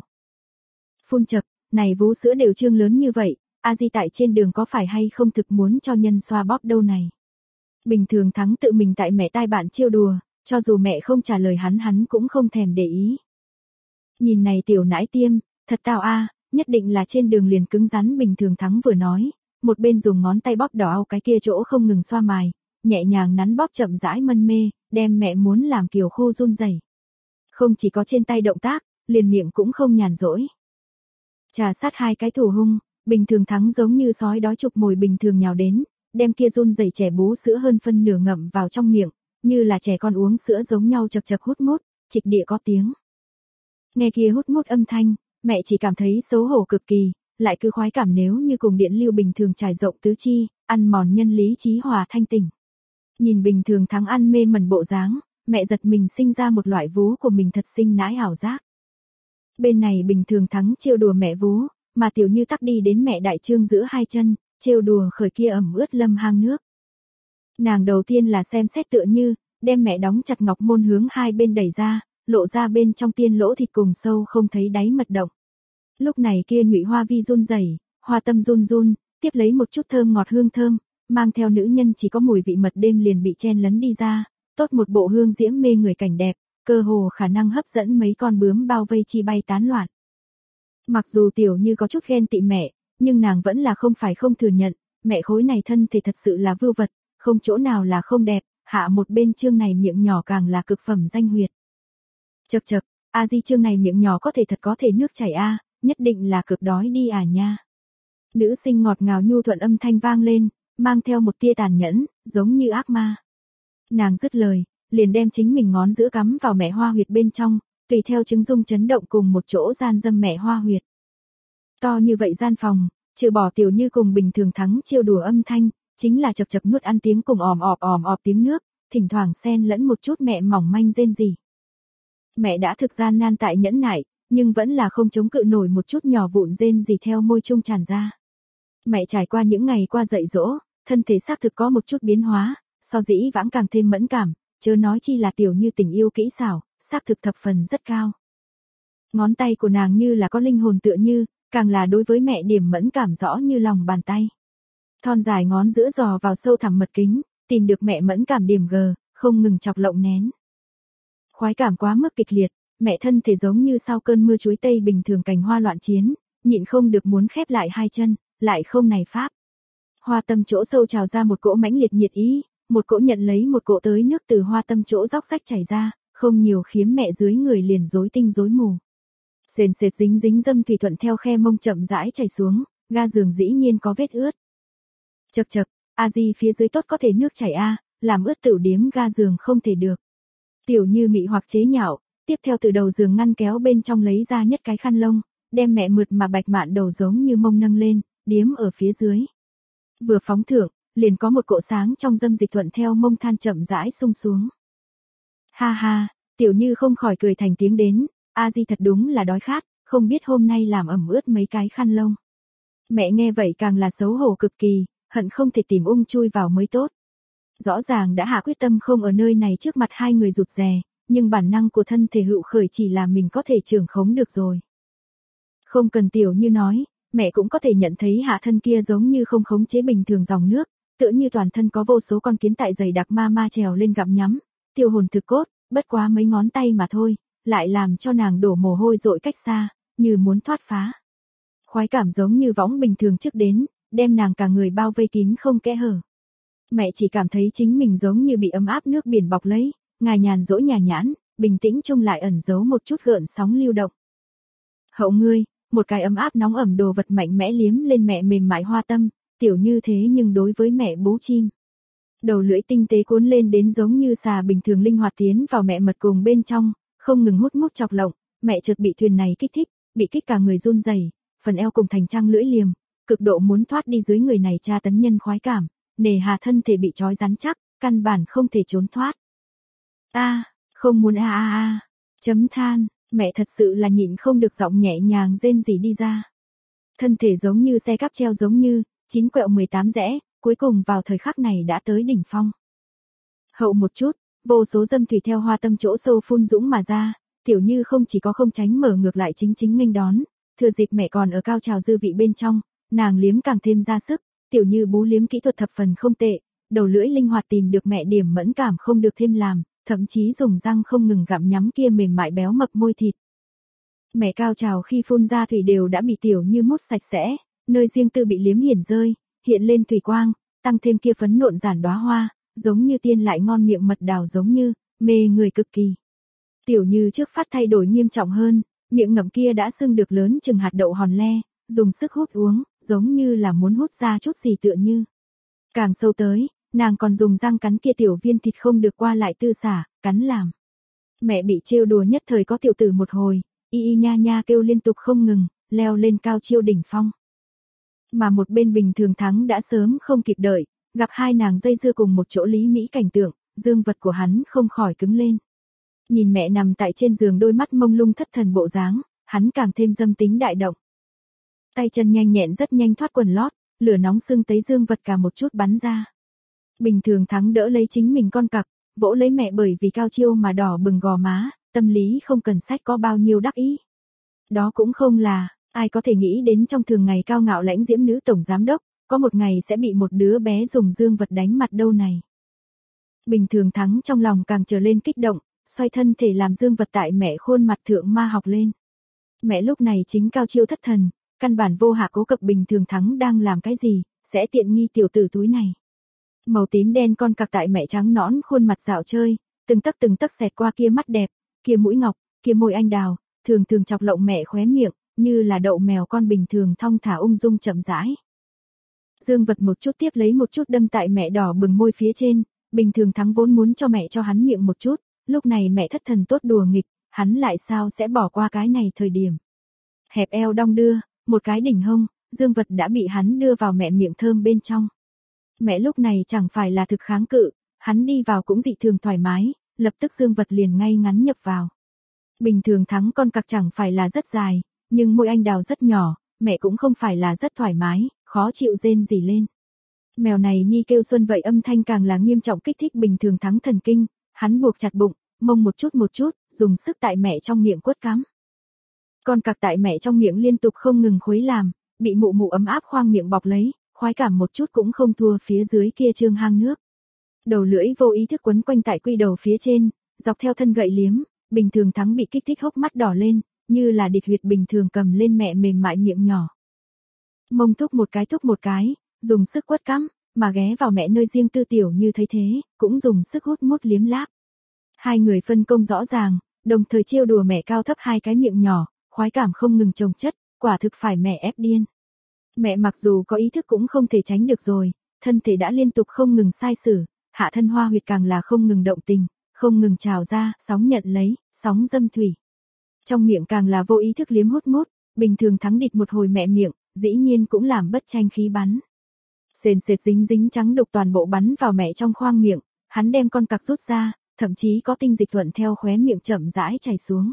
Speaker 1: Phun chật, này vú sữa đều trương lớn như vậy, A Di tại trên đường có phải hay không thực muốn cho nhân xoa bóp đâu này. Bình Thường Thắng tự mình tại mẹ tai bạn trêu đùa, cho dù mẹ không trả lời hắn cũng không thèm để ý. Nhìn này tiểu nãi tiêm, thật tào a, nhất định là trên đường liền cứng rắn. Bình Thường Thắng vừa nói, một bên dùng ngón tay bóp đỏ au cái kia chỗ không ngừng xoa mài, nhẹ nhàng nắn bóp chậm rãi mân mê, đem mẹ muốn làm kiều khô run rẩy. Không chỉ có trên tay động tác, liền miệng cũng không nhàn rỗi. Trà sát hai cái thủ hung, Bình Thường Thắng giống như sói đói chụp mồi bình thường nhào đến, đem kia run rẩy trẻ bú sữa hơn phân nửa ngậm vào trong miệng, như là trẻ con uống sữa giống nhau chậc chậc hút mút, trịch địa có tiếng. Nghe kia hút mút âm thanh, mẹ chỉ cảm thấy xấu hổ cực kỳ, lại cứ khoái cảm nếu như cùng điện lưu bình thường trải rộng tứ chi, ăn mòn nhân lý trí hòa thanh tỉnh. Nhìn Bình Thường Thắng ăn mê mẩn bộ dáng, mẹ giật mình sinh ra một loại vú của mình thật sinh nãi ảo giác. Bên này Bình Thường Thắng trêu đùa mẹ vú, mà Tiểu Như tắc đi đến mẹ đại trương giữa hai chân, trêu đùa khởi kia ẩm ướt lâm hang nước. Nàng đầu tiên là xem xét tựa như, đem mẹ đóng chặt ngọc môn hướng hai bên đẩy ra, lộ ra bên trong tiên lỗ thịt cùng sâu không thấy đáy mật động. Lúc này kia Nhụy Hoa Vi run rẩy, hoa tâm run run, tiếp lấy một chút thơm ngọt hương thơm, mang theo nữ nhân chỉ có mùi vị mật đêm liền bị chen lấn đi ra, tốt một bộ hương diễm mê người cảnh đẹp, cơ hồ khả năng hấp dẫn mấy con bướm bao vây chi bay tán loạn. Mặc dù Tiểu Như có chút ghen tị mẹ, nhưng nàng vẫn là không phải không thừa nhận, mẹ khối này thân thì thật sự là vưu vật, không chỗ nào là không đẹp, hạ một bên chương này miệng nhỏ càng là cực phẩm danh huyệt. Chậc chậc, A Di chương này miệng nhỏ có thể nước chảy a, nhất định là cực đói đi à nha. Nữ sinh ngọt ngào nhu thuận âm thanh vang lên, mang theo một tia tàn nhẫn, giống như ác ma. Nàng dứt lời, liền đem chính mình ngón giữa cắm vào mẹ hoa huyệt bên trong, tùy theo chứng dung chấn động cùng một chỗ gian dâm mẹ hoa huyệt. To như vậy gian phòng, trừ bỏ Tiểu Như cùng Bình Thường Thắng trêu đùa âm thanh, chính là chậc chậc nuốt ăn tiếng cùng òm ọp tiếng nước, thỉnh thoảng xen lẫn một chút mẹ mỏng manh rên rỉ. Mẹ đã thực gian nan tại nhẫn nại, nhưng vẫn là không chống cự nổi một chút nhỏ vụn rên rỉ theo môi trung tràn ra. Mẹ trải qua những ngày qua dạy dỗ, thân thể xác thực có một chút biến hóa, so dĩ vãng càng thêm mẫn cảm, chớ nói chi là Tiểu Như tình yêu kỹ xảo, xác thực thập phần rất cao. Ngón tay của nàng như là có linh hồn tựa như, càng là đối với mẹ điểm mẫn cảm rõ như lòng bàn tay. Thon dài ngón giữa dò vào sâu thẳm mật kính, tìm được mẹ mẫn cảm điểm G, không ngừng chọc lộng nén. Khoái cảm quá mức kịch liệt, mẹ thân thể giống như sau cơn mưa chuối tây bình thường cành hoa loạn chiến, nhịn không được muốn khép lại hai chân, lại không này pháp. Hoa tâm chỗ sâu trào ra một cỗ mãnh liệt nhiệt ý, một cỗ nhận lấy một cỗ tới nước từ hoa tâm chỗ róc rách chảy ra, không nhiều khiếm mẹ dưới người liền rối tinh rối mù. Sền sệt dính dính dâm thủy thuận theo khe mông chậm rãi chảy xuống, ga giường dĩ nhiên có vết ướt. Chậc chậc, a di phía dưới tốt có thể nước chảy a, làm ướt tửu điếm ga giường không thể được. Tiểu Như mị hoặc chế nhạo, tiếp theo từ đầu giường ngăn kéo bên trong lấy ra nhất cái khăn lông, đem mẹ mượt mà bạch mạn đầu giống như mông nâng lên, điếm ở phía dưới. Vừa phóng thượng, liền có một cỗ sáng trong dâm dịch thuận theo mông than chậm rãi sung xuống. Ha ha, Tiểu Như không khỏi cười thành tiếng đến, a di thật đúng là đói khát, không biết hôm nay làm ẩm ướt mấy cái khăn lông. Mẹ nghe vậy càng là xấu hổ cực kỳ, hận không thể tìm chui vào mới tốt. Rõ ràng đã hạ quyết tâm không ở nơi này trước mặt hai người rụt rè, nhưng bản năng của thân thể hữu khởi chỉ là mình có thể trưởng khống được rồi. Không cần Tiểu Như nói, mẹ cũng có thể nhận thấy hạ thân kia giống như không khống chế bình thường dòng nước, tựa như toàn thân có vô số con kiến tại dày đặc ma ma trèo lên gặm nhắm, tiêu hồn thực cốt, bất quá mấy ngón tay mà thôi, lại làm cho nàng đổ mồ hôi dội cách xa, như muốn thoát phá. Khoái cảm giống như võng bình thường trước đến, đem nàng cả người bao vây kín không kẽ hở. Mẹ chỉ cảm thấy chính mình giống như bị ấm áp nước biển bọc lấy, ngài nhàn dỗi nhà nhãn, bình tĩnh chung lại ẩn giấu một chút gợn sóng lưu động. Hậu ngươi, một cái ấm áp nóng ẩm đồ vật mạnh mẽ liếm lên mẹ mềm mại hoa tâm, Tiểu Như thế nhưng đối với mẹ bú chim. Đầu lưỡi tinh tế cuốn lên đến giống như xà bình thường linh hoạt tiến vào mẹ mật cùng bên trong, không ngừng hút mút chọc lộng, mẹ chợt bị thuyền này kích thích, bị kích cả người run rẩy, phần eo cùng thành trăng lưỡi liềm, cực độ muốn thoát đi dưới người này tra tấn nhân khoái cảm, nề hà thân thể bị trói rắn chắc, căn bản không thể trốn thoát. Không muốn chấm than, mẹ thật sự là nhịn không được giọng nhẹ nhàng rên rỉ đi ra. Thân thể giống như xe cáp treo giống như, 9 quẹo 18 rẽ, cuối cùng vào thời khắc này đã tới đỉnh phong. Hậu một chút, vô số dâm thủy theo hoa tâm chỗ sâu phun dũng mà ra, Tiểu Như không chỉ có không tránh mở ngược lại chính nghênh đón, thừa dịp mẹ còn ở cao trào dư vị bên trong, nàng liếm càng thêm ra sức, Tiểu Như bú liếm kỹ thuật thập phần không tệ, đầu lưỡi linh hoạt tìm được mẹ điểm mẫn cảm không được thêm làm, thậm chí dùng răng không ngừng gặm nhắm kia mềm mại béo mập môi thịt. Mẹ cao trào khi phun ra thủy đều đã bị Tiểu Như mút sạch sẽ, nơi riêng tư bị liếm hiển rơi, hiện lên thủy quang, tăng thêm kia phấn nộn giản đóa hoa, giống như tiên lại ngon miệng mật đào giống như, mê người cực kỳ. Tiểu Như trước phát thay đổi nghiêm trọng hơn, miệng ngậm kia đã sưng được lớn chừng hạt đậu hòn le, dùng sức hút uống, giống như là muốn hút ra chút gì tựa như. Càng sâu tới, nàng còn dùng răng cắn kia tiểu viên thịt không được qua lại tư xả, cắn làm. Mẹ bị trêu đùa nhất thời có tiểu tử một hồi, y nha nha kêu liên tục không ngừng, leo lên cao chiêu đỉnh phong. Mà một bên Bình Thường Thắng đã sớm không kịp đợi, gặp hai nàng dây dưa cùng một chỗ lý mỹ cảnh tượng, dương vật của hắn không khỏi cứng lên. Nhìn mẹ nằm tại trên giường đôi mắt mông lung thất thần bộ dáng, hắn càng thêm dâm tính đại động. Tay chân nhanh nhẹn rất nhanh thoát quần lót, lửa nóng sưng tấy dương vật cả một chút bắn ra. Bình Thường Thắng đỡ lấy chính mình con cặc, vỗ lấy mẹ bởi vì cao chiêu mà đỏ bừng gò má, tâm lý không cần sách có bao nhiêu đắc ý. Đó cũng không là, ai có thể nghĩ đến trong thường ngày cao ngạo lãnh diễm nữ tổng giám đốc, có một ngày sẽ bị một đứa bé dùng dương vật đánh mặt đâu này. Bình Thường Thắng trong lòng càng trở lên kích động, xoay thân thể làm dương vật tại mẹ khuôn mặt thượng ma học lên. Mẹ lúc này chính cao chiêu thất thần, căn bản vô hạ cố cập Bình Thường Thắng đang làm cái gì, sẽ tiện nghi tiểu tử túi này. Màu tím đen con cặc tại mẹ trắng nõn khuôn mặt dạo chơi, từng tấc xẹt qua kia mắt đẹp, kia mũi ngọc, kia môi anh đào, thường thường chọc lộng mẹ khóe miệng, như là đậu mèo con bình thường thong thả ung dung chậm rãi. Dương vật một chút tiếp lấy một chút đâm tại mẹ đỏ bừng môi phía trên, Bình Thường Thắng vốn muốn cho mẹ cho hắn miệng một chút, lúc này mẹ thất thần tốt đùa nghịch, hắn lại sao sẽ bỏ qua cái này thời điểm. Hẹp eo đong đưa, một cái đỉnh hông, dương vật đã bị hắn đưa vào mẹ miệng thơm bên trong. Mẹ lúc này chẳng phải là thực kháng cự, hắn đi vào cũng dị thường thoải mái, lập tức dương vật liền ngay ngắn nhập vào. Bình Thường Thắng con cặc chẳng phải là rất dài, nhưng môi anh đào rất nhỏ, mẹ cũng không phải là rất thoải mái, khó chịu rên rỉ lên. Mèo này nhi kêu xuân vậy âm thanh càng là nghiêm trọng kích thích Bình Thường Thắng thần kinh, hắn buộc chặt bụng, mông một chút, dùng sức tại mẹ trong miệng quất cắm. Con cặc tại mẹ trong miệng liên tục không ngừng khuấy làm, bị mụ mụ ấm áp khoang miệng bọc lấy, khoái cảm một chút cũng không thua phía dưới kia trương hang nước. Đầu lưỡi vô ý thức quấn quanh tại quy đầu phía trên, dọc theo thân gậy liếm, Bình Thường Thắng bị kích thích hốc mắt đỏ lên, như là địch huyệt bình thường cầm lên mẹ mềm mại miệng nhỏ. Mông thúc một cái, dùng sức quất cắm, mà ghé vào mẹ nơi riêng tư Tiểu Như thấy thế, cũng dùng sức hút mút liếm láp. Hai người phân công rõ ràng, đồng thời trêu đùa mẹ cao thấp hai cái miệng nhỏ, khoái cảm không ngừng chồng chất, quả thực phải mẹ ép điên. Mẹ mặc dù có ý thức cũng không thể tránh được rồi, thân thể đã liên tục không ngừng sai sử, hạ thân hoa huyệt càng là không ngừng động tình, không ngừng trào ra, sóng nhận lấy, sóng dâm thủy. Trong miệng càng là vô ý thức liếm hút mút, Bình Thường Thắng địt một hồi mẹ miệng, dĩ nhiên cũng làm bất tranh khí bắn. Sền sệt dính dính trắng đục toàn bộ bắn vào mẹ trong khoang miệng, hắn đem con cặc rút ra, thậm chí có tinh dịch thuận theo khóe miệng chậm rãi chảy xuống.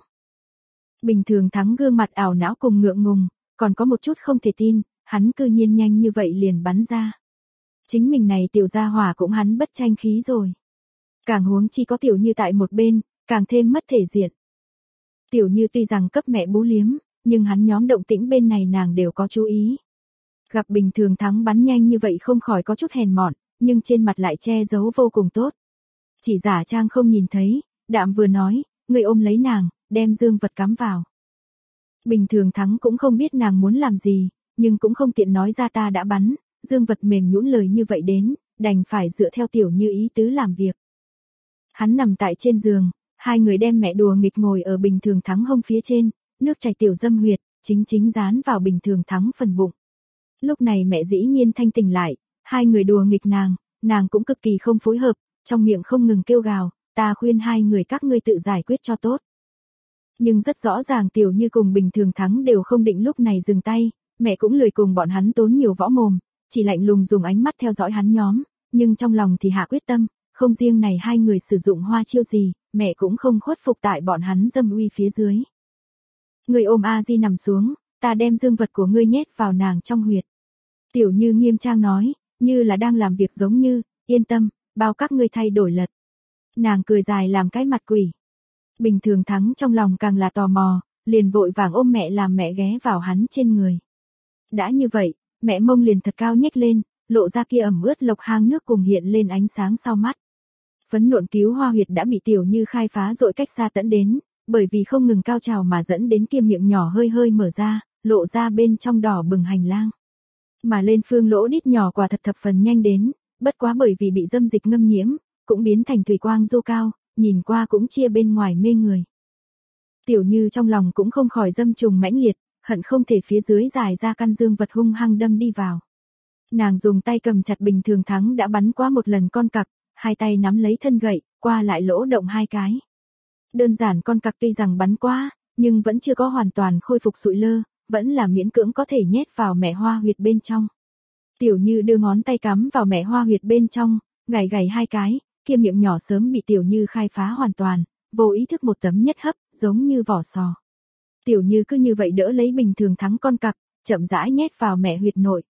Speaker 1: Bình Thường Thắng gương mặt ảo não cùng ngượng ngùng, còn có một chút không thể tin, hắn cư nhiên nhanh như vậy liền bắn ra. Chính mình này tiểu gia hỏa cũng hắn bất tranh khí rồi. Càng huống chi có Tiểu Như tại một bên, càng thêm mất thể diện. Tiểu Như tuy rằng cấp mẹ bú liếm, nhưng hắn nhóm động tĩnh bên này nàng đều có chú ý. Gặp Bình Thường Thắng bắn nhanh như vậy không khỏi có chút hèn mọn, nhưng trên mặt lại che giấu vô cùng tốt. Chỉ giả trang không nhìn thấy, đạm vừa nói, người ôm lấy nàng, đem dương vật cắm vào. Bình Thường Thắng cũng không biết nàng muốn làm gì, nhưng cũng không tiện nói ra ta đã bắn, dương vật mềm nhũn lời như vậy đến, đành phải dựa theo Tiểu Như ý tứ làm việc. Hắn nằm tại trên giường, hai người đem mẹ đùa nghịch ngồi ở Bình Thường Thắng hông phía trên, nước chảy tiểu dâm huyệt, chính dán vào Bình Thường Thắng phần bụng. Lúc này mẹ dĩ nhiên thanh tỉnh lại, hai người đùa nghịch nàng cũng cực kỳ không phối hợp, trong miệng không ngừng kêu gào, ta khuyên hai người các ngươi tự giải quyết cho tốt. Nhưng rất rõ ràng Tiểu Như cùng Bình Thường Thắng đều không định lúc này dừng tay, mẹ cũng lười cùng bọn hắn tốn nhiều võ mồm, chỉ lạnh lùng dùng ánh mắt theo dõi hắn nhóm, nhưng trong lòng thì hạ quyết tâm, không riêng này hai người sử dụng hoa chiêu gì, mẹ cũng không khuất phục tại bọn hắn dâm uy phía dưới. Người ôm A Di nằm xuống, ta đem dương vật của ngươi nhét vào nàng trong huyệt. Tiểu Như nghiêm trang nói, như là đang làm việc giống như, yên tâm, bao các ngươi thay đổi lật. Nàng cười dài làm cái mặt quỷ. Bình Thường Thắng trong lòng càng là tò mò, liền vội vàng ôm mẹ làm mẹ ghé vào hắn trên người. Đã như vậy, mẹ mông liền thật cao nhếch lên, lộ ra kia ẩm ướt lộc hang nước cùng hiện lên ánh sáng sau mắt. Phấn nộn cứu hoa huyệt đã bị Tiểu Như khai phá dội cách xa tận đến, bởi vì không ngừng cao trào mà dẫn đến kia miệng nhỏ hơi hơi mở ra, lộ ra bên trong đỏ bừng hành lang. Mà lên phương lỗ đít nhỏ quả thật thập phần nhanh đến, bất quá bởi vì bị dâm dịch ngâm nhiễm, cũng biến thành thủy quang du cao, nhìn qua cũng chia bên ngoài mê người. Tiểu Như trong lòng cũng không khỏi dâm trùng mãnh liệt, hận không thể phía dưới dài ra căn dương vật hung hăng đâm đi vào. Nàng dùng tay cầm chặt Bình Thường Thắng đã bắn qua một lần con cặc, hai tay nắm lấy thân gậy, qua lại lỗ động hai cái. Đơn giản con cặc tuy rằng bắn qua, nhưng vẫn chưa có hoàn toàn khôi phục sụi lơ, vẫn là miễn cưỡng có thể nhét vào mẹ hoa huyệt bên trong. Tiểu Như đưa ngón tay cắm vào mẹ hoa huyệt bên trong, gảy hai cái, kia miệng nhỏ sớm bị Tiểu Như khai phá hoàn toàn, vô ý thức một tấm nhất hấp, giống như vỏ sò. Tiểu Như cứ như vậy đỡ lấy Bình Thường Thắng con cặc, chậm rãi nhét vào mẹ huyệt nội.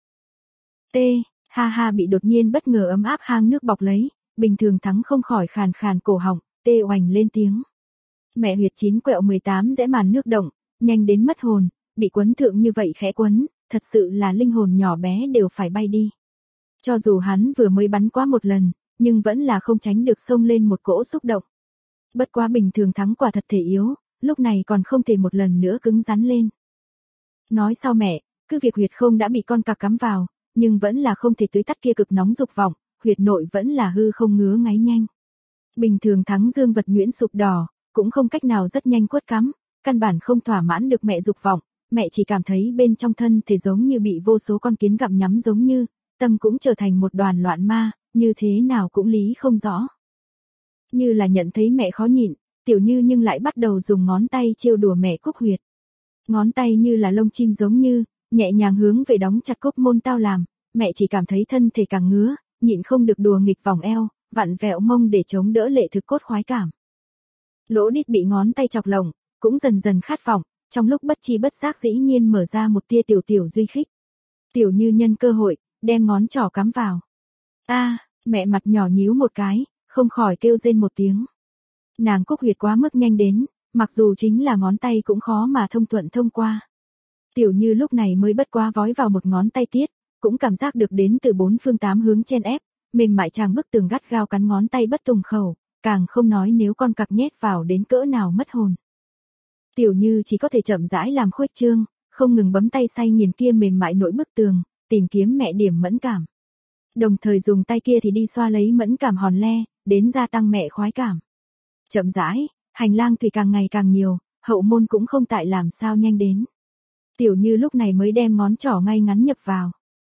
Speaker 1: Ha ha bị đột nhiên bất ngờ ấm áp hang nước bọc lấy, Bình Thường Thắng không khỏi khàn khàn cổ họng, tê oành lên tiếng. Mẹ huyệt 9 quẹo 18 rẽ màn nước động, nhanh đến mất hồn, bị quấn thượng như vậy khẽ quấn, thật sự là linh hồn nhỏ bé đều phải bay đi. Cho dù hắn vừa mới bắn qua một lần, nhưng vẫn là không tránh được xông lên một cỗ xúc động. Bất quá Bình Thường Thắng quả thật thể yếu, lúc này còn không thể một lần nữa cứng rắn lên. Nói sau mẹ, cứ việc huyệt không đã bị con cặc cắm vào, nhưng vẫn là không thể tưới tắt kia cực nóng dục vọng, huyệt nội vẫn là hư không ngứa ngáy nhanh. Bình Thường Thắng dương vật nhuyễn sụp đỏ, cũng không cách nào rất nhanh quất cắm, căn bản không thỏa mãn được mẹ dục vọng, mẹ chỉ cảm thấy bên trong thân thể giống như bị vô số con kiến gặm nhắm giống như, tâm cũng trở thành một đoàn loạn ma, như thế nào cũng lý không rõ. Như là nhận thấy mẹ khó nhịn, Tiểu Như nhưng lại bắt đầu dùng ngón tay trêu đùa mẹ cúc huyệt. Ngón tay như là lông chim giống như, nhẹ nhàng hướng về đóng chặt cúc môn tao làm, mẹ chỉ cảm thấy thân thể càng ngứa, nhịn không được đùa nghịch vòng eo, vặn vẹo mông để chống đỡ lệ thực cốt khoái cảm. Lỗ đít bị ngón tay chọc lồng, cũng dần dần khát vọng, trong lúc bất chi bất giác dĩ nhiên mở ra một tia tiểu duy khích. Tiểu Như nhân cơ hội, đem ngón trỏ cắm vào. Mẹ mặt nhỏ nhíu một cái, không khỏi kêu rên một tiếng. Nàng cúc huyệt quá mức nhanh đến, mặc dù chính là ngón tay cũng khó mà thông thuận thông qua. Tiểu Như lúc này mới bất quá vói vào một ngón tay tiết, cũng cảm giác được đến từ bốn phương tám hướng chen ép, mềm mại chàng bức tường gắt gao cắn ngón tay bất tùng khẩu, càng không nói nếu con cặc nhét vào đến cỡ nào mất hồn. Tiểu Như chỉ có thể chậm rãi làm khuếch trương, không ngừng bấm tay say nghiền kia mềm mại nỗi bức tường, tìm kiếm mẹ điểm mẫn cảm. Đồng thời dùng tay kia thì đi xoa lấy mẫn cảm hòn le, đến gia tăng mẹ khoái cảm. Chậm rãi, hành lang thủy càng ngày càng nhiều, hậu môn cũng không tại làm sao nhanh đến. Tiểu Như lúc này mới đem ngón trỏ ngay ngắn nhập vào.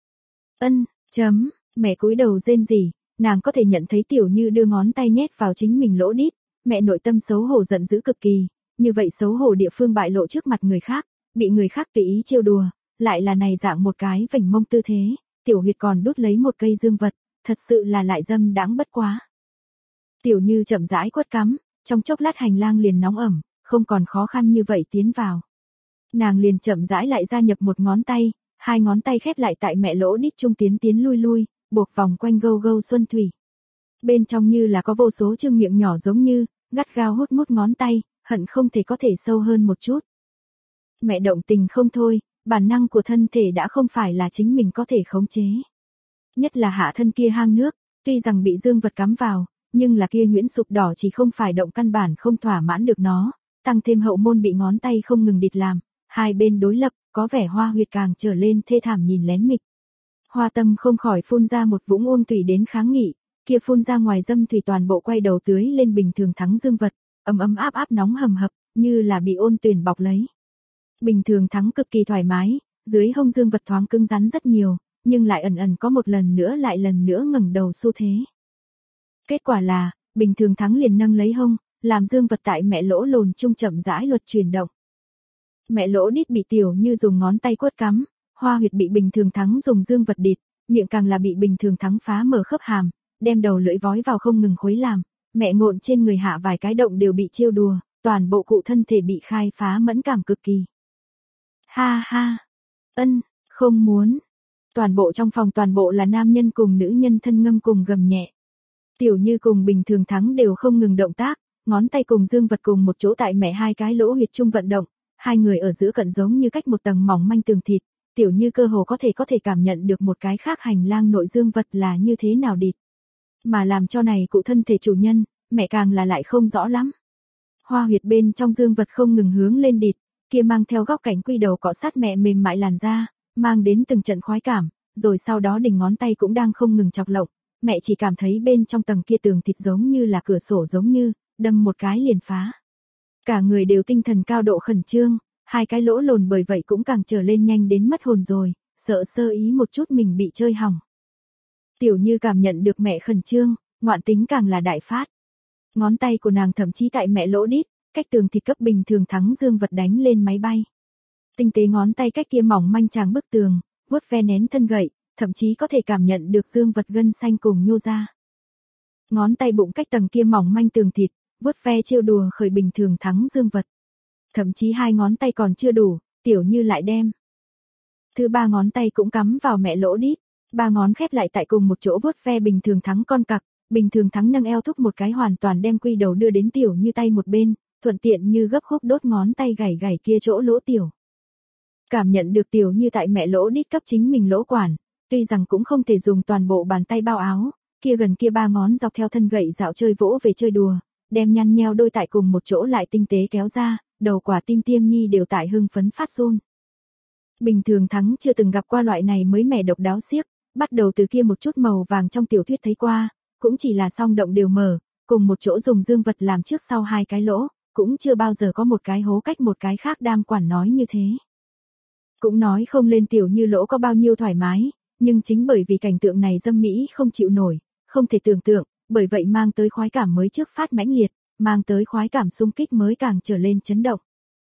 Speaker 1: Mẹ cúi đầu rên rỉ, nàng có thể nhận thấy Tiểu Như đưa ngón tay nhét vào chính mình lỗ đít, mẹ nội tâm xấu hổ giận dữ cực kỳ, như vậy xấu hổ địa phương bại lộ trước mặt người khác, bị người khác tùy ý trêu đùa, lại là này dạng một cái vểnh mông tư thế, Tiểu Huyệt còn đút lấy một cây dương vật, thật sự là lại dâm đãng bất quá. Tiểu Như chậm rãi quất cắm, trong chốc lát hành lang liền nóng ẩm, không còn khó khăn như vậy tiến vào. Nàng liền chậm rãi lại gia nhập một ngón tay, hai ngón tay khép lại tại mẹ lỗ đít trung tiến lui, buộc vòng quanh gâu gâu xuân thủy. Bên trong như là có vô số trương miệng nhỏ giống như, gắt gao hút mút ngón tay, hận không thể có thể sâu hơn một chút. Mẹ động tình không thôi, bản năng của thân thể đã không phải là chính mình có thể khống chế. Nhất là hạ thân kia hang nước, tuy rằng bị dương vật cắm vào, nhưng là kia nhuyễn sụp đỏ chỉ không phải động căn bản không thỏa mãn được nó, tăng thêm hậu môn bị ngón tay không ngừng địt làm, hai bên đối lập, có vẻ Hoa Huyệt càng trở lên thê thảm nhìn lén mịch. Hoa Tâm không khỏi phun ra một vũng uông tủy đến kháng nghị, kia phun ra ngoài dâm thủy toàn bộ quay đầu tưới lên bình thường thắng dương vật, ấm áp nóng hầm hập, như là bị ôn tuyền bọc lấy. Bình thường thắng cực kỳ thoải mái, dưới hông dương vật thoáng cứng rắn rất nhiều, nhưng lại ẩn có một lần nữa ngẩng đầu xu thế. Kết quả là, bình thường thắng liền nâng lấy hông, làm dương vật tại mẹ lỗ lồn trung chậm rãi luật chuyển động. Mẹ lỗ đít bị Tiểu Như dùng ngón tay quất cắm, Hoa Huyệt bị bình thường thắng dùng dương vật địt, miệng càng là bị bình thường thắng phá mở khớp hàm, đem đầu lưỡi vói vào không ngừng khuấy làm, mẹ ngộn trên người hạ vài cái động đều bị trêu đùa, toàn bộ cụ thân thể bị khai phá mẫn cảm cực kỳ. Ha ha, không muốn. Toàn bộ trong phòng toàn bộ là nam nhân cùng nữ nhân thân ngâm cùng gầm nhẹ. Tiểu Như cùng bình thường thắng đều không ngừng động tác, ngón tay cùng dương vật cùng một chỗ tại mẹ hai cái lỗ huyệt trung vận động, hai người ở giữa cận giống như cách một tầng mỏng manh tường thịt, Tiểu Như cơ hồ có thể cảm nhận được một cái khác hành lang nội dương vật là như thế nào địt. Mà làm cho này cụ thân thể chủ nhân, mẹ càng là lại không rõ lắm. Hoa huyệt bên trong dương vật không ngừng hướng lên địt, kia mang theo góc cánh quy đầu cọ sát mẹ mềm mại làn da, mang đến từng trận khoái cảm, rồi sau đó đỉnh ngón tay cũng đang không ngừng chọc lộng, mẹ chỉ cảm thấy bên trong tầng kia tường thịt giống như là cửa sổ giống như, đâm một cái liền phá. Cả người đều tinh thần cao độ khẩn trương, hai cái lỗ lồn bởi vậy cũng càng trở lên nhanh đến mất hồn rồi, sợ sơ ý một chút mình bị chơi hỏng. Tiểu Như cảm nhận được mẹ khẩn trương, ngoạn tính càng là đại phát. Ngón tay của nàng thậm chí tại mẹ lỗ đít, cách tường thịt cấp bình thường thắng dương vật đánh lên máy bay. Tinh tế ngón tay cách kia mỏng manh tràng bức tường, vuốt ve nén thân gậy, thậm chí có thể cảm nhận được dương vật gân xanh cùng nhô ra. Ngón tay bụng cách tầng kia mỏng manh tường thịt, vuốt ve trêu đùa khởi bình thường thắng dương vật. Thậm chí hai ngón tay còn chưa đủ, Tiểu Như lại đem thứ ba ngón tay cũng cắm vào mẹ lỗ đít, ba ngón khép lại tại cùng một chỗ vuốt ve bình thường thắng con cặc, bình thường thắng nâng eo thúc một cái hoàn toàn đem quy đầu đưa đến Tiểu Như tay một bên, thuận tiện như gấp khúc đốt ngón tay gảy kia chỗ lỗ tiểu. Cảm nhận được Tiểu Như tại mẹ lỗ đít cấp chính mình lỗ quản, tuy rằng cũng không thể dùng toàn bộ bàn tay bao áo, kia gần kia ba ngón dọc theo thân gậy dạo chơi vỗ về chơi đùa, đem nhăn nheo đôi tại cùng một chỗ lại tinh tế kéo ra, đầu quả tim tiêm nhi đều tại hưng phấn phát run. Bình thường thắng chưa từng gặp qua loại này mới mẻ độc đáo xiếc, bắt đầu từ kia một chút màu vàng trong tiểu thuyết thấy qua, cũng chỉ là song động đều mở, cùng một chỗ dùng dương vật làm trước sau hai cái lỗ, cũng chưa bao giờ có một cái hố cách một cái khác đam quản nói như thế. Cũng nói không lên Tiểu Như lỗ có bao nhiêu thoải mái, nhưng chính bởi vì cảnh tượng này dâm mỹ không chịu nổi, không thể tưởng tượng, bởi vậy mang tới khoái cảm mới trước phát mãnh liệt, mang tới khoái cảm xung kích mới càng trở lên chấn động.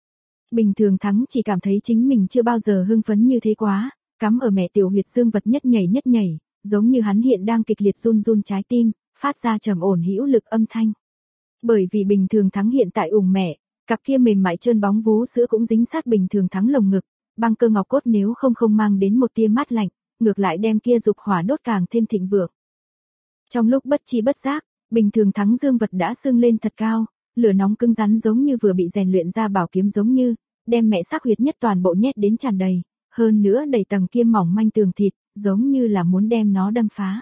Speaker 1: Bình thường thắng chỉ cảm thấy chính mình chưa bao giờ hưng phấn như thế quá, cắm ở mẹ tiểu huyệt dương vật nhất nhảy, giống như hắn hiện đang kịch liệt run trái tim, phát ra trầm ổn hữu lực âm thanh. Bởi vì bình thường thắng hiện tại ủng mẹ, cặp kia mềm mại trơn bóng vú sữa cũng dính sát bình thường thắng lồng ngực, băng cơ ngọc cốt nếu không mang đến một tia mát lạnh, ngược lại đem kia dục hỏa đốt càng thêm thịnh vượng. Trong lúc bất chi bất giác, bình thường thắng dương vật đã sưng lên thật cao, lửa nóng cứng rắn giống như vừa bị rèn luyện ra bảo kiếm giống như, đem mẹ xác huyệt nhất toàn bộ nhét đến tràn đầy, hơn nữa đầy tầng kia mỏng manh tường thịt, giống như là muốn đem nó đâm phá.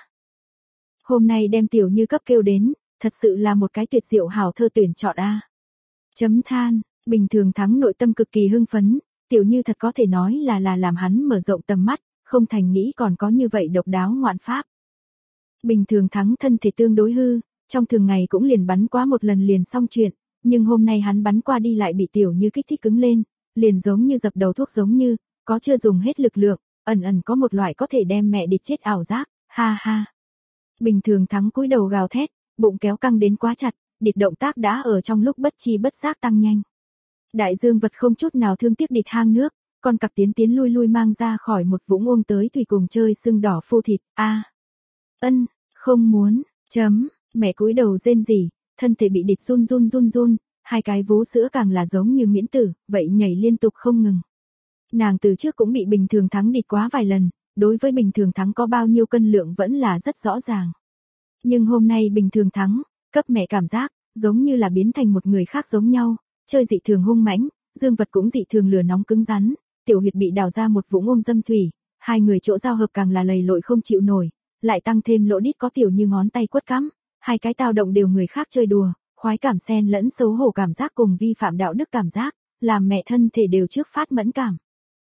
Speaker 1: Hôm nay đem Tiểu Như cấp kêu đến, thật sự là một cái tuyệt diệu hảo thơ tuyển chọn a. Chấm than, Bình Thường Thắng nội tâm cực kỳ hưng phấn, Tiểu Như thật có thể nói là làm hắn mở rộng tầm mắt, không thành nghĩ còn có như vậy độc đáo ngoạn pháp. Bình Thường Thắng thân thể tương đối hư, trong thường ngày cũng liền bắn quá một lần liền xong chuyện, nhưng hôm nay hắn bắn qua đi lại bị Tiểu Như kích thích cứng lên, liền giống như dập đầu thuốc giống như, có chưa dùng hết lực lượng, ẩn ẩn có một loại có thể đem mẹ địch chết ảo giác, ha ha. Bình Thường Thắng cúi đầu gào thét, bụng kéo căng đến quá chặt, địch động tác đã ở trong lúc bất chi bất giác tăng nhanh. Đại dương vật không chút nào thương tiếc địch hang nước, con cặc tiến lui lui mang ra khỏi một vũng ôm tới thủy cùng chơi sưng đỏ phô thịt, a. Ân, không muốn, chấm, mẹ cúi đầu rên rỉ, thân thể bị địch run, hai cái vú sữa càng là giống như miễn tử, vậy nhảy liên tục không ngừng. Nàng từ trước cũng bị Bình Thường Thắng địch quá vài lần, đối với Bình Thường Thắng có bao nhiêu cân lượng vẫn là rất rõ ràng. Nhưng hôm nay Bình Thường Thắng, cấp mẹ cảm giác, giống như là biến thành một người khác giống nhau, chơi dị thường hung mãnh, dương vật cũng dị thường lửa nóng cứng rắn, tiểu huyệt bị đào ra một vũng ôm dâm thủy, hai người chỗ giao hợp càng là lầy lội không chịu nổi, lại tăng thêm lỗ đít có Tiểu Như ngón tay quất cắm, hai cái tao động đều người khác chơi đùa, khoái cảm xen lẫn xấu hổ cảm giác cùng vi phạm đạo đức cảm giác, làm mẹ thân thể đều trước phát mẫn cảm.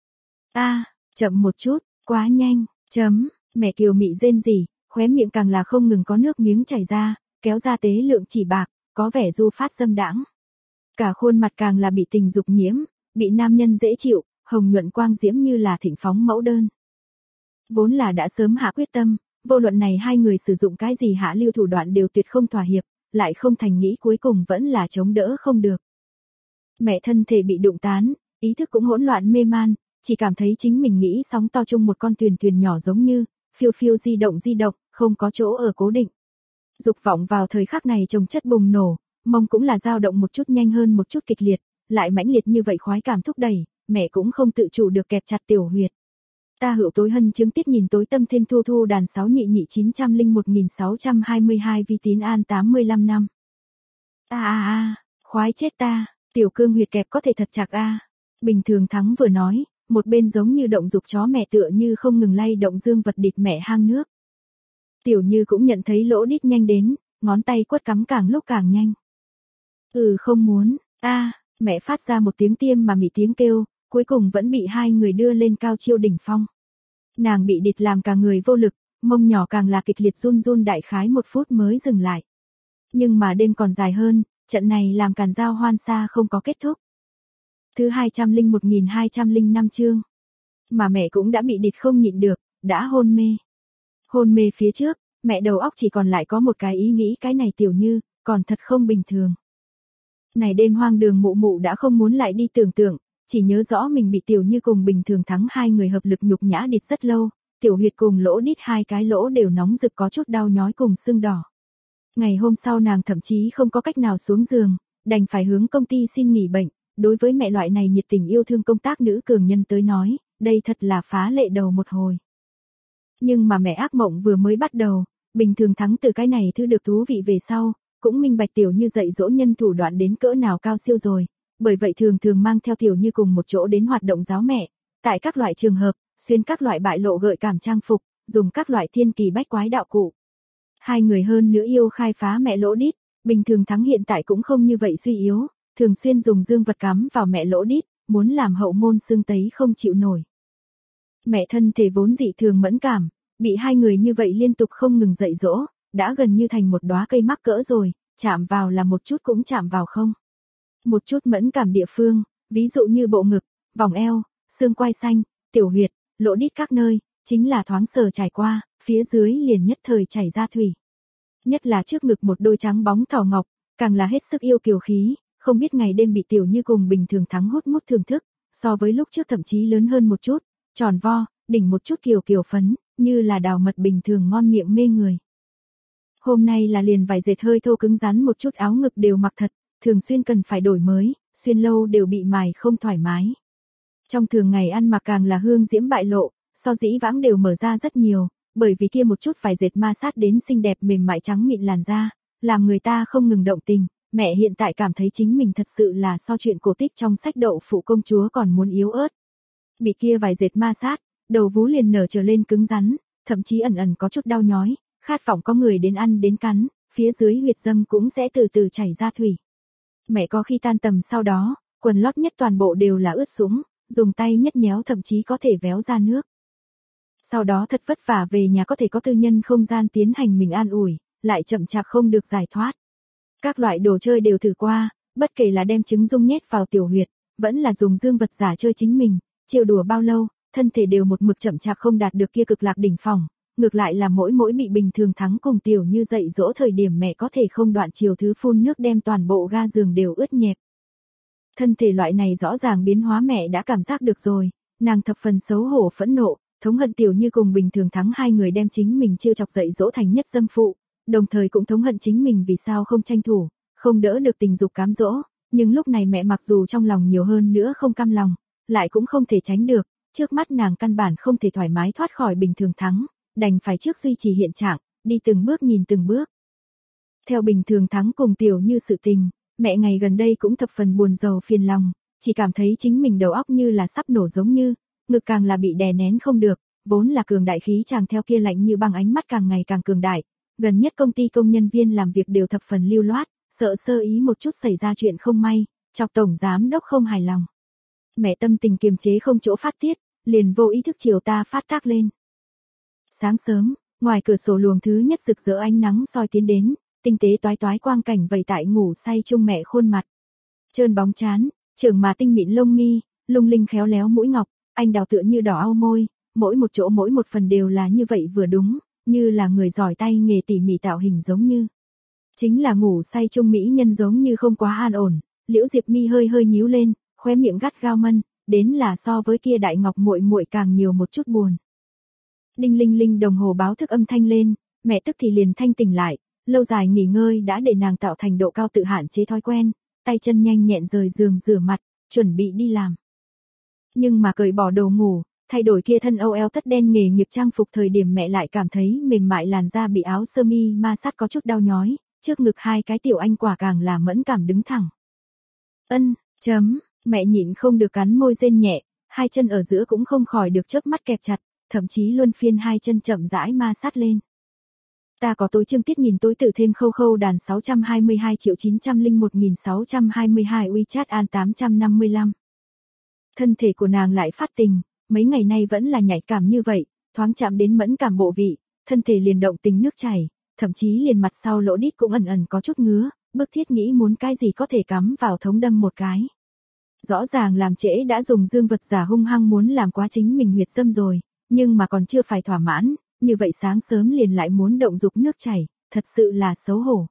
Speaker 1: A, chậm một chút, quá nhanh, chấm, mẹ kiều mị rên rỉ, khóe miệng càng là không ngừng có nước miếng chảy ra, kéo ra tế lượng chỉ bạc, có vẻ du phát dâm đãng. Cả khuôn mặt càng là bị tình dục nhiễm, bị nam nhân dễ chịu, hồng nhuận quang diễm như là thịnh phóng mẫu đơn. Vốn là đã sớm hạ quyết tâm, vô luận này hai người sử dụng cái gì hạ lưu thủ đoạn đều tuyệt không thỏa hiệp, lại không thành nghĩ cuối cùng vẫn là chống đỡ không được. Mẹ thân thể bị đụng tán, ý thức cũng hỗn loạn mê man, chỉ cảm thấy chính mình nghĩ sóng to chung một con thuyền nhỏ giống như, phiêu phiêu di động, không có chỗ ở cố định. Dục vọng vào thời khắc này chồng chất bùng nổ, mông cũng là dao động một chút nhanh hơn một chút kịch liệt, lại mãnh liệt như vậy khoái cảm thúc đẩy, mẹ cũng không tự chủ được kẹp chặt tiểu huyệt. Ta hữu tối hân chứng tiết nhìn tối tâm thêm thu đàn 6 nhị 901.622 vi tín an 85 năm. Khoái chết ta, tiểu cương huyệt kẹp có thể thật chặt a. Bình Thường Thắng vừa nói, một bên giống như động dục chó mẹ tựa như không ngừng lay động dương vật địch mẹ hang nước. Tiểu Như cũng nhận thấy lỗ đít nhanh đến, ngón tay quất cắm càng lúc càng nhanh. Không muốn, mẹ phát ra một tiếng tiêm mà mỉ tiếng kêu, cuối cùng vẫn bị hai người đưa lên cao chiêu đỉnh phong. Nàng bị địch làm cả người vô lực, mông nhỏ càng là kịch liệt run đại khái 1 phút mới dừng lại. Nhưng mà đêm còn dài hơn, trận này làm càn dao hoan xa không có kết thúc. Thứ 201.205 chương. Mà mẹ cũng đã bị địch không nhịn được, đã hôn mê. Hôn mê phía trước, mẹ đầu óc chỉ còn lại có một cái ý nghĩ cái này Tiểu Như, còn thật không bình thường. Này đêm hoang đường mụ đã không muốn lại đi tưởng tượng, chỉ nhớ rõ mình bị Tiểu Như cùng Bình Thường Thắng hai người hợp lực nhục nhã địch rất lâu, tiểu huyệt cùng lỗ đít hai cái lỗ đều nóng rực có chút đau nhói cùng sưng đỏ. Ngày hôm sau nàng thậm chí không có cách nào xuống giường, đành phải hướng công ty xin nghỉ bệnh, đối với mẹ loại này nhiệt tình yêu thương công tác nữ cường nhân tới nói, đây thật là phá lệ đầu một hồi. Nhưng mà mẹ ác mộng vừa mới bắt đầu, Bình Thường Thắng từ cái này thứ được thú vị về sau, cũng minh bạch Tiểu Như dạy dỗ nhân thủ đoạn đến cỡ nào cao siêu rồi, bởi vậy thường mang theo Tiểu Như cùng một chỗ đến hoạt động giáo mẹ, tại các loại trường hợp, xuyên các loại bại lộ gợi cảm trang phục, dùng các loại thiên kỳ bách quái đạo cụ. Hai người hơn nữa yêu khai phá mẹ lỗ đít, Bình Thường Thắng hiện tại cũng không như vậy suy yếu, thường xuyên dùng dương vật cắm vào mẹ lỗ đít, muốn làm hậu môn xương tấy không chịu nổi. Mẹ thân thể vốn dị thường mẫn cảm, bị hai người như vậy liên tục không ngừng dạy dỗ, đã gần như thành một đóa cây mắc cỡ rồi, chạm vào là một chút cũng chạm vào không. Một chút mẫn cảm địa phương, ví dụ như bộ ngực, vòng eo, xương quai xanh, tiểu huyệt, lỗ đít các nơi, chính là thoáng sờ trải qua, phía dưới liền nhất thời chảy ra thủy. Nhất là trước ngực một đôi trắng bóng thỏ ngọc, càng là hết sức yêu kiều khí, không biết ngày đêm bị Tiểu Như cùng Bình Thường Thắng hút mút thưởng thức, so với lúc trước thậm chí lớn hơn một chút, tròn vo, đỉnh một chút kiều phấn, như là đào mật bình thường ngon miệng mê người. Hôm nay là liền vải dệt hơi thô cứng rắn một chút áo ngực đều mặc thật, thường xuyên cần phải đổi mới, xuyên lâu đều bị mài không thoải mái. Trong thường ngày ăn mặc càng là hương diễm bại lộ, so dĩ vãng đều mở ra rất nhiều, bởi vì kia một chút vải dệt ma sát đến xinh đẹp mềm mại trắng mịn làn da, làm người ta không ngừng động tình, mẹ hiện tại cảm thấy chính mình thật sự là so chuyện cổ tích trong sách Đậu Phụ Công Chúa còn muốn yếu ớt. Bị kia vài dệt ma sát, đầu vú liền nở trở lên cứng rắn, thậm chí ẩn ẩn có chút đau nhói, khát vọng có người đến ăn đến cắn, phía dưới huyệt dâm cũng sẽ từ từ chảy ra thủy. Mẹ có khi tan tầm sau đó, quần lót nhất toàn bộ đều là ướt sũng, dùng tay nhất nhéo thậm chí có thể véo ra nước. Sau đó thật vất vả về nhà có thể có tư nhân không gian tiến hành mình an ủi, lại chậm chạp không được giải thoát. Các loại đồ chơi đều thử qua, bất kể là đem trứng dung nhét vào tiểu huyệt, vẫn là dùng dương vật giả chơi chính mình, trêu đùa bao lâu, thân thể đều một mực chậm chạp không đạt được kia cực lạc đỉnh phong. Ngược lại là mỗi bị bình thường Thắng cùng Tiểu Như dậy dỗ thời điểm mẹ có thể không đoạn chiều thứ phun nước đem toàn bộ ga giường đều ướt nhẹp. Thân thể loại này rõ ràng biến hóa mẹ đã cảm giác được rồi, nàng thập phần xấu hổ phẫn nộ, thống hận Tiểu Như cùng bình thường Thắng hai người đem chính mình trêu chọc dậy dỗ thành nhất dâm phụ, đồng thời cũng thống hận chính mình vì sao không tranh thủ, không đỡ được tình dục cám dỗ, nhưng lúc này mẹ mặc dù trong lòng nhiều hơn nữa không cam lòng, lại cũng không thể tránh được, trước mắt nàng căn bản không thể thoải mái thoát khỏi bình thường Thắng, đành phải trước duy trì hiện trạng, đi từng bước nhìn từng bước. Theo bình thường Thắng cùng Tiểu Như sự tình, mẹ ngày gần đây cũng thập phần buồn rầu phiền lòng, chỉ cảm thấy chính mình đầu óc như là sắp nổ giống như, ngực càng là bị đè nén không được, vốn là cường đại khí chàng theo kia lạnh như băng ánh mắt càng ngày càng cường đại, gần nhất công ty công nhân viên làm việc đều thập phần lưu loát, sợ sơ ý một chút xảy ra chuyện không may, chọc tổng giám đốc không hài lòng. Mẹ tâm tình kiềm chế không chỗ phát tiết, liền vô ý thức chiều ta phát tác lên. Sáng sớm, ngoài cửa sổ luồng thứ nhất rực rỡ ánh nắng soi tiến đến, tinh tế toái toái quang cảnh vầy tại ngủ say chung mẹ khuôn mặt. Trơn bóng trán, trưởng mà tinh mịn lông mi, lung linh khéo léo mũi ngọc, anh đào tựa như đỏ au môi, mỗi một chỗ mỗi một phần đều là như vậy vừa đúng, như là người giỏi tay nghề tỉ mỉ tạo hình giống như. Chính là ngủ say chung mỹ nhân giống như không quá an ổn, Liễu Diệp mi hơi hơi nhíu lên, khóe miệng gắt gao mân, đến là so với kia đại ngọc muội muội càng nhiều một chút buồn. Đinh linh linh đồng hồ báo thức âm thanh lên, mẹ tức thì liền thanh tỉnh lại, lâu dài nghỉ ngơi đã để nàng tạo thành độ cao tự hạn chế thói quen, tay chân nhanh nhẹn rời giường rửa mặt, chuẩn bị đi làm. Nhưng mà cởi bỏ đồ ngủ, thay đổi kia thân âu eo tất đen nghề nghiệp trang phục thời điểm mẹ lại cảm thấy mềm mại làn da bị áo sơ mi ma sát có chút đau nhói, trước ngực hai cái tiểu anh quả càng là mẫn cảm đứng thẳng. Mẹ nhịn không được cắn môi rên nhẹ, hai chân ở giữa cũng không khỏi được chớp mắt kẹp chặt, thậm chí luân phiên hai chân chậm rãi ma sát lên. Ta có tối chương tiết nhìn tối tự thêm khâu khâu đàn 622.901.622 WeChat an 855. Thân thể của nàng lại phát tình, mấy ngày nay vẫn là nhạy cảm như vậy, thoáng chạm đến mẫn cảm bộ vị, thân thể liền động tình nước chảy, thậm chí liền mặt sau lỗ đít cũng ẩn ẩn có chút ngứa, bức thiết nghĩ muốn cái gì có thể cắm vào thống đâm một cái. Rõ ràng làm trễ đã dùng dương vật giả hung hăng muốn làm quá chính mình huyệt dâm rồi, nhưng mà còn chưa phải thỏa mãn, như vậy sáng sớm liền lại muốn động dục nước chảy, thật sự là xấu hổ.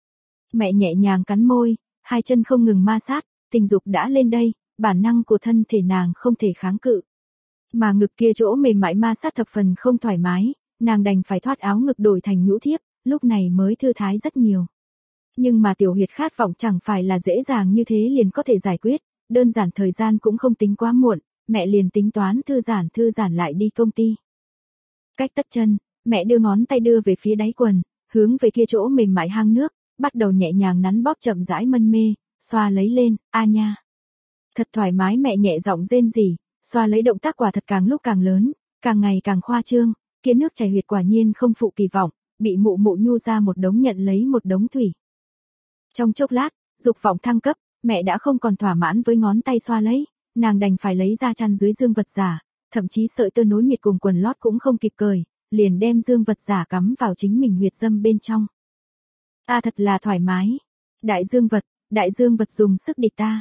Speaker 1: Mẹ nhẹ nhàng cắn môi, hai chân không ngừng ma sát, tình dục đã lên đây, bản năng của thân thể nàng không thể kháng cự. Mà ngực kia chỗ mềm mại ma sát thập phần không thoải mái, nàng đành phải thoát áo ngực đổi thành nhũ thiếp, lúc này mới thư thái rất nhiều. Nhưng mà tiểu huyệt khát vọng chẳng phải là dễ dàng như thế liền có thể giải quyết, đơn giản thời gian cũng không tính quá muộn, mẹ liền tính toán thư giãn lại đi công ty. Cách tất chân, mẹ đưa ngón tay đưa về phía đáy quần, hướng về kia chỗ mềm mại hang nước, bắt đầu nhẹ nhàng nắn bóp chậm rãi mân mê, xoa lấy lên, a nha. Thật thoải mái mẹ nhẹ giọng rên rỉ, xoa lấy động tác quả thật càng lúc càng lớn, càng ngày càng khoa trương, kia nước chảy huyệt quả nhiên không phụ kỳ vọng, bị mụ mụ nhu ra một đống nhận lấy một đống thủy. Trong chốc lát, dục vọng thăng cấp, mẹ đã không còn thỏa mãn với ngón tay xoa lấy, nàng đành phải lấy ra chăn dưới dương vật giả, thậm chí sợi tơ nối miệt cùng quần lót cũng không kịp cởi, liền đem dương vật giả cắm vào chính mình huyệt dâm bên trong. Thật là thoải mái. Đại dương vật dùng sức địch ta.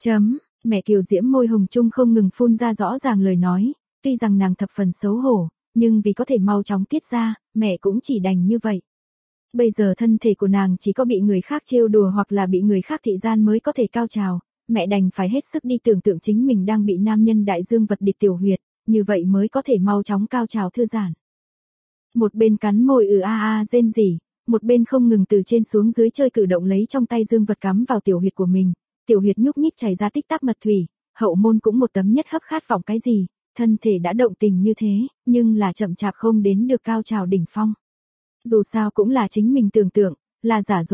Speaker 1: Mẹ kiều diễm môi hồng trung không ngừng phun ra rõ ràng lời nói, tuy rằng nàng thập phần xấu hổ, nhưng vì có thể mau chóng tiết ra, mẹ cũng chỉ đành như vậy. Bây giờ thân thể của nàng chỉ có bị người khác trêu đùa hoặc là bị người khác thị gian mới có thể cao trào, mẹ đành phải hết sức đi tưởng tượng chính mình đang bị nam nhân đại dương vật địch tiểu huyệt, như vậy mới có thể mau chóng cao trào thư giãn. Một bên cắn môi rên rỉ, một bên không ngừng từ trên xuống dưới chơi cử động lấy trong tay dương vật cắm vào tiểu huyệt của mình, tiểu huyệt nhúc nhích chảy ra tích tắc mật thủy, hậu môn cũng một tấm nhất hấp khát vọng cái gì, thân thể đã động tình như thế, nhưng là chậm chạp không đến được cao trào đỉnh phong. Dù sao cũng là chính mình tưởng tượng, là giả dối,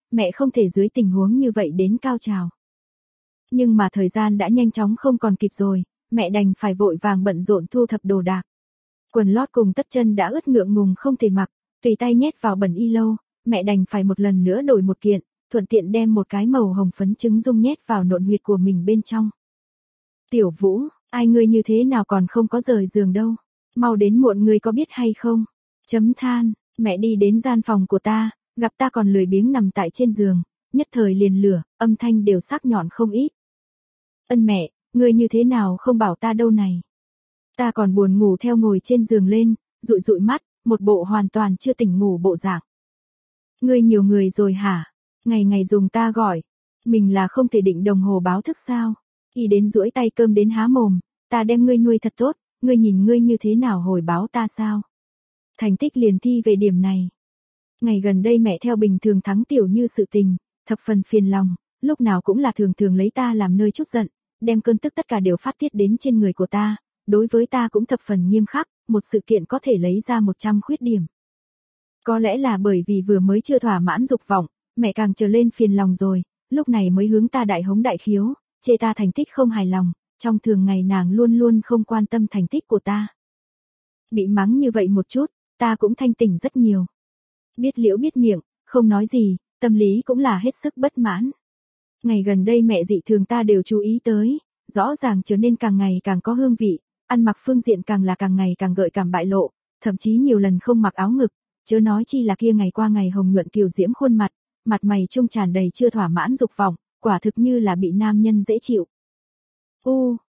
Speaker 1: mẹ không thể dưới tình huống như vậy đến cao trào. Nhưng mà thời gian đã nhanh chóng không còn kịp rồi, mẹ đành phải vội vàng bận rộn thu thập đồ đạc. Quần lót cùng tất chân đã ướt ngượng ngùng không thể mặc, tùy tay nhét vào bẩn y lâu, mẹ đành phải một lần nữa đổi một kiện, thuận tiện đem một cái màu hồng phấn trứng dung nhét vào nộn huyệt của mình bên trong. Tiểu Vũ, ai ngươi như thế nào còn không có rời giường đâu, mau đến muộn ngươi có biết hay không? Chấm than, mẹ đi đến gian phòng của ta, gặp ta còn lười biếng nằm tại trên giường, nhất thời liền lửa, âm thanh đều sắc nhọn không ít. Ân mẹ, ngươi như thế nào không bảo ta đâu này? Ta còn buồn ngủ theo ngồi trên giường lên, dụi dụi mắt, một bộ hoàn toàn chưa tỉnh ngủ bộ dạng. Ngươi nhiều người rồi hả? Ngày ngày dùng ta gọi, mình là không thể định đồng hồ báo thức sao? Y đến duỗi tay cơm đến há mồm, ta đem ngươi nuôi thật tốt, ngươi nhìn ngươi như thế nào hồi báo ta sao? Thành tích liền thi về điểm này. Ngày gần đây mẹ theo bình thường thắng Tiểu Như sự tình, thập phần phiền lòng, lúc nào cũng là thường thường lấy ta làm nơi chút giận, đem cơn tức tất cả đều phát tiết đến trên người của ta, đối với ta cũng thập phần nghiêm khắc, một sự kiện có thể lấy ra 100 khuyết điểm. Có lẽ là bởi vì vừa mới chưa thỏa mãn dục vọng, mẹ càng trở lên phiền lòng rồi, lúc này mới hướng ta đại hống đại khiếu, chê ta thành tích không hài lòng, trong thường ngày nàng luôn luôn không quan tâm thành tích của ta. Bị mắng như vậy một chút, ta cũng thanh tỉnh rất nhiều. Biết liễu biết miệng, không nói gì, tâm lý cũng là hết sức bất mãn. Ngày gần đây mẹ dị thường ta đều chú ý tới, rõ ràng trở nên càng ngày càng có hương vị, ăn mặc phương diện càng là càng ngày càng gợi cảm bại lộ, thậm chí nhiều lần không mặc áo ngực, chớ nói chi là kia ngày qua ngày hồng nhuận kiều diễm khuôn mặt, mặt mày trung tràn đầy chưa thỏa mãn dục vọng, quả thực như là bị nam nhân dễ chịu.